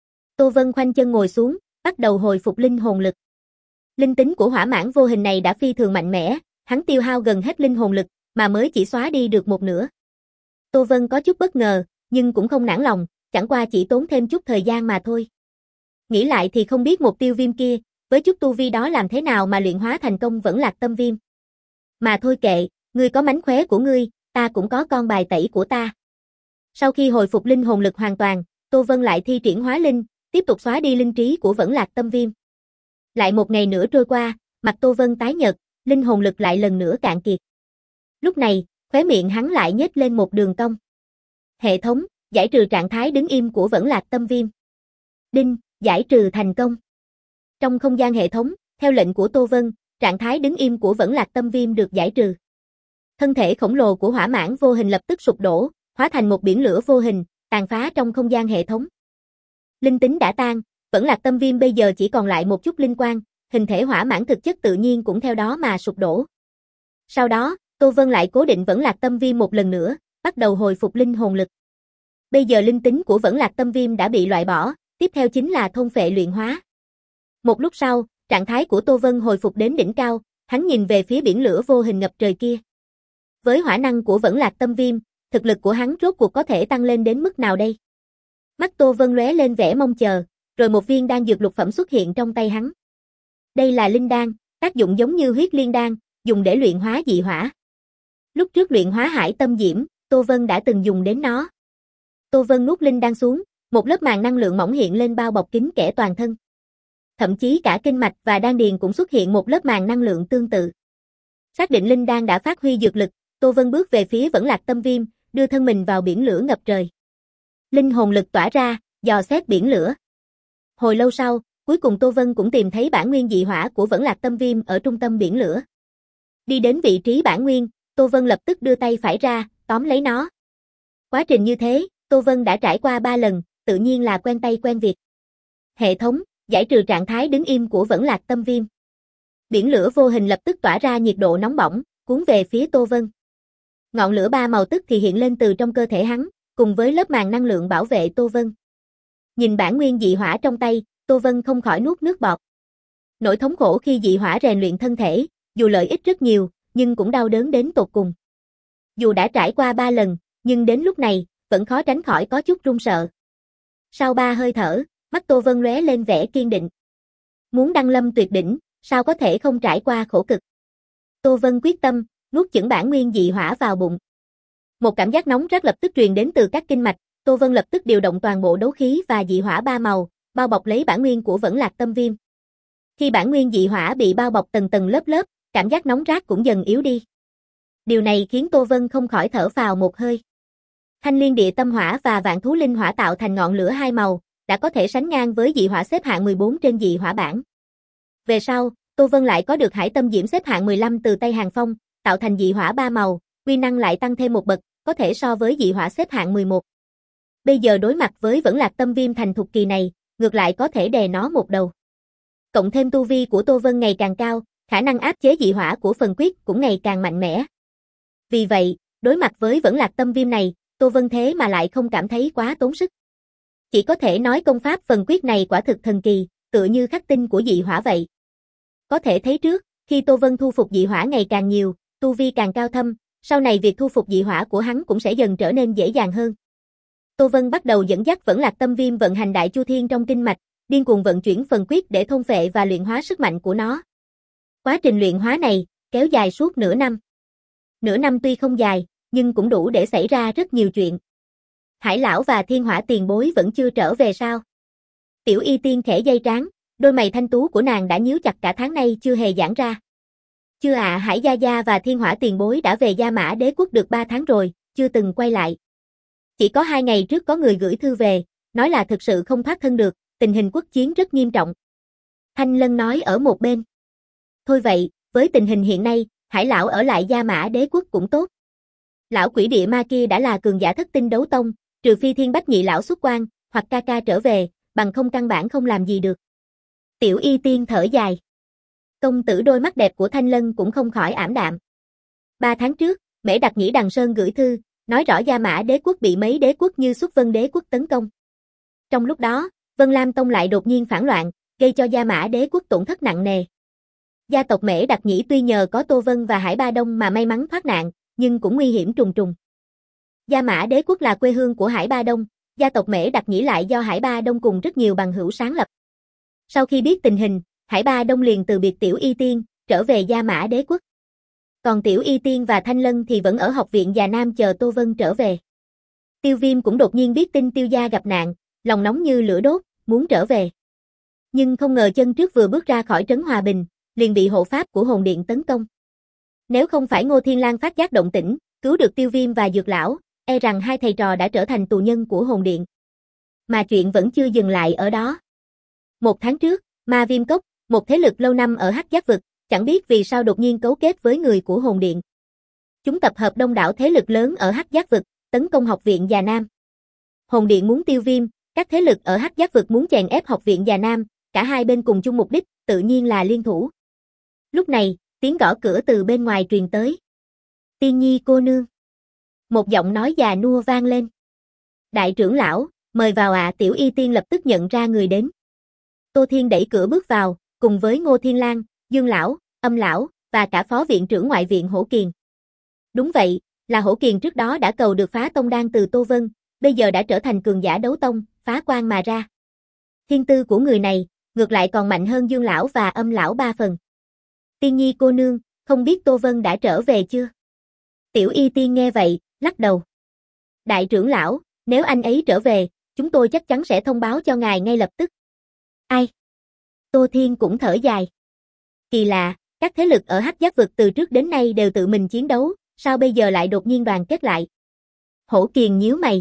Tô Vân khoanh chân ngồi xuống, bắt đầu hồi phục linh hồn lực. Linh tính của hỏa mãng vô hình này đã phi thường mạnh mẽ, hắn tiêu hao gần hết linh hồn lực, mà mới chỉ xóa đi được một nửa. Tô Vân có chút bất ngờ, nhưng cũng không nản lòng, chẳng qua chỉ tốn thêm chút thời gian mà thôi. Nghĩ lại thì không biết một Tiêu Viêm kia, với chút tu vi đó làm thế nào mà luyện hóa thành công Vẫn Lạc Tâm Viêm. Mà thôi kệ, ngươi có mánh khóe của ngươi, ta cũng có con bài tẩy của ta. Sau khi hồi phục linh hồn lực hoàn toàn, Tô Vân lại thi triển Hóa Linh, tiếp tục xóa đi linh trí của Vẫn Lạc Tâm Viêm. Lại một ngày nữa trôi qua, mặt Tô Vân tái nhợt, linh hồn lực lại lần nữa cạn kiệt. Lúc này, khóe miệng hắn lại nhếch lên một đường cong. Hệ thống, giải trừ trạng thái đứng im của Vẫn Lạc Tâm Viêm. Đinh, giải trừ thành công. Trong không gian hệ thống, theo lệnh của Tô Vân, trạng thái đứng im của Vẫn Lạc Tâm Viêm được giải trừ. Thân thể khổng lồ của hỏa mãng vô hình lập tức sụp đổ, hóa thành một biển lửa vô hình, tàn phá trong không gian hệ thống. Linh tính đã tan, Vẫn Lạc Tâm Viêm bây giờ chỉ còn lại một chút linh quang, hình thể hỏa mãng thực chất tự nhiên cũng theo đó mà sụp đổ. Sau đó, Tô Vân lại cố định Vẫn Lạc Tâm Viêm một lần nữa, bắt đầu hồi phục linh hồn lực. Bây giờ linh tính của Vẫn Lạc Tâm Viêm đã bị loại bỏ, tiếp theo chính là thôn phệ luyện hóa. Một lúc sau, trạng thái của Tô Vân hồi phục đến đỉnh cao, hắn nhìn về phía biển lửa vô hình ngập trời kia. Với hỏa năng của Vẫn Lạc Tâm Viêm, thực lực của hắn rốt cuộc có thể tăng lên đến mức nào đây? Mắt Tô Vân lóe lên vẻ mong chờ, rồi một viên đan dược lục phẩm xuất hiện trong tay hắn. Đây là linh đan, tác dụng giống như huyết liên đan, dùng để luyện hóa dị hỏa. Lúc trước luyện hóa hải tâm diễm, Tô Vân đã từng dùng đến nó. Tô Vân nuốt linh đan xuống, một lớp màng năng lượng mỏng hiện lên bao bọc kín kẽ toàn thân. Thậm chí cả kinh mạch và đan điền cũng xuất hiện một lớp màng năng lượng tương tự. Xác định linh đan đã phát huy dược lực, Tô Vân bước về phía Vẫn Lạc Tâm Viêm, đưa thân mình vào biển lửa ngập trời. Linh hồn lực tỏa ra, dò xét biển lửa. Hồi lâu sau, cuối cùng Tô Vân cũng tìm thấy bản nguyên dị hỏa của Vẫn Lạc Tâm Viêm ở trung tâm biển lửa. Đi đến vị trí bản nguyên, Tô Vân lập tức đưa tay phải ra, tóm lấy nó. Quá trình như thế, Tô Vân đã trải qua ba lần, tự nhiên là quen tay quen việc. Hệ thống, giải trừ trạng thái đứng im của Vẫn Lạc Tâm Viêm. Biển lửa vô hình lập tức tỏa ra nhiệt độ nóng bỏng, cuốn về phía Tô Vân. Ngọn lửa ba màu tức thì hiện lên từ trong cơ thể hắn, cùng với lớp màng năng lượng bảo vệ Tô Vân. Nhìn bản nguyên dị hỏa trong tay, Tô Vân không khỏi nuốt nước bọt. Nỗi thống khổ khi dị hỏa rèn luyện thân thể, dù lợi ích rất nhiều, nhưng cũng đau đớn đến tột cùng. Dù đã trải qua ba lần, nhưng đến lúc này, vẫn khó tránh khỏi có chút run sợ. Sau ba hơi thở, mắt Tô Vân lóe lên vẻ kiên định. Muốn đăng lâm tuyệt đỉnh, sao có thể không trải qua khổ cực. Tô Vân quyết tâm, nuốt chửng bản nguyên dị hỏa vào bụng. Một cảm giác nóng rát lập tức truyền đến từ các kinh mạch, Tô Vân lập tức điều động toàn bộ đấu khí và dị hỏa ba màu, bao bọc lấy bản nguyên của Vẫn Lạc Tâm Viêm. Khi bản nguyên dị hỏa bị bao bọc tầng tầng lớp lớp, cảm giác nóng rát cũng dần yếu đi. Điều này khiến Tô Vân không khỏi thở phào một hơi. Thanh Liên Địa Tâm Hỏa và Vạn Thú Linh Hỏa tạo thành ngọn lửa hai màu, đã có thể sánh ngang với dị hỏa xếp hạng mười bốn trên dị hỏa bảng. Về sau, Tô Vân lại có được Hải Tâm Diễm xếp hạng mười lăm từ tay Hàng Phong, tạo thành dị hỏa ba màu, uy năng lại tăng thêm một bậc, có thể so với dị hỏa xếp hạng mười một. Bây giờ đối mặt với Vẫn Lạc Tâm Viêm thành thục kỳ này, ngược lại có thể đè nó một đầu. Cộng thêm tu vi của Tô Vân ngày càng cao, khả năng áp chế dị hỏa của phần quyết cũng ngày càng mạnh mẽ. Vì vậy, đối mặt với Vẫn Lạc Tâm Viêm này, Tô Vân thế mà lại không cảm thấy quá tốn sức. Chỉ có thể nói công pháp phần quyết này quả thực thần kỳ, tựa như khắc tinh của dị hỏa vậy. Có thể thấy trước, khi Tô Vân thu phục dị hỏa ngày càng nhiều, tu vi càng cao thâm, sau này việc thu phục dị hỏa của hắn cũng sẽ dần trở nên dễ dàng hơn. Tô Vân bắt đầu dẫn dắt Vẫn Lạc Tâm Viêm vận hành Đại Chu Thiên trong kinh mạch, điên cuồng vận chuyển phần quyết để thôn phệ và luyện hóa sức mạnh của nó. Quá trình luyện hóa này kéo dài suốt nửa năm. Nửa năm tuy không dài, nhưng cũng đủ để xảy ra rất nhiều chuyện. Hải lão và Thiên Hỏa tiền bối vẫn chưa trở về sao? Tiểu Y Tiên khẽ dây trán, đôi mày thanh tú của nàng đã nhíu chặt cả tháng nay chưa hề giãn ra. Chưa ạ, à, Hải Gia Gia và Thiên Hỏa tiền bối đã về Gia Mã Đế quốc được ba tháng rồi, chưa từng quay lại. Chỉ có hai ngày trước có người gửi thư về, nói là thực sự không thoát thân được, tình hình quốc chiến rất nghiêm trọng. Thanh Lân nói ở một bên. Thôi vậy, với tình hình hiện nay, Hải lão ở lại Gia Mã Đế quốc cũng tốt. Lão quỷ địa ma kia đã là cường giả thất tinh đấu tông, trừ phi Thiên Bách Nhị lão xuất quan, hoặc ca ca trở về, bằng không căn bản không làm gì được. Tiểu Y Tiên thở dài. Công tử đôi mắt đẹp của Thanh Lân cũng không khỏi ảm đạm. Ba tháng trước, Mễ Đặc Nhĩ Đằng Sơn gửi thư, nói rõ Gia Mã Đế quốc bị mấy đế quốc như Xuất Vân Đế quốc tấn công. Trong lúc đó, Vân Lam Tông lại đột nhiên phản loạn, gây cho Gia Mã Đế quốc tổn thất nặng nề. Gia tộc Mễ Đặc Nhĩ tuy nhờ có Tô Vân và Hải Ba Đông mà may mắn thoát nạn, nhưng cũng nguy hiểm trùng trùng. Gia Mã Đế quốc là quê hương của Hải Ba Đông, gia tộc Mễ Đặc Nhĩ lại do Hải Ba Đông cùng rất nhiều bằng hữu sáng lập. Sau khi biết tình hình, Hải Ba Đông liền từ biệt Tiểu Y Tiên, trở về Gia Mã Đế quốc. Còn Tiểu Y Tiên và Thanh Lân thì vẫn ở học viện Già Nam chờ Tô Vân trở về. Tiêu Viêm cũng đột nhiên biết tin Tiêu gia gặp nạn, lòng nóng như lửa đốt, muốn trở về. Nhưng không ngờ chân trước vừa bước ra khỏi trấn Hòa Bình, liền bị hộ pháp của hồn điện tấn công. Nếu không phải Ngô Thiên Lang phát giác động tĩnh, cứu được Tiêu Viêm và Dược lão, e rằng hai thầy trò đã trở thành tù nhân của hồn điện. Mà chuyện vẫn chưa dừng lại ở đó. Một tháng trước, Ma Viêm Cốc, một thế lực lâu năm ở Hắc Giác Vực, chẳng biết vì sao đột nhiên cấu kết với người của Hồn Điện. Chúng tập hợp đông đảo thế lực lớn ở Hắc Giác Vực, tấn công Học viện Già Nam. Hồn Điện muốn tiêu viêm, các thế lực ở Hắc Giác Vực muốn chèn ép Học viện Già Nam, cả hai bên cùng chung mục đích, tự nhiên là liên thủ. Lúc này, tiếng gõ cửa từ bên ngoài truyền tới. Tiên Nhi cô nương. Một giọng nói già nua vang lên. Đại trưởng lão, mời vào ạ. Tiểu Y Tiên lập tức nhận ra người đến. Tô Thiên đẩy cửa bước vào, cùng với Ngô Thiên Lang, Dương lão, Âm lão và cả phó viện trưởng ngoại viện Hổ Kiền. Đúng vậy, là Hổ Kiền trước đó đã cầu được phá tông đan từ Tô Vân, bây giờ đã trở thành cường giả đấu tông, phá quan mà ra. Thiên tư của người này, ngược lại còn mạnh hơn Dương lão và Âm lão ba phần. Tiên Nhi cô nương, không biết Tô Vân đã trở về chưa? Tiểu Y Tiên nghe vậy, lắc đầu. Đại trưởng lão, nếu anh ấy trở về, chúng tôi chắc chắn sẽ thông báo cho ngài ngay lập tức. Ai? Tô Thiên cũng thở dài. Kỳ lạ, các thế lực ở Hắc Giác Vực từ trước đến nay đều tự mình chiến đấu, sao bây giờ lại đột nhiên đoàn kết lại? Hổ Kiền nhíu mày.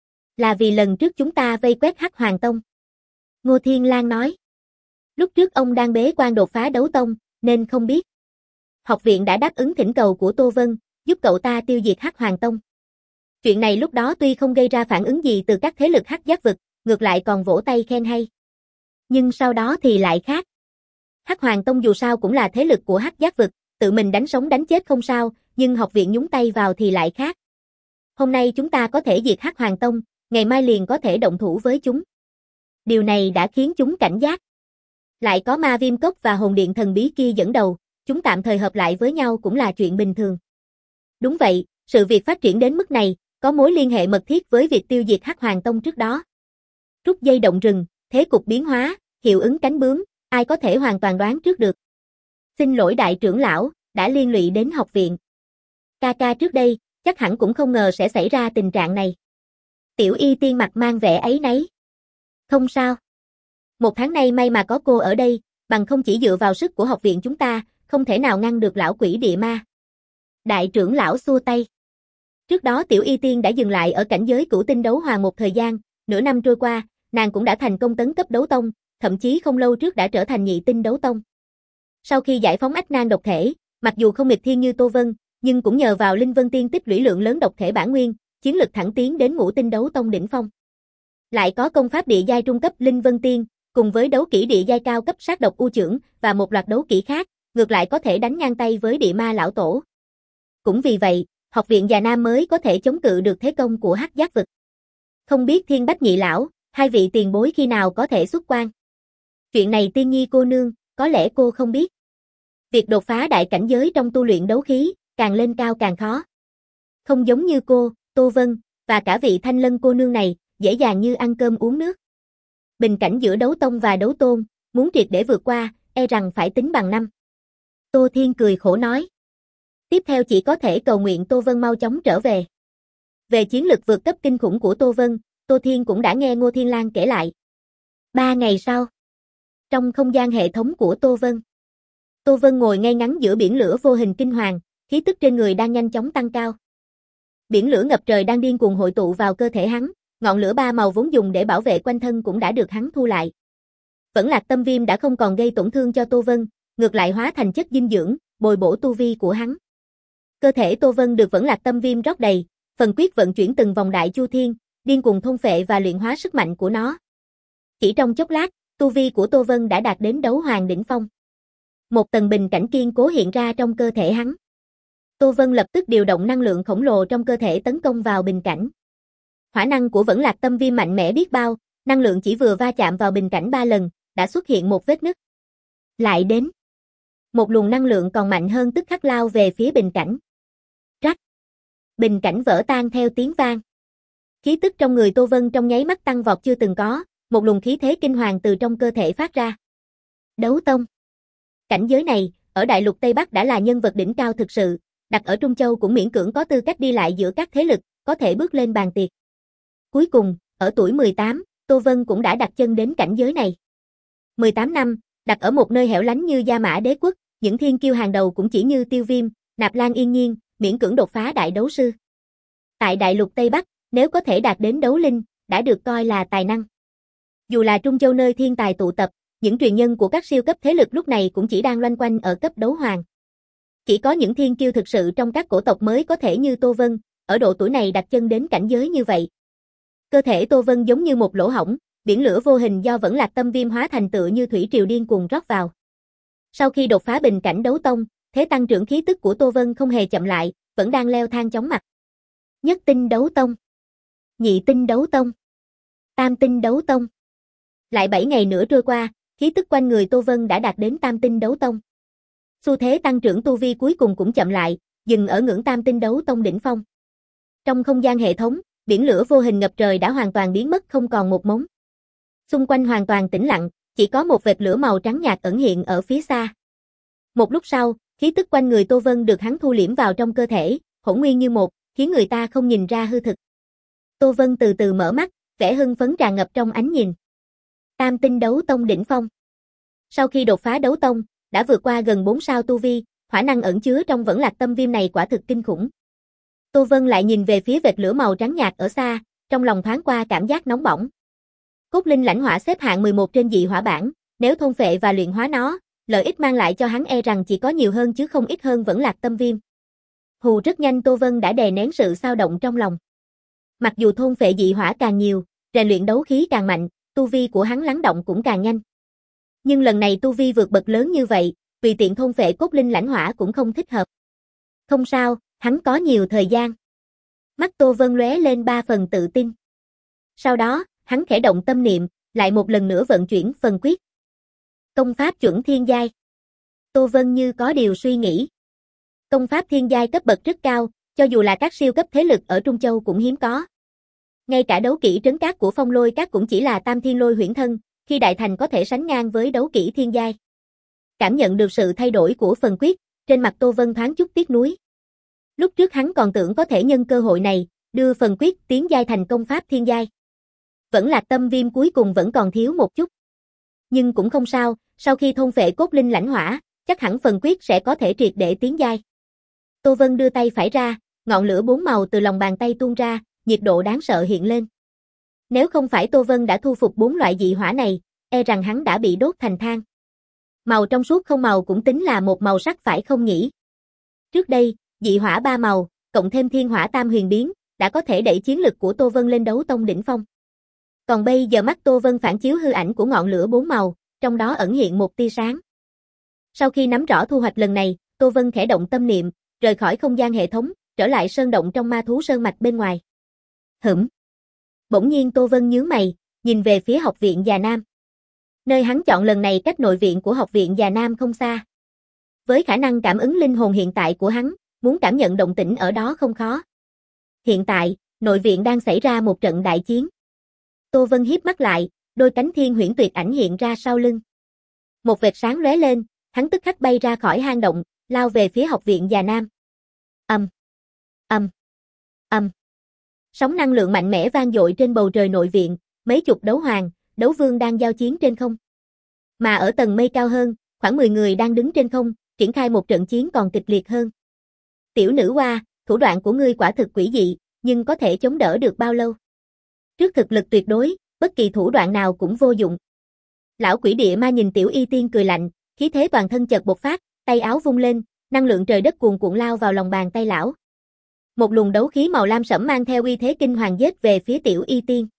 Là vì lần trước chúng ta vây quét Hắc Hoàng Tông. Ngô Thiên Lang nói. Lúc trước ông đang bế quan đột phá đấu tông, nên không biết. Học viện đã đáp ứng thỉnh cầu của Tô Vân, giúp cậu ta tiêu diệt Hắc Hoàng Tông. Chuyện này lúc đó tuy không gây ra phản ứng gì từ các thế lực Hắc Giác Vực, ngược lại còn vỗ tay khen hay. Nhưng sau đó thì lại khác. Hắc Hoàng Tông dù sao cũng là thế lực của Hắc Giác Vực, tự mình đánh sống đánh chết không sao, nhưng học viện nhúng tay vào thì lại khác. Hôm nay chúng ta có thể diệt Hắc Hoàng Tông, ngày mai liền có thể động thủ với chúng. Điều này đã khiến chúng cảnh giác. Lại có Ma Viêm Cốc và Hồn Điện thần bí kia dẫn đầu, chúng tạm thời hợp lại với nhau cũng là chuyện bình thường. Đúng vậy, sự việc phát triển đến mức này, có mối liên hệ mật thiết với việc tiêu diệt Hắc Hoàng Tông trước đó. Rút dây động rừng, thế cục biến hóa, hiệu ứng cánh bướm, ai có thể hoàn toàn đoán trước được. Xin lỗi đại trưởng lão, đã liên lụy đến học viện. Ca ca trước đây, chắc hẳn cũng không ngờ sẽ xảy ra tình trạng này. Tiểu Y Tiên mặt mang vẻ áy náy. Không sao. Một tháng nay may mà có cô ở đây, bằng không chỉ dựa vào sức của học viện chúng ta, không thể nào ngăn được lão quỷ địa ma. Đại trưởng lão xua tay. Trước đó Tiểu Y Tiên đã dừng lại ở cảnh giới cửu tinh đấu hoàng một thời gian, nửa năm trôi qua, nàng cũng đã thành công tấn cấp đấu tông, thậm chí không lâu trước đã trở thành nhị tinh đấu tông. Sau khi giải phóng ách nan độc thể, mặc dù không nghịch thiên như Tô Vân, nhưng cũng nhờ vào Linh Vân Tiên tích lũy lượng lớn độc thể bản nguyên, chiến lực thẳng tiến đến ngũ tinh đấu tông đỉnh phong. Lại có công pháp địa giai trung cấp Linh Vân Tiên, cùng với đấu kỹ địa giai cao cấp sát độc u chưởng và một loạt đấu kỹ khác, ngược lại có thể đánh ngang tay với địa ma lão tổ. Cũng vì vậy, học viện Già Nam mới có thể chống cự được thế công của Hắc Giác Vực. Không biết Thiên Bách Nhị lão, hai vị tiền bối khi nào có thể xuất quan? Chuyện này Tiên Nhi cô nương, có lẽ cô không biết. Việc đột phá đại cảnh giới trong tu luyện đấu khí, càng lên cao càng khó. Không giống như cô, Tô Vân, và cả vị Thanh Lân cô nương này, dễ dàng như ăn cơm uống nước. Bình cảnh giữa đấu tông và đấu tôn, muốn triệt để vượt qua, e rằng phải tính bằng năm. Tô Thiên cười khổ nói. Tiếp theo chỉ có thể cầu nguyện Tô Vân mau chóng trở về. Về chiến lực vượt cấp kinh khủng của Tô Vân, Tô Thiên cũng đã nghe Ngô Thiên Lang kể lại. Ba ngày sau, trong không gian hệ thống của Tô Vân, Tô Vân ngồi ngay ngắn giữa biển lửa vô hình kinh hoàng, khí tức trên người đang nhanh chóng tăng cao. Biển lửa ngập trời đang điên cuồng hội tụ vào cơ thể hắn, ngọn lửa ba màu vốn dùng để bảo vệ quanh thân cũng đã được hắn thu lại. Vẫn Lạc Tâm Viêm đã không còn gây tổn thương cho Tô Vân, ngược lại hóa thành chất dinh dưỡng, bồi bổ tu vi của hắn. Cơ thể Tô Vân được Vẫn Lạc Tâm Viêm rót đầy, phần quyết vận chuyển từng vòng đại chu thiên, điên cuồng thôn phệ và luyện hóa sức mạnh của nó. Chỉ trong chốc lát, tu vi của Tô Vân đã đạt đến đấu hoàng đỉnh phong. Một tầng bình cảnh kiên cố hiện ra trong cơ thể hắn. Tô Vân lập tức điều động năng lượng khổng lồ trong cơ thể tấn công vào bình cảnh. Hỏa năng của Vẫn Lạc Tâm Viêm mạnh mẽ biết bao, năng lượng chỉ vừa va chạm vào bình cảnh ba lần, đã xuất hiện một vết nứt. Lại đến. Một luồng năng lượng còn mạnh hơn tức khắc lao về phía bình cảnh. Rắc. Bình cảnh vỡ tan theo tiếng vang. Khí tức trong người Tô Vân trong nháy mắt tăng vọt chưa từng có, một luồng khí thế kinh hoàng từ trong cơ thể phát ra. Đấu tông. Cảnh giới này, ở đại lục Tây Bắc đã là nhân vật đỉnh cao thực sự, đặt ở Trung Châu cũng miễn cưỡng có tư cách đi lại giữa các thế lực, có thể bước lên bàn tiệc. Cuối cùng, ở tuổi mười tám, Tô Vân cũng đã đặt chân đến cảnh giới này. mười tám năm, đặt ở một nơi hẻo lánh như Gia Mã Đế Quốc, những thiên kiêu hàng đầu cũng chỉ như Tiêu Viêm, Nạp Lan Yên Nhiên, miễn cưỡng đột phá đại đấu sư. Tại đại lục Tây Bắc, nếu có thể đạt đến đấu linh, đã được coi là tài năng. Dù là Trung Châu nơi thiên tài tụ tập, những truyền nhân của các siêu cấp thế lực lúc này cũng chỉ đang loanh quanh ở cấp đấu hoàng. Chỉ có những thiên kiêu thực sự trong các cổ tộc mới có thể như Tô Vân, ở độ tuổi này đặt chân đến cảnh giới như vậy. Cơ thể Tô Vân giống như một lỗ hổng, biển lửa vô hình do vẫn lạc tâm viêm hóa thành tựa như thủy triều điên cuồng rót vào. Sau khi đột phá bình cảnh đấu tông, thế tăng trưởng khí tức của Tô Vân không hề chậm lại, vẫn đang leo thang chóng mặt. Nhất tinh đấu tông, nhị tinh đấu tông, tam tinh đấu tông. Lại bảy ngày nữa trôi qua, khí tức quanh người Tô Vân đã đạt đến tam tinh đấu tông. Xu thế tăng trưởng tu vi cuối cùng cũng chậm lại, dừng ở ngưỡng tam tinh đấu tông đỉnh phong. Trong không gian hệ thống, biển lửa vô hình ngập trời đã hoàn toàn biến mất không còn một mống. Xung quanh hoàn toàn tĩnh lặng, chỉ có một vệt lửa màu trắng nhạt ẩn hiện ở phía xa. Một lúc sau, khí tức quanh người Tô Vân được hắn thu liễm vào trong cơ thể, hỗn nguyên như một, khiến người ta không nhìn ra hư thực. Tô Vân từ từ mở mắt, vẻ hưng phấn tràn ngập trong ánh nhìn. Tam tinh đấu tông đỉnh phong. Sau khi đột phá đấu tông, đã vượt qua gần bốn sao tu vi, hỏa năng ẩn chứa trong vẫn lạc tâm viêm này quả thực kinh khủng. Tô Vân lại nhìn về phía vệt lửa màu trắng nhạt ở xa, trong lòng thoáng qua cảm giác nóng bỏng. Cốt linh lãnh hỏa xếp hạng mười một trên dị hỏa bảng, nếu thôn phệ và luyện hóa nó, lợi ích mang lại cho hắn e rằng chỉ có nhiều hơn chứ không ít hơn vẫn lạc tâm viêm. Hù rất nhanh Tô Vân đã đè nén sự xao động trong lòng. Mặc dù thôn phệ dị hỏa càng nhiều, rèn luyện đấu khí càng mạnh, tu vi của hắn lắng động cũng càng nhanh. Nhưng lần này tu vi vượt bậc lớn như vậy, vì tiện thôn phệ cốt linh lãnh hỏa cũng không thích hợp. Không sao, hắn có nhiều thời gian. Mắt Tô Vân lóe lên ba phần tự tin. Sau đó, hắn khẽ động tâm niệm, lại một lần nữa vận chuyển phần quyết. Công pháp chuẩn thiên giai. Tô Vân như có điều suy nghĩ. Công pháp thiên giai cấp bậc rất cao, cho dù là các siêu cấp thế lực ở Trung Châu cũng hiếm có. Ngay cả đấu kỹ trấn cát của Phong Lôi Các cũng chỉ là tam thiên lôi huyễn thân, khi đại thành có thể sánh ngang với đấu kỹ thiên giai. Cảm nhận được sự thay đổi của phần quyết, trên mặt Tô Vân thoáng chút tiếc nuối. Lúc trước hắn còn tưởng có thể nhân cơ hội này, đưa phần quyết tiến giai thành công pháp thiên giai. Vẫn lạc tâm viêm cuối cùng vẫn còn thiếu một chút. Nhưng cũng không sao, sau khi thôn phệ cốt linh lãnh hỏa, chắc hẳn phần quyết sẽ có thể triệt để tiến giai. Tô Vân đưa tay phải ra, ngọn lửa bốn màu từ lòng bàn tay tuôn ra, nhiệt độ đáng sợ hiện lên. Nếu không phải Tô Vân đã thu phục bốn loại dị hỏa này, e rằng hắn đã bị đốt thành than. Màu trong suốt không màu cũng tính là một màu sắc phải không nhỉ? Trước đây, dị hỏa ba màu, cộng thêm thiên hỏa tam huyền biến, đã có thể đẩy chiến lực của Tô Vân lên đấu tông đỉnh phong. Còn bây giờ mắt Tô Vân phản chiếu hư ảnh của ngọn lửa bốn màu, trong đó ẩn hiện một tia sáng. Sau khi nắm rõ thu hoạch lần này, Tô Vân khẽ động tâm niệm, rời khỏi không gian hệ thống, trở lại sơn động trong ma thú sơn mạch bên ngoài. Hửm. Bỗng nhiên Tô Vân nhướng mày, nhìn về phía học viện Già Nam. Nơi hắn chọn lần này cách nội viện của học viện Già Nam không xa. Với khả năng cảm ứng linh hồn hiện tại của hắn, muốn cảm nhận động tĩnh ở đó không khó. Hiện tại, nội viện đang xảy ra một trận đại chiến. Tô Vân híp mắt lại, đôi cánh thiên huyễn tuyệt ảnh hiện ra sau lưng. Một vệt sáng lóe lên, hắn tức khắc bay ra khỏi hang động, lao về phía học viện Già Nam. Ầm, ầm, ầm. Sóng năng lượng mạnh mẽ vang dội trên bầu trời nội viện, mấy chục đấu hoàng, đấu vương đang giao chiến trên không. Mà ở tầng mây cao hơn, khoảng mười người đang đứng trên không, triển khai một trận chiến còn kịch liệt hơn. Tiểu nữ hoa, thủ đoạn của ngươi quả thực quỷ dị, nhưng có thể chống đỡ được bao lâu? Trước thực lực tuyệt đối, bất kỳ thủ đoạn nào cũng vô dụng. Lão quỷ địa ma nhìn Tiểu Y Tiên cười lạnh, khí thế toàn thân chợt bộc phát, tay áo vung lên, năng lượng trời đất cuồn cuộn lao vào lòng bàn tay lão. Một luồng đấu khí màu lam sẫm mang theo uy thế kinh hoàng giết về phía Tiểu Y Tiên.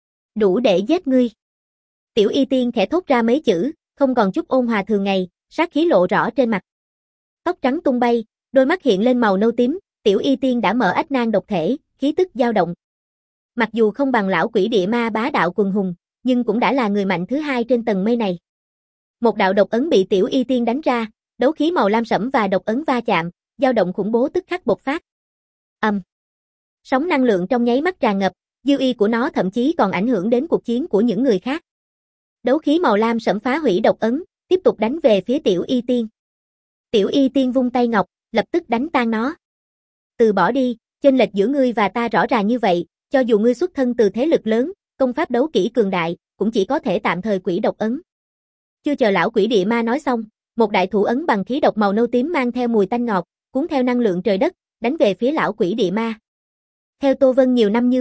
Đủ để giết ngươi. Tiểu Y Tiên khẽ thốt ra mấy chữ, không còn chút ôn hòa thường ngày, sát khí lộ rõ trên mặt. Tóc trắng tung bay, đôi mắt hiện lên màu nâu tím, Tiểu Y Tiên đã mở ách nan độc thể, khí tức dao động. Mặc dù không bằng lão quỷ địa ma bá đạo quần hùng, nhưng cũng đã là người mạnh thứ hai trên tầng mây này. Một đạo độc ấn bị Tiểu Y Tiên đánh ra, đấu khí màu lam sẫm và độc ấn va chạm, dao động khủng bố tức khắc bộc phát. Ầm. Um. Sóng năng lượng trong nháy mắt tràn ngập, dư uy của nó thậm chí còn ảnh hưởng đến cuộc chiến của những người khác. Đấu khí màu lam sẫm phá hủy độc ấn, tiếp tục đánh về phía Tiểu Y Tiên. Tiểu Y Tiên vung tay ngọc, lập tức đánh tan nó. Từ bỏ đi, chênh lệch giữa ngươi và ta rõ ràng như vậy, cho dù ngươi xuất thân từ thế lực lớn, công pháp đấu kỹ cường đại, cũng chỉ có thể tạm thời quỷ độc ấn. Chưa chờ lão quỷ địa ma nói xong, một đại thủ ấn bằng khí độc màu nâu tím mang theo mùi tanh ngọt, cuốn theo năng lượng trời đất, đánh về phía lão quỷ địa ma. Theo Tô Vân nhiều năm như vậy,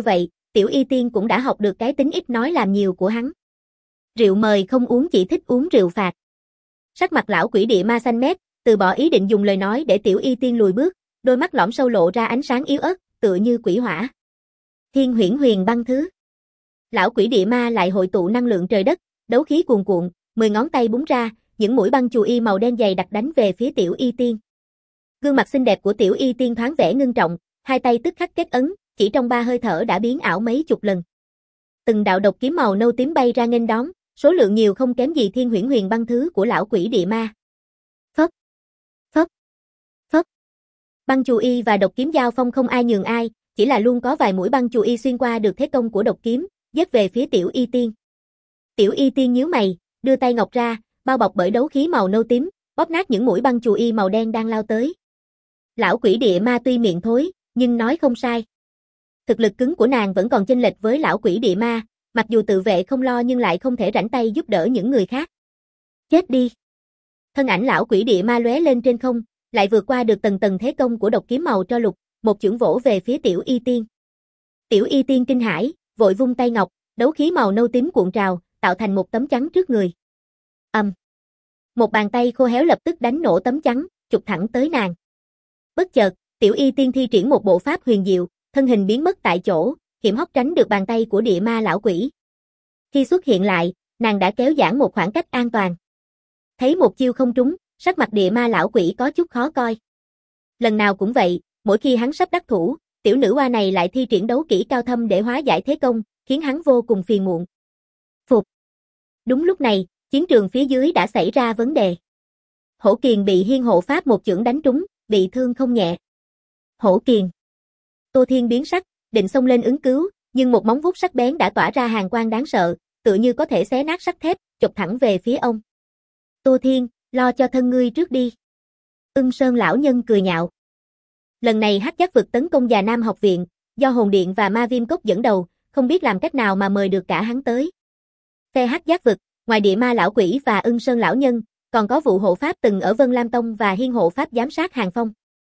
Tiểu Y Tiên cũng đã học được cái tính ít nói làm nhiều của hắn. Rượu mời không uống, chỉ thích uống rượu phạt. Sắc mặt lão quỷ địa ma xanh mét, từ bỏ ý định dùng lời nói để Tiểu Y Tiên lùi bước, đôi mắt lõm sâu lộ ra ánh sáng yếu ớt, tựa như quỷ hỏa. Thiên huyễn huyền băng thứ. Lão quỷ địa ma lại hội tụ năng lượng trời đất, đấu khí cuồn cuộn, mười ngón tay búng ra, những mũi băng chù y màu đen dày đặc đánh về phía Tiểu Y Tiên. Gương mặt xinh đẹp của Tiểu Y Tiên thoáng vẻ ngưng trọng, hai tay tức khắc kết ấn, chỉ trong ba hơi thở đã biến ảo mấy chục lần. Từng đạo độc kiếm màu nâu tím bay ra nghênh đón, số lượng nhiều không kém gì thiên huyễn huyền băng thứ của lão quỷ địa ma. Phốc, phốc, phốc. Băng chù y và độc kiếm giao phong không ai nhường ai, chỉ là luôn có vài mũi băng chù y xuyên qua được thế công của độc kiếm, giết về phía Tiểu Y Tiên. Tiểu Y Tiên nhíu mày, đưa tay ngọc ra, bao bọc bởi đấu khí màu nâu tím, bóp nát những mũi băng chù y màu đen đang lao tới. Lão quỷ địa ma tuy miệng thối, nhưng nói không sai. Thực lực cứng của nàng vẫn còn chênh lệch với lão quỷ địa ma, mặc dù tự vệ không lo nhưng lại không thể rảnh tay giúp đỡ những người khác. Chết đi. Thân ảnh lão quỷ địa ma lóe lên trên không, lại vượt qua được tầng tầng thế công của độc kiếm màu tro lục, một chưởng vỗ về phía Tiểu Y Tiên. Tiểu Y Tiên kinh hãi, vội vung tay ngọc, đấu khí màu nâu tím cuộn trào, tạo thành một tấm chắn trước người. Ầm. Um. Một bàn tay khô héo lập tức đánh nổ tấm chắn, chụp thẳng tới nàng. Bất chợt, Tiểu Y Tiên thi triển một bộ pháp huyền diệu, thân hình biến mất tại chỗ, hiểm hóc tránh được bàn tay của địa ma lão quỷ. Khi xuất hiện lại, nàng đã kéo giãn một khoảng cách an toàn. Thấy một chiêu không trúng, sắc mặt địa ma lão quỷ có chút khó coi. Lần nào cũng vậy, mỗi khi hắn sắp đắc thủ, tiểu nữ hoa này lại thi triển đấu kỹ cao thâm để hóa giải thế công, khiến hắn vô cùng phiền muộn. Phục. Đúng lúc này, chiến trường phía dưới đã xảy ra vấn đề. Hổ Kiền bị Hiên hộ pháp một chưởng đánh trúng, bị thương không nhẹ. Hổ Kiền. Tô Thiên biến sắc, định xông lên ứng cứu, nhưng một móng vuốt sắc bén đã tỏa ra hàn quang đáng sợ, tựa như có thể xé nát sắt thép, chụp thẳng về phía ông. Tô Thiên, lo cho thân ngươi trước đi. Ưng Sơn lão nhân cười nhạo. Lần này Hắc Giác vực tấn công Già Nam học viện, do Hồn Điện và Ma Viêm Cốc dẫn đầu, không biết làm cách nào mà mời được cả hắn tới. Phe Hắc Giác vực, ngoài địa ma lão quỷ và Ưng Sơn lão nhân, còn có vụ hộ pháp từng ở Vân Lam Tông và Hiên hộ pháp giám sát Hàng Phong.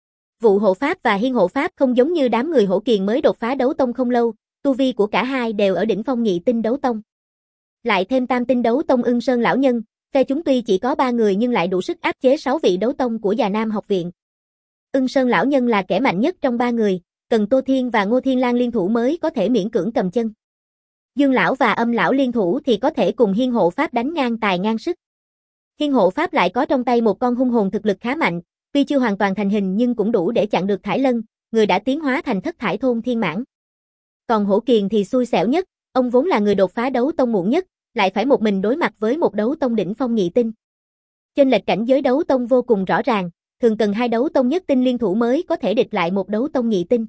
Vụ hộ pháp và Hiên hộ pháp không giống như đám người Hổ Kiền mới đột phá đấu tông không lâu, tu vi của cả hai đều ở đỉnh phong nhị tinh đấu tông. Lại thêm tam tinh đấu tông Ưng Sơn lão nhân, phe chúng tuy chỉ có ba người nhưng lại đủ sức áp chế sáu vị đấu tông của Già Nam học viện. Ưng Sơn lão nhân là kẻ mạnh nhất trong ba người, cần Tô Thiên và Ngô Thiên Lang liên thủ mới có thể miễn cưỡng cầm chân. Dương lão và Âm lão liên thủ thì có thể cùng Hiên hộ pháp đánh ngang tài ngang sức. Hiên hộ pháp lại có trong tay một con hung hồn thực lực khá mạnh, tuy chưa hoàn toàn thành hình nhưng cũng đủ để chặn được Thải Lân, người đã tiến hóa thành Thất Thải Thôn Thiên Mãn. Còn Hổ Kiền thì xui xẻo nhất, ông vốn là người đột phá đấu tông muộn nhất, lại phải một mình đối mặt với một đấu tông đỉnh phong nhị tinh. Chênh lệch cảnh giới đấu tông vô cùng rõ ràng, thường cần hai đấu tông nhất tinh liên thủ mới có thể địch lại một đấu tông nhị tinh.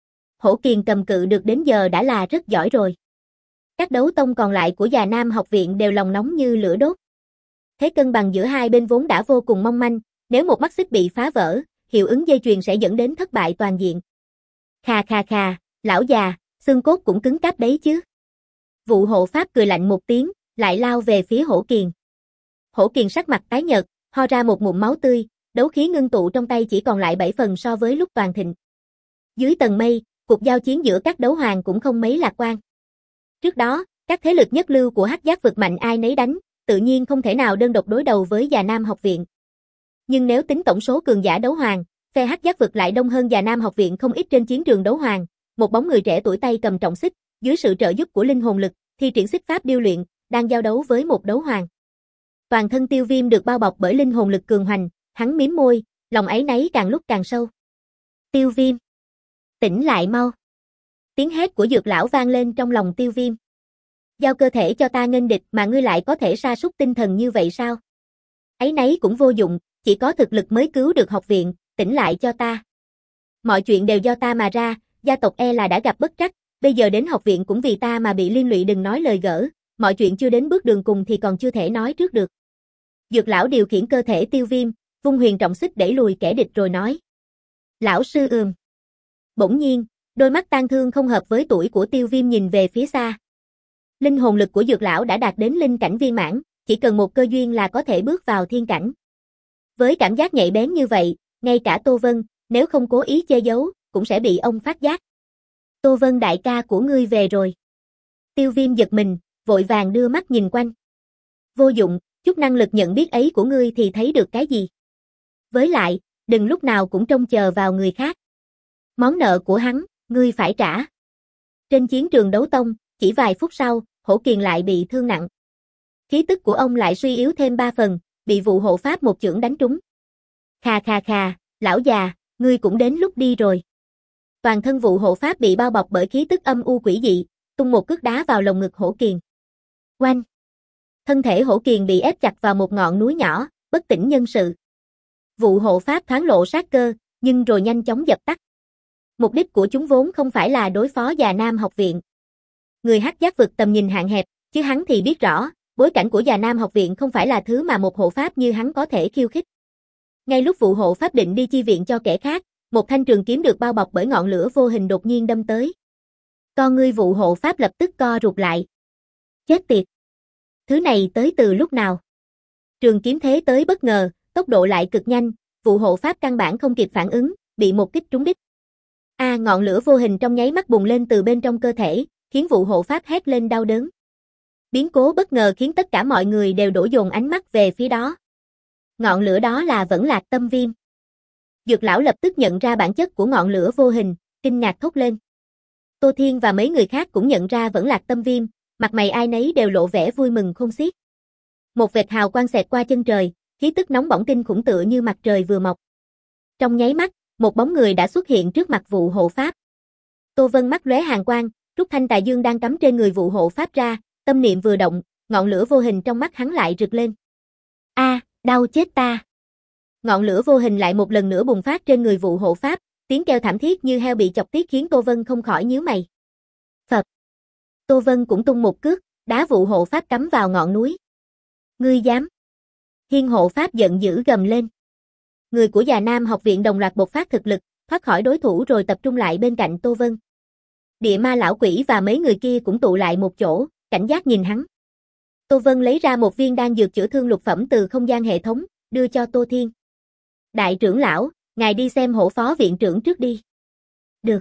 Hổ Kiền cầm cự được đến giờ đã là rất giỏi rồi. Các đấu tông còn lại của Già Nam học viện đều lòng nóng như lửa đốt. Thế cân bằng giữa hai bên vốn đã vô cùng mong manh, nếu một mắt xích bị phá vỡ, hiệu ứng dây chuyền sẽ dẫn đến thất bại toàn diện. Khà khà khà, lão già, xương cốt cũng cứng cáp đấy chứ. Vụ hộ pháp cười lạnh một tiếng, lại lao về phía Hổ Kiền. Hổ Kiền sắc mặt tái nhợt, ho ra một ngụm máu tươi, đấu khí ngưng tụ trong tay chỉ còn lại bảy phần so với lúc toàn thịnh. Dưới tầng mây, cuộc giao chiến giữa các đấu hoàng cũng không mấy lạc quan. Trước đó, các thế lực nhất lưu của Hắc Giác vực mạnh ai nấy đánh, tự nhiên không thể nào đơn độc đối đầu với Già Nam học viện. Nhưng nếu tính tổng số cường giả đấu hoàng, phe Hắc Giác vực lại đông hơn Già Nam học viện không ít trên chiến trường đấu hoàng. Một bóng người trẻ tuổi tay cầm trọng xích, dưới sự trợ giúp của linh hồn lực, thi triển xích pháp điêu luyện, đang giao đấu với một đấu hoàng. Toàn thân Tiêu Viêm được bao bọc bởi linh hồn lực cường hoành, hắn mím môi, lòng áy náy càng lúc càng sâu. Tiêu Viêm, tỉnh lại mau. Tiếng hét của Dược lão vang lên trong lòng Tiêu Viêm. Giao cơ thể cho ta nghênh địch mà ngươi lại có thể sa sút tinh thần như vậy sao? Áy náy cũng vô dụng, chỉ có thực lực mới cứu được học viện, tỉnh lại cho ta. Mọi chuyện đều do ta mà ra, gia tộc e là đã gặp bất trắc, bây giờ đến học viện cũng vì ta mà bị liên lụy, đừng nói lời gỡ, mọi chuyện chưa đến bước đường cùng thì còn chưa thể nói trước được. Dược lão điều khiển cơ thể Tiêu Viêm, vung huyền trọng xích đẩy lùi kẻ địch rồi nói. Lão sư ừm. Bỗng nhiên, đôi mắt tang thương không hợp với tuổi của Tiêu Viêm nhìn về phía xa. Linh hồn lực của Dược lão đã đạt đến linh cảnh viên mãn, chỉ cần một cơ duyên là có thể bước vào thiên cảnh. Với cảm giác nhạy bén như vậy, ngay cả Tô Vân, nếu không cố ý che giấu, cũng sẽ bị ông phát giác. Tô Vân đại ca của ngươi về rồi. Tiêu Viêm giật mình, vội vàng đưa mắt nhìn quanh. Vô dụng, chút năng lực nhận biết ấy của ngươi thì thấy được cái gì. Với lại, đừng lúc nào cũng trông chờ vào người khác. Món nợ của hắn, ngươi phải trả. Trên chiến trường đấu tông, chỉ vài phút sau, Hổ Kiền lại bị thương nặng. Khí tức của ông lại suy yếu thêm ba phần, bị vụ hộ pháp một chưởng đánh trúng. Khà khà khà, lão già, ngươi cũng đến lúc đi rồi. Toàn thân vụ hộ pháp bị bao bọc bởi khí tức âm u quỷ dị, tung một cước đá vào lồng ngực Hổ Kiền. Oanh! Thân thể Hổ Kiền bị ép chặt vào một ngọn núi nhỏ, bất tỉnh nhân sự. Vụ hộ pháp thoáng lộ sát cơ, nhưng rồi nhanh chóng dập tắt. Mục đích của chúng vốn không phải là đối phó Già Nam học viện. Người hắc giác vực tầm nhìn hạn hẹp, chứ hắn thì biết rõ, bối cảnh của Già Nam học viện không phải là thứ mà một hộ pháp như hắn có thể khiêu khích. Ngay lúc vụ hộ pháp định đi chi viện cho kẻ khác, một thanh trường kiếm được bao bọc bởi ngọn lửa vô hình đột nhiên đâm tới. Con ngươi vụ hộ pháp lập tức co rụt lại. Chết tiệt! Thứ này tới từ lúc nào? Trường kiếm thế tới bất ngờ, tốc độ lại cực nhanh, vụ hộ pháp căn bản không kịp phản ứng, bị một kích trúng đích. A à, ngọn lửa vô hình trong nháy mắt bùng lên từ bên trong cơ thể, khiến vụ hộ pháp hét lên đau đớn. Biến cố bất ngờ khiến tất cả mọi người đều đổ dồn ánh mắt về phía đó. Ngọn lửa đó là vẫn lạc tâm viêm. Dược lão lập tức nhận ra bản chất của ngọn lửa vô hình, kinh ngạc thốt lên. Tô Thiên và mấy người khác cũng nhận ra vẫn lạc tâm viêm, mặt mày ai nấy đều lộ vẻ vui mừng khôn xiết. Một vệt hào quang xẹt qua chân trời, khí tức nóng bỏng kinh khủng tựa như mặt trời vừa mọc. Trong nháy mắt, một bóng người đã xuất hiện trước mặt vụ hộ pháp. Tô Vân mắt lóe hàn quang, rút thanh tà dương đang cắm trên người vụ hộ pháp ra, tâm niệm vừa động, ngọn lửa vô hình trong mắt hắn lại rực lên. A, à, đau chết ta. Ngọn lửa vô hình lại một lần nữa bùng phát trên người vụ hộ pháp, tiếng kêu thảm thiết như heo bị chọc tiết khiến Tô Vân không khỏi nhíu mày. Phật. Tô Vân cũng tung một cước, đá vụ hộ pháp cắm vào ngọn núi. Ngươi dám? Hiên hộ pháp giận dữ gầm lên. Người của Già Nam học viện đồng loạt bộc phát thực lực, thoát khỏi đối thủ rồi tập trung lại bên cạnh Tô Vân. Địa ma lão quỷ và mấy người kia cũng tụ lại một chỗ, cảnh giác nhìn hắn. Tô Vân lấy ra một viên đan dược chữa thương lục phẩm từ không gian hệ thống, đưa cho Tô Thiên. Đại trưởng lão, ngài đi xem hổ phó viện trưởng trước đi. Được.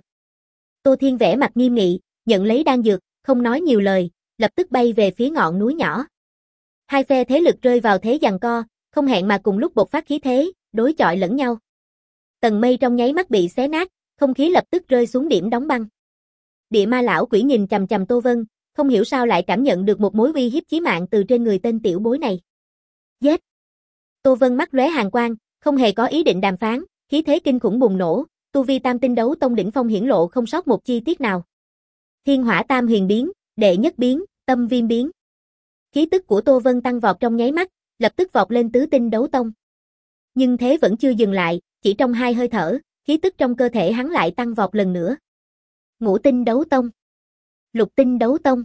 Tô Thiên vẻ mặt nghiêm nghị, nhận lấy đan dược, không nói nhiều lời, lập tức bay về phía ngọn núi nhỏ. Hai phe thế lực rơi vào thế giằng co, không hẹn mà cùng lúc bộc phát khí thế, đối chọi lẫn nhau. Tầng mây trong nháy mắt bị xé nát, không khí lập tức rơi xuống điểm đóng băng. Địa ma lão quỷ nhìn chằm chằm Tô Vân, không hiểu sao lại cảm nhận được một mối uy hiếp chí mạng từ trên người tên tiểu bối này. Giết! Tô Vân mắt lóe hàn quang, không hề có ý định đàm phán, khí thế kinh khủng bùng nổ, tu vi tam tinh đấu tông đỉnh phong hiển lộ không sót một chi tiết nào. Thiên hỏa tam huyền biến, đệ nhất biến, tâm viêm biến. Khí tức của Tô Vân tăng vọt trong nháy mắt, lập tức vọt lên tứ tinh đấu tông. Nhưng thế vẫn chưa dừng lại, chỉ trong hai hơi thở, khí tức trong cơ thể hắn lại tăng vọt lần nữa. Ngũ tinh đấu tông, lục tinh đấu tông,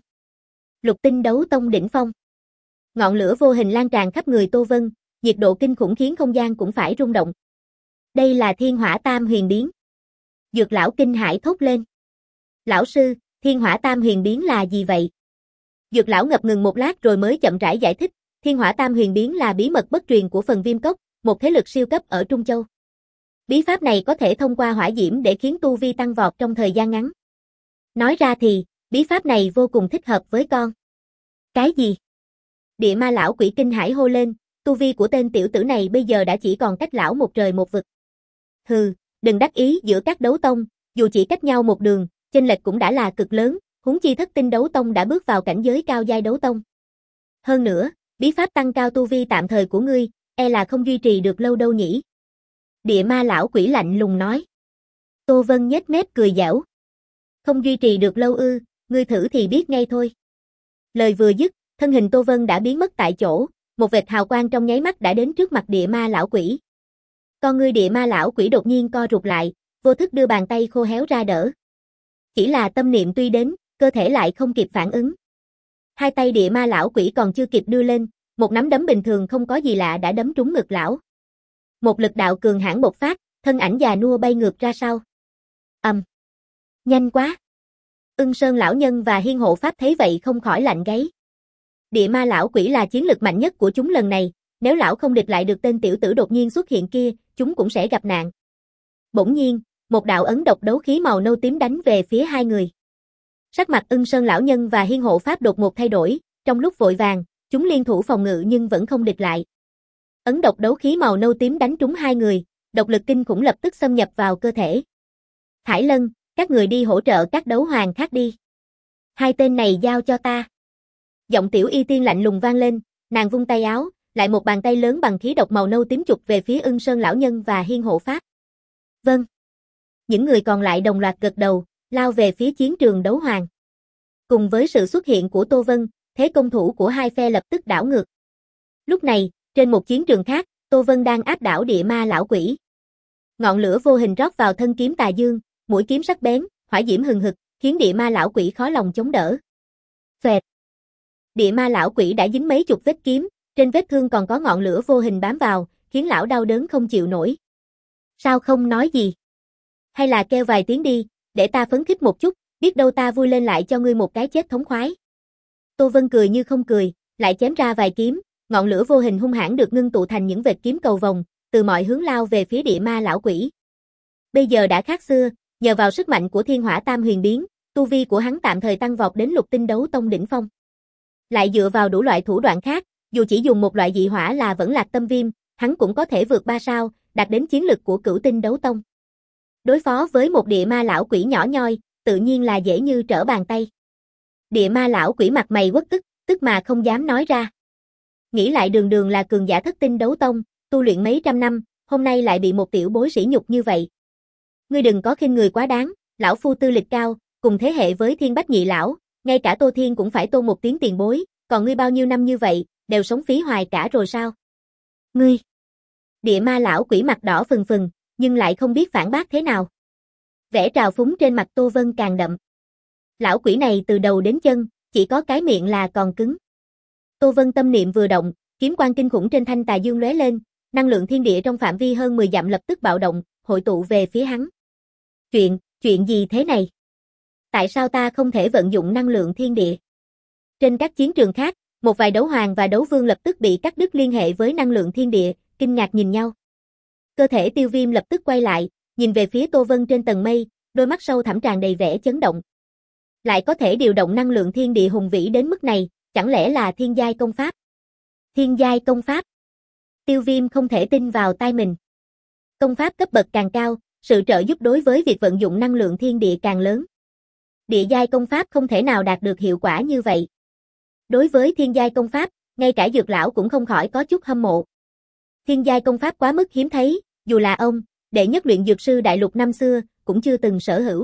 lục tinh đấu tông đỉnh phong. Ngọn lửa vô hình lan tràn khắp người Tô Vân, nhiệt độ kinh khủng khiến không gian cũng phải rung động. Đây là thiên hỏa tam huyền biến. Dược lão kinh hãi thốt lên. Lão sư, thiên hỏa tam huyền biến là gì vậy? Dược lão ngập ngừng một lát rồi mới chậm rãi giải thích, thiên hỏa tam huyền biến là bí mật bất truyền của phần Viêm Cốc, một thế lực siêu cấp ở Trung Châu. Bí pháp này có thể thông qua hỏa diễm để khiến tu vi tăng vọt trong thời gian ngắn. Nói ra thì, bí pháp này vô cùng thích hợp với con. Cái gì? Địa ma lão quỷ kinh hãi hô lên, tu vi của tên tiểu tử này bây giờ đã chỉ còn cách lão một trời một vực. Hừ, đừng đắc ý giữa các đấu tông, dù chỉ cách nhau một đường, chênh lệch cũng đã là cực lớn, huống chi thất tinh đấu tông đã bước vào cảnh giới cao giai đấu tông. Hơn nữa, bí pháp tăng cao tu vi tạm thời của ngươi, e là không duy trì được lâu đâu nhỉ. Địa ma lão quỷ lạnh lùng nói. Tô Vân nhếch mép cười giễu. Không duy trì được lâu ư, ngươi thử thì biết ngay thôi. Lời vừa dứt, thân hình Tô Vân đã biến mất tại chỗ, một vệt hào quang trong nháy mắt đã đến trước mặt địa ma lão quỷ. Con ngươi địa ma lão quỷ đột nhiên co rụt lại, vô thức đưa bàn tay khô héo ra đỡ. Chỉ là tâm niệm tuy đến, cơ thể lại không kịp phản ứng. Hai tay địa ma lão quỷ còn chưa kịp đưa lên, một nắm đấm bình thường không có gì lạ đã đấm trúng ngực lão. Một lực đạo cường hãn bộc phát, thân ảnh già nua bay ngược ra sau. Ầm. Um. Nhanh quá. Ưng Sơn lão nhân và Hiên hộ pháp thấy vậy không khỏi lạnh gáy. Địa ma lão quỷ là chiến lực mạnh nhất của chúng lần này, nếu lão không địch lại được tên tiểu tử đột nhiên xuất hiện kia, chúng cũng sẽ gặp nạn. Bỗng nhiên, một đạo ấn độc đấu khí màu nâu tím đánh về phía hai người. Sắc mặt Ưng Sơn lão nhân và Hiên hộ pháp đột ngột thay đổi, trong lúc vội vàng, chúng liên thủ phòng ngự nhưng vẫn không địch lại. Ấn độc đấu khí màu nâu tím đánh trúng hai người, độc lực kinh khủng lập tức xâm nhập vào cơ thể. Thải Lân, các người đi hỗ trợ các đấu hoàng khác đi. Hai tên này giao cho ta. Giọng Tiểu Y Tiên lạnh lùng vang lên, nàng vung tay áo, lại một bàn tay lớn bằng khí độc màu nâu tím chụp về phía Ưng Sơn lão nhân và Hiên hộ pháp. Vâng. Những người còn lại đồng loạt gật đầu, lao về phía chiến trường đấu hoàng. Cùng với sự xuất hiện của Tô Vân, thế công thủ của hai phe lập tức đảo ngược. Lúc này, trên một chiến trường khác, Tô Vân đang áp đảo địa ma lão quỷ. Ngọn lửa vô hình rót vào thân kiếm Tà Dương, mũi kiếm sắc bén, hỏa diễm hừng hực, khiến địa ma lão quỷ khó lòng chống đỡ. Phẹt. Địa ma lão quỷ đã dính mấy chục vết kiếm, trên vết thương còn có ngọn lửa vô hình bám vào, khiến lão đau đớn không chịu nổi. Sao không nói gì? Hay là kêu vài tiếng đi, để ta phấn khích một chút, biết đâu ta vui lên lại cho ngươi một cái chết thống khoái. Tô Vân cười như không cười, lại chém ra vài kiếm, ngọn lửa vô hình hung hãn được ngưng tụ thành những vệt kiếm cầu vồng, từ mọi hướng lao về phía địa ma lão quỷ. Bây giờ đã khác xưa, nhờ vào sức mạnh của Thiên Hỏa Tam Huyền Biến, tu vi của hắn tạm thời tăng vọt đến Lục Tinh Đấu Tông đỉnh phong. Lại dựa vào đủ loại thủ đoạn khác, dù chỉ dùng một loại dị hỏa là Vẫn Lạc Tâm Viêm, hắn cũng có thể vượt ba sao, đạt đến chiến lực của Cửu Tinh Đấu Tông. Đối phó với một địa ma lão quỷ nhỏ nhoi, tự nhiên là dễ như trở bàn tay. Địa ma lão quỷ mặt mày uất ức, tức mà không dám nói ra. Nghĩ lại Đường Đường là cường giả Thất Tinh Đấu Tông, tu luyện mấy trăm năm, hôm nay lại bị một tiểu bối sỉ nhục như vậy. Ngươi đừng có khinh người quá đáng, lão phu tư lịch cao, cùng thế hệ với Thiên Bách Nhị lão, ngay cả Tô Thiên cũng phải tôn một tiếng tiền bối, còn ngươi bao nhiêu năm như vậy, đều sống phí hoài cả rồi sao? Ngươi! Địa ma lão quỷ mặt đỏ phừng phừng, nhưng lại không biết phản bác thế nào. Vẻ trào phúng trên mặt Tô Vân càng đậm. Lão quỷ này từ đầu đến chân, chỉ có cái miệng là còn cứng. Tô Vân tâm niệm vừa động, kiếm quang kinh khủng trên thanh Tà Dương lóe lên, năng lượng thiên địa trong phạm vi hơn mười dặm lập tức bạo động, hội tụ về phía hắn. Chuyện, chuyện gì thế này? Tại sao ta không thể vận dụng năng lượng thiên địa? Trên các chiến trường khác, một vài đấu hoàng và đấu vương lập tức bị cắt đứt liên hệ với năng lượng thiên địa, kinh ngạc nhìn nhau. Cơ thể Tiêu Viêm lập tức quay lại, nhìn về phía Tô Vân trên tầng mây, đôi mắt sâu thẳm tràn đầy vẻ chấn động. Lại có thể điều động năng lượng thiên địa hùng vĩ đến mức này, chẳng lẽ là thiên giai công pháp? Thiên giai công pháp? Tiêu Viêm không thể tin vào tai mình. Công pháp cấp bậc càng cao, sự trợ giúp đối với việc vận dụng năng lượng thiên địa càng lớn. Địa giai công pháp không thể nào đạt được hiệu quả như vậy. Đối với thiên giai công pháp, ngay cả Dược lão cũng không khỏi có chút hâm mộ. Thiên giai công pháp quá mức hiếm thấy, dù là ông, đệ nhất luyện dược sư đại lục năm xưa, cũng chưa từng sở hữu.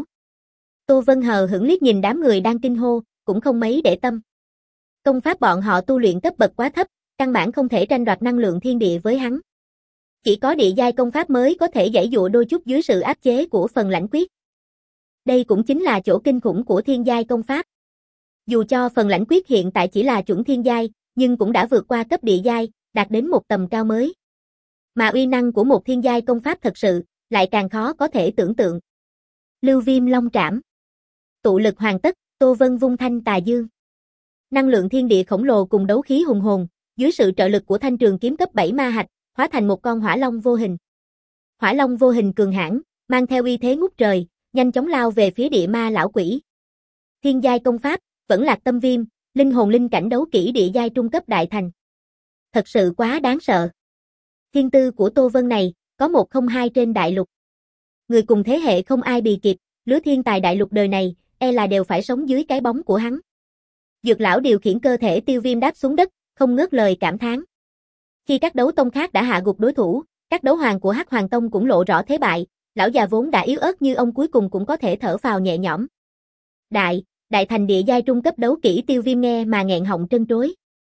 Tô Vân hờ hững liếc nhìn đám người đang kinh hô, cũng không mấy để tâm. Công pháp bọn họ tu luyện cấp bậc quá thấp, căn bản không thể tranh đoạt năng lượng thiên địa với hắn. Chỉ có địa giai công pháp mới có thể giãy dụa đôi chút dưới sự áp chế của phần lãnh quyết. Đây cũng chính là chỗ kinh khủng của thiên giai công pháp. Dù cho phần lãnh quyết hiện tại chỉ là chuẩn thiên giai, nhưng cũng đã vượt qua cấp địa giai, đạt đến một tầm cao mới. Mà uy năng của một thiên giai công pháp thật sự, lại càng khó có thể tưởng tượng. Lưu Viêm Long Trảm. Tụ lực hoàn tất, Tô Vân vung thanh Tà Dương. Năng lượng thiên địa khổng lồ cùng đấu khí hùng hồn, dưới sự trợ lực của thanh trường kiếm cấp bảy ma hạch, hóa thành một con hỏa long vô hình. Hỏa long vô hình cường hãn, mang theo uy thế ngút trời, nhanh chóng lao về phía địa ma lão quỷ. Thiên giai công pháp, Vẫn Lạc Tâm Viêm, linh hồn linh cảnh đấu kỹ địa giai trung cấp đại thành. Thật sự quá đáng sợ. Thiên tư của Tô Vân này, có một không hai trên đại lục. Người cùng thế hệ không ai bì kịp, lứa thiên tài đại lục đời này, e là đều phải sống dưới cái bóng của hắn. Dược lão điều khiển cơ thể Tiêu Viêm đáp xuống đất, không ngớt lời cảm thán. Khi các đấu tông khác đã hạ gục đối thủ, các đấu hoàng của Hắc Hoàng Tông cũng lộ rõ thế bại, lão già vốn đã yếu ớt như ông cuối cùng cũng có thể thở phào nhẹ nhõm. Đại, đại thành địa giai trung cấp đấu kỹ Tiêu Viêm nghe mà nghẹn họng trân trối.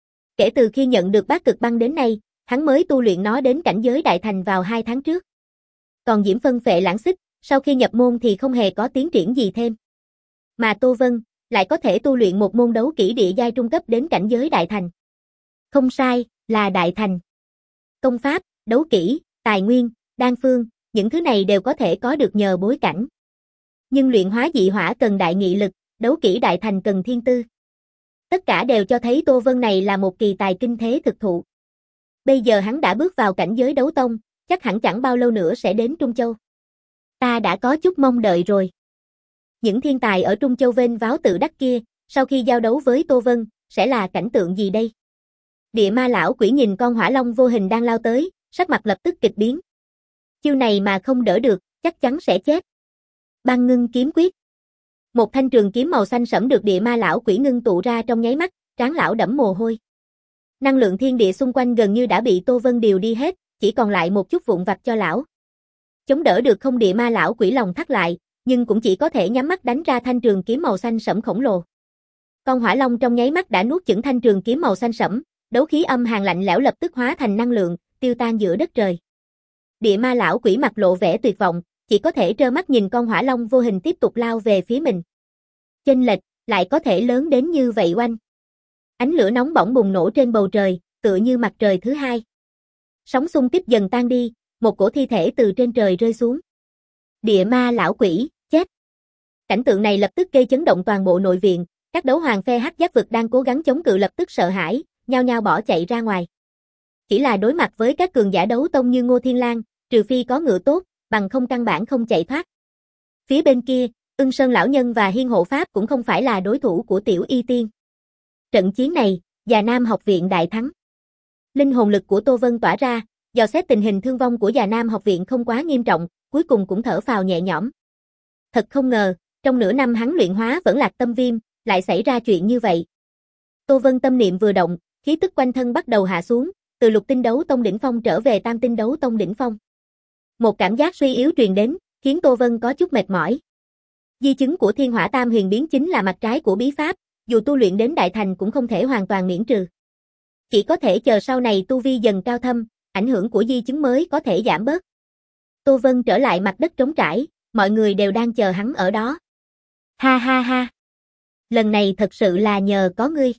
Kể từ khi nhận được bát cực băng đến nay, hắn mới tu luyện nó đến cảnh giới đại thành vào hai tháng trước. Còn Diễm Phân Phệ Lãng Xích, sau khi nhập môn thì không hề có tiến triển gì thêm. Mà Tô Vân, lại có thể tu luyện một môn đấu kỹ địa giai trung cấp đến cảnh giới đại thành. Không sai, là đại thành. Công pháp, đấu kỹ, tài nguyên, đan phương, những thứ này đều có thể có được nhờ bối cảnh. Nhưng luyện hóa dị hỏa cần đại nghị lực, đấu kỹ đại thành cần thiên tư. Tất cả đều cho thấy Tô Vân này là một kỳ tài kinh thế thực thụ. Bây giờ hắn đã bước vào cảnh giới đấu tông, chắc hẳn chẳng bao lâu nữa sẽ đến Trung Châu. Ta đã có chút mong đợi rồi. Những thiên tài ở Trung Châu vênh váo tự đắc kia, sau khi giao đấu với Tô Vân, sẽ là cảnh tượng gì đây? Địa ma lão quỷ nhìn con hỏa long vô hình đang lao tới, sắc mặt lập tức kịch biến. Chiêu này mà không đỡ được, chắc chắn sẽ chết. Băng ngưng kiếm quyết. Một thanh trường kiếm màu xanh sẫm được địa ma lão quỷ ngưng tụ ra trong nháy mắt, trán lão đẫm mồ hôi. Năng lượng thiên địa xung quanh gần như đã bị Tô Vân điều đi hết, chỉ còn lại một chút vụn vặt cho lão. Chống đỡ được không, địa ma lão quỷ lòng thắt lại, nhưng cũng chỉ có thể nhắm mắt đánh ra thanh trường kiếm màu xanh sẫm khổng lồ. Con hỏa long trong nháy mắt đã nuốt chửng thanh trường kiếm màu xanh sẫm, đấu khí âm hàn lạnh lẽo lập tức hóa thành năng lượng, tiêu tan giữa đất trời. Địa ma lão quỷ mặt lộ vẻ tuyệt vọng, chỉ có thể trơ mắt nhìn con hỏa long vô hình tiếp tục lao về phía mình. Chênh lệch lại có thể lớn đến như vậy oanh. Ánh lửa nóng bỏng bùng nổ trên bầu trời, tựa như mặt trời thứ hai. Sóng xung kích dần tan đi, một cổ thi thể từ trên trời rơi xuống. Địa ma lão quỷ, chết. Cảnh tượng này lập tức gây chấn động toàn bộ nội viện, các đấu hoàng phe hắc giáp vực đang cố gắng chống cự lập tức sợ hãi, nhao nhao bỏ chạy ra ngoài. Chỉ là đối mặt với các cường giả đấu tông như Ngô Thiên Lang, trừ phi có ngựa tốt, bằng không căn bản không chạy thoát. Phía bên kia, Ưng Sơn lão nhân và Hiên hộ pháp cũng không phải là đối thủ của Tiểu Y Tiên. Trận chiến này, Già Nam học viện đại thắng. Linh hồn lực của Tô Vân tỏa ra, dò xét tình hình thương vong của Già Nam học viện không quá nghiêm trọng, cuối cùng cũng thở phào nhẹ nhõm. Thật không ngờ, trong nửa năm hắn luyện hóa vẫn lạc tâm viêm, lại xảy ra chuyện như vậy. Tô Vân tâm niệm vừa động, khí tức quanh thân bắt đầu hạ xuống, từ lục tinh đấu tông đỉnh phong trở về tam tinh đấu tông đỉnh phong. Một cảm giác suy yếu truyền đến, khiến Tô Vân có chút mệt mỏi. Di chứng của Thiên Hỏa Tam Huyền biến chính là mặt trái của bí pháp, dù tu luyện đến đại thành cũng không thể hoàn toàn miễn trừ. Chỉ có thể chờ sau này tu vi dần cao thâm, ảnh hưởng của di chứng mới có thể giảm bớt. Tô Vân trở lại mặt đất trống trải, mọi người đều đang chờ hắn ở đó. Ha ha ha. Lần này thật sự là nhờ có ngươi.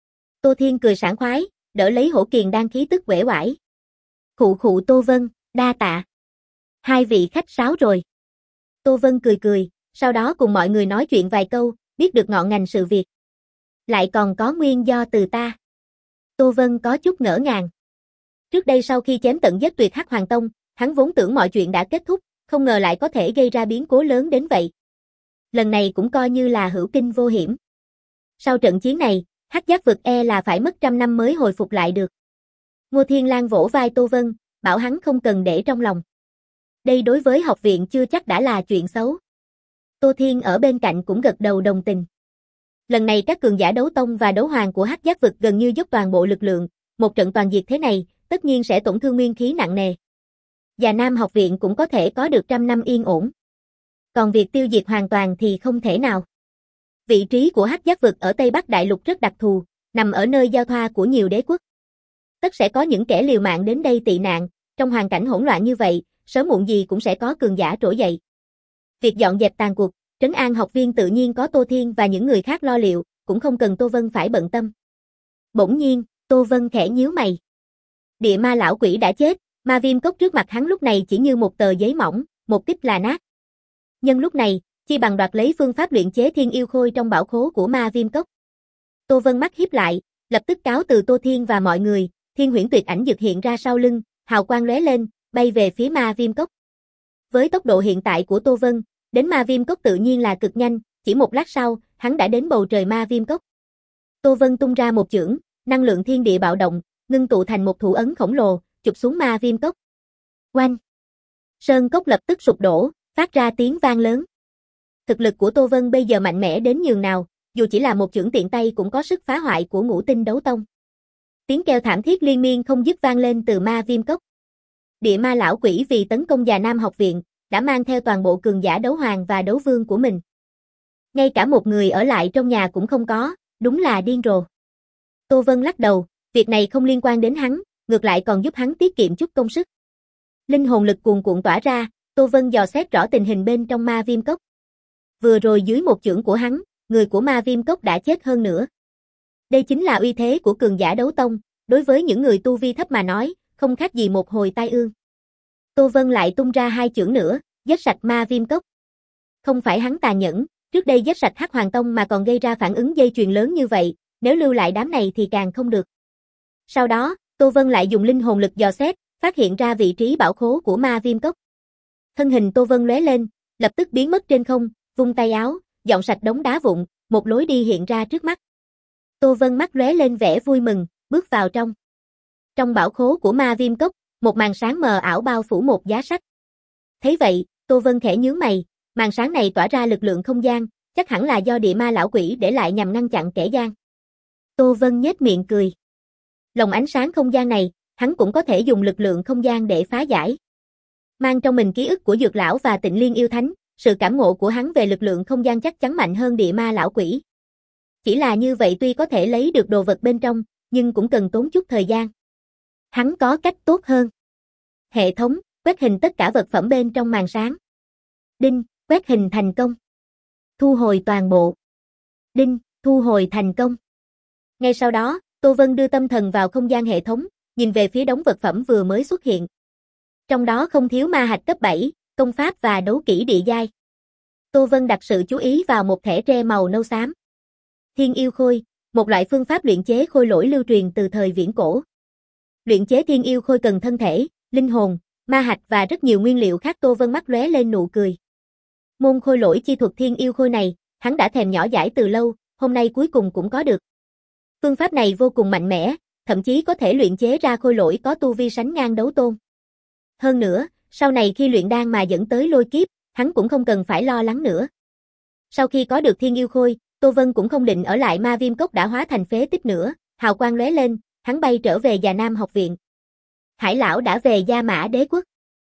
Tô Thiên cười sảng khoái, đỡ lấy Hổ Kiền đang khí tức uể oải. Khụ khụ Tô Vân, đa tạ. Hai vị khách sáo rồi. Tô Vân cười cười, sau đó cùng mọi người nói chuyện vài câu, biết được ngọn ngành sự việc. Lại còn có nguyên do từ ta. Tô Vân có chút ngỡ ngàng. Trước đây sau khi chém tận giết tuyệt Hắc Hoàng Tông, hắn vốn tưởng mọi chuyện đã kết thúc, không ngờ lại có thể gây ra biến cố lớn đến vậy. Lần này cũng coi như là hữu kinh vô hiểm. Sau trận chiến này, Hắc Giáp vực e là phải mất trăm năm mới hồi phục lại được. Ngô Thiên Lang vỗ vai Tô Vân, bảo hắn không cần để trong lòng. Đây đối với học viện chưa chắc đã là chuyện xấu. Tô Thiên ở bên cạnh cũng gật đầu đồng tình. Lần này các cường giả đấu tông và đấu hoàng của Hắc Giáp vực gần như dốc toàn bộ lực lượng, một trận toàn diệt thế này, tất nhiên sẽ tổn thương nguyên khí nặng nề. Già Nam học viện cũng có thể có được trăm năm yên ổn. Còn việc tiêu diệt hoàn toàn thì không thể nào. Vị trí của Hắc Giáp vực ở Tây Bắc Đại Lục rất đặc thù, nằm ở nơi giao thoa của nhiều đế quốc. Tất sẽ có những kẻ liều mạng đến đây tị nạn, trong hoàn cảnh hỗn loạn như vậy, sớm muộn gì cũng sẽ có cường giả trỗi dậy. Việc dọn dẹp tàn cuộc, trấn an học viên tự nhiên có Tô Thiên và những người khác lo liệu, cũng không cần Tô Vân phải bận tâm. Bỗng nhiên, Tô Vân khẽ nhíu mày. Địa ma lão quỷ đã chết, ma viêm cốc trước mặt hắn lúc này chỉ như một tờ giấy mỏng, một kích là nát. Nhân lúc này, chi bằng đoạt lấy phương pháp luyện chế thiên yêu khôi trong bảo khố của ma viêm cốc. Tô Vân mắt híp lại, lập tức cáo từ Tô Thiên và mọi người, thiên huyễn tuyệt ảnh dược hiện ra sau lưng, hào quang lóe lên, bay về phía ma viêm cốc. Với tốc độ hiện tại của Tô Vân, đến ma viêm cốc tự nhiên là cực nhanh, chỉ một lát sau, hắn đã đến bầu trời ma viêm cốc. Tô Vân tung ra một chưởng, năng lượng thiên địa bạo động, ngưng tụ thành một thủ ấn khổng lồ, chụp xuống ma viêm cốc. Oanh! Sơn cốc lập tức sụp đổ, phát ra tiếng vang lớn. Thực lực của Tô Vân bây giờ mạnh mẽ đến nhường nào, dù chỉ là một chưởng tiện tay cũng có sức phá hoại của ngũ tinh đấu tông. Tiếng kêu thảm thiết liên miên không dứt vang lên từ ma viêm cốc. Địa ma lão quỷ vì tấn công Già Nam học viện, đã mang theo toàn bộ cường giả đấu hoàng và đấu vương của mình. Ngay cả một người ở lại trong nhà cũng không có, đúng là điên rồ. Tô Vân lắc đầu, việc này không liên quan đến hắn, ngược lại còn giúp hắn tiết kiệm chút công sức. Linh hồn lực cuồn cuộn tỏa ra, Tô Vân dò xét rõ tình hình bên trong ma viêm cốc. Vừa rồi dưới một chưởng của hắn, người của ma viêm cốc đã chết hơn nữa. Đây chính là uy thế của cường giả đấu tông, đối với những người tu vi thấp mà nói, không khác gì một hồi tai ương. Tô Vân lại tung ra hai chưởng nữa, giết sạch ma viêm cốc. Không phải hắn tàn nhẫn, trước đây giết sạch Hắc Hoàng Tông mà còn gây ra phản ứng dây chuyền lớn như vậy, nếu lưu lại đám này thì càng không được. Sau đó, Tô Vân lại dùng linh hồn lực dò xét, phát hiện ra vị trí bảo khố của ma viêm cốc. Thân hình Tô Vân lóe lên, lập tức biến mất trên không, vung tay áo, dọn sạch đống đá vụn, một lối đi hiện ra trước mắt. Tô Vân mắt lóe lên vẻ vui mừng, bước vào trong. Trong bảo khố của Ma Viêm Cốc, một màn sáng mờ ảo bao phủ một giá sách. Thấy vậy, Tô Vân khẽ nhướng mày, màn sáng này tỏa ra lực lượng không gian, chắc hẳn là do địa ma lão quỷ để lại nhằm ngăn chặn kẻ gian. Tô Vân nhếch miệng cười. Lồng ánh sáng không gian này, hắn cũng có thể dùng lực lượng không gian để phá giải. Mang trong mình ký ức của Dược lão và Tịnh Liên yêu thánh, sự cảm ngộ của hắn về lực lượng không gian chắc chắn mạnh hơn địa ma lão quỷ. Chỉ là như vậy tuy có thể lấy được đồ vật bên trong, nhưng cũng cần tốn chút thời gian. Hắn có cách tốt hơn. Hệ thống, quét hình tất cả vật phẩm bên trong màn sáng. Đinh, quét hình thành công. Thu hồi toàn bộ. Đinh, thu hồi thành công. Ngay sau đó, Tô Vân đưa tâm thần vào không gian hệ thống, nhìn về phía đống vật phẩm vừa mới xuất hiện. Trong đó không thiếu ma hạch cấp bảy, công pháp và đấu kỹ địa giai. Tô Vân đặt sự chú ý vào một thẻ tre màu nâu xám. Thiên yêu khôi, một loại phương pháp luyện chế khôi lỗi lưu truyền từ thời viễn cổ. Luyện chế thiên yêu khôi cần thân thể, linh hồn, ma hạch và rất nhiều nguyên liệu khác. Tô Vân mắt lóe lên nụ cười. Môn khôi lỗi chi thuật thiên yêu khôi này, hắn đã thèm nhỏ dãi từ lâu, hôm nay cuối cùng cũng có được. Phương pháp này vô cùng mạnh mẽ, thậm chí có thể luyện chế ra khôi lỗi có tu vi sánh ngang đấu tôn. Hơn nữa, sau này khi luyện đan mà dẫn tới lôi kiếp, hắn cũng không cần phải lo lắng nữa. Sau khi có được thiên yêu khôi, Tô Vân cũng không định ở lại Ma Viêm Cốc đã hóa thành phế tích nữa, hào quang lóe lên, hắn bay trở về Già Nam học viện. Hải lão đã về Gia Mã Đế quốc.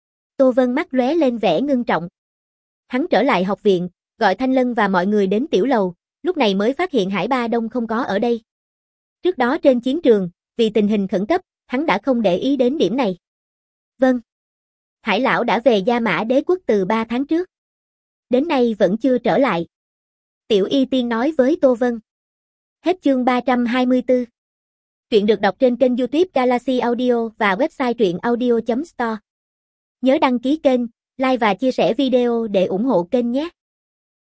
Tô Vân mắt lóe lên vẻ ngưng trọng. Hắn trở lại học viện, gọi Thanh Lân và mọi người đến tiểu lầu, lúc này mới phát hiện Hải Ba Đông không có ở đây. Trước đó trên chiến trường, vì tình hình khẩn cấp, hắn đã không để ý đến điểm này. Vâng. Hải lão đã về Gia Mã Đế quốc từ ba tháng trước. Đến nay vẫn chưa trở lại. Tiểu Y Tiên nói với Tô Vân. Hết chương ba trăm hai mươi tư. Truyện được đọc trên kênh YouTube Galaxy Audio và website truyện audio chấm store. Nhớ đăng ký kênh, like và chia sẻ video để ủng hộ kênh nhé.